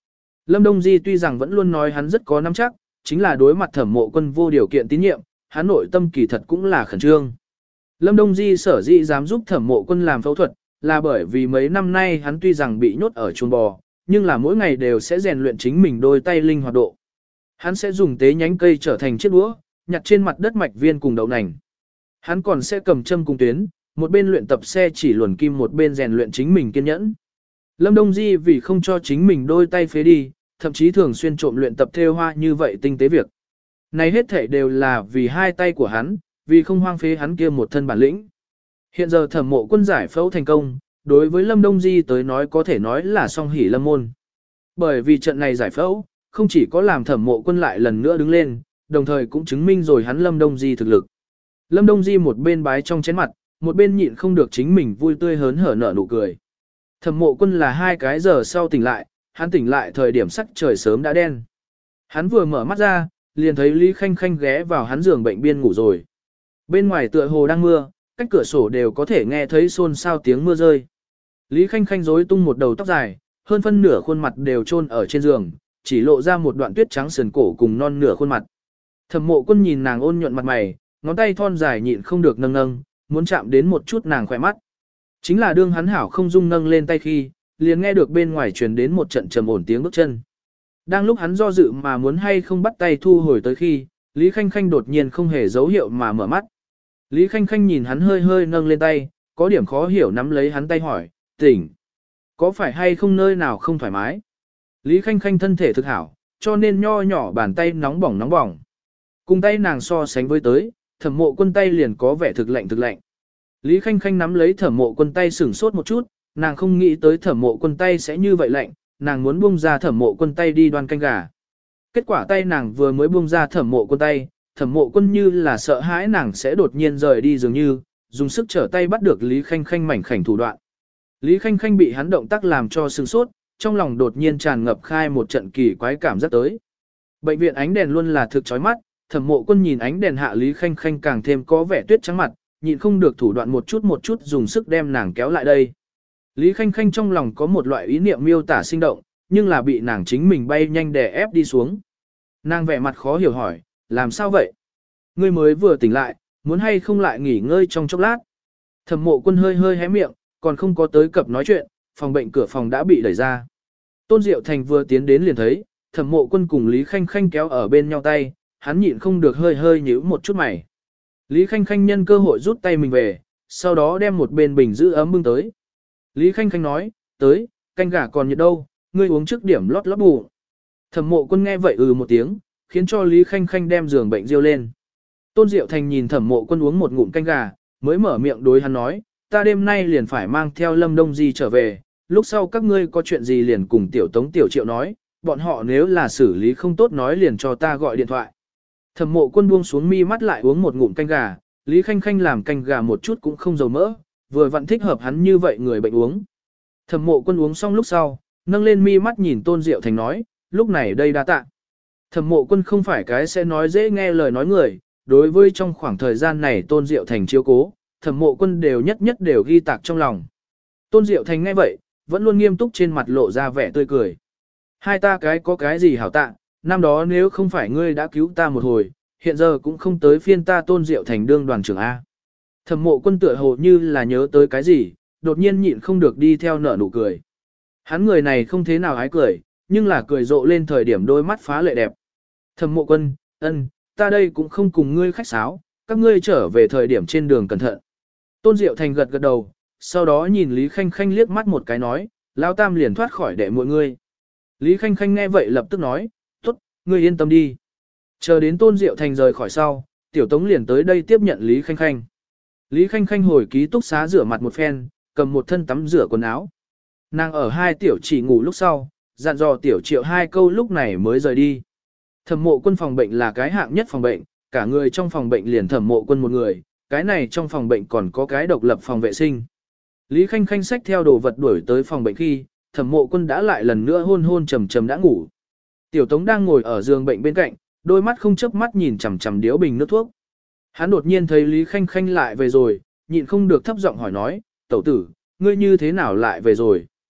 Lâm Đông Di tuy rằng vẫn luôn nói hắn rất có nắm chắc, chính là đối mặt Thẩm Mộ Quân vô điều kiện tín nhiệm, hắn nội tâm kỳ thật cũng là khẩn trương. Lâm Đông Di sở dĩ dám giúp Thẩm Mộ Quân làm phẫu thuật, là bởi vì mấy năm nay hắn tuy rằng bị nhốt ở chuồng bò, nhưng là mỗi ngày đều sẽ rèn luyện chính mình đôi tay linh hoạt độ. Hắn sẽ dùng tế nhánh cây trở thành chiếc đũa, nhặt trên mặt đất mạch viên cùng đậu nành. Hắn còn sẽ cầm châm cùng tuyến, một bên luyện tập xe chỉ luồn kim một bên rèn luyện chính mình kiên nhẫn. Lâm Đông Di vì không cho chính mình đôi tay phế đi, thậm chí thường xuyên trộm luyện tập thêu hoa như vậy tinh tế việc. Này hết thể đều là vì hai tay của hắn, vì không hoang phế hắn kia một thân bản lĩnh. Hiện giờ Thẩm Mộ Quân giải phẫu thành công, đối với Lâm Đông Di tới nói có thể nói là song hỷ lâm môn. Bởi vì trận này giải phẫu, không chỉ có làm Thẩm Mộ Quân lại lần nữa đứng lên, đồng thời cũng chứng minh rồi hắn Lâm Đông Di thực lực. Lâm Đông Di một bên bái trong chén mặt, một bên nhịn không được chính mình vui tươi hớn hở nở nụ cười. Thẩm Mộ Quân là 2 cái giờ sau tỉnh lại, hắn tỉnh lại thời điểm sắc trời sớm đã đen. Hắn vừa mở mắt ra, liền thấy Lý Khanh Khanh ghé vào hắn giường bệnh biên ngủ rồi. Bên ngoài tựa hồ đang mưa, cách cửa sổ đều có thể nghe thấy xôn xao tiếng mưa rơi. Lý Khanh Khanh rối tung một đầu tóc dài, hơn phân nửa khuôn mặt đều chôn ở trên giường, chỉ lộ ra một đoạn tuyết trắng sườn cổ cùng non nửa khuôn mặt. Thẩm Mộ Quân nhìn nàng ôn nhuận mặt mày, ngón tay thon dài nhịn không được nâng nâng, muốn chạm đến một chút nàng khỏe mắt. Chính là đương hắn hảo không dung nâng lên tay khi, liền nghe được bên ngoài truyền đến một trận trầm ổn tiếng bước chân. Đang lúc hắn do dự mà muốn hay không bắt tay thu hồi tới khi, Lý Khanh Khanh đột nhiên không hề dấu hiệu mà mở mắt. Lý Khanh Khanh nhìn hắn hơi hơi nâng lên tay, có điểm khó hiểu nắm lấy hắn tay hỏi, tỉnh. Có phải hay không nơi nào không thoải mái? Lý Khanh Khanh thân thể thực hảo, cho nên nho nhỏ bàn tay nóng bỏng nóng bỏng. Cùng tay nàng so sánh với tới, Thẩm Mộ Quân tay liền có vẻ thực lạnh thực lạnh. Lý Khanh Khanh nắm lấy Thẩm Mộ Quân tay sửng sốt một chút, nàng không nghĩ tới Thẩm Mộ Quân tay sẽ như vậy lạnh, nàng muốn buông ra Thẩm Mộ Quân tay đi đoan canh gà. Kết quả tay nàng vừa mới buông ra Thẩm Mộ Quân tay, Thẩm Mộ Quân như là sợ hãi nàng sẽ đột nhiên rời đi dường như, dùng sức trở tay bắt được Lý Khanh Khanh mảnh khảnh thủ đoạn. Lý Khanh Khanh bị hắn động tác làm cho sửng sốt, trong lòng đột nhiên tràn ngập khai một trận kỳ quái cảm giác tới. Bệnh viện ánh đèn luôn là thực chói mắt, Thẩm Mộ Quân nhìn ánh đèn hạ Lý Khanh Khanh càng thêm có vẻ tuyết trắng mặt, nhịn không được thủ đoạn một chút dùng sức đem nàng kéo lại đây. Lý Khanh Khanh trong lòng có một loại ý niệm miêu tả sinh động, nhưng là bị nàng chính mình bay nhanh đè ép đi xuống. Nàng vẻ mặt khó hiểu hỏi, làm sao vậy? Ngươi mới vừa tỉnh lại, muốn hay không lại nghỉ ngơi trong chốc lát? Thẩm Mộ Quân hơi hơi hé miệng, còn không có tới cập nói chuyện, phòng bệnh cửa phòng đã bị đẩy ra. Tôn Diệu Thành vừa tiến đến liền thấy, Thẩm Mộ Quân cùng Lý Khanh Khanh kéo ở bên nhau tay, hắn nhịn không được hơi hơi nhíu một chút mày. Lý Khanh Khanh nhân cơ hội rút tay mình về, sau đó đem một bên bình giữ ấm bưng tới. Lý Khanh Khanh nói, tới, canh gà còn nhiệt đâu, ngươi uống trước điểm lót lót bụng. Thẩm Mộ Quân nghe vậy một tiếng, khiến cho Lý Khanh Khanh đem giường bệnh riêu lên. Tôn Diệu Thành nhìn Thẩm Mộ Quân uống một ngụm canh gà, mới mở miệng đối hắn nói, ta đêm nay liền phải mang theo Lâm Đông Di trở về, lúc sau các ngươi có chuyện gì liền cùng Tiểu Tống Tiểu Triệu nói, bọn họ nếu là xử lý không tốt nói liền cho ta gọi điện thoại. Thẩm Mộ Quân buông xuống mi mắt lại uống một ngụm canh gà, Lý Khanh Khanh làm canh gà một chút cũng không dầu mỡ, vừa vặn thích hợp hắn như vậy người bệnh uống. Thẩm Mộ Quân uống xong lúc sau, nâng lên mi mắt nhìn Tôn Diệu Thành nói, lúc này đây đa tạ. Thẩm Mộ Quân không phải cái sẽ nói dễ nghe lời nói người, đối với trong khoảng thời gian này Tôn Diệu Thành chiếu cố, Thẩm Mộ Quân đều nhất đều ghi tạc trong lòng. Tôn Diệu Thành nghe vậy, vẫn luôn nghiêm túc trên mặt lộ ra vẻ tươi cười. Hai ta cái có cái gì hảo tạ, năm đó nếu không phải ngươi đã cứu ta một hồi, hiện giờ cũng không tới phiên ta Tôn Diệu Thành đương đoàn trưởng A. Thẩm Mộ Quân tựa hồ như là nhớ tới cái gì, đột nhiên nhịn không được đi theo nở nụ cười. Hắn người này không thế nào ái cười, nhưng là cười rộ lên thời điểm đôi mắt phá lệ đẹp. Thẩm Mộ Quân, ta đây cũng không cùng ngươi khách sáo, các ngươi trở về thời điểm trên đường cẩn thận. Tôn Diệu Thành gật gật đầu, sau đó nhìn Lý Khanh Khanh liếc mắt một cái nói, Lão Tam liền thoát khỏi đệ muội ngươi. Lý Khanh Khanh nghe vậy lập tức nói, tốt, ngươi yên tâm đi. Chờ đến Tôn Diệu Thành rời khỏi sau, Tiểu Tống liền tới đây tiếp nhận Lý Khanh Khanh. Lý Khanh Khanh hồi ký túc xá rửa mặt một phen, cầm một thân tắm rửa quần áo. Nàng ở hai tiểu chỉ ngủ lúc sau, dặn dò Tiểu Triệu 2 câu lúc này mới rời đi. Thẩm Mộ Quân phòng bệnh là cái hạng nhất phòng bệnh, cả người trong phòng bệnh liền Thẩm Mộ Quân một người, cái này trong phòng bệnh còn có cái độc lập phòng vệ sinh. Lý Khanh Khanh xách theo đồ vật đuổi tới phòng bệnh khi, Thẩm Mộ Quân đã lại lần nữa hôn trầm trầm đã ngủ. Tiểu Tống đang ngồi ở giường bệnh bên cạnh, đôi mắt không chớp mắt nhìn chằm chằm điếu bình nước thuốc. Hắn đột nhiên thấy Lý Khanh Khanh lại về rồi, nhịn không được thấp giọng hỏi nói, tẩu tử, ngươi như thế nào lại về rồi?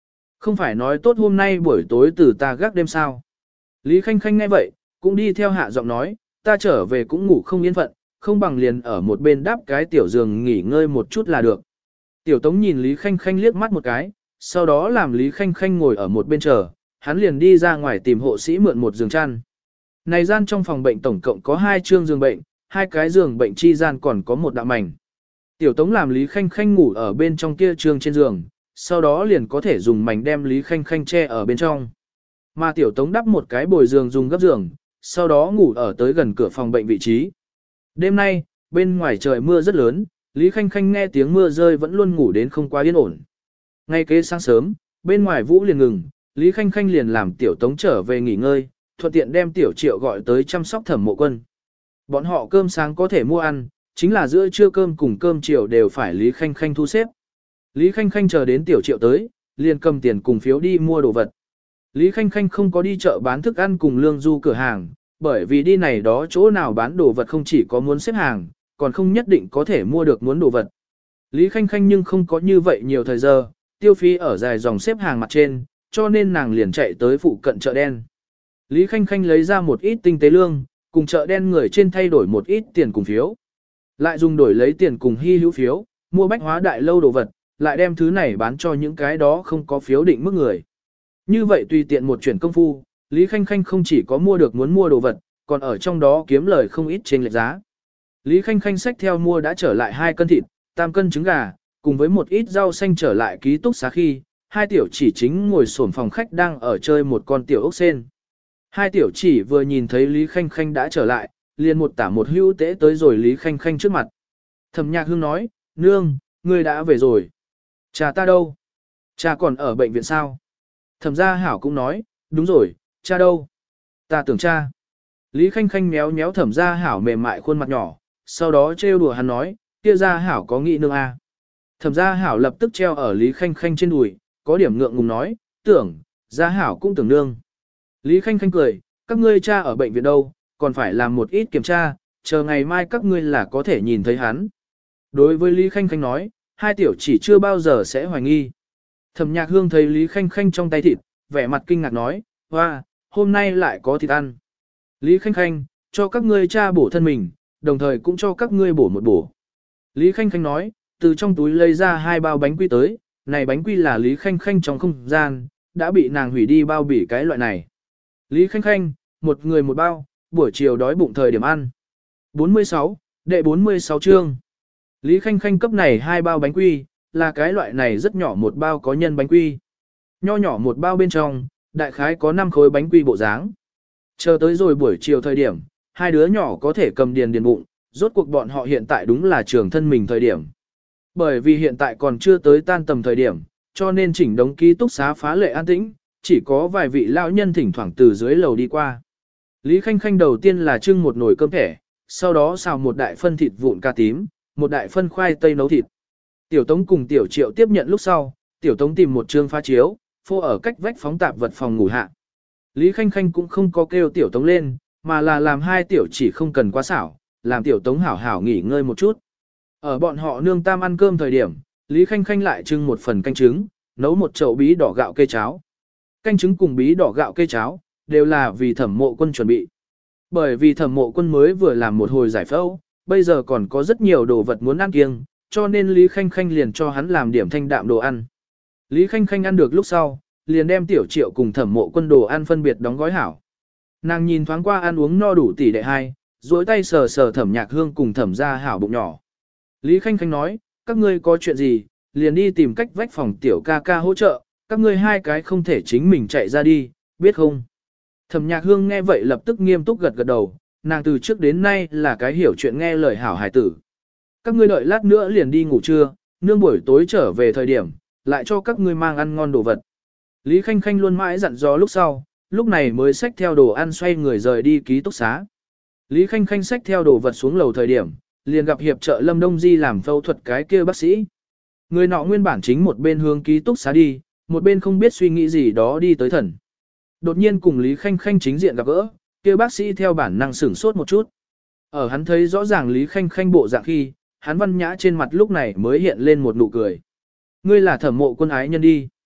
Không phải nói tốt hôm nay buổi tối từ ta gác đêm sao. Lý Khanh Khanh nghe vậy, cũng đi theo hạ giọng nói, ta trở về cũng ngủ không yên phận, không bằng liền ở một bên đắp cái tiểu giường nghỉ ngơi một chút là được. Tiểu Tống nhìn Lý Khanh Khanh liếc mắt một cái, sau đó làm Lý Khanh Khanh ngồi ở một bên chờ, hắn liền đi ra ngoài tìm hộ sĩ mượn một giường chăn. Này gian trong phòng bệnh tổng cộng có 2 chương giường bệnh, 2 cái giường bệnh chi gian còn có một đạo mảnh. Tiểu Tống làm Lý Khanh Khanh ngủ ở bên trong kia chương trên giường, sau đó liền có thể dùng mảnh đem Lý Khanh Khanh che ở bên trong. Mà Tiểu Tống đắp một cái bồi giường dùng gấp giường, sau đó ngủ ở tới gần cửa phòng bệnh vị trí. Đêm nay, bên ngoài trời mưa rất lớn, Lý Khanh Khanh nghe tiếng mưa rơi vẫn luôn ngủ đến không quá yên ổn. Ngay kế sáng sớm, bên ngoài vũ liền ngừng, Lý Khanh Khanh liền làm Tiểu Tống trở về nghỉ ngơi, thuận tiện đem Tiểu Triệu gọi tới chăm sóc Thẩm Mộ Quân. Bọn họ cơm sáng có thể mua ăn, chính là giữa trưa cơm cùng cơm chiều đều phải Lý Khanh Khanh thu xếp. Lý Khanh Khanh chờ đến Tiểu Triệu tới, liền cầm tiền cùng phiếu đi mua đồ vật. Lý Khanh Khanh không có đi chợ bán thức ăn cùng lương du cửa hàng, bởi vì đi này đó chỗ nào bán đồ vật không chỉ có muốn xếp hàng, còn không nhất định có thể mua được muốn đồ vật. Lý Khanh Khanh nhưng không có như vậy nhiều thời giờ, tiêu phí ở dài dòng xếp hàng mặt trên, cho nên nàng liền chạy tới phụ cận chợ đen. Lý Khanh Khanh lấy ra một ít tinh tế lương, cùng chợ đen người trên thay đổi một ít tiền cùng phiếu. Lại dùng đổi lấy tiền cùng hy hữu phiếu, mua bách hóa đại lâu đồ vật, lại đem thứ này bán cho những cái đó không có phiếu định mức người. Như vậy tùy tiện một chuyển công phu, Lý Khanh Khanh không chỉ có mua được muốn mua đồ vật, còn ở trong đó kiếm lời không ít trên lệch giá. Lý Khanh Khanh xách theo mua đã trở lại 2 cân thịt, 3 cân trứng gà, cùng với một ít rau xanh trở lại ký túc xá khi, 2 tiểu chỉ chính ngồi xổm phòng khách đang ở chơi một con tiểu ốc sên. 2 tiểu chỉ vừa nhìn thấy Lý Khanh Khanh đã trở lại, liền một tả một hữu tế tới rồi Lý Khanh Khanh trước mặt. Thẩm Nhạc Hương nói, nương, ngươi đã về rồi. Cha ta đâu? Cha còn ở bệnh viện sao? Thẩm Gia Hảo cũng nói, đúng rồi, cha đâu? Ta tưởng cha. Lý Khanh Khanh méo méo Thẩm Gia Hảo mềm mại khuôn mặt nhỏ, sau đó trêu đùa hắn nói, kia Gia Hảo có nghĩ nương à? Thẩm Gia Hảo lập tức treo ở Lý Khanh Khanh trên đùi, có điểm ngượng ngùng nói, tưởng, Gia Hảo cũng tưởng nương. Lý Khanh Khanh cười, các ngươi cha ở bệnh viện đâu, còn phải làm một ít kiểm tra, chờ ngày mai các ngươi là có thể nhìn thấy hắn. Đối với Lý Khanh Khanh nói, 2 tiểu chỉ chưa bao giờ sẽ hoài nghi. Thẩm Nhạc Hương thấy Lý Khanh Khanh trong tay thịt, vẻ mặt kinh ngạc nói, hoa, hôm nay lại có thịt ăn. Lý Khanh Khanh, cho các ngươi cha bổ thân mình, đồng thời cũng cho các ngươi bổ một bổ. Lý Khanh Khanh nói, từ trong túi lấy ra 2 bao bánh quy tới, này bánh quy là Lý Khanh Khanh trong không gian, đã bị nàng hủy đi bao bỉ cái loại này. Lý Khanh Khanh, một người một bao, buổi chiều đói bụng thời điểm ăn. 46, đệ 46 chương. Lý Khanh Khanh cấp này 2 bao bánh quy, là cái loại này rất nhỏ một bao có nhân bánh quy. Nho nhỏ một bao bên trong, đại khái có 5 khối bánh quy bộ dáng. Chờ tới rồi buổi chiều thời điểm, 2 đứa nhỏ có thể cầm điền bụng, rốt cuộc bọn họ hiện tại đúng là trường thân mình thời điểm. Bởi vì hiện tại còn chưa tới tan tầm thời điểm, cho nên chỉnh đống ký túc xá phá lệ an tĩnh, chỉ có vài vị lão nhân thỉnh thoảng từ dưới lầu đi qua. Lý Khanh Khanh đầu tiên là trưng một nồi cơm thẻ, sau đó xào một đại phân thịt vụn cà tím, một đại phân khoai tây nấu thịt. Tiểu Tống cùng Tiểu Triệu tiếp nhận lúc sau, Tiểu Tống tìm một trương phá chiếu, phô ở cách vách phóng tạp vật phòng ngủ hạ. Lý Khanh Khanh cũng không có kêu Tiểu Tống lên, mà là làm 2 tiểu chỉ không cần quá xảo, làm Tiểu Tống hảo hảo nghỉ ngơi một chút. Ở bọn họ nương tam ăn cơm thời điểm, Lý Khanh Khanh lại trưng một phần canh trứng, nấu một chậu bí đỏ gạo kê cháo. Canh trứng cùng bí đỏ gạo kê cháo, đều là vì Thẩm Mộ Quân chuẩn bị. Bởi vì Thẩm Mộ Quân mới vừa làm một hồi giải phẫu, bây giờ còn có rất nhiều đồ vật muốn ăn kiêng, cho nên Lý Khanh Khanh liền cho hắn làm điểm thanh đạm đồ ăn. Lý Khanh Khanh ăn được lúc sau, liền đem Tiểu Triệu cùng Thẩm Mộ Quân đồ ăn phân biệt đóng gói hảo. Nàng nhìn thoáng qua ăn uống no đủ tỷ đệ 2, duỗi tay sờ sờ Thẩm Nhạc Hương cùng Thẩm Gia Hảo bụng nhỏ. Lý Khanh Khanh nói, các ngươi có chuyện gì, liền đi tìm cách vách phòng Tiểu ca ca hỗ trợ, các ngươi 2 cái không thể chính mình chạy ra đi, biết không? Thẩm Nhạc Hương nghe vậy lập tức nghiêm túc gật gật đầu, nàng từ trước đến nay là cái hiểu chuyện nghe lời hảo hài tử. Các ngươi đợi lát nữa liền đi ngủ trưa, nương buổi tối trở về thời điểm, lại cho các ngươi mang ăn ngon đồ vật. Lý Khanh Khanh luôn mãi dặn dò lúc sau, lúc này mới xách theo đồ ăn xoay người rời đi ký túc xá. Lý Khanh Khanh xách theo đồ vật xuống lầu thời điểm, liền gặp hiệp trợ Lâm Đông Di làm phẫu thuật cái kia bác sĩ. Người nọ nguyên bản chính một bên hướng ký túc xá đi, một bên không biết suy nghĩ gì đó đi tới thần. Đột nhiên cùng Lý Khanh Khanh chính diện gặp gỡ, kia bác sĩ theo bản năng sửng sốt một chút. Ở hắn thấy rõ ràng Lý Khanh Khanh bộ dạng khi, hắn văn nhã trên mặt lúc này mới hiện lên một nụ cười. Ngươi là Thẩm Mộ Quân ái nhân đi.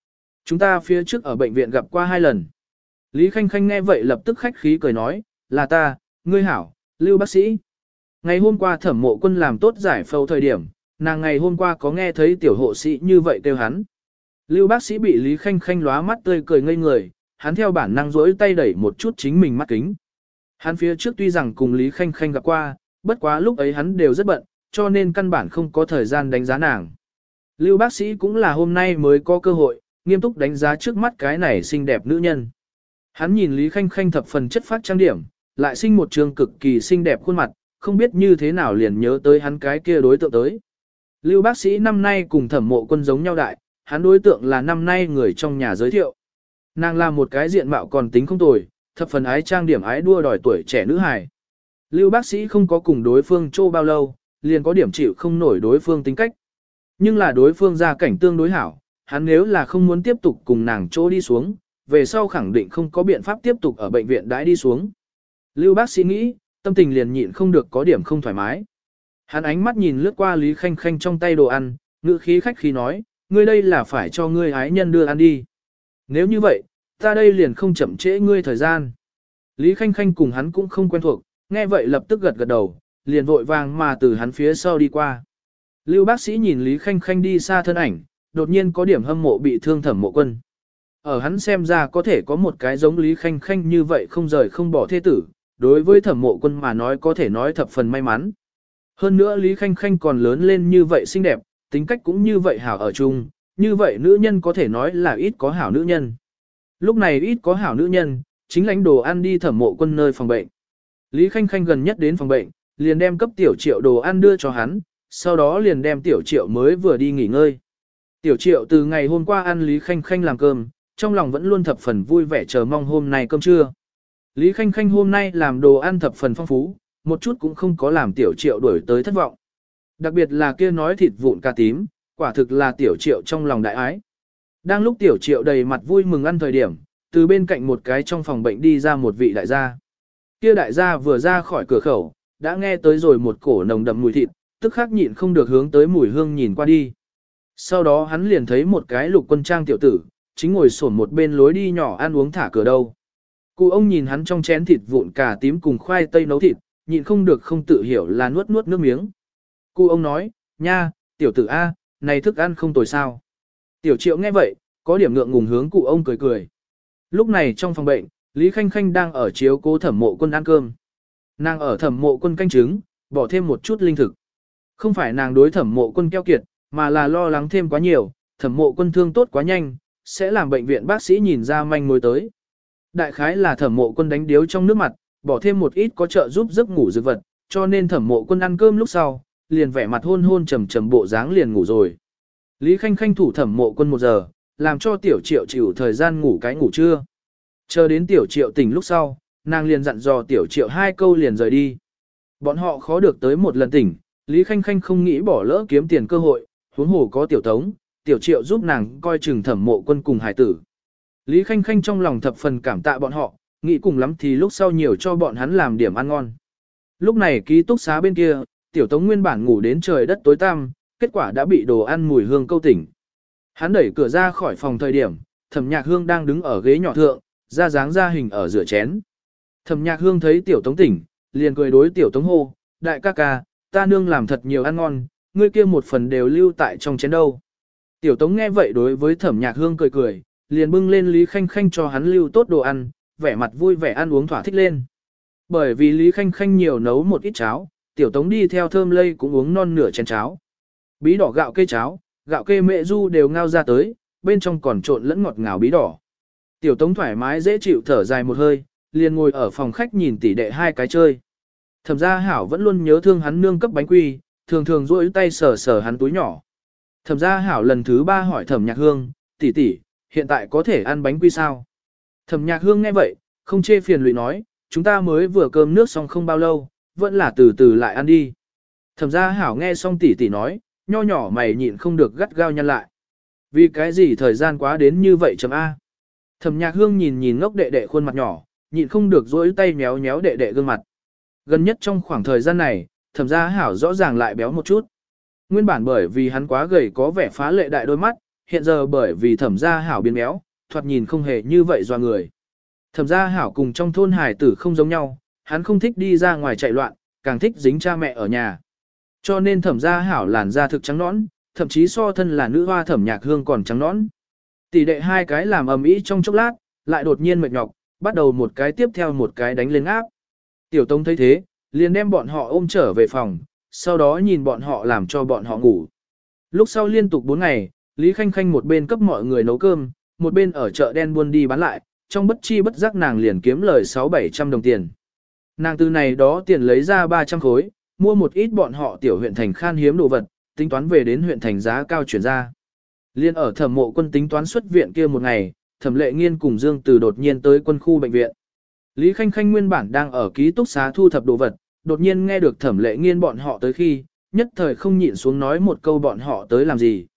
Chúng ta phía trước ở bệnh viện gặp qua 2 lần. Lý Khanh Khanh nghe vậy lập tức khách khí cười nói, là ta, ngươi hảo, Lưu bác sĩ. Ngày hôm qua Thẩm Mộ Quân làm tốt giải phẫu thời điểm, nàng ngày hôm qua có nghe thấy tiểu hộ sĩ như vậy kêu hắn. Lưu bác sĩ bị Lý Khanh Khanh lóa mắt tươi cười ngây người, hắn theo bản năng rỗi tay đẩy một chút chính mình mắt kính. Hắn phía trước tuy rằng cùng Lý Khanh Khanh gặp qua, bất quá lúc ấy hắn đều rất bận, cho nên căn bản không có thời gian đánh giá nàng. Lưu bác sĩ cũng là hôm nay mới có cơ hội, nghiêm túc đánh giá trước mắt cái này xinh đẹp nữ nhân. Hắn nhìn Lý Khanh Khanh thập phần chất phát trang điểm, lại sinh một trường cực kỳ xinh đẹp khuôn mặt, không biết như thế nào liền nhớ tới hắn cái kia đối tượng tới. Lưu bác sĩ năm nay cùng Thẩm Mộ Quân giống nhau đại, hắn đối tượng là năm nay người trong nhà giới thiệu. Nàng là một cái diện mạo còn tính không tồi, thập phần ái trang điểm ái đua đòi tuổi trẻ nữ hài. Lưu bác sĩ không có cùng đối phương trô bao lâu, liền có điểm chịu không nổi đối phương tính cách. Nhưng là đối phương gia cảnh tương đối hảo, hắn nếu là không muốn tiếp tục cùng nàng trô đi xuống, về sau khẳng định không có biện pháp tiếp tục ở bệnh viện đãi đi xuống. Lưu bác sĩ nghĩ, tâm tình liền nhịn không được có điểm không thoải mái. Hắn ánh mắt nhìn lướt qua Lý Khanh Khanh trong tay đồ ăn, ngữ khí khách khí nói, ngươi đây là phải cho ngươi ái nhân đưa ăn đi. Nếu như vậy, ta đây liền không chậm trễ ngươi thời gian. Lý Khanh Khanh cùng hắn cũng không quen thuộc, nghe vậy lập tức gật gật đầu, liền vội vàng mà từ hắn phía sau đi qua. Lưu bác sĩ nhìn Lý Khanh Khanh đi xa thân ảnh, đột nhiên có điểm hâm mộ bị thương Thẩm Mộ Quân. Ở hắn xem ra có thể có một cái giống Lý Khanh Khanh như vậy không rời không bỏ thế tử, đối với Thẩm Mộ Quân mà nói có thể nói thập phần may mắn. Hơn nữa Lý Khanh Khanh còn lớn lên như vậy xinh đẹp, tính cách cũng như vậy hảo ở chung, như vậy nữ nhân có thể nói là ít có hảo nữ nhân. Lúc này ít có hảo nữ nhân, chính lãnh đồ ăn đi Thẩm Mộ Quân nơi phòng bệnh. Lý Khanh Khanh gần nhất đến phòng bệnh, liền đem cấp Tiểu Triệu đồ ăn đưa cho hắn, sau đó liền đem Tiểu Triệu mới vừa đi nghỉ ngơi. Tiểu Triệu từ ngày hôm qua ăn Lý Khanh Khanh làm cơm, trong lòng vẫn luôn thập phần vui vẻ chờ mong hôm nay cơm trưa. Lý Khanh Khanh hôm nay làm đồ ăn thập phần phong phú, một chút cũng không có làm Tiểu Triệu đuổi tới thất vọng. Đặc biệt là kia nói thịt vụn cà tím, quả thực là Tiểu Triệu trong lòng đại ái. Đang lúc Tiểu Triệu đầy mặt vui mừng ăn thời điểm, từ bên cạnh một cái trong phòng bệnh đi ra một vị đại gia. Kia đại gia vừa ra khỏi cửa khẩu, đã nghe tới rồi một cổ nồng đậm mùi thịt, tức khắc nhịn không được hướng tới mùi hương nhìn qua đi. Sau đó hắn liền thấy một cái Lục Quân trang tiểu tử, chính ngồi xổm một bên lối đi nhỏ ăn uống thả cửa đâu. Cụ ông nhìn hắn trong chén thịt vụn cà tím cùng khoai tây nấu thịt, nhịn không được không tự hiểu là nuốt nuốt nước miếng. Cụ ông nói, nha, tiểu tử A, này thức ăn không tồi sao. Tiểu Triệu nghe vậy, có điểm ngượng ngùng hướng cụ ông cười cười. Lúc này trong phòng bệnh, Lý Khanh Khanh đang ở chiếu cố Thẩm Mộ Quân ăn cơm. Nàng ở Thẩm Mộ Quân canh trứng, bỏ thêm một chút linh thực. Không phải nàng đối Thẩm Mộ Quân keo kiệt, mà là lo lắng thêm quá nhiều, Thẩm Mộ Quân thương tốt quá nhanh, sẽ làm bệnh viện bác sĩ nhìn ra manh mối tới. Đại khái là Thẩm Mộ Quân đánh điếu trong nước mặt, bỏ thêm một ít có trợ giúp giấc ngủ dược vật, cho nên Thẩm Mộ Quân ăn cơm lúc sau, liền vẻ mặt hôn hôn trầm trầm bộ dáng liền ngủ rồi. Lý Khanh Khanh thủ Thẩm Mộ Quân 1 giờ, làm cho Tiểu Triệu chịu thời gian ngủ cái ngủ trưa. Chờ đến Tiểu Triệu tỉnh lúc sau, nàng liền dặn dò Tiểu Triệu 2 câu liền rời đi. Bọn họ khó được tới một lần tỉnh, Lý Khanh Khanh không nghĩ bỏ lỡ kiếm tiền cơ hội, huống hồ có Tiểu Tống, Tiểu Triệu giúp nàng coi chừng Thẩm Mộ Quân cùng hải tử. Lý Khanh Khanh trong lòng thập phần cảm tạ bọn họ, nghĩ cùng lắm thì lúc sau nhiều cho bọn hắn làm điểm ăn ngon. Lúc này ký túc xá bên kia, Tiểu Tống nguyên bản ngủ đến trời đất tối tăm, kết quả đã bị đồ ăn mùi hương câu tỉnh. Hắn đẩy cửa ra khỏi phòng thời điểm, Thẩm Nhạc Hương đang đứng ở ghế nhỏ thượng, ra dáng ra hình ở rửa chén. Thẩm Nhạc Hương thấy Tiểu Tống tỉnh, liền cười đối Tiểu Tống hô, đại ca ca, ta nương làm thật nhiều ăn ngon, ngươi kia một phần đều lưu tại trong chén đâu. Tiểu Tống nghe vậy đối với Thẩm Nhạc Hương cười cười, liền bưng lên Lý Khanh Khanh cho hắn lưu tốt đồ ăn, vẻ mặt vui vẻ ăn uống thỏa thích lên. Bởi vì Lý Khanh Khanh nhiều nấu một ít cháo, Tiểu Tống đi theo thơm lây cũng uống non nửa chén cháo. Bí đỏ gạo cây cháo, gạo kê mẹ du đều ngao ra tới, bên trong còn trộn lẫn ngọt ngào bí đỏ. Tiểu Tống thoải mái dễ chịu thở dài một hơi, liền ngồi ở phòng khách nhìn tỷ đệ 2 cái chơi. Thẩm Gia Hảo vẫn luôn nhớ thương hắn nương cấp bánh quy, thường thường duỗi tay sờ sờ hắn túi nhỏ. Thẩm Gia Hảo lần thứ 3 hỏi Thẩm Nhạc Hương, tỷ tỷ, hiện tại có thể ăn bánh quy sao? Thẩm Nhạc Hương nghe vậy, không chê phiền lụy nói, chúng ta mới vừa cơm nước xong không bao lâu, vẫn là từ từ lại ăn đi. Thẩm Gia Hảo nghe xong tỷ tỷ nói, nho nhỏ mày nhịn không được gắt gao nhăn lại. Vì cái gì thời gian quá đến như vậy chấm A. Thẩm Nhạc Hương nhìn nhìn ngốc đệ đệ khuôn mặt nhỏ, nhịn không được dỗi tay méo méo đệ đệ gương mặt. Gần nhất trong khoảng thời gian này, Thẩm Gia Hảo rõ ràng lại béo một chút. Nguyên bản bởi vì hắn quá gầy có vẻ phá lệ đại đôi mắt, hiện giờ bởi vì thẩm gia hảo biến béo, thoạt nhìn không hề như vậy doa người. Thẩm gia hảo cùng trong thôn hải tử không giống nhau, hắn không thích đi ra ngoài chạy loạn, càng thích dính cha mẹ ở nhà. Cho nên thẩm gia hảo làn da thực trắng nõn, thậm chí so thân là nữ hoa thẩm nhạc hương còn trắng nõn. Tỷ đệ hai cái làm ầm ĩ trong chốc lát, lại đột nhiên mệt nhọc, bắt đầu một cái tiếp theo một cái đánh lên áp. Tiểu Tông thấy thế, liền đem bọn họ ôm trở về phòng, sau đó nhìn bọn họ làm cho bọn họ ngủ. Lúc sau liên tục 4 ngày, Lý Khanh Khanh một bên cấp mọi người nấu cơm, một bên ở chợ đen buôn đi bán lại, trong bất chi bất giác nàng liền kiếm lời 600-700 đồng tiền. Nàng từ này đó tiền lấy ra 300 khối, mua một ít bọn họ tiểu huyện thành khan hiếm đồ vật, tính toán về đến huyện thành giá cao chuyển ra. Liên ở Thẩm Mộ Quân tính toán xuất viện kia một ngày, Thẩm Lệ Nghiên cùng Dương Từ đột nhiên tới quân khu bệnh viện. Lý Khanh Khanh nguyên bản đang ở ký túc xá thu thập đồ vật, đột nhiên nghe được Thẩm Lệ Nghiên bọn họ tới khi, nhất thời không nhịn xuống nói một câu bọn họ tới làm gì.